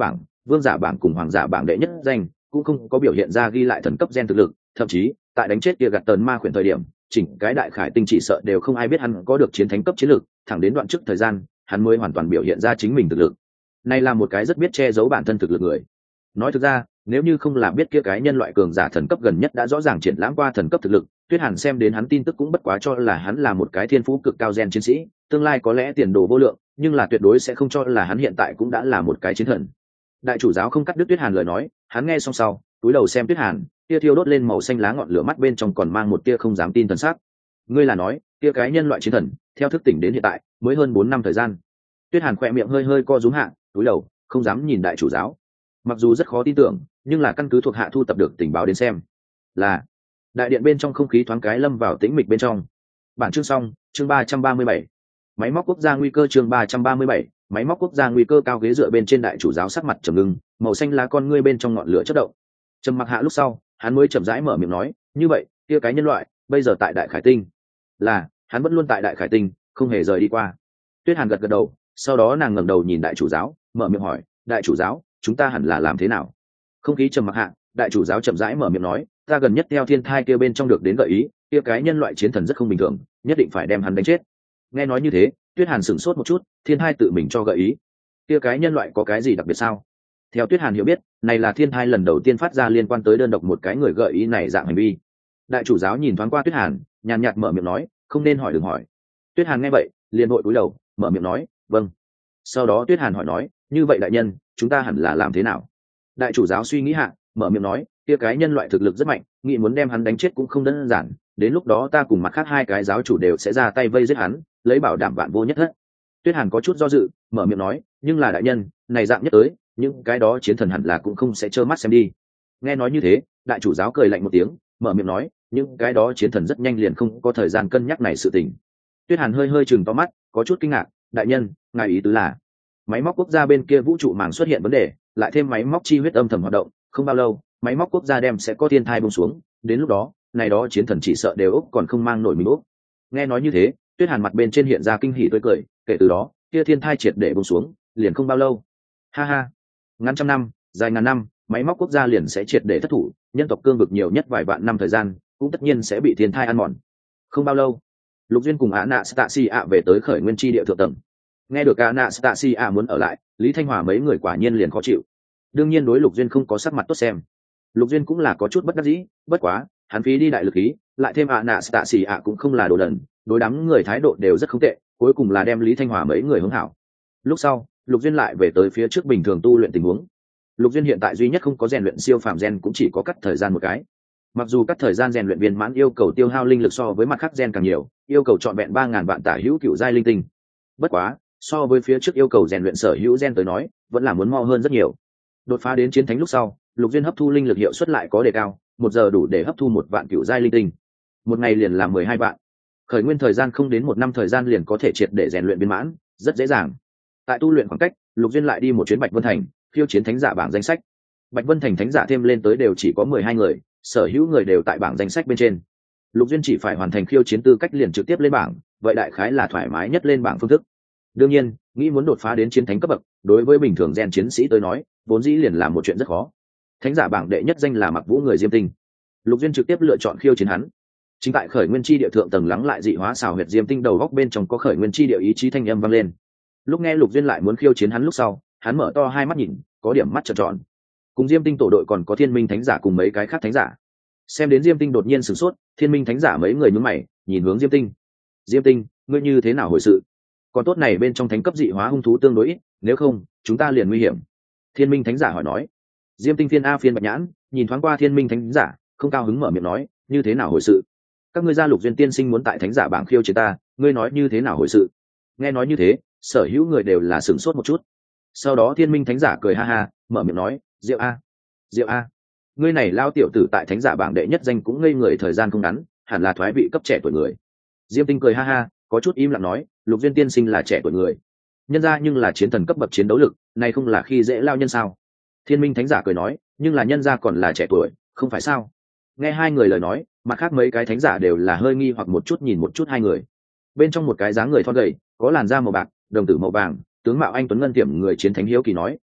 vương giả bảng cùng hoàng giả bảng đệ nhất danh cũng không có biểu hiện ra ghi lại thần cấp gen thực lực, thậm chí tại đánh chết kia gạt tần ma khuyển thời điểm, chỉnh cái đại khải tinh chỉ sợ đều không ai biết hắn có được chiến thánh cấp chiến lực, thẳng đến đoạn trước thời gian hắn mới hoàn toàn biểu hiện ra chính mình thực lực. Này là một cái rất biết che giấu bản thân thực lực người. Nói thực ra, nếu như không là biết kia cái nhân loại cường giả thần cấp gần nhất đã rõ ràng triển lãm qua thần cấp thực lực, Tuyết Hàn xem đến hắn tin tức cũng bất quá cho là hắn là một cái thiên phú cực cao gen chiến sĩ, tương lai có lẽ tiền đồ vô lượng, nhưng là tuyệt đối sẽ không cho là hắn hiện tại cũng đã là một cái chiến thần. Đại chủ giáo không cắt đứt Tuyết Hàn lời nói, hắn nghe xong sau, cúi đầu xem Tuyết Hàn, tia thiêu đốt lên màu xanh lá ngọn lửa mắt bên trong còn mang một tia không dám tin thần sắc. Ngươi là nói, kia cái nhân loại chiến thần, theo thức tỉnh đến hiện tại, mới hơn 4 năm thời gian. Tuyết Hàn khỏe miệng hơi hơi co rúm hạ, cúi đầu, không dám nhìn đại chủ giáo. Mặc dù rất khó tin tưởng, nhưng là căn cứ thuộc hạ thu tập được tình báo đến xem, là đại điện bên trong không khí thoáng cái lâm vào tĩnh mịch bên trong. Bản chương xong, chương 337. Máy móc quốc gia nguy cơ chương 337, máy móc quốc gia nguy cơ cao ghế dựa bên trên đại chủ giáo sắc mặt trầm ngưng, màu xanh lá con ngươi bên trong ngọn lửa chớp động. Trầm mặc hạ lúc sau, hắn mới chậm rãi mở miệng nói, như vậy, kia cái nhân loại, bây giờ tại Đại Khải Tinh. Là, hắn vẫn luôn tại Đại Khải Tinh, không hề rời đi qua. Tuyết Hàn gật gật đầu, sau đó nàng ngẩng đầu nhìn đại chủ giáo, mở miệng hỏi, đại chủ giáo, chúng ta hẳn là làm thế nào? Không khí trầm mặc hạ, đại chủ giáo chậm rãi mở miệng nói, ta gần nhất theo thiên thai kia bên trong được đến gợi ý, kia cái nhân loại chiến thần rất không bình thường, nhất định phải đem hắn đánh chết. Nghe nói như thế, Tuyết Hàn sửng sốt một chút, thiên thai tự mình cho gợi ý, kia cái nhân loại có cái gì đặc biệt sao? Theo Tuyết Hàn hiểu biết, này là thiên thai lần đầu tiên phát ra liên quan tới đơn độc một cái người gợi ý này dạng hành vi. Đại chủ giáo nhìn thoáng qua Tuyết Hàn, nhàn nhạt mở miệng nói, không nên hỏi đừng hỏi. Tuyết Hàn nghe vậy, liền vội cúi đầu, mở miệng nói, vâng. Sau đó Tuyết Hàn hỏi nói, như vậy đại nhân, chúng ta hẳn là làm thế nào? Đại chủ giáo suy nghĩ hạ, mở miệng nói, kia cái nhân loại thực lực rất mạnh, nghĩ muốn đem hắn đánh chết cũng không đơn giản, đến lúc đó ta cùng mặt khác hai cái giáo chủ đều sẽ ra tay vây giết hắn, lấy bảo đảm vạn vô nhất thất. Tuyết Hàn có chút do dự, mở miệng nói, nhưng là đại nhân, này dạng nhất tới, những cái đó chiến thần hẳn là cũng không sẽ trơ mắt xem đi. Nghe nói như thế, đại chủ giáo cười lạnh một tiếng, mở miệng nói, những cái đó chiến thần rất nhanh liền không có thời gian cân nhắc này sự tình. Tuyết Hàn hơi hơi chừng to mắt, có chút kinh ngạc, đại nhân, ngài ý tứ là máy móc quốc gia bên kia vũ trụ màng xuất hiện vấn đề, lại thêm máy móc chi huyết âm thầm hoạt động, không bao lâu, máy móc quốc gia đem sẽ có thiên thai buông xuống, đến lúc đó, này đó chiến thần chỉ sợ đều úc còn không mang nổi mình úc. Nghe nói như thế, Tuyết Hàn mặt bên trên hiện ra kinh hỉ tươi cười, kể từ đó, kia thiên thai triệt để buông xuống, liền không bao lâu. Ha ha, ngắn trăm năm, dài ngàn năm, máy móc quốc gia liền sẽ triệt để thất thủ, nhân tộc cương vực nhiều nhất vài vạn năm thời gian, cũng tất nhiên sẽ bị thiên thai ăn mòn. Không bao lâu, Lục Duyên cùng Anastasia về tới khởi nguyên chi địa thượng tầng. Nghe được Anastasia muốn ở lại, Lý Thanh Hòa mấy người quả nhiên liền khó chịu. Đương nhiên đối Lục Duyên không có sắc mặt tốt xem. Lục Duyên cũng là có chút bất đắc dĩ, bất quá, hắn phí đi đại lực ý, lại thêm Anastasia cũng không là đồ đần, đối đám người thái độ đều rất không tệ, cuối cùng là đem Lý Thanh Hòa mấy người hướng hảo. Lúc sau, Lục Duyên lại về tới phía trước bình thường tu luyện tình huống. Lục Duyên hiện tại duy nhất không có rèn luyện siêu phàm gen cũng chỉ có cắt thời gian một cái. Mặc dù cắt thời gian rèn luyện viên mãn yêu cầu tiêu hao linh lực so với mặt khác gen càng nhiều, yêu cầu trọn vẹn 3000 vạn tả hữu cựu giai linh tinh. Bất quá, so với phía trước yêu cầu rèn luyện sở hữu gen tới nói, vẫn là muốn mau hơn rất nhiều. Đột phá đến chiến thánh lúc sau, Lục Duyên hấp thu linh lực hiệu suất lại có đề cao, 1 giờ đủ để hấp thu 1 vạn cựu giai linh tinh. Một ngày liền làm 12 vạn. Khởi nguyên thời gian không đến 1 năm thời gian liền có thể triệt để rèn luyện viên mãn, rất dễ dàng. Tại tu luyện khoảng cách, Lục Duyên lại đi một chuyến Bạch Vân Thành, khiêu chiến thánh giả bảng danh sách. Bạch Vân Thành thánh giả thêm lên tới đều chỉ có 12 người, sở hữu người đều tại bảng danh sách bên trên. Lục Duyên chỉ phải hoàn thành khiêu chiến tư cách liền trực tiếp lên bảng, vậy đại khái là thoải mái nhất lên bảng phương thức. Đương nhiên, nghĩ muốn đột phá đến chiến thánh cấp bậc, đối với bình thường gen chiến sĩ tới nói, vốn dĩ liền là một chuyện rất khó. Thánh giả bảng đệ nhất danh là Mặc Vũ người Diêm Tinh. Lục Duyên trực tiếp lựa chọn khiêu chiến hắn. Chính tại khởi nguyên chi địa thượng tầng lắng lại dị hóa xào huyệt Diêm Tinh đầu góc bên trong có khởi nguyên chi địa ý chí thanh âm vang lên. Lúc nghe Lục Duyên lại muốn khiêu chiến hắn lúc sau, hắn mở to hai mắt nhìn, có điểm mắt trợn tròn. Cùng Diêm Tinh tổ đội còn có Thiên Minh thánh giả cùng mấy cái khác thánh giả. Xem đến Diêm Tinh đột nhiên sửng sốt, Thiên Minh thánh giả mấy người nhướng mày, nhìn hướng Diêm Tinh. Diêm Tinh, ngươi như thế nào hồi sự? Còn tốt này bên trong thánh cấp dị hóa hung thú tương đối ít, nếu không, chúng ta liền nguy hiểm. Thiên Minh thánh giả hỏi nói. Diêm Tinh phiên phiên bạch nhãn, nhìn thoáng qua Thiên Minh thánh giả, không cao hứng mở miệng nói, như thế nào hồi sự? Các ngươi gia Lục Duyên tiên sinh muốn tại thánh giả bảng khiêu chiến ta, ngươi nói như thế nào hồi sự? Nghe nói như thế, sở hữu người đều là sửng sốt một chút. Sau đó Thiên Minh thánh giả cười ha ha, mở miệng nói, Diệu a, Diệu a, ngươi này lao tiểu tử tại thánh giả bảng đệ nhất danh cũng ngây người thời gian không ngắn, hẳn là thoái vị cấp trẻ tuổi người. Diêm Tinh cười ha ha, có chút im lặng nói, Lục Duyên tiên sinh là trẻ tuổi người, nhân ra nhưng là chiến thần cấp bậc chiến đấu lực, này không là khi dễ lao nhân sao? Thiên Minh thánh giả cười nói, nhưng là nhân ra còn là trẻ tuổi, không phải sao? Nghe hai người lời nói, mặt khác mấy cái thánh giả đều là hơi nghi hoặc một chút nhìn một chút hai người. Bên trong một cái dáng người thon gầy, có làn da màu bạc, đồng tử màu vàng, tướng mạo anh tuấn ngân tiệm người chiến thánh hiếu kỳ nói,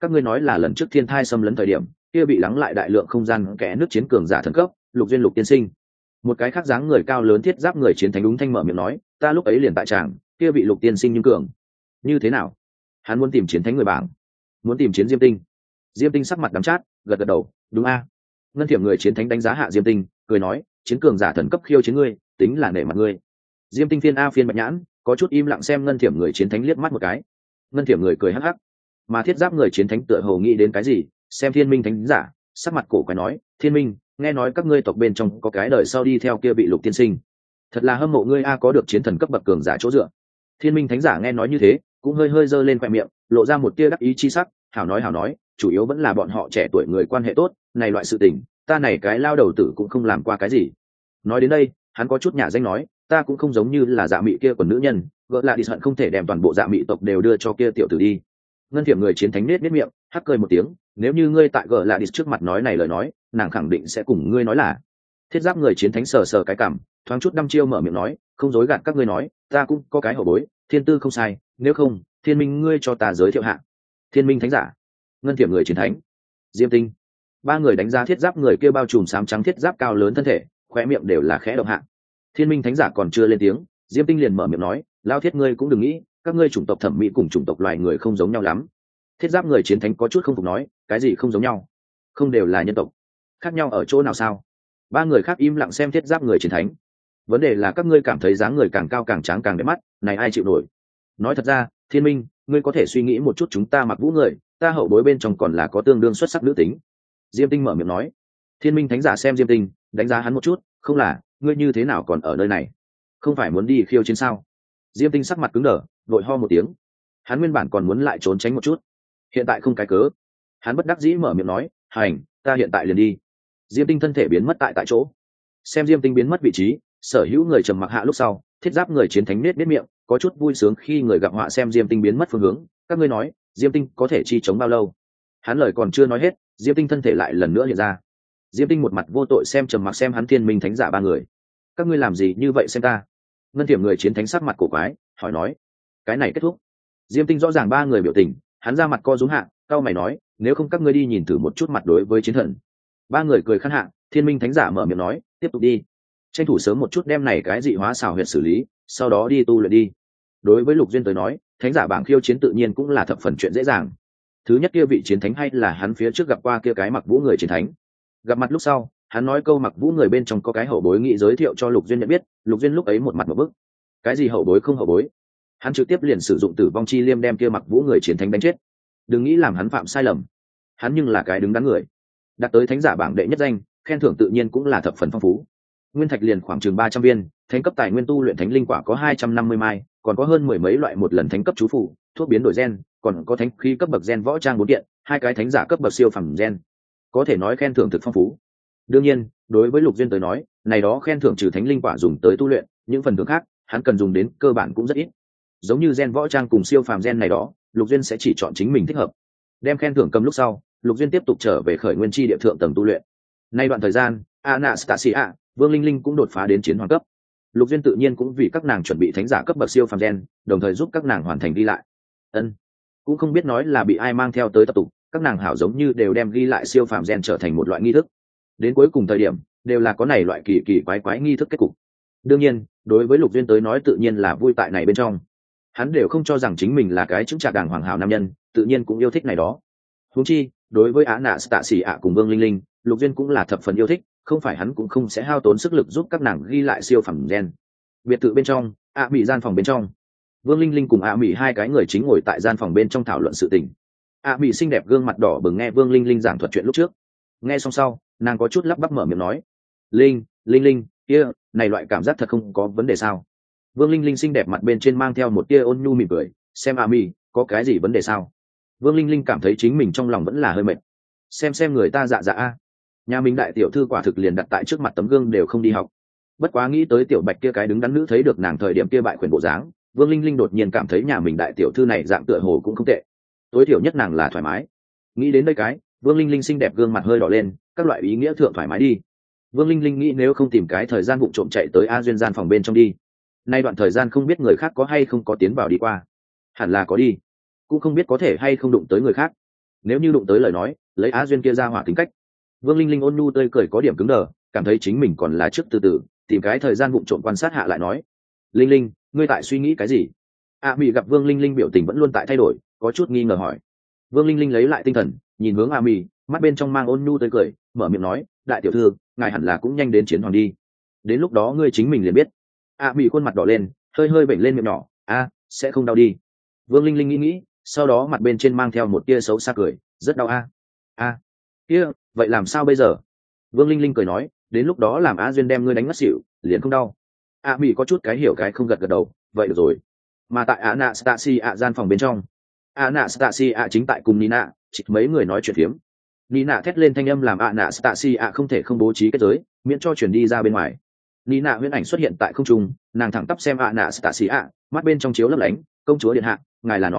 các ngươi nói là lần trước thiên thai xâm lấn thời điểm kia bị lắng lại đại lượng không gian kẽ nước chiến cường giả thần cấp Lục Duyên Lục tiên sinh. Một cái khác dáng người cao lớn thiết giáp người chiến thánh đúng thanh mở miệng nói, ta lúc ấy liền tại tràng, kia bị Lục tiên sinh nhưng cường như thế nào? Hắn muốn tìm chiến thánh người bảng, muốn tìm chiến Diêm Tinh. Diêm Tinh sắc mặt đắm chát, gật gật đầu, đúng a. Ngân Thiểm người chiến thánh đánh giá hạ Diêm Tinh, cười nói, chiến cường giả thần cấp khiêu chiến ngươi, tính là nể mặt ngươi. Diêm Tinh phiên a phiên bạch nhãn, có chút im lặng xem Ngân Thiểm người chiến thánh liếc mắt một cái. Ngân Thiểm người cười hắc hắc, mà thiết giáp người chiến thánh tựa hồ nghĩ đến cái gì, xem Thiên Minh thánh giả, sắc mặt cổ quái nói, Thiên Minh, nghe nói các ngươi tộc bên trong có cái đời sau đi theo kia bị Lục tiên sinh, thật là hâm mộ ngươi a, có được chiến thần cấp bậc cường giả chỗ dựa. Thiên Minh thánh giả nghe nói như thế, cũng hơi hơi giơ lên khoe miệng, lộ ra một tia đắc ý chi sắc, hảo nói, chủ yếu vẫn là bọn họ trẻ tuổi người quan hệ tốt, này loại sự tình, ta này cái lao đầu tử cũng không làm qua cái gì. Nói đến đây, hắn có chút nhả danh nói, ta cũng không giống như là dạ mị kia quần nữ nhân, gỡ lại đi hận không thể đem toàn bộ dạ mị tộc đều đưa cho kia tiểu tử đi. Ngân Thiểm người chiến thánh nết miệng, hắc cười một tiếng, nếu như ngươi tại gỡ lại đi trước mặt nói này lời nói, nàng khẳng định sẽ cùng ngươi nói là. Thiết giáp người chiến thánh sờ sờ cái cằm, thoáng chút đăm chiêu mở miệng nói, không dối gạt các ngươi nói, ta cũng có cái hậu bối, thiên tư không sai, nếu không, Thiên Minh ngươi cho ta giới thiệu hạ. Thiên Minh thánh giả, Ngân Thiểm người chiến thánh, Diêm Tinh. Ba người đánh giá thiết giáp người kia bao trùm xám trắng thiết giáp cao lớn thân thể, khóe miệng đều là khẽ động hạ. Thiên Minh thánh giả còn chưa lên tiếng, Diêm Tinh liền mở miệng nói, lao thiết ngươi cũng đừng nghĩ, các ngươi chủng tộc thẩm mỹ cùng chủng tộc loài người không giống nhau lắm. Thiết giáp người chiến thánh có chút không phục nói, cái gì không giống nhau? Không đều là nhân tộc, khác nhau ở chỗ nào sao? Ba người khác im lặng xem thiết giáp người chiến thánh. Vấn đề là các ngươi cảm thấy dáng người càng cao càng tráng càng đẹp mắt, này ai chịu nổi? Nói thật ra, Thiên Minh, ngươi có thể suy nghĩ một chút, chúng ta mặc vũ người, ta hậu bối bên trong còn là có tương đương xuất sắc nữ tính. Diêm Tinh mở miệng nói. Thiên Minh thánh giả xem Diêm Tinh, đánh giá hắn một chút, không là, ngươi như thế nào còn ở nơi này? Không phải muốn đi khiêu chiến sao? Diêm Tinh sắc mặt cứng đờ, vội ho một tiếng. Hắn nguyên bản còn muốn lại trốn tránh một chút, hiện tại không cái cớ. Hắn bất đắc dĩ mở miệng nói, hành, ta hiện tại liền đi. Diêm Tinh thân thể biến mất tại chỗ. Xem Diêm Tinh biến mất vị trí, sở hữu người trầm mặc hạ lúc sau, thiết giáp người chiến thánh nết miệng, có chút vui sướng khi người gặp họa xem Diêm Tinh biến mất phương hướng. Các ngươi nói, Diêm Tinh có thể chi chống bao lâu? Hắn lời còn chưa nói hết, Diêm Tinh thân thể lại lần nữa hiện ra. Diêm Tinh một mặt vô tội xem trầm mặc xem hắn Thiên Minh thánh giả ba người. Các ngươi làm gì như vậy xem ta? Ngân Thiểm người chiến thánh sắc mặt cổ quái, hỏi nói. Cái này kết thúc. Diêm Tinh rõ ràng ba người biểu tình, hắn ra mặt co rúm hạ, cau mày nói, nếu không các ngươi đi nhìn thử một chút mặt đối với chiến thần. Ba người cười khăn hạ, Thiên Minh thánh giả mở miệng nói, tiếp tục đi, tranh thủ sớm một chút đem này cái dị hóa xảo huyệt xử lý, sau đó đi tu luyện đi. Đối với Lục Duyên tới nói, thánh giả bảng khiêu chiến tự nhiên cũng là thập phần chuyện dễ dàng. Thứ nhất kia vị chiến thánh hay là hắn phía trước gặp qua kia cái mặc vũ người chiến thánh. Gặp mặt lúc sau, hắn nói câu mặc vũ người bên trong có cái hậu bối nghị giới thiệu cho Lục Duyên nhận biết, Lục Duyên lúc ấy một mặt một bức. Cái gì hậu bối không hậu bối? Hắn trực tiếp liền sử dụng tử vong chi liêm đem kia mặc vũ người chiến thánh đánh chết. Đừng nghĩ làm hắn phạm sai lầm, hắn nhưng là cái đứng đắn người, đạt tới thánh giả bảng đệ nhất danh, khen thưởng tự nhiên cũng là thập phần phong phú. Nguyên thạch liền khoảng chừng 300 viên, thánh cấp tài nguyên tu luyện thánh linh quả có 250 mai, còn có hơn mười mấy loại một lần thánh cấp chú phụ, thuốc biến đổi gen, còn có thánh khí cấp bậc gen võ trang 4 kiện, hai cái thánh giả cấp bậc siêu phẩm gen. Có thể nói khen thưởng thực phong phú. Đương nhiên, đối với Lục Duyên tới nói, này đó khen thưởng trừ thánh linh quả dùng tới tu luyện, những phần thưởng khác, hắn cần dùng đến cơ bản cũng rất ít. Giống như gen võ trang cùng siêu phàm gen này đó, Lục Duyên sẽ chỉ chọn chính mình thích hợp. Đem khen thưởng cầm lúc sau, Lục Duyên tiếp tục trở về khởi nguyên chi địa thượng tầng tu luyện. Nay đoạn thời gian, Anastasia, Vương Linh Linh cũng đột phá đến chiến hoàng cấp. Lục Duyên tự nhiên cũng vì các nàng chuẩn bị thánh giả cấp bậc siêu phàm gen, đồng thời giúp các nàng hoàn thành ghi lại. Cũng không biết nói là bị ai mang theo tới tập tục, các nàng hảo giống như đều đem ghi lại siêu phàm gen trở thành một loại nghi thức. Đến cuối cùng thời điểm, đều là có này loại kỳ kỳ quái quái nghi thức kết cục. Đương nhiên, đối với Lục Duyên tới nói tự nhiên là vui tại này bên trong. Hắn đều không cho rằng chính mình là cái chứng trạc đàng hoàng hảo nam nhân, tự nhiên cũng yêu thích này đó. Huống chi, đối với Anastasia cùng Vương Linh Linh, Lục Duyên cũng là thập phần yêu thích, không phải hắn cũng không sẽ hao tốn sức lực giúp các nàng ghi lại siêu phẩm gen. Biệt thự bên trong, Mỹ gian phòng bên trong, Vương Linh Linh cùng Mỹ hai cái người chính ngồi tại gian phòng bên trong thảo luận sự tình. Mỹ xinh đẹp gương mặt đỏ bừng nghe Vương Linh Linh giảng thuật chuyện lúc trước. Nghe xong sau, nàng có chút lắp bắp mở miệng nói, Linh kia, này loại cảm giác thật không có vấn đề sao? Vương Linh Linh xinh đẹp mặt bên trên mang theo một tia ôn nhu mỉm cười, xem Mỹ có cái gì vấn đề sao? Vương Linh Linh cảm thấy chính mình trong lòng vẫn là hơi mệt. Xem người ta dạ a, nhà mình đại tiểu thư quả thực liền đặt tại trước mặt tấm gương đều không đi học. Bất quá nghĩ tới tiểu bạch kia cái đứng đắn nữ thấy được nàng thời điểm kia bại quyền bộ dáng, Vương Linh Linh đột nhiên cảm thấy nhà mình đại tiểu thư này dạng tựa hồ cũng không tệ, tối thiểu nhất nàng là thoải mái. Nghĩ đến đây cái, Vương Linh Linh xinh đẹp gương mặt hơi đỏ lên, các loại ý nghĩa thượng thoải mái đi. Vương Linh Linh nghĩ nếu không tìm cái thời gian vụng trộm chạy tới A Duyên gian phòng bên trong đi. Nay đoạn thời gian không biết người khác có hay không có tiến vào đi qua, hẳn là có đi, cũng không biết có thể hay không đụng tới người khác. nếu như đụng tới lời nói lấy á duyên kia ra hỏa tính cách. Vương Linh Linh ôn nhu tươi cười có điểm cứng đờ, cảm thấy chính mình còn là trước từ từ tìm cái thời gian vụng trộm quan sát hạ lại nói, Linh Linh, ngươi tại suy nghĩ cái gì? A Mỹ gặp Vương Linh Linh biểu tình vẫn luôn tại thay đổi, có chút nghi ngờ hỏi. Vương Linh Linh lấy lại tinh thần, nhìn hướng A Mỹ, mắt bên trong mang ôn nhu tươi cười, mở miệng nói, đại tiểu thư, ngài hẳn là cũng nhanh đến chiến hoàng đi, đến lúc đó ngươi chính mình liền biết. A Mỹ khuôn mặt đỏ lên, hơi hơi bệnh lên miệng nhỏ, sẽ không đau đi. Vương Linh Linh nghĩ, sau đó mặt bên trên mang theo một tia xấu xa cười, rất đau kia, vậy làm sao bây giờ? Vương Linh Linh cười nói, đến lúc đó làm Á Duyên đem ngươi đánh ngất xỉu, liền không đau. A Mỹ có chút cái hiểu cái không gật gật đầu, vậy được rồi. Mà tại Anastasia gian phòng bên trong, Anastasia chính tại cùng Nina, chỉ mấy người nói chuyện phiếm. Nina thét lên thanh âm làm Anastasia không thể không bố trí kết giới, miễn cho chuyển đi ra bên ngoài. Nina huyễn ảnh xuất hiện tại không trung, nàng thẳng tắp xem Anastasia, mắt bên trong chiếu lấp lánh, công chúa điện hạ, ngài là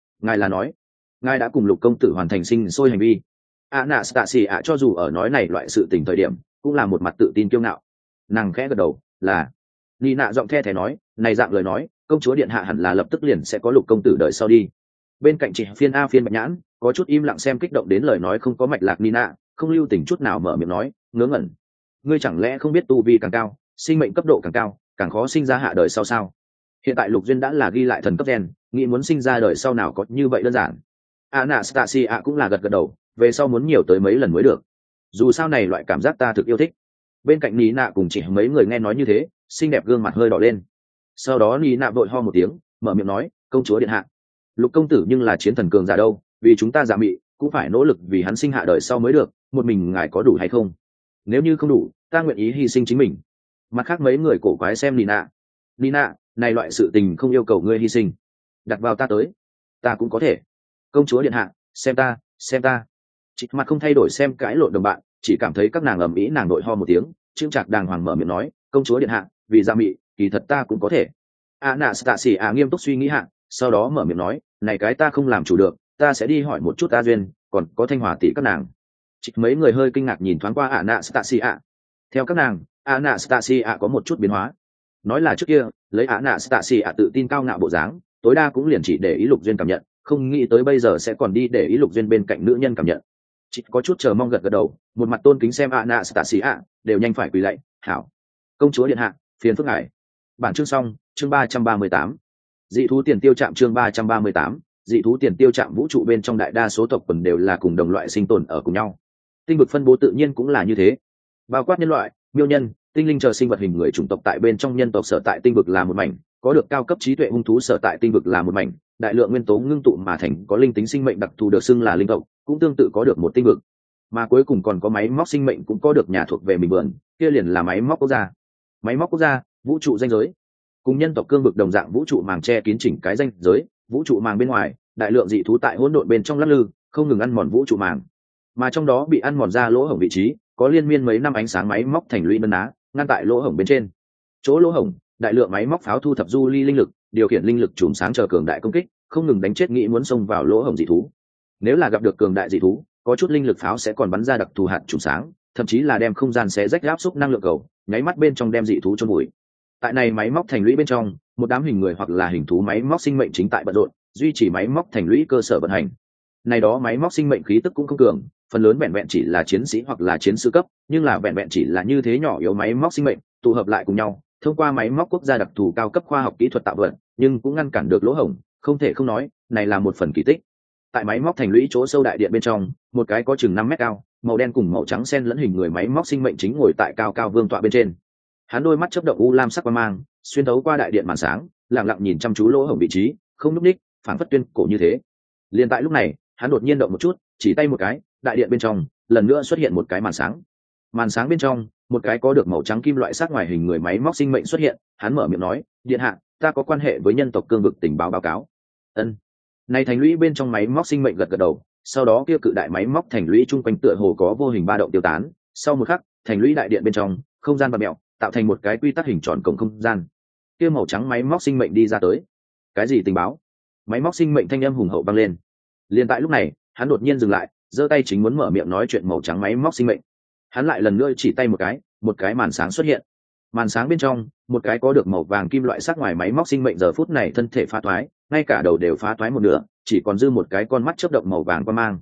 nói, ngài đã cùng Lục công tử hoàn thành sinh sôi hành vi. Anastasia cho dù ở nói này loại sự tình thời điểm, cũng là một mặt tự tin kiêu ngạo. Nàng khẽ gật đầu, là. Nina giọng the thé nói, này dạng lời nói, công chúa điện hạ hẳn là lập tức liền sẽ có Lục công tử đợi sau đi. Bên cạnh chị phiên bạch nhãn, có chút im lặng xem kích động đến lời nói không có mạch lạc Nina, không lưu tình chút nào mở miệng nói, ngớ ngẩn. Ngươi chẳng lẽ không biết tu vi càng cao, sinh mệnh cấp độ càng cao, càng khó sinh ra hạ đời sau sao? Hiện tại Lục Duyên đã là ghi lại thần cấp gen, nghĩ muốn sinh ra đời sau nào có như vậy đơn giản. Anastasia cũng là gật gật đầu, về sau muốn nhiều tới mấy lần mới được. Dù sao này loại cảm giác ta thực yêu thích. Bên cạnh Nina cùng chỉ mấy người nghe nói như thế, xinh đẹp gương mặt hơi đỏ lên. Sau đó Nina vội ho một tiếng, mở miệng nói, công chúa điện hạ, Lục công tử nhưng là chiến thần cường giả đâu, vì chúng ta giả mị cũng phải nỗ lực vì hắn sinh hạ đời sau mới được, một mình ngài có đủ hay không? Nếu như không đủ, ta nguyện ý hy sinh chính mình. Mặt khác mấy người cổ quái xem Nina, này loại sự tình không yêu cầu ngươi hy sinh, đặt vào ta tới, ta cũng có thể. Công chúa điện hạ, xem ta. Chị mặt không thay đổi xem cãi lộn đồng bạn, chỉ cảm thấy các nàng ầm ĩ, nàng nội ho một tiếng, chững chạc đàng hoàng mở miệng nói, công chúa điện hạ, vì giả mị, kỳ thật ta cũng có thể. Anastasia nghiêm túc suy nghĩ hạ, sau đó mở miệng nói, này cái ta không làm chủ được, ta sẽ đi hỏi một chút A Duyên, còn có Thanh Hòa tỷ các nàng. Chị mấy người hơi kinh ngạc nhìn thoáng qua Anastasia. Theo các nàng, Anastasia có một chút biến hóa. Nói là trước kia, lấy Anastasia tự tin cao ngạo bộ dáng, tối đa cũng liền chỉ để ý Lục Duyên cảm nhận, không nghĩ tới bây giờ sẽ còn đi để ý Lục Duyên bên cạnh nữ nhân cảm nhận. Chị có chút chờ mong gật gật đầu, một mặt tôn kính xem Anastasia, đều nhanh phải quỳ lạy, hảo. Công chúa điện hạ, phiền phức ngài. Bản chương xong, chương 338. Dị thú tiền tiêu trạm chương 338, dị thú tiền tiêu trạm vũ trụ bên trong đại đa số tộc quần đều là cùng đồng loại sinh tồn ở cùng nhau. Tinh vực phân bố tự nhiên cũng là như thế. Bao quát nhân loại, miêu nhân, tinh linh chờ sinh vật hình người chủng tộc tại bên trong nhân tộc sở tại tinh vực là một mảnh, có được cao cấp trí tuệ hung thú sở tại tinh vực là một mảnh, đại lượng nguyên tố ngưng tụ mà thành có linh tính sinh mệnh đặc thù được xưng là linh tộc, cũng tương tự có được một tinh vực. Mà cuối cùng còn có máy móc sinh mệnh cũng có được nhà thuộc về mình vườn, kia liền là máy móc quốc gia. Máy móc quốc gia, vũ trụ danh giới. Cùng nhân tộc cương vực đồng dạng vũ trụ màng che kín chỉnh cái danh giới, vũ trụ màng bên ngoài, đại lượng dị thú tại hỗn độn bên trong lắc lư, không ngừng ăn mòn vũ trụ màng. Mà trong đó bị ăn mòn ra lỗ hổng vị trí, có liên miên mấy năm ánh sáng máy móc thành lũy nấn á, ngăn tại lỗ hổng bên trên. Chỗ lỗ hổng, đại lượng máy móc pháo thu thập du ly linh lực, điều khiển linh lực chùm sáng chờ cường đại công kích, không ngừng đánh chết nghĩ muốn xông vào lỗ hổng dị thú. Nếu là gặp được cường đại dị thú, có chút linh lực pháo sẽ còn bắn ra đặc thù hạt chùm sáng, thậm chí là đem không gian xé rách áp xúc năng lượng cầu, nháy mắt bên trong đem dị thú chôn vùi. Tại này máy móc thành lũy bên trong, một đám hình người hoặc là hình thú máy móc sinh mệnh chính tại bận rộn, duy trì máy móc thành lũy cơ sở vận hành. Này đó máy móc sinh mệnh khí tức cũng không cường, phần lớn vẹn vẹn chỉ là chiến sĩ hoặc là chiến sư cấp, nhưng là vẹn vẹn chỉ là như thế nhỏ yếu máy móc sinh mệnh, tụ hợp lại cùng nhau, thông qua máy móc quốc gia đặc thù cao cấp khoa học kỹ thuật tạo vận, nhưng cũng ngăn cản được lỗ hổng, không thể không nói, này là một phần kỳ tích. Tại máy móc thành lũy chỗ sâu đại điện bên trong, một cái có chừng 5 mét cao, màu đen cùng màu trắng xen lẫn hình người máy móc sinh mệnh chính ngồi tại cao cao vương tọa bên trên. Hắn đôi mắt chớp động u lam sắc quang mang, xuyên thấu qua đại điện màn sáng, lặng lặng nhìn chăm chú lỗ hổng vị trí, không núp ních, phảng phất tuyên cổ như thế. Liên tại lúc này, hắn đột nhiên động một chút, chỉ tay một cái, đại điện bên trong lần nữa xuất hiện một cái màn sáng. Màn sáng bên trong, một cái có được màu trắng kim loại sắc ngoài hình người máy móc sinh mệnh xuất hiện, hắn mở miệng nói, điện hạ, ta có quan hệ với nhân tộc cương vực tình báo báo cáo. Ân. Này thành lũy bên trong máy móc sinh mệnh gật gật đầu, sau đó kia cự đại máy móc thành lũy chung quanh tựa hồ có vô hình ba động tiêu tán, sau một khắc, thành lũy đại điện bên trong, không gian vặn mèo, tạo thành một cái quy tắc hình tròn cổng không gian. Kia màu trắng máy móc sinh mệnh đi ra tới. Cái gì tình báo? Máy móc sinh mệnh thanh âm hùng hậu vang lên. Liên tại lúc này, hắn đột nhiên dừng lại, giơ tay chính muốn mở miệng nói chuyện màu trắng máy móc sinh mệnh. Hắn lại lần nữa chỉ tay một cái màn sáng xuất hiện. Màn sáng bên trong, một cái có được màu vàng kim loại sắc ngoài máy móc sinh mệnh giờ phút này thân thể phá thoái, ngay cả đầu đều phá thoái một nửa, chỉ còn dư một cái con mắt chớp động màu vàng qua mang.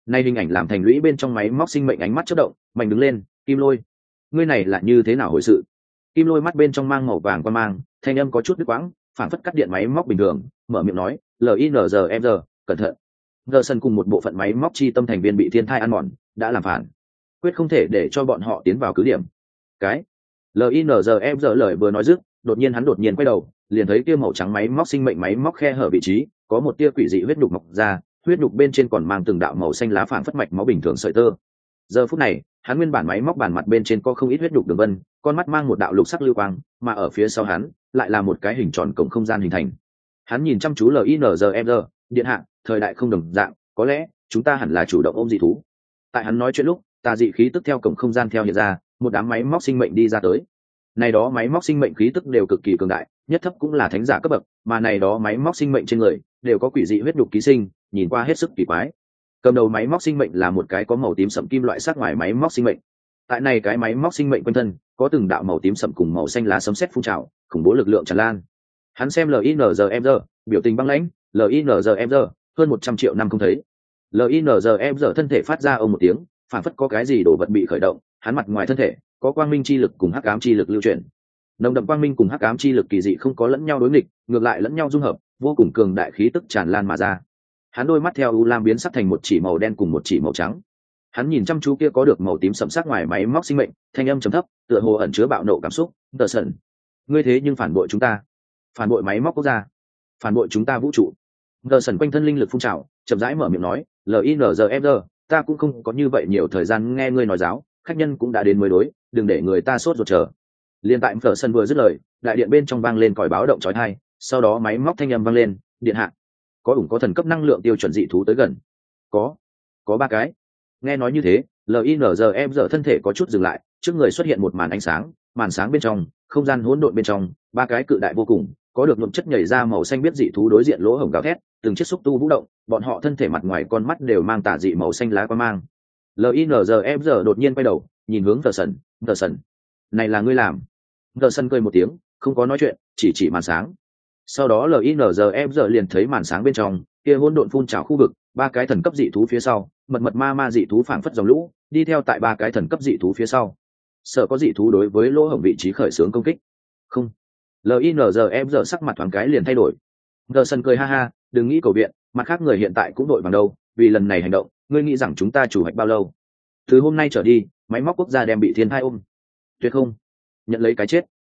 Nay hình ảnh làm thành lũy bên trong máy móc sinh mệnh ánh mắt chớp động, mạnh đứng lên. Kim Lôi, ngươi này là như thế nào hồi sự? Kim Lôi mắt bên trong mang màu vàng quan mang, thanh âm có chút đứt quãng, phản phất cắt điện máy móc bình thường, mở miệng nói, linzfr, cẩn thận. Gờ sân cùng một bộ phận máy móc chi tâm thành viên bị thiên thai ăn mòn, đã làm phản, quyết không thể để cho bọn họ tiến vào cứ điểm. Cái linzfr lời vừa nói dứt, đột nhiên hắn đột nhiên quay đầu, liền thấy kia màu trắng máy móc sinh mệnh máy móc khe hở vị trí, có một tia quỷ dị huyết nhục mọc ra, huyết nhục bên trên còn mang từng đạo màu xanh lá phảng phất mạch máu bình thường sợi tơ. Giờ phút này, hắn nguyên bản máy móc bản mặt bên trên có không ít huyết nhục đường vân, con mắt mang một đạo lục sắc lưu quang, mà ở phía sau hắn lại là một cái hình tròn cổng không gian hình thành. Hắn nhìn chăm chú linzfr, điện hạ, thời đại không đồng dạng, có lẽ chúng ta hẳn là chủ động ôm dị thú. Tại hắn nói chuyện lúc, tà dị khí tức theo cổng không gian theo hiện ra, một đám máy móc sinh mệnh đi ra tới. Này đó máy móc sinh mệnh khí tức đều cực kỳ cường đại, nhất thấp cũng là thánh giả cấp bậc, mà này đó máy móc sinh mệnh trên người đều có quỷ dị huyết nhục ký sinh, nhìn qua hết sức kỳ quái. Cầm đầu máy móc sinh mệnh là một cái có màu tím sẫm kim loại sắc ngoài máy móc sinh mệnh. Tại này cái máy móc sinh mệnh quanh thân có từng đạo màu tím sẫm cùng màu xanh lá sấm sét phun trào, khủng bố lực lượng tràn lan. Hắn xem linzfr, biểu tình băng lãnh, linzfr, hơn 100 triệu năm không thấy. linzfr thân thể phát ra ông một tiếng, phản phất có cái gì đồ vật bị khởi động, hắn mặt ngoài thân thể có quang minh chi lực cùng hắc ám chi lực lưu chuyển. Nồng đậm quang minh cùng hắc ám chi lực kỳ dị không có lẫn nhau đối nghịch, ngược lại lẫn nhau dung hợp, vô cùng cường đại khí tức tràn lan mà ra. Hắn đôi mắt theo u lam biến sắc thành một chỉ màu đen cùng một chỉ màu trắng. Hắn nhìn chăm chú kia có được màu tím sẫm sắc ngoài máy móc sinh mệnh, thanh âm trầm thấp, tựa hồ ẩn chứa bạo nộ cảm xúc. Tờ sẩn, ngươi thế nhưng phản bội chúng ta, phản bội máy móc quốc gia, phản bội chúng ta vũ trụ. Tờ sẩn quanh thân linh lực phun trào, chậm rãi mở miệng nói, linzfr, ta cũng không có như vậy nhiều thời gian nghe ngươi nói giáo, khách nhân cũng đã đến mới đối, đừng để người ta sốt ruột chờ. Liên tại Tờ sẩn vừa dứt lời, đại điện bên trong vang lên còi báo động chói tai, sau đó máy móc thanh âm vang lên, điện hạ, có thần cấp năng lượng tiêu chuẩn dị thú tới gần. Có 3 cái. Nghe nói như thế, linzfr thân thể có chút dừng lại, trước người xuất hiện một màn ánh sáng bên trong không gian hỗn độn bên trong 3 cái cự đại vô cùng, có được nhuộm chất nhảy ra màu xanh biết dị thú đối diện lỗ hổng gào thét, từng chiếc xúc tu vũ động, bọn họ thân thể mặt ngoài con mắt đều mang tà dị màu xanh lá quang mang. linzfr đột nhiên quay đầu, nhìn hướng Tờ sẩn, này là ngươi làm? Tờ sẩn cười một tiếng, không có nói chuyện, chỉ màn sáng. Sau đó linzfr liền thấy màn sáng bên trong kia hỗn độn phun trào khu vực, 3 cái thần cấp dị thú phía sau, mật ma dị thú phảng phất dòng lũ, đi theo tại 3 cái thần cấp dị thú phía sau. Sợ có dị thú đối với lỗ hổng vị trí khởi xướng công kích. Không. linzfr sắc mặt thoáng cái liền thay đổi. Tờ sân cười ha ha, đừng nghĩ cầu viện, mặt khác người hiện tại cũng đội bằng đâu, vì lần này hành động, ngươi nghĩ rằng chúng ta chủ hoạch bao lâu? Từ hôm nay trở đi, máy móc quốc gia đem bị thiên thai ôm. Tuyệt không? Nhận lấy cái chết.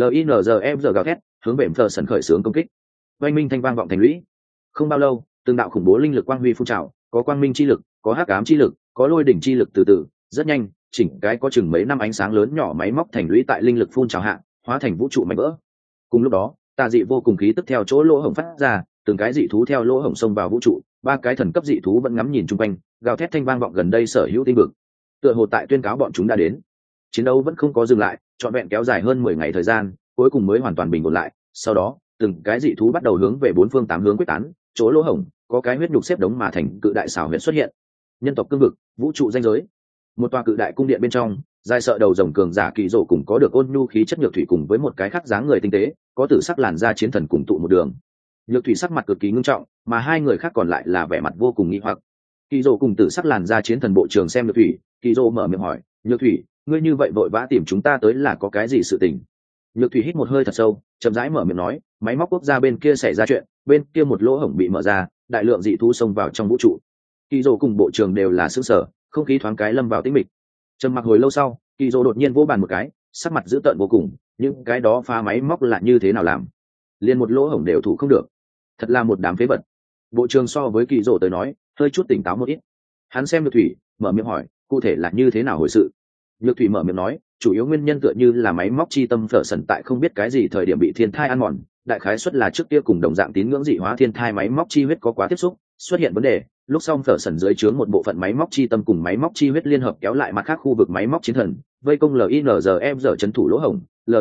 linzfr gào thét, hướng về Tờ sân khởi xướng công kích. Oanh minh thanh vang vọng thành lũy. Không bao lâu, từng đạo khủng bố linh lực quang huy phun trào, có quang minh chi lực, có hắc ám chi lực, có lôi đỉnh chi lực, từ từ, rất nhanh, chỉnh cái có chừng mấy năm ánh sáng lớn nhỏ máy móc thành lũy tại linh lực phun trào hạ, hóa thành vũ trụ mảnh vỡ. Cùng lúc đó, tà dị vô cùng khí tức theo chỗ lỗ hổng phát ra, từng cái dị thú theo lỗ hổng xông vào vũ trụ, 3 cái thần cấp dị thú vẫn ngắm nhìn chung quanh, gào thét thanh vang vọng gần đây sở hữu tinh vực. Tựa hồ tại tuyên cáo bọn chúng đã đến. Chiến đấu vẫn không có dừng lại, trọn vẹn kéo dài hơn 10 ngày thời gian, cuối cùng mới hoàn toàn bình ổn lại. Sau đó, từng cái dị thú bắt đầu hướng về 4 phương 8 hướng quyết tán, chỗ lỗ hổng có cái huyết nhục xếp đống mà thành cự đại xảo huyệt xuất hiện. Nhân tộc cương vực, vũ trụ danh giới. Một tòa cự đại cung điện bên trong, dài sợ đầu rồng cường giả kỳ rộ cùng có được ôn nhu khí chất nhược thủy cùng với một cái khác dáng người tinh tế, có tử sắc làn da chiến thần cùng tụ một đường. Nhược thủy sắc mặt cực kỳ ngưng trọng, mà hai người khác còn lại là vẻ mặt vô cùng nghi hoặc. Kỳ rộ cùng tử sắc làn da chiến thần bộ trưởng xem nhược thủy, kỳ rộ mở miệng hỏi, nhược thủy, ngươi như vậy vội vã tìm chúng ta tới là có cái gì sự tình? Nhược thủy hít một hơi thật sâu, chậm rãi mở miệng nói, máy móc quốc gia bên kia xảy ra chuyện, bên kia một lỗ hổng bị mở ra, đại lượng dị thú xông vào trong vũ trụ. Kỳ rộ cùng bộ trưởng đều là sững sờ, không khí thoáng cái lâm vào tĩnh mịch. Trầm mặc hồi lâu sau, kỳ rộ đột nhiên vỗ bàn một cái, sắc mặt dữ tợn vô cùng, những cái đó phá máy móc là như thế nào làm? Liên một lỗ hổng đều thủ không được, thật là một đám phế vật. Bộ trưởng so với kỳ rộ tới nói, hơi chút tỉnh táo một ít. Hắn xem Nhược thủy, mở miệng hỏi, cụ thể là như thế nào hồi sự? Nhược thủy mở miệng nói, chủ yếu nguyên nhân tựa như là máy móc chi tâm phở sần tại không biết cái gì thời điểm bị thiên thai ăn mòn, đại khái suất là trước kia cùng đồng dạng tín ngưỡng dị hóa thiên thai máy móc chi huyết có quá tiếp xúc, xuất hiện vấn đề, lúc sau phở sần dưới chướng một bộ phận máy móc chi tâm cùng máy móc chi huyết liên hợp kéo lại mặt khác khu vực máy móc chiến thần, vây công linzfr trấn thủ lỗ hổng,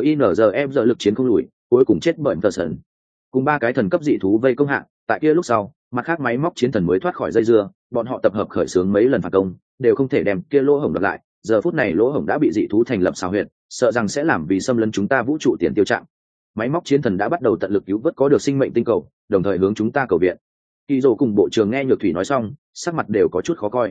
linzfr lực chiến không lùi, cuối cùng chết bởi phở sần. Cùng 3 cái thần cấp dị thú vây công hạ, tại kia lúc sau, mặt khác máy móc chiến thần mới thoát khỏi dây dưa, bọn họ tập hợp khởi xướng mấy lần phản công, đều không thể đem kia lỗ hổng đập lại. Giờ phút này lỗ hổng đã bị dị thú thành lập xào huyệt, sợ rằng sẽ làm vì xâm lấn chúng ta vũ trụ tiền tiêu trạng. Máy móc chiến thần đã bắt đầu tận lực cứu vớt có được sinh mệnh tinh cầu, đồng thời hướng chúng ta cầu viện. Kỳ Dụ cùng bộ trưởng nghe Nhược thủy nói xong, sắc mặt đều có chút khó coi.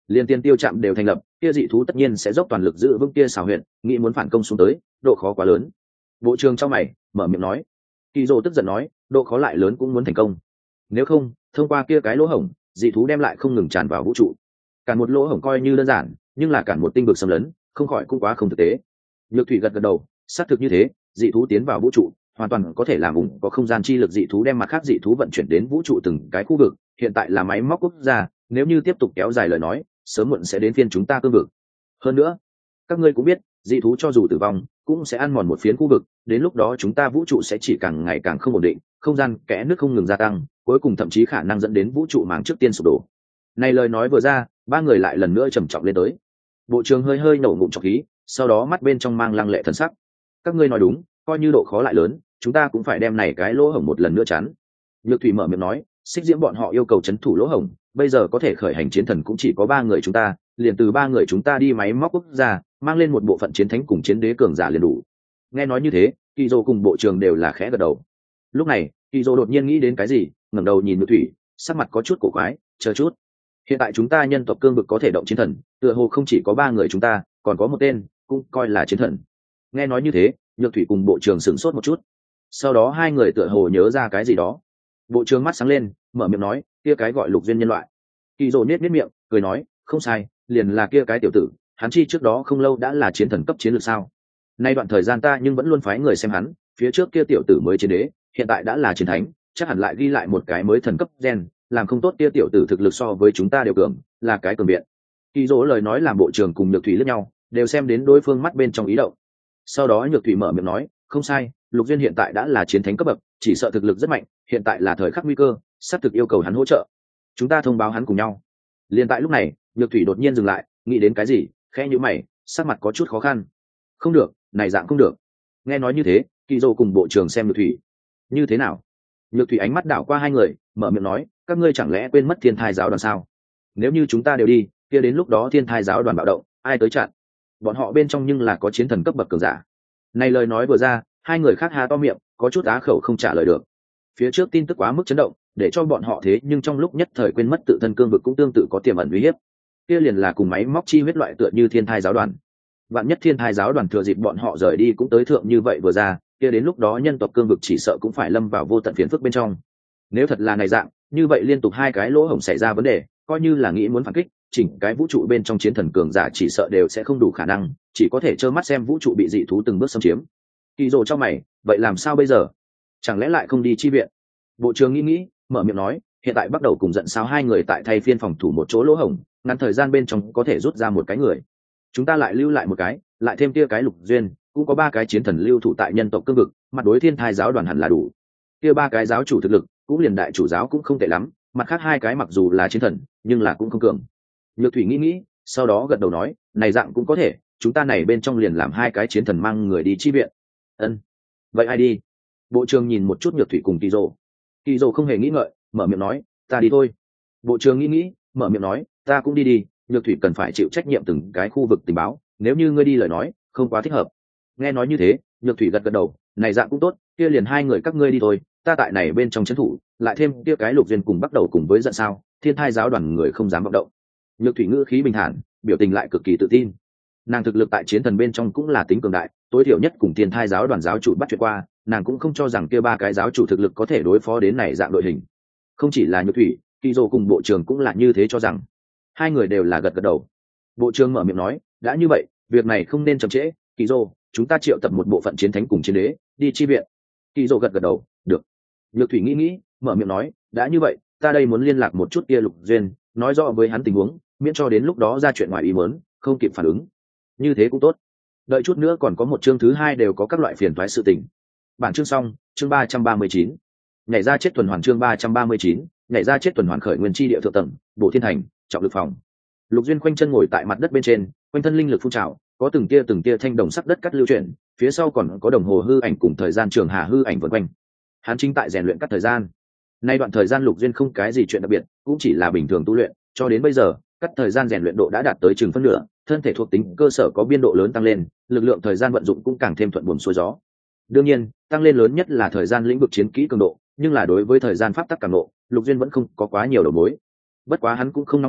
Liên tiên tiêu trạm đều thành lập, kia dị thú tất nhiên sẽ dốc toàn lực giữ vững kia xảo huyện, nghĩ muốn phản công xuống tới, độ khó quá lớn. Bộ trưởng trong mày mở miệng nói. Kỳ Dụ tức giận nói, độ khó lại lớn cũng muốn thành công. Nếu không, thông qua kia cái lỗ hổng, dị thú đem lại không ngừng tràn vào vũ trụ. Cản một lỗ hổng coi như đơn giản, nhưng là cản một tinh vực xâm lấn, không khỏi cũng quá không thực tế. Nhược Thủy gật gật đầu, xác thực như thế, dị thú tiến vào vũ trụ, hoàn toàn có thể làm vùng có không gian chi lực dị thú đem mặt khác dị thú vận chuyển đến vũ trụ từng cái khu vực, hiện tại là máy móc quốc gia, nếu như tiếp tục kéo dài lời nói, sớm muộn sẽ đến phiên chúng ta cương vực. Hơn nữa, các ngươi cũng biết, dị thú cho dù tử vong, cũng sẽ ăn mòn một phiến khu vực, đến lúc đó chúng ta vũ trụ sẽ chỉ càng ngày càng không ổn định, không gian kẽ nước không ngừng gia tăng, cuối cùng thậm chí khả năng dẫn đến vũ trụ màng trước tiên sụp đổ. Này lời nói vừa ra, ba người lại lần nữa trầm trọng lên tới. Bộ trưởng hơi hơi nổ ngụm trọc khí, sau đó mắt bên trong mang lăng lệ thần sắc. Các ngươi nói đúng, coi như độ khó lại lớn, chúng ta cũng phải đem này cái lỗ hổng một lần nữa chắn. Nhược Thủy mở miệng nói, Xích Diễm bọn họ yêu cầu chấn thủ lỗ hổng, bây giờ có thể khởi hành chiến thần cũng chỉ có ba người chúng ta, liền từ ba người chúng ta đi máy móc quốc gia, mang lên một bộ phận chiến thánh cùng chiến đế cường giả liền đủ. Nghe nói như thế, Kỳ Dụ cùng bộ trưởng đều là khẽ gật đầu. Lúc này, Kỳ Dụ đột nhiên nghĩ đến cái gì, ngẩng đầu nhìn Nhược Thủy, sắc mặt có chút cổ quái, chờ chút. Hiện tại chúng ta nhân tộc cương vực có thể động chiến thần, tựa hồ không chỉ có ba người chúng ta, còn có một tên, cũng coi là chiến thần. Nghe nói như thế, Nhược Thủy cùng bộ trưởng sửng sốt một chút. Sau đó hai người tựa hồ nhớ ra cái gì đó. Bộ trưởng mắt sáng lên, mở miệng nói, kia cái gọi Lục Duyên nhân loại. Kỳ Dụ nhếch miệng, cười nói, không sai, liền là kia cái tiểu tử, hắn chi trước đó không lâu đã là chiến thần cấp chiến lược sao? Nay đoạn thời gian ta nhưng vẫn luôn phái người xem hắn, phía trước kia tiểu tử mới chiến đế, hiện tại đã là chiến thánh, chắc hẳn lại ghi lại một cái mới thần cấp gen, làm không tốt kia tiểu tử thực lực so với chúng ta đều cường, là cái cường biện. Kỳ Dỗ lời nói làm bộ trưởng cùng Nhược Thủy lẫn nhau, đều xem đến đối phương mắt bên trong ý động. Sau đó Nhược Thủy mở miệng nói, không sai, Lục Duyên hiện tại đã là chiến thánh cấp bậc, chỉ sợ thực lực rất mạnh, hiện tại là thời khắc nguy cơ, sắp thực yêu cầu hắn hỗ trợ. Chúng ta thông báo hắn cùng nhau. Liên tại lúc này, Nhược Thủy đột nhiên dừng lại, nghĩ đến cái gì, khẽ nhíu mày, sắc mặt có chút khó khăn. Không được, này dạng không được. Nghe nói như thế, Kỳ Dỗ cùng bộ trưởng xem Nhược Thủy. Như thế nào? Nhược Thủy ánh mắt đảo qua hai người, mở miệng nói, các ngươi chẳng lẽ quên mất Thiên Thai giáo đoàn sao? Nếu như chúng ta đều đi, kia đến lúc đó Thiên Thai giáo đoàn bạo động, ai tới chặn? Bọn họ bên trong nhưng là có chiến thần cấp bậc cường giả. Này lời nói vừa ra, hai người khác há to miệng, có chút á khẩu không trả lời được. Phía trước tin tức quá mức chấn động, để cho bọn họ thế nhưng trong lúc nhất thời quên mất tự thân cương vực cũng tương tự có tiềm ẩn uy hiếp. Kia liền là cùng máy móc chi huyết loại tựa như Thiên Thai giáo đoàn. Vạn nhất Thiên Thai giáo đoàn thừa dịp bọn họ rời đi cũng tới thượng như vậy vừa ra, kia đến lúc đó nhân tộc cương vực chỉ sợ cũng phải lâm vào vô tận phiền phức bên trong. Nếu thật là này dạng, như vậy liên tục hai cái lỗ hổng xảy ra vấn đề, coi như là nghĩ muốn phản kích, chỉnh cái vũ trụ bên trong chiến thần cường giả chỉ sợ đều sẽ không đủ khả năng, chỉ có thể trơ mắt xem vũ trụ bị dị thú từng bước xâm chiếm. Kỳ Dụ trong mày, vậy làm sao bây giờ? Chẳng lẽ lại không đi chi viện? Bộ trưởng nghĩ, mở miệng nói, hiện tại bắt đầu cùng giận sao hai người tại thay phiên phòng thủ một chỗ lỗ hổng, ngắn thời gian bên trong có thể rút ra một cái người. Chúng ta lại lưu lại một cái, lại thêm kia cái Lục Duyên, cũng có ba cái chiến thần lưu thủ tại nhân tộc cương vực, mặt đối Thiên Thai giáo đoàn hẳn là đủ. Kia ba cái giáo chủ thực lực, cũng liền đại chủ giáo cũng không tệ lắm, mặt khác hai cái mặc dù là chiến thần, nhưng là cũng không cường. Nhược Thủy nghĩ, sau đó gật đầu nói, này dạng cũng có thể, chúng ta này bên trong liền làm hai cái chiến thần mang người đi chi viện. Ân, vậy ai đi? Bộ trưởng nhìn một chút Nhược Thủy cùng Kỳ Dụ. Kỳ Dụ không hề nghĩ ngợi, mở miệng nói, ta đi thôi. Bộ trưởng nghĩ, mở miệng nói, ta cũng đi. Nhược Thủy cần phải chịu trách nhiệm từng cái khu vực tình báo, nếu như ngươi đi lời nói, không quá thích hợp. Nghe nói như thế, Nhược Thủy gật đầu, này dạng cũng tốt, kia liền hai người các ngươi đi thôi, ta tại này bên trong trấn thủ, lại thêm kia cái Lục Duyên cùng bắt đầu cùng với giận sao, Thiên Thai giáo đoàn người không dám vọng động. Nhược Thủy ngữ khí bình thản, biểu tình lại cực kỳ tự tin. Nàng thực lực tại chiến thần bên trong cũng là tính cường đại, tối thiểu nhất cùng Thiên Thai giáo đoàn giáo chủ bắt chuyện qua, nàng cũng không cho rằng kia ba cái giáo chủ thực lực có thể đối phó đến này dạng đội hình. Không chỉ là Nhược Thủy, Kỳ Dụ cùng bộ trưởng cũng là như thế cho rằng. Hai người đều là gật đầu. Bộ trưởng mở miệng nói, đã như vậy, việc này không nên chậm trễ, Kỳ Dụ, chúng ta triệu tập một bộ phận chiến thánh cùng chiến đế, đi chi viện. Kỳ Dụ gật đầu, được. Nhược Thủy nghĩ, mở miệng nói, đã như vậy, ta đây muốn liên lạc một chút kia Lục Duyên, nói rõ với hắn tình huống, miễn cho đến lúc đó ra chuyện ngoài ý muốn, không kịp phản ứng. Như thế cũng tốt. Đợi chút nữa còn có một chương thứ hai đều có các loại phiền toái sự tình. Bản chương xong, chương 339. Nhảy ra chết tuần hoàn chương 339, nhảy ra chết tuần hoàn khởi nguyên chi địa thượng tầng, Bộ Thiên Thành, trọng lực phòng. Lục Duyên khoanh chân ngồi tại mặt đất bên trên, quanh thân linh lực phun trào, có từng tia thanh đồng sắc đất cắt lưu chuyển, phía sau còn có đồng hồ hư ảnh cùng thời gian trường hà hư ảnh vần quanh. Hắn chính tại rèn luyện cắt thời gian. Nay đoạn thời gian Lục Duyên không cái gì chuyện đặc biệt, cũng chỉ là bình thường tu luyện, cho đến bây giờ, cắt thời gian rèn luyện độ đã đạt tới chừng phân nửa, thân thể thuộc tính cơ sở có biên độ lớn tăng lên, lực lượng thời gian vận dụng cũng càng thêm thuận buồm xuôi gió. Đương nhiên, tăng lên lớn nhất là thời gian lĩnh vực chiến kỹ cường độ, nhưng là đối với thời gian pháp tắc cảm nộ, Lục Duyên vẫn không có quá nhiều đầu mối. Bất quá hắn cũng không nóng nảy,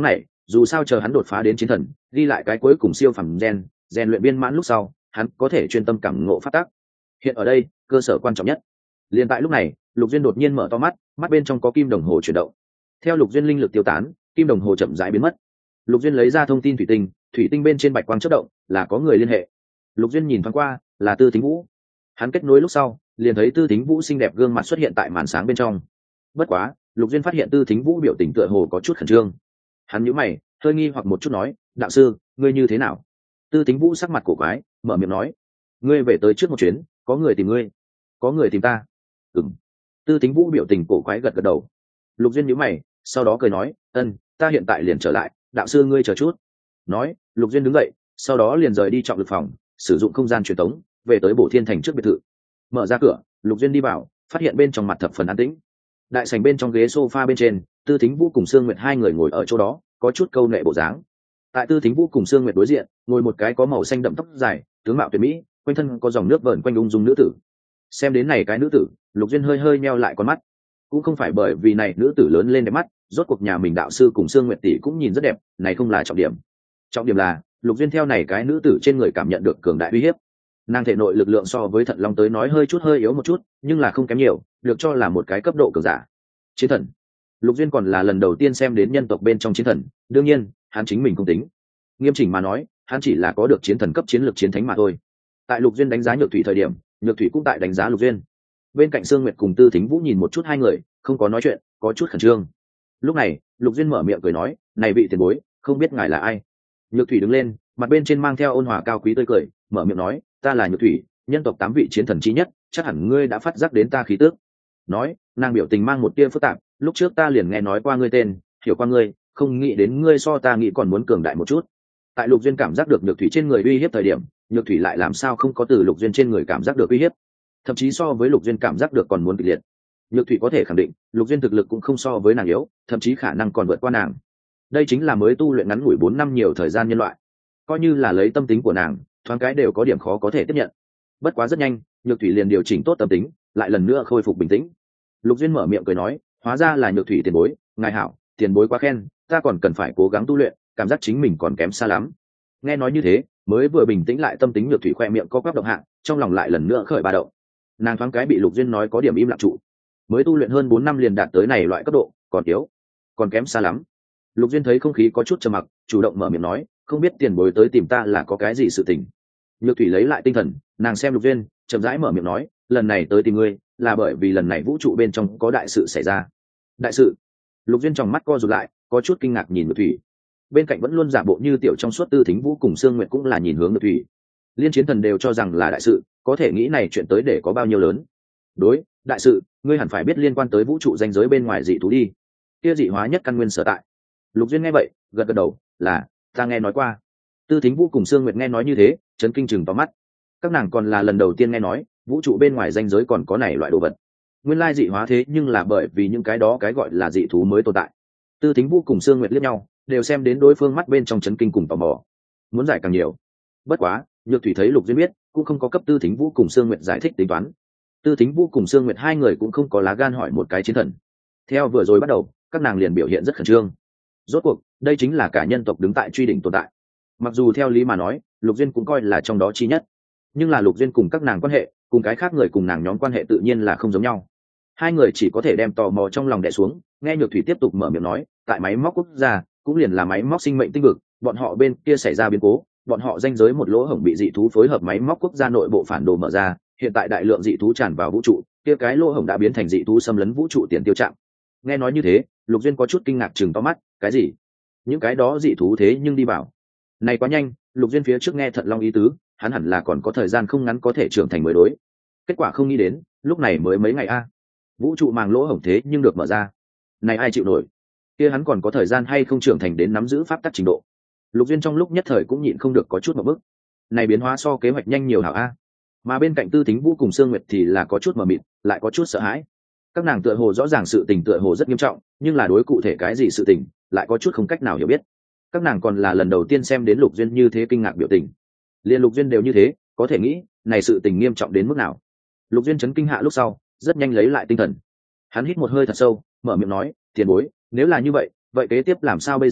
dù sao chờ hắn đột phá đến chiến thần, ghi lại cái cuối cùng siêu phẩm gen, rèn luyện viên mãn lúc sau, hắn có thể chuyên tâm cảm ngộ phát tác. Hiện ở đây, cơ sở quan trọng nhất. Liên tại lúc này, Lục Duyên đột nhiên mở to mắt, mắt bên trong có kim đồng hồ chuyển động. Theo Lục Duyên linh lực tiêu tán, kim đồng hồ chậm rãi biến mất. Lục Duyên lấy ra thông tin thủy tinh bên trên bạch quang chớp động, là có người liên hệ. Lục Duyên nhìn thoáng qua, là Tư Thính Vũ. Hắn kết nối lúc sau, liền thấy Tư Thính Vũ xinh đẹp gương mặt xuất hiện tại màn sáng bên trong. Bất quá, Lục Duyên phát hiện Tư Thính Vũ biểu tình tựa hồ có chút khẩn trương. Hắn nhíu mày, hơi nghi hoặc một chút nói, đạo sư, ngươi như thế nào? Tư Thính Vũ sắc mặt cổ quái, mở miệng nói, ngươi về tới trước một chuyến, có người tìm ngươi. Có người tìm ta? Ừm. Tư Thính Vũ biểu tình cổ quái gật gật đầu. Lục Duyên nhíu mày, sau đó cười nói, ta hiện tại liền trở lại, đạo sư ngươi chờ chút. Nói, Lục Duyên đứng dậy, sau đó liền rời đi trọng lực phòng, sử dụng không gian truyền tống, về tới Bổ Thiên Thành trước biệt thự. Mở ra cửa, Lục Duyên đi vào, phát hiện bên trong mặt thập phần an tĩnh. Đại sảnh bên trong ghế sofa bên trên, Tư Thính Vũ cùng Sương Nguyệt hai người ngồi ở chỗ đó, có chút câu nệ bộ dáng. Tại Tư Thính Vũ cùng Sương Nguyệt đối diện, ngồi một cái có màu xanh đậm tóc dài, tướng mạo tuyệt mỹ, quanh thân có dòng nước vờn quanh ung dung nữ tử. Xem đến này cái nữ tử, Lục Duyên hơi hơi nheo lại con mắt. Cũng không phải bởi vì này nữ tử lớn lên đẹp mắt, rốt cuộc nhà mình đạo sư cùng Sương Nguyệt tỷ cũng nhìn rất đẹp, này không là trọng điểm. Trọng điểm là, Lục Duyên theo này cái nữ tử trên người cảm nhận được cường đại uy hiếp. Nàng thể nội lực lượng so với Thận Long tới nói hơi yếu một chút, nhưng là không kém nhiều, được cho là một cái cấp độ cường giả. Chiến thần. Lục Duyên còn là lần đầu tiên xem đến nhân tộc bên trong chiến thần, đương nhiên, hắn chính mình không tính. Nghiêm chỉnh mà nói, hắn chỉ là có được chiến thần cấp chiến lược chiến thánh mà thôi. Tại Lục Duyên đánh giá Nhược Thủy thời điểm, Nhược Thủy cũng tại đánh giá Lục Duyên. Bên cạnh Sương Nguyệt cùng Tư Thính Vũ nhìn một chút hai người, không có nói chuyện, có chút khẩn trương. Lúc này, Lục Duyên mở miệng cười nói, này vị tiền bối, không biết ngài là ai? Nhược Thủy đứng lên, mặt bên trên mang theo ôn hòa cao quý tươi cười, mở miệng nói, ta là Nhược Thủy, nhân tộc 8 vị chiến thần chí nhất, chắc hẳn ngươi đã phát giác đến ta khí tức. Nói, nàng biểu tình mang một tia phức tạp, lúc trước ta liền nghe nói qua ngươi tên, hiểu qua ngươi, không nghĩ đến ngươi so ta nghĩ còn muốn cường đại một chút. Tại Lục Duyên cảm giác được Nhược Thủy trên người uy hiếp thời điểm, Nhược Thủy lại làm sao không có từ Lục Duyên trên người cảm giác được uy hiếp, thậm chí so với Lục Duyên cảm giác được còn muốn kịch liệt. Nhược Thủy có thể khẳng định, Lục Duyên thực lực cũng không so với nàng yếu, thậm chí khả năng còn vượt qua nàng. Đây chính là mới tu luyện ngắn ngủi 4 năm nhiều thời gian nhân loại. Coi như là lấy tâm tính của nàng, thoáng cái đều có điểm khó có thể tiếp nhận. Bất quá rất nhanh, Nhược Thủy liền điều chỉnh tốt tâm tính, lại lần nữa khôi phục bình tĩnh. Lục Duyên mở miệng cười nói, hóa ra là Nhược Thủy tiền bối, ngài hảo, tiền bối quá khen, ta còn cần phải cố gắng tu luyện, cảm giác chính mình còn kém xa lắm. Nghe nói như thế, mới vừa bình tĩnh lại tâm tính Nhược Thủy khoe miệng co quắp động hạ, trong lòng lại lần nữa khởi ba động. Nàng thoáng cái bị Lục Duyên nói có điểm im lặng trụ. Mới tu luyện hơn 4 năm liền đạt tới này loại cấp độ, còn yếu, còn kém xa lắm. Lục Duyên thấy không khí có chút trầm mặc, chủ động mở miệng nói, không biết tiền bối tới tìm ta là có cái gì sự tình. Nhược Thủy lấy lại tinh thần, nàng xem Lục Duyên, chậm rãi mở miệng nói, lần này tới tìm ngươi là bởi vì lần này vũ trụ bên trong có đại sự xảy ra. Đại sự? Lục Duyên tròng mắt co rụt lại, có chút kinh ngạc nhìn Nhược Thủy. Bên cạnh vẫn luôn giả bộ như tiểu trong suốt Tư Thính Vũ cùng Sương Nguyệt cũng là nhìn hướng Nhược Thủy. Liên chiến thần đều cho rằng là đại sự, có thể nghĩ này chuyện tới để có bao nhiêu lớn. Đối, đại sự, ngươi hẳn phải biết liên quan tới vũ trụ ranh giới bên ngoài dị thú đi. Kia dị hóa nhất căn nguyên sở tại. Lục Duyên nghe vậy, gật gật đầu, là, ta nghe nói qua. Tư Thính Vũ cùng Sương Nguyệt nghe nói như thế, chấn kinh chừng to mắt. Các nàng còn là lần đầu tiên nghe nói, vũ trụ bên ngoài ranh giới còn có này loại đồ vật. Nguyên lai dị hóa thế nhưng là bởi vì những cái đó cái gọi là dị thú mới tồn tại. Tư Thính Vũ cùng Sương Nguyệt liếc nhau, đều xem đến đối phương mắt bên trong chấn kinh cùng tò mò. Muốn giải càng nhiều. Bất quá, Nhược Thủy thấy Lục Duyên biết, cũng không có cấp Tư Thính Vũ cùng Sương Nguyệt giải thích tính toán. Tư Thính Vũ cùng Sương Nguyệt hai người cũng không có lá gan hỏi một cái chiến thần. Theo vừa rồi bắt đầu, các nàng liền biểu hiện rất khẩn trương. Rốt cuộc, đây chính là cả nhân tộc đứng tại truy đỉnh tồn tại. Mặc dù theo lý mà nói, Lục Duyên cũng coi là trong đó chi nhất, nhưng là Lục Duyên cùng các nàng quan hệ, cùng cái khác người cùng nàng nhóm quan hệ tự nhiên là không giống nhau. Hai người chỉ có thể đem tò mò trong lòng đè xuống, nghe Nhược Thủy tiếp tục mở miệng nói, tại máy móc quốc gia, cũng liền là máy móc sinh mệnh tinh vực, bọn họ bên kia xảy ra biến cố, bọn họ ranh giới một lỗ hổng bị dị thú phối hợp máy móc quốc gia nội bộ phản đồ mở ra, hiện tại đại lượng dị thú tràn vào vũ trụ, kia cái lỗ hổng đã biến thành dị thú xâm lấn vũ trụ tiền tiêu trạng. Nghe nói như thế, Lục Duyên có chút kinh ngạc chừng to mắt, cái gì? Những cái đó dị thú thế nhưng đi vào. Này quá nhanh, Lục Duyên phía trước nghe Thận Long ý tứ, hắn hẳn là còn có thời gian không ngắn có thể trưởng thành mới đối. Kết quả không nghĩ đến, lúc này mới mấy ngày a. Vũ trụ màng lỗ hổng thế nhưng được mở ra. Này ai chịu nổi? Kia hắn còn có thời gian hay không trưởng thành đến nắm giữ pháp tắc trình độ? Lục Duyên trong lúc nhất thời cũng nhịn không được có chút một bức. Này biến hóa so kế hoạch nhanh nhiều hảo a. Mà bên cạnh Tư Thính Vũ cùng Sương Nguyệt thì là có chút mờ mịt, lại có chút sợ hãi. Các nàng tựa hồ rõ ràng sự tình tựa hồ rất nghiêm trọng, nhưng là đối cụ thể cái gì sự tình, lại có chút không cách nào hiểu biết. Các nàng còn là lần đầu tiên xem đến Lục Duyên như thế kinh ngạc biểu tình. Liên Lục Duyên đều như thế, có thể nghĩ, này sự tình nghiêm trọng đến mức nào. Lục Duyên chấn kinh hạ lúc sau, rất nhanh lấy lại tinh thần. Hắn hít một hơi thật sâu, mở miệng nói, tiền bối, nếu là như vậy, vậy kế tiếp làm sao bây giờ?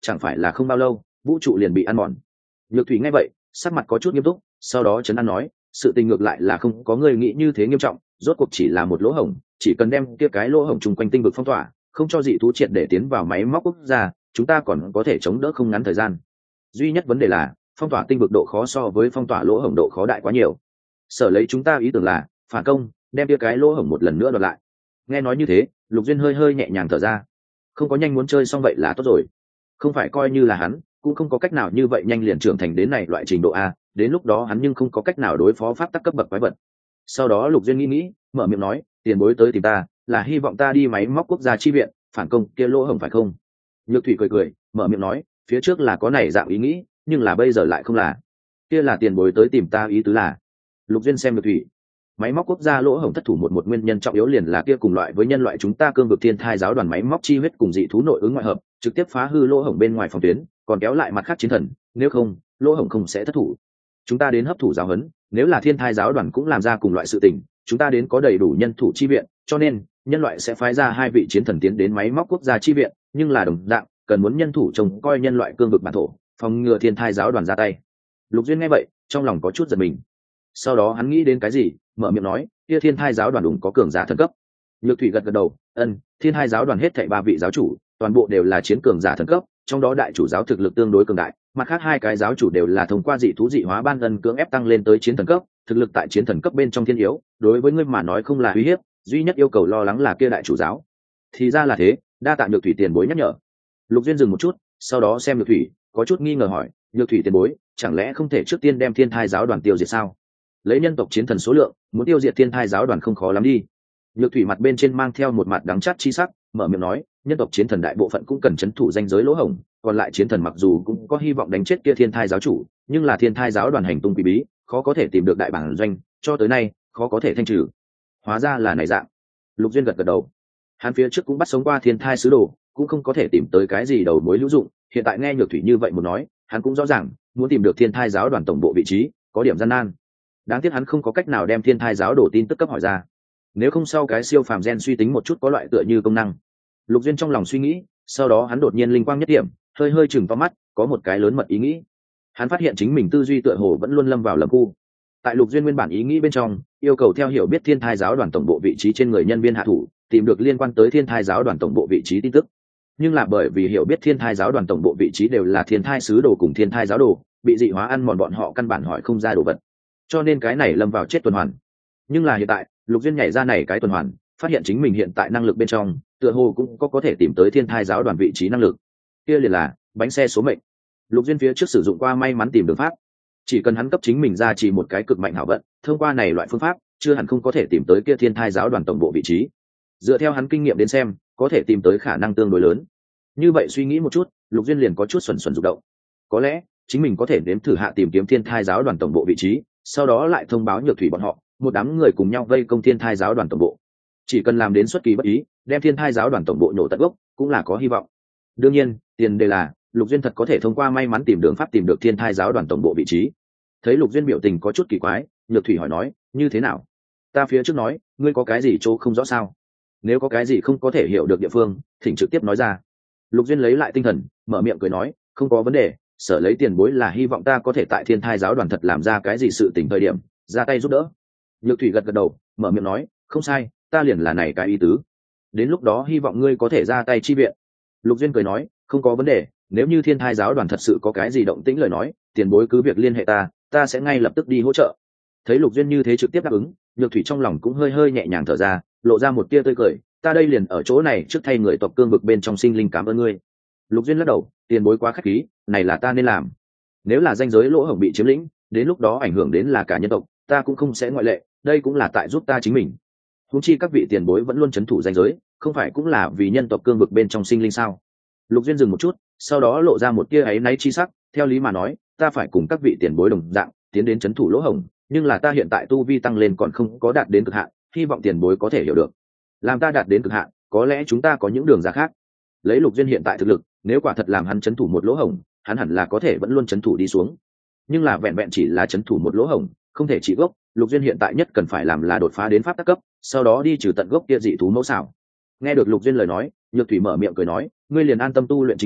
chẳng phải là không bao lâu vũ trụ liền bị ăn mòn. Nhược thủy nghe vậy sắc mặt có chút nghiêm túc, sau đó trấn an nói, sự tình ngược lại là không có người nghĩ như thế nghiêm trọng, rốt cuộc chỉ là một lỗ hổng, chỉ cần đem kia cái lỗ hổng chung quanh tinh vực phong tỏa, không cho dị thú triệt để tiến vào máy móc quốc gia, chúng ta còn có thể chống đỡ không ngắn thời gian. Duy nhất vấn đề là phong tỏa tinh vực độ khó so với phong tỏa lỗ hổng độ khó đại quá nhiều. Sở lấy chúng ta ý tưởng là phản công, đem kia cái lỗ hổng một lần nữa đoạt lại. Nghe nói như thế, Lục Duyên hơi hơi nhẹ nhàng thở ra. Không có nhanh muốn chơi xong vậy là tốt rồi. Không phải coi như là hắn, cũng không có cách nào như vậy nhanh liền trưởng thành đến này loại trình độ a, đến lúc đó hắn nhưng không có cách nào đối phó pháp tắc cấp bậc quái vật. Sau đó Lục Duyên nghĩ, mở miệng nói, tiền bối tới tìm ta, là hy vọng ta đi máy móc quốc gia chi viện, phản công kia lỗ hổng phải không? Nhược thủy cười, mở miệng nói, phía trước là có này dạng ý nghĩ, nhưng là bây giờ lại không là. Kia là tiền bối tới tìm ta ý tứ là. Lục Duyên xem Nhược thủy, máy móc quốc gia lỗ hổng thất thủ một nguyên nhân trọng yếu liền là kia cùng loại với nhân loại chúng ta cương vực thiên thai giáo đoàn máy móc chi huyết cùng dị thú nội ứng ngoại hợp, trực tiếp phá hư lỗ hổng bên ngoài phòng tuyến, còn kéo lại mặt khác chiến thần, nếu không lỗ hổng không sẽ thất thủ. Chúng ta đến hấp thụ giáo huấn, nếu là thiên thai giáo đoàn cũng làm ra cùng loại sự tình, chúng ta đến có đầy đủ nhân thủ chi viện, cho nên nhân loại sẽ phái ra 2 vị chiến thần tiến đến máy móc quốc gia chi viện, nhưng là đồng dạng cần muốn nhân thủ trông coi nhân loại cương vực bản thổ, phòng ngừa thiên thai giáo đoàn ra tay. Lục Duyên nghe vậy trong lòng có chút giật mình, sau đó hắn nghĩ đến cái gì, mở miệng nói, kia thiên thai giáo đoàn đúng có cường giả thần cấp. Nhược thủy gật đầu, thiên thai giáo đoàn hết thảy 3 vị giáo chủ toàn bộ đều là chiến cường giả thần cấp, trong đó đại chủ giáo thực lực tương đối cường đại, mặt khác 2 cái giáo chủ đều là thông qua dị thú dị hóa ban ân cưỡng ép tăng lên tới chiến thần cấp, thực lực tại chiến thần cấp bên trong thiên yếu, đối với ngươi mà nói không là uy hiếp, duy nhất yêu cầu lo lắng là kia đại chủ giáo. Thì ra là thế, đa tạ Nhược thủy tiền bối nhắc nhở. Lục Duyên dừng một chút, sau đó xem Nhược thủy, có chút nghi ngờ hỏi, Nhược thủy tiền bối, chẳng lẽ không thể trước tiên đem thiên thai giáo đoàn tiêu diệt sao? Lấy nhân tộc chiến thần số lượng, muốn tiêu diệt thiên thai giáo đoàn không khó lắm đi. Nhược thủy mặt bên trên mang theo một mặt đắng chát chi sắc, mở miệng nói, nhân tộc chiến thần đại bộ phận cũng cần chấn thủ danh giới lỗ hổng, còn lại chiến thần mặc dù cũng có hy vọng đánh chết kia thiên thai giáo chủ, nhưng là thiên thai giáo đoàn hành tung quỷ bí, khó có thể tìm được đại bản doanh, cho tới nay khó có thể thanh trừ. Hóa ra là này dạng. Lục Duyên gật đầu. Hắn phía trước cũng bắt sống qua thiên thai sứ đồ, cũng không có thể tìm tới cái gì đầu mối hữu dụng, hiện tại nghe Nhược thủy như vậy một nói, hắn cũng rõ ràng, muốn tìm được thiên thai giáo đoàn tổng bộ vị trí, có điểm gian nan. Đáng tiếc hắn không có cách nào đem thiên thai giáo đổ tin tức cấp hỏi ra, nếu không sau cái siêu phàm gen suy tính một chút có loại tựa như công năng. Lục Duyên trong lòng suy nghĩ, sau đó hắn đột nhiên linh quang nhất điểm, hơi hơi chừng to mắt, có một cái lớn mật ý nghĩ. Hắn phát hiện chính mình tư duy tựa hồ vẫn luôn lâm vào lầm khu. Tại Lục Duyên nguyên bản ý nghĩ bên trong, yêu cầu theo hiểu biết thiên thai giáo đoàn tổng bộ vị trí trên người nhân viên hạ thủ, tìm được liên quan tới thiên thai giáo đoàn tổng bộ vị trí tin tức. Nhưng là bởi vì hiểu biết thiên thai giáo đoàn tổng bộ vị trí đều là thiên thai sứ đồ cùng thiên thai giáo đồ, bị dị hóa ăn mòn bọn họ căn bản hỏi không ra đồ vật, cho nên cái này lâm vào chết tuần hoàn. Nhưng là hiện tại Lục Duyên nhảy ra này cái tuần hoàn, phát hiện chính mình hiện tại năng lực bên trong tựa hồ cũng có thể tìm tới thiên thai giáo đoàn vị trí năng lực, kia liền là bánh xe số mệnh. Lục Duyên phía trước sử dụng qua may mắn tìm đường pháp, chỉ cần hắn cấp chính mình ra chỉ một cái cực mạnh hảo vận, thông qua này loại phương pháp chưa hẳn không có thể tìm tới kia thiên thai giáo đoàn tổng bộ vị trí. Dựa theo hắn kinh nghiệm đến xem, có thể tìm tới khả năng tương đối lớn. Như vậy suy nghĩ một chút, Lục Duyên liền có chút xuẩn rụng động. Có lẽ chính mình có thể nếm thử hạ tìm kiếm thiên thai giáo đoàn tổng bộ vị trí, sau đó lại thông báo Nhược thủy bọn họ, một đám người cùng nhau vây công thiên thai giáo đoàn tổng bộ. Chỉ cần làm đến xuất kỳ bất ý, đem thiên thai giáo đoàn tổng bộ nhổ tận gốc, cũng là có hy vọng. Đương nhiên tiền đề là Lục Duyên thật có thể thông qua may mắn tìm đường pháp tìm được thiên thai giáo đoàn tổng bộ vị trí. Thấy Lục Duyên biểu tình có chút kỳ quái, Nhược thủy hỏi nói, như thế nào? Ta phía trước nói ngươi có cái gì chỗ không rõ sao? Nếu có cái gì không có thể hiểu được địa phương, thỉnh trực tiếp nói ra. Lục Duyên lấy lại tinh thần, mở miệng cười nói, không có vấn đề, sở lấy tiền bối là hy vọng ta có thể tại thiên thai giáo đoàn thật làm ra cái gì sự tình thời điểm ra tay giúp đỡ. Nhược thủy gật đầu, mở miệng nói, không sai, ta liền là này cái ý tứ. Đến lúc đó hy vọng ngươi có thể ra tay chi viện. Lục Duyên cười nói, không có vấn đề, nếu như thiên thai giáo đoàn thật sự có cái gì động tĩnh lời nói, tiền bối cứ việc liên hệ ta sẽ ngay lập tức đi hỗ trợ. Thấy Lục Duyên như thế trực tiếp đáp ứng, Nhược thủy trong lòng cũng hơi hơi nhẹ nhàng thở ra, lộ ra một tia tươi cười, ta đây liền ở chỗ này trước thay người tộc cương vực bên trong sinh linh cảm ơn ngươi. Lục Duyên lắc đầu, tiền bối quá khách khí, này là ta nên làm. Nếu là danh giới lỗ hổng bị chiếm lĩnh, đến lúc đó ảnh hưởng đến là cả nhân tộc, ta cũng không sẽ ngoại lệ, đây cũng là tại giúp ta chính mình. Huống chi các vị tiền bối vẫn luôn trấn thủ danh giới, không phải cũng là vì nhân tộc cương vực bên trong sinh linh sao? Lục Duyên dừng một chút, sau đó lộ ra một tia áy náy chi sắc, theo lý mà nói, ta phải cùng các vị tiền bối đồng dạng, tiến đến trấn thủ lỗ hổng, nhưng là ta hiện tại tu vi tăng lên còn không có đạt đến cực hạn, hy vọng tiền bối có thể hiểu được. Làm ta đạt đến cực hạn, có lẽ chúng ta có những đường ra khác. Lấy Lục Duyên hiện tại thực lực, nếu quả thật làm hắn trấn thủ một lỗ hổng, hắn hẳn là có thể vẫn luôn trấn thủ đi xuống. Nhưng là vẹn vẹn chỉ là trấn thủ một lỗ hổng, không thể trị gốc. Lục Duyên hiện tại nhất cần phải làm là đột phá đến pháp tắc cấp, sau đó đi trừ tận gốc kia dị thú mẫu xảo. Nghe được Lục Duyên lời nói, Nhược thủy mở miệng cười nói, ngươi liền an tâm tu luyện chính là,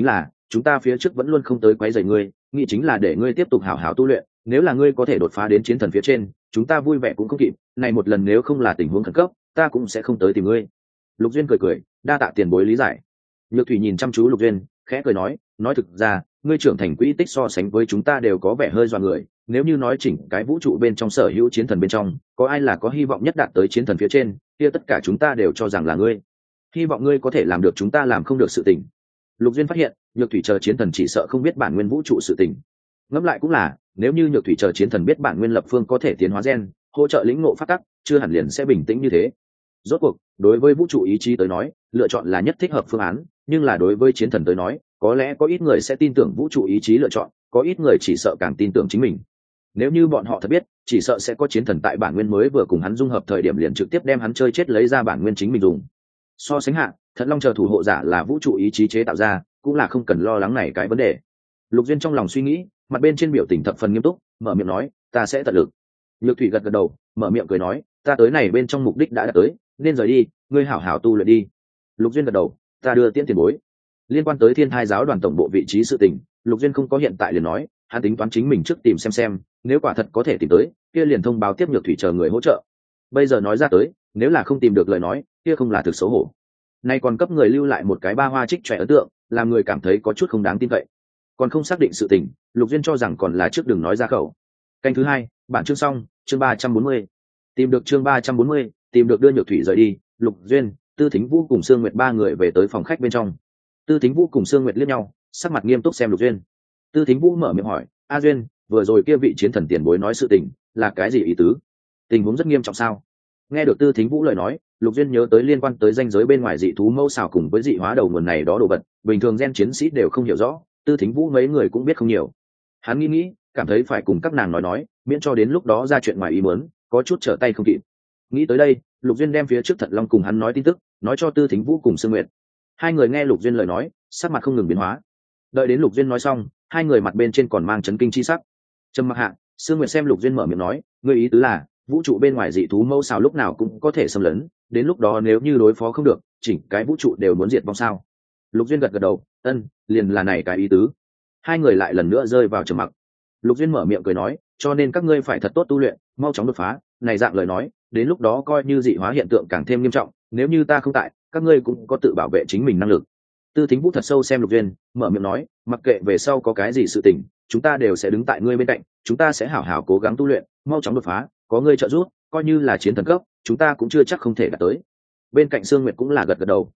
chúng ta phía trước vẫn luôn không tới quấy rầy ngươi, nghĩ chính là để ngươi tiếp tục hảo hảo tu luyện, nếu là ngươi có thể đột phá đến chiến thần phía trên, chúng ta vui vẻ cũng không kịp, này một lần nếu không là tình huống khẩn cấp, ta cũng sẽ không tới tìm ngươi. Lục Duyên cười cười, đa tạ tiền bối lý giải. Nhược Thủy nhìn chăm chú Lục Duyên, khẽ cười nói thực ra, ngươi trưởng thành quỹ tích so sánh với chúng ta đều có vẻ hơi dọa người, nếu như nói chỉnh cái vũ trụ bên trong sở hữu chiến thần bên trong, có ai là có hy vọng nhất đạt tới chiến thần phía trên, kia tất cả chúng ta đều cho rằng là ngươi. Hy vọng ngươi có thể làm được chúng ta làm không được sự tình. Lục Duyên phát hiện, Nhược Thủy chờ chiến thần chỉ sợ không biết bản nguyên vũ trụ sự tình. Ngẫm lại cũng là, nếu như Nhược Thủy chờ chiến thần biết bản nguyên lập phương có thể tiến hóa gen, hỗ trợ lĩnh ngộ phát tắc, chưa hẳn liền sẽ bình tĩnh như thế. Rốt cuộc, đối với vũ trụ ý chí tới nói, lựa chọn là nhất thích hợp phương án, nhưng là đối với chiến thần tới nói, có lẽ có ít người sẽ tin tưởng vũ trụ ý chí lựa chọn, có ít người chỉ sợ càng tin tưởng chính mình. Nếu như bọn họ thật biết, chỉ sợ sẽ có chiến thần tại bản nguyên mới vừa cùng hắn dung hợp thời điểm liền trực tiếp đem hắn chơi chết lấy ra bản nguyên chính mình dùng. So sánh hạ, Thận Long chờ thủ hộ giả là vũ trụ ý chí chế tạo ra, cũng là không cần lo lắng này cái vấn đề. Lục Duyên trong lòng suy nghĩ, mặt bên trên biểu tình thập phần nghiêm túc, mở miệng nói, ta sẽ tận lực. Nhược Thủy gật gật đầu, mở miệng cười nói, ta tới này bên trong mục đích đã đạt tới, nên rời đi, ngươi hảo hảo tu luyện đi. Lục Duyên gật đầu, ta đưa tiễn tiền bối. Liên quan tới Thiên Thai giáo đoàn tổng bộ vị trí sự tình, Lục Duyên không có hiện tại liền nói, hắn tính toán chính mình trước tìm xem, nếu quả thật có thể tìm tới, kia liền thông báo tiếp Nhược Thủy chờ người hỗ trợ. Bây giờ nói ra tới, nếu là không tìm được lời nói, kia không là thực xấu hổ. Nay còn cấp người lưu lại một cái ba hoa trích trẻ ấn tượng, làm người cảm thấy có chút không đáng tin cậy. Còn không xác định sự tình, Lục Duyên cho rằng còn là trước đừng nói ra khẩu. Canh thứ 2, bản chương xong, chương 340. Tìm được chương 340, tìm được đưa Nhược Thủy rời đi, Lục Duyên, Tư Thính Vũ cùng Sương Nguyệt ba người về tới phòng khách bên trong. Tư Thính Vũ cùng Sương Nguyệt liếc nhau, sắc mặt nghiêm túc xem Lục Duyên. Tư Thính Vũ mở miệng hỏi, "A Duyên, vừa rồi kia vị chiến thần tiền bối nói sự tình, là cái gì ý tứ? Tình huống rất nghiêm trọng sao?" Nghe được Tư Thính Vũ lời nói, Lục Duyên nhớ tới liên quan tới ranh giới bên ngoài dị thú mâu xào cùng với dị hóa đầu nguồn này đó đồ vật, bình thường gen chiến sĩ đều không hiểu rõ, Tư Thính Vũ mấy người cũng biết không nhiều. Hắn nghĩ, cảm thấy phải cùng các nàng nói, miễn cho đến lúc đó ra chuyện ngoài ý muốn, có chút trở tay không kịp. Nghĩ tới đây, Lục Duyên đem phía trước Thật Long cùng hắn nói tin tức, nói cho Tư Thính Vũ cùng Sương Nguyệt. Hai người nghe Lục Duyên lời nói, sắc mặt không ngừng biến hóa. Đợi đến Lục Duyên nói xong, hai người mặt bên trên còn mang chấn kinh chi sắc. Trầm mặc hạ, Sương Nguyệt xem Lục Duyên mở miệng nói, ngươi ý tứ là vũ trụ bên ngoài dị thú mâu xào lúc nào cũng có thể xâm lấn, đến lúc đó nếu như đối phó không được, chỉnh cái vũ trụ đều muốn diệt vong sao? Lục Duyên gật gật đầu, liền là này cái ý tứ. Hai người lại lần nữa rơi vào trầm mặc. Lục Duyên mở miệng cười nói, cho nên các ngươi phải thật tốt tu luyện, mau chóng đột phá, này dạng lời nói, đến lúc đó coi như dị hóa hiện tượng càng thêm nghiêm trọng, nếu như ta không tại, các ngươi cũng có tự bảo vệ chính mình năng lực. Tư Thính Vũ thật sâu xem Lục Duyên, mở miệng nói, mặc kệ về sau có cái gì sự tình, chúng ta đều sẽ đứng tại ngươi bên cạnh, chúng ta sẽ hảo hảo cố gắng tu luyện, mau chóng đột phá, có ngươi trợ giúp, coi như là chiến thần cấp, chúng ta cũng chưa chắc không thể đạt tới. Bên cạnh Sương Nguyệt cũng là gật gật đầu.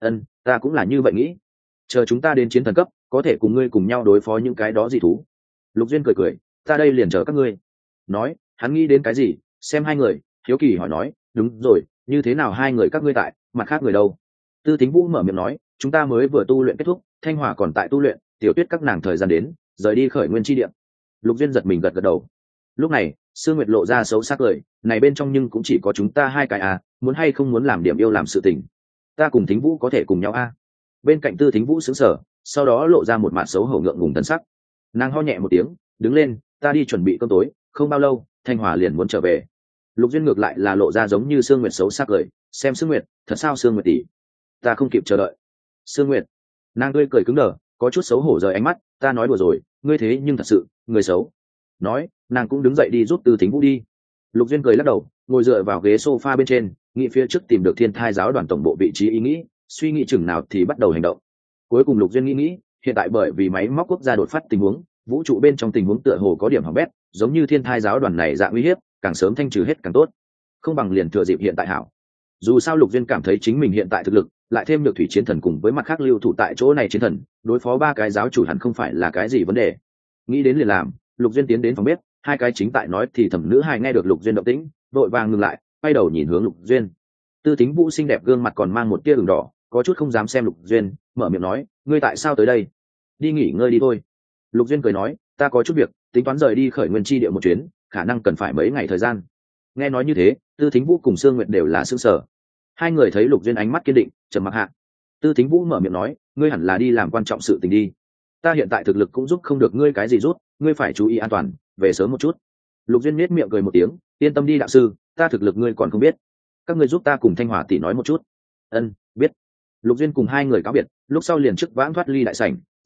Ta cũng là như vậy nghĩ. Chờ chúng ta đến chiến thần cấp, có thể cùng ngươi cùng nhau đối phó những cái đó dị thú. Lục Duyên cười, ta đây liền chờ các ngươi. Nói, hắn nghĩ đến cái gì, xem hai người, hiếu kỳ hỏi nói, đúng rồi, như thế nào hai người các ngươi tại, mặt khác người đâu? Tư Thính Vũ mở miệng nói, chúng ta mới vừa tu luyện kết thúc, Thanh Hòa còn tại tu luyện, Tiểu Tuyết các nàng thời gian đến, rời đi khởi nguyên chi địa. Lục Duyên giật mình gật gật đầu. Lúc này, Sương Nguyệt lộ ra xấu sắc cười, này bên trong nhưng cũng chỉ có chúng ta hai cái à, muốn hay không muốn làm điểm yêu làm sự tình. Ta cùng Thính Vũ có thể cùng nhau à? Bên cạnh Tư Thính Vũ sững sờ, sau đó lộ ra một mặt xấu hổ ngượng ngùng thần sắc. Nàng ho nhẹ một tiếng, đứng lên, ta đi chuẩn bị cơm tối, không bao lâu, Thanh Hòa liền muốn trở về. Lục Duyên ngược lại là lộ ra giống như Sương Nguyệt xấu sắc cười, xem Sương Nguyệt, thật sao Sương Nguyệt tỷ? Ta không kịp chờ đợi. Sương Nguyệt, nàng tươi cười cứng đờ, có chút xấu hổ rời ánh mắt, ta nói đùa rồi, ngươi thế nhưng thật sự, người xấu. Nói, nàng cũng đứng dậy đi giúp Tư Thính Vũ đi. Lục Duyên cười lắc đầu, ngồi dựa vào ghế sofa bên trên, nghĩ phía trước tìm được Thiên Thai giáo đoàn tổng bộ vị trí ý nghĩ, suy nghĩ chừng nào thì bắt đầu hành động. Cuối cùng Lục Duyên nghĩ, hiện tại bởi vì máy móc quốc gia đột phát tình huống, vũ trụ bên trong tình huống tựa hồ có điểm hỏng bét, giống như Thiên Thai giáo đoàn này dạng uy hiếp, càng sớm thanh trừ hết càng tốt. Không bằng liền thừa dịp hiện tại hảo. Dù sao Lục Duyên cảm thấy chính mình hiện tại thực lực, lại thêm được thủy chiến thần cùng với mặt khác lưu thủ tại chỗ này chiến thần, đối phó ba cái giáo chủ hẳn không phải là cái gì vấn đề. Nghĩ đến liền làm, Lục Duyên tiến đến phòng bếp, hai cái chính tại nói thì thẩm nữ hai nghe được Lục Duyên động tĩnh, vội vàng ngừng lại, quay đầu nhìn hướng Lục Duyên. Tư Thính Vũ xinh đẹp gương mặt còn mang một tia ửng đỏ, có chút không dám xem Lục Duyên, mở miệng nói, ngươi tại sao tới đây? Đi nghỉ ngơi đi thôi. Lục Duyên cười nói, ta có chút việc, tính toán rời đi khởi nguyên chi địa một chuyến, khả năng cần phải mấy ngày thời gian. Nghe nói như thế, Tư Thính Vũ cùng Sương Nguyệt đều là sững sờ. Hai người thấy Lục Duyên ánh mắt kiên định, trầm mặc hạ. Tư Thính Vũ mở miệng nói, ngươi hẳn là đi làm quan trọng sự tình đi. Ta hiện tại thực lực cũng giúp không được ngươi cái gì rút, ngươi phải chú ý an toàn, về sớm một chút. Lục Duyên nhếch miệng cười một tiếng, yên tâm đi đạo sư, ta thực lực ngươi còn không biết. Các ngươi giúp ta cùng Thanh Hòa tỷ nói một chút. Biết. Lục Duyên cùng hai người cáo biệt, lúc sau liền trước vãng thoát ly đại sảnh,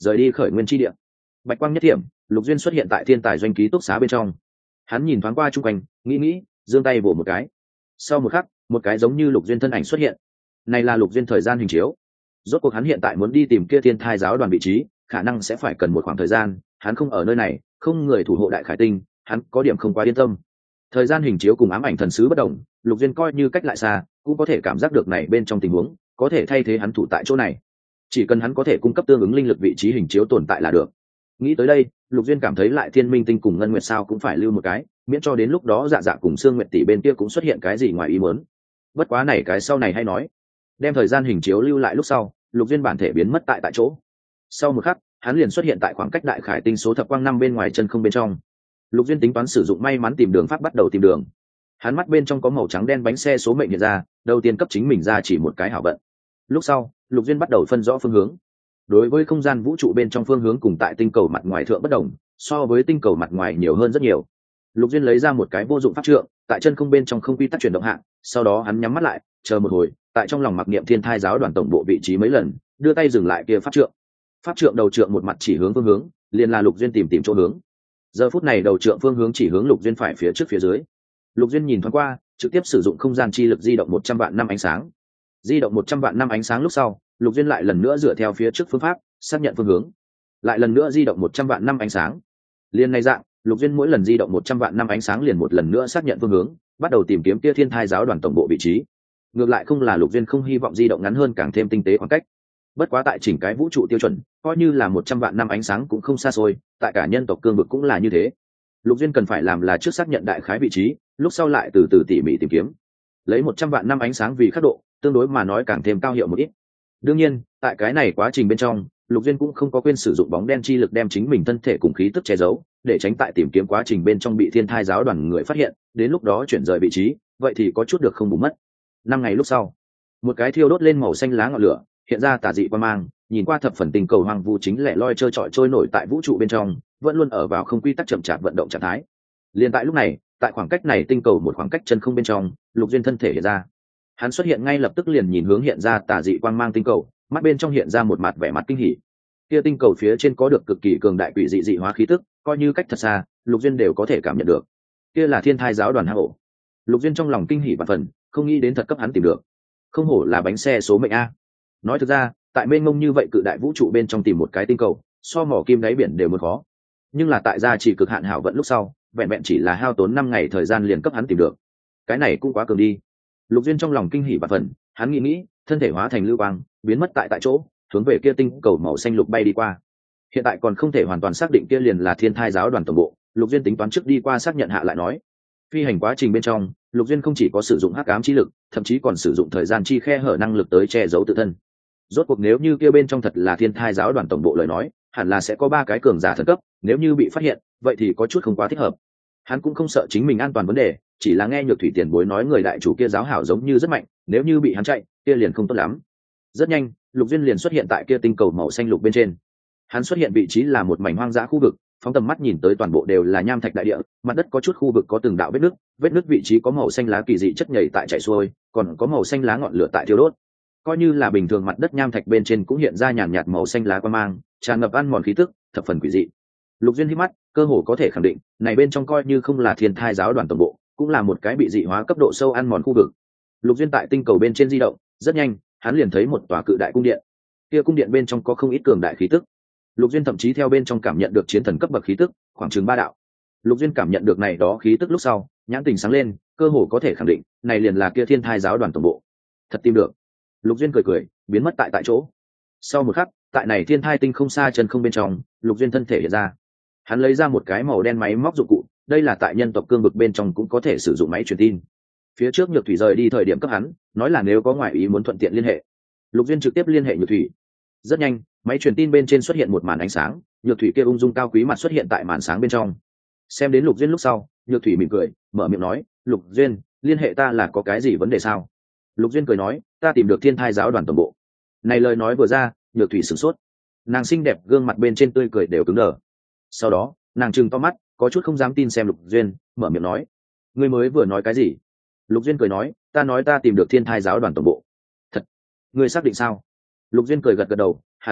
rời đi khởi nguyên tri địa. Bạch quang nhất thiểm, Lục Duyên xuất hiện tại thiên tài doanh ký túc xá bên trong. Hắn nhìn thoáng qua chung quanh, nghĩ, giương tay vỗ một cái. Sau một khắc, một cái giống như Lục Duyên thân ảnh xuất hiện. Này là Lục Duyên thời gian hình chiếu. Rốt cuộc hắn hiện tại muốn đi tìm kia thiên thai giáo đoàn vị trí, khả năng sẽ phải cần một khoảng thời gian. Hắn không ở nơi này, không người thủ hộ đại khải tinh, hắn có điểm không quá yên tâm. Thời gian hình chiếu cùng ám ảnh thần sứ bất đồng, Lục Duyên coi như cách lại xa, cũng có thể cảm giác được này bên trong tình huống, có thể thay thế hắn thủ tại chỗ này. Chỉ cần hắn có thể cung cấp tương ứng linh lực vị trí hình chiếu tồn tại là được. Nghĩ tới đây, Lục Duyên cảm thấy lại Thiên Minh Tinh cùng Ngân Nguyệt sao cũng phải lưu một cái, miễn cho đến lúc đó Dạ Dạ cùng Sương Nguyệt tỷ bên kia cũng xuất hiện cái gì ngoài ý muốn. Bất quá này cái sau này hay nói. Đem thời gian hình chiếu lưu lại lúc sau, Lục Duyên bản thể biến mất tại chỗ. Sau một khắc, hắn liền xuất hiện tại khoảng cách đại khải tinh số thập quang năm bên ngoài chân không bên trong. Lục Duyên tính toán sử dụng may mắn tìm đường pháp bắt đầu tìm đường. Hắn mắt bên trong có màu trắng đen bánh xe số mệnh hiện ra, đầu tiên cấp chính mình ra chỉ một cái hảo vận. Lúc sau, Lục Duyên bắt đầu phân rõ phương hướng. Đối với không gian vũ trụ bên trong phương hướng cùng tại tinh cầu mặt ngoài thượng bất đồng, so với tinh cầu mặt ngoài nhiều hơn rất nhiều. Lục Duyên lấy ra một cái vô dụng pháp trượng, tại chân không bên trong không quy tắc chuyển động hạng, sau đó hắn nhắm mắt lại, chờ một hồi, tại trong lòng mặc niệm thiên thai giáo đoàn tổng bộ vị trí mấy lần, đưa tay dừng lại kia pháp trượng. Pháp trượng đầu trượng một mặt chỉ hướng phương hướng, liền là Lục Duyên tìm chỗ hướng. Giờ phút này đầu trượng phương hướng chỉ hướng Lục Duyên phải phía trước phía dưới. Lục Duyên nhìn thoáng qua, trực tiếp sử dụng không gian chi lực di động 100 vạn năm ánh sáng. Di động 100 vạn năm ánh sáng lúc sau, Lục Duyên lại lần nữa dựa theo phía trước phương pháp, xác nhận phương hướng. Lại lần nữa di động 100 vạn năm ánh sáng. Liên này dạng, Lục Duyên mỗi lần di động 100 vạn năm ánh sáng liền một lần nữa xác nhận phương hướng, bắt đầu tìm kiếm kia thiên thai giáo đoàn tổng bộ vị trí. Ngược lại không là Lục Duyên không hy vọng di động ngắn hơn càng thêm tinh tế khoảng cách. Bất quá tại chỉnh cái vũ trụ tiêu chuẩn, coi như là 100 vạn năm ánh sáng cũng không xa xôi, tại cả nhân tộc cương vực cũng là như thế. Lục Duyên cần phải làm là trước xác nhận đại khái vị trí, lúc sau lại từ từ tỉ mỉ tìm kiếm. Lấy 100 vạn năm ánh sáng vì khắc độ, tương đối mà nói càng thêm cao hiệu một ít. Đương nhiên, tại cái này quá trình bên trong, Lục Duyên cũng không có quên sử dụng bóng đen chi lực đem chính mình thân thể cùng khí tức che giấu, để tránh tại tìm kiếm quá trình bên trong bị thiên thai giáo đoàn người phát hiện, đến lúc đó chuyển rời vị trí, vậy thì có chút được không bù mất. 5 ngày lúc sau, một cái thiêu đốt lên màu xanh lá ngọn lửa, hiện ra tà dị quang mang, nhìn qua thập phần tình cầu hoang vu chính lẻ loi chơi trọi trôi nổi tại vũ trụ bên trong, vẫn luôn ở vào không quy tắc chậm chạp vận động trạng thái. Liên tại lúc này, tại khoảng cách này tinh cầu một khoảng cách chân không bên trong, Lục Duyên thân thể hiện ra. Hắn xuất hiện ngay lập tức liền nhìn hướng hiện ra tà dị quang mang tinh cầu, mắt bên trong hiện ra một mặt vẻ mặt kinh hỉ. Kia tinh cầu phía trên có được cực kỳ cường đại quỷ dị dị hóa khí tức, coi như cách thật xa, Lục Duyên đều có thể cảm nhận được. Kia là thiên thai giáo đoàn hang ổ. Lục Duyên trong lòng kinh hỉ vạn phần, không nghĩ đến thật cấp hắn tìm được. Không hổ là bánh xe số mệnh a. Nói thực ra, tại mênh mông như vậy cự đại vũ trụ bên trong tìm một cái tinh cầu, so mỏ kim đáy biển đều muốn khó. Nhưng là tại gia chỉ cực hạn hảo vận lúc sau, vẹn vẹn chỉ là hao tốn 5 ngày thời gian liền cấp hắn tìm được. Cái này cũng quá cường đi. Lục Duyên trong lòng kinh hỉ vạn phần, hắn nghĩ, thân thể hóa thành lưu quang, biến mất tại chỗ, hướng về kia tinh cầu màu xanh lục bay đi qua. Hiện tại còn không thể hoàn toàn xác định kia liền là thiên thai giáo đoàn tổng bộ, Lục Duyên tính toán trước đi qua xác nhận hạ lại nói. Phi hành quá trình bên trong, Lục Duyên không chỉ có sử dụng hắc ám chi lực, thậm chí còn sử dụng thời gian chi khe hở năng lực tới che giấu tự thân. Rốt cuộc nếu như kia bên trong thật là thiên thai giáo đoàn tổng bộ lời nói, hẳn là sẽ có 3 cái cường giả thần cấp, nếu như bị phát hiện, vậy thì có chút không quá thích hợp. Hắn cũng không sợ chính mình an toàn vấn đề, chỉ là nghe Nhược Thủy tiền bối nói người đại chủ kia giáo hảo giống như rất mạnh, nếu như bị hắn chạy, kia liền không tốt lắm. Rất nhanh, Lục Duyên liền xuất hiện tại kia tinh cầu màu xanh lục bên trên. Hắn xuất hiện vị trí là một mảnh hoang dã khu vực, phóng tầm mắt nhìn tới toàn bộ đều là nham thạch đại địa, mặt đất có chút khu vực có từng đạo vết nứt vị trí có màu xanh lá kỳ dị chất nhầy tại chảy xuôi, còn có màu xanh lá ngọn lửa tại thiêu đốt. Coi như là bình thường mặt đất nham thạch bên trên cũng hiện ra nhàn nhạt màu xanh lá quang mang, tràn ngập ăn mòn khí tức, thập phần quỷ dị. Lục Duyên hít mắt, cơ hồ có thể khẳng định, này bên trong coi như không là thiên thai giáo đoàn tổng bộ, cũng là một cái bị dị hóa cấp độ sâu ăn mòn khu vực. Lục Duyên tại tinh cầu bên trên di động, rất nhanh, hắn liền thấy một tòa cự đại cung điện. Kia cung điện bên trong có không ít cường đại khí tức. Lục Duyên thậm chí theo bên trong cảm nhận được chiến thần cấp bậc khí tức, khoảng chừng 3 đạo. Lục Duyên cảm nhận được này đó khí tức lúc sau, nhãn tình sáng lên, cơ hồ có thể khẳng định, này liền là kia thiên thai giáo đoàn tổng bộ. Thật tìm được. Lục Duyên cười, biến mất tại chỗ. Sau một khắc, tại này thiên thai tinh không xa chân không bên trong, Lục Duyên thân thể hiện ra. Hắn lấy ra một cái màu đen máy móc dụng cụ, đây là tại nhân tộc cương vực bên trong cũng có thể sử dụng máy truyền tin. Phía trước Nhược Thủy rời đi thời điểm cấp hắn, nói là nếu có ngoại ý muốn thuận tiện liên hệ. Lục Duyên trực tiếp liên hệ Nhược Thủy. Rất nhanh, máy truyền tin bên trên xuất hiện một màn ánh sáng, Nhược Thủy kia ung dung cao quý mặt xuất hiện tại màn sáng bên trong. Xem đến Lục Duyên lúc sau, Nhược Thủy mỉm cười, mở miệng nói, "Lục Duyên, liên hệ ta là có cái gì vấn đề sao?" Lục Duyên cười nói, "Ta tìm được thiên thai giáo đoàn tổng bộ." Này lời nói vừa ra, Nhược Thủy sửng sốt. Nàng xinh đẹp gương mặt bên trên tươi cười đều cứng đờ. Sau đó, nàng trừng to mắt, có chút không dám tin xem Lục Duyên, mở miệng nói, "Ngươi mới vừa nói cái gì?" Lục Duyên cười nói, "Ta nói ta tìm được thiên thai giáo đoàn tổng bộ." "Thật? Ngươi xác định sao?" Lục Duyên cười gật gật đầu, "Hẳn là,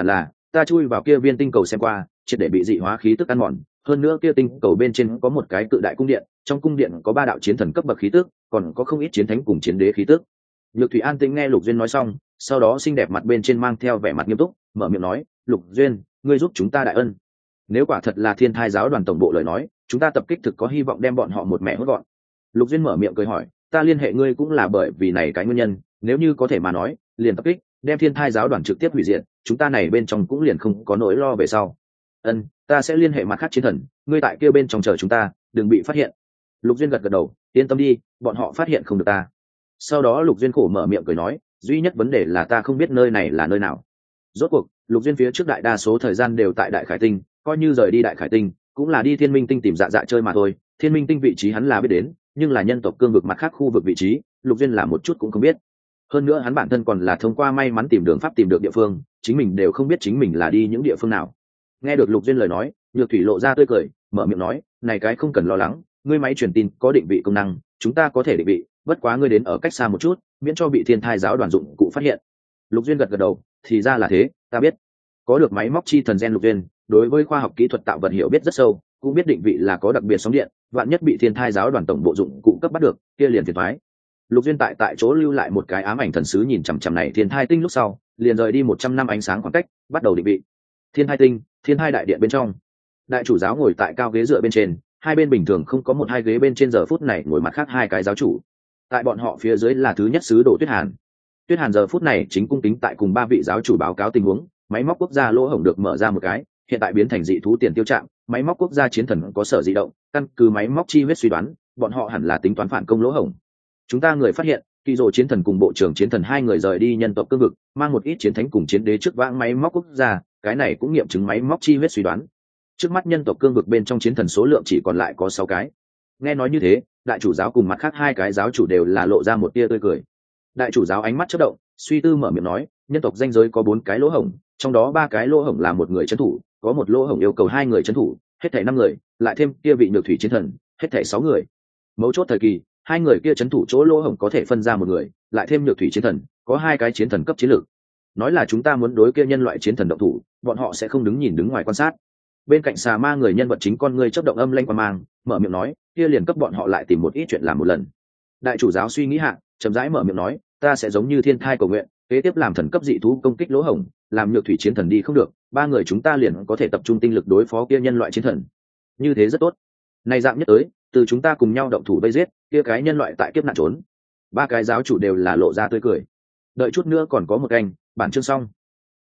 ta chui vào kia viên tinh cầu xem qua, triệt để bị dị hóa khí tức ăn mòn, hơn nữa kia tinh cầu bên trên có một cái cự đại cung điện, trong cung điện có 3 đạo chiến thần cấp bậc khí tức, còn có không ít chiến thánh cùng chiến đế khí tức. Nhược Thủy an tĩnh nghe Lục Duyên nói xong, sau đó xinh đẹp mặt bên trên mang theo vẻ mặt nghiêm túc, mở miệng nói, Lục Duyên, ngươi giúp chúng ta đại ân. Nếu quả thật là Thiên Thai giáo đoàn tổng bộ lời nói, chúng ta tập kích thực có hy vọng đem bọn họ một mẹ hốt gọn. Lục Duyên mở miệng cười hỏi, ta liên hệ ngươi cũng là bởi vì này cái nguyên nhân, nếu như có thể mà nói, liền tập kích, đem Thiên Thai giáo đoàn trực tiếp hủy diệt, chúng ta này bên trong cũng liền không có nỗi lo về sau. Ân, ta sẽ liên hệ mặt khác chiến thần, ngươi tại kia bên trong chờ chúng ta, đừng bị phát hiện. Lục Duyên gật gật đầu, yên tâm đi, bọn họ phát hiện không được ta. Sau đó Lục Duyên khổ mở miệng cười nói, duy nhất vấn đề là ta không biết nơi này là nơi nào. Rốt cuộc Lục Duyên phía trước đại đa số thời gian đều tại Đại Khải Tinh, coi như rời đi Đại Khải Tinh cũng là đi Thiên Minh Tinh tìm dạ chơi mà thôi. Thiên Minh Tinh vị trí hắn là biết đến, nhưng là nhân tộc cương vực mặt khác khu vực vị trí, Lục Duyên là một chút cũng không biết. Hơn nữa hắn bản thân còn là thông qua may mắn tìm đường pháp tìm được địa phương, chính mình đều không biết chính mình là đi những địa phương nào. Nghe được Lục Duyên lời nói, Nhược Thủy lộ ra tươi cười, mở miệng nói, này cái không cần lo lắng, ngươi máy truyền tin có định vị công năng, chúng ta có thể định vị, bất quá ngươi đến ở cách xa một chút, miễn cho bị Thiên Thai giáo đoàn dụng cụ phát hiện. Lục Duyên gật gật đầu, thì ra là thế, ta biết. Có được máy móc chi thần gen Lục Duyên, đối với khoa học kỹ thuật tạo vật hiểu biết rất sâu, cũng biết định vị là có đặc biệt sóng điện, vạn nhất bị Thiên Thai giáo đoàn tổng bộ dụng cụ cấp bắt được, kia liền phiền toái. Lục Duyên tại chỗ lưu lại một cái ám ảnh thần sứ nhìn chằm chằm này Thiên Thai tinh lúc sau, liền rời đi 100 năm ánh sáng khoảng cách, bắt đầu định vị. Thiên Thai tinh, Thiên Thai đại điện bên trong, đại chủ giáo ngồi tại cao ghế dựa bên trên, hai bên bình thường không có một hai ghế bên trên giờ phút này ngồi mặt khác hai cái giáo chủ. Tại bọn họ phía dưới là thứ nhất sứ đồ Tuyết Hàn. Tuyết Hàn giờ phút này chính cung kính tại cùng 3 vị giáo chủ báo cáo tình huống, máy móc quốc gia lỗ hổng được mở ra một cái, hiện tại biến thành dị thú tiền tiêu trạm, máy móc quốc gia chiến thần có sở dị động, căn cứ máy móc chi huyết suy đoán, bọn họ hẳn là tính toán phản công lỗ hổng. Chúng ta người phát hiện, kỳ rồ chiến thần cùng bộ trưởng chiến thần hai người rời đi nhân tộc cương vực, mang một ít chiến thánh cùng chiến đế trước vãng máy móc quốc gia, cái này cũng nghiệm chứng máy móc chi huyết suy đoán. Trước mắt nhân tộc cương vực bên trong chiến thần số lượng chỉ còn lại có 6 cái. Nghe nói như thế, đại chủ giáo cùng mặt khác hai cái giáo chủ đều là lộ ra một tia tươi cười. Đại chủ giáo ánh mắt chớp động, suy tư mở miệng nói, nhân tộc danh giới có 4 cái lỗ hổng, trong đó 3 cái lỗ hổng là một người trấn thủ, có một lỗ hổng yêu cầu 2 người trấn thủ, hết thảy 5 người, lại thêm kia vị Nhược Thủy chiến thần, hết thảy 6 người. Mấu chốt thời kỳ, 2 người kia trấn thủ chỗ lỗ hổng có thể phân ra một người, lại thêm Nhược Thủy chiến thần, có 2 cái chiến thần cấp chiến lược. Nói là chúng ta muốn đối kia nhân loại chiến thần động thủ, bọn họ sẽ không đứng ngoài quan sát. Bên cạnh xà ma người nhân vật chính con người chớp động âm lanh qua mang, mở miệng nói, kia liền cấp bọn họ lại tìm một ít chuyện làm một lần. Đại chủ giáo suy nghĩ hạ, chậm rãi mở miệng nói, ta sẽ giống như Thiên Thai cầu nguyện, kế tiếp làm thần cấp dị thú công kích lỗ hổng, làm Nhược Thủy chiến thần đi không được, 3 người chúng ta liền có thể tập trung tinh lực đối phó kia nhân loại chiến thần. Như thế rất tốt. Này dạng nhất tới, từ chúng ta cùng nhau động thủ vây giết, kia cái nhân loại tại kiếp nạn trốn. 3 cái giáo chủ đều là lộ ra tươi cười. Đợi chút nữa còn có một canh, bản chương xong.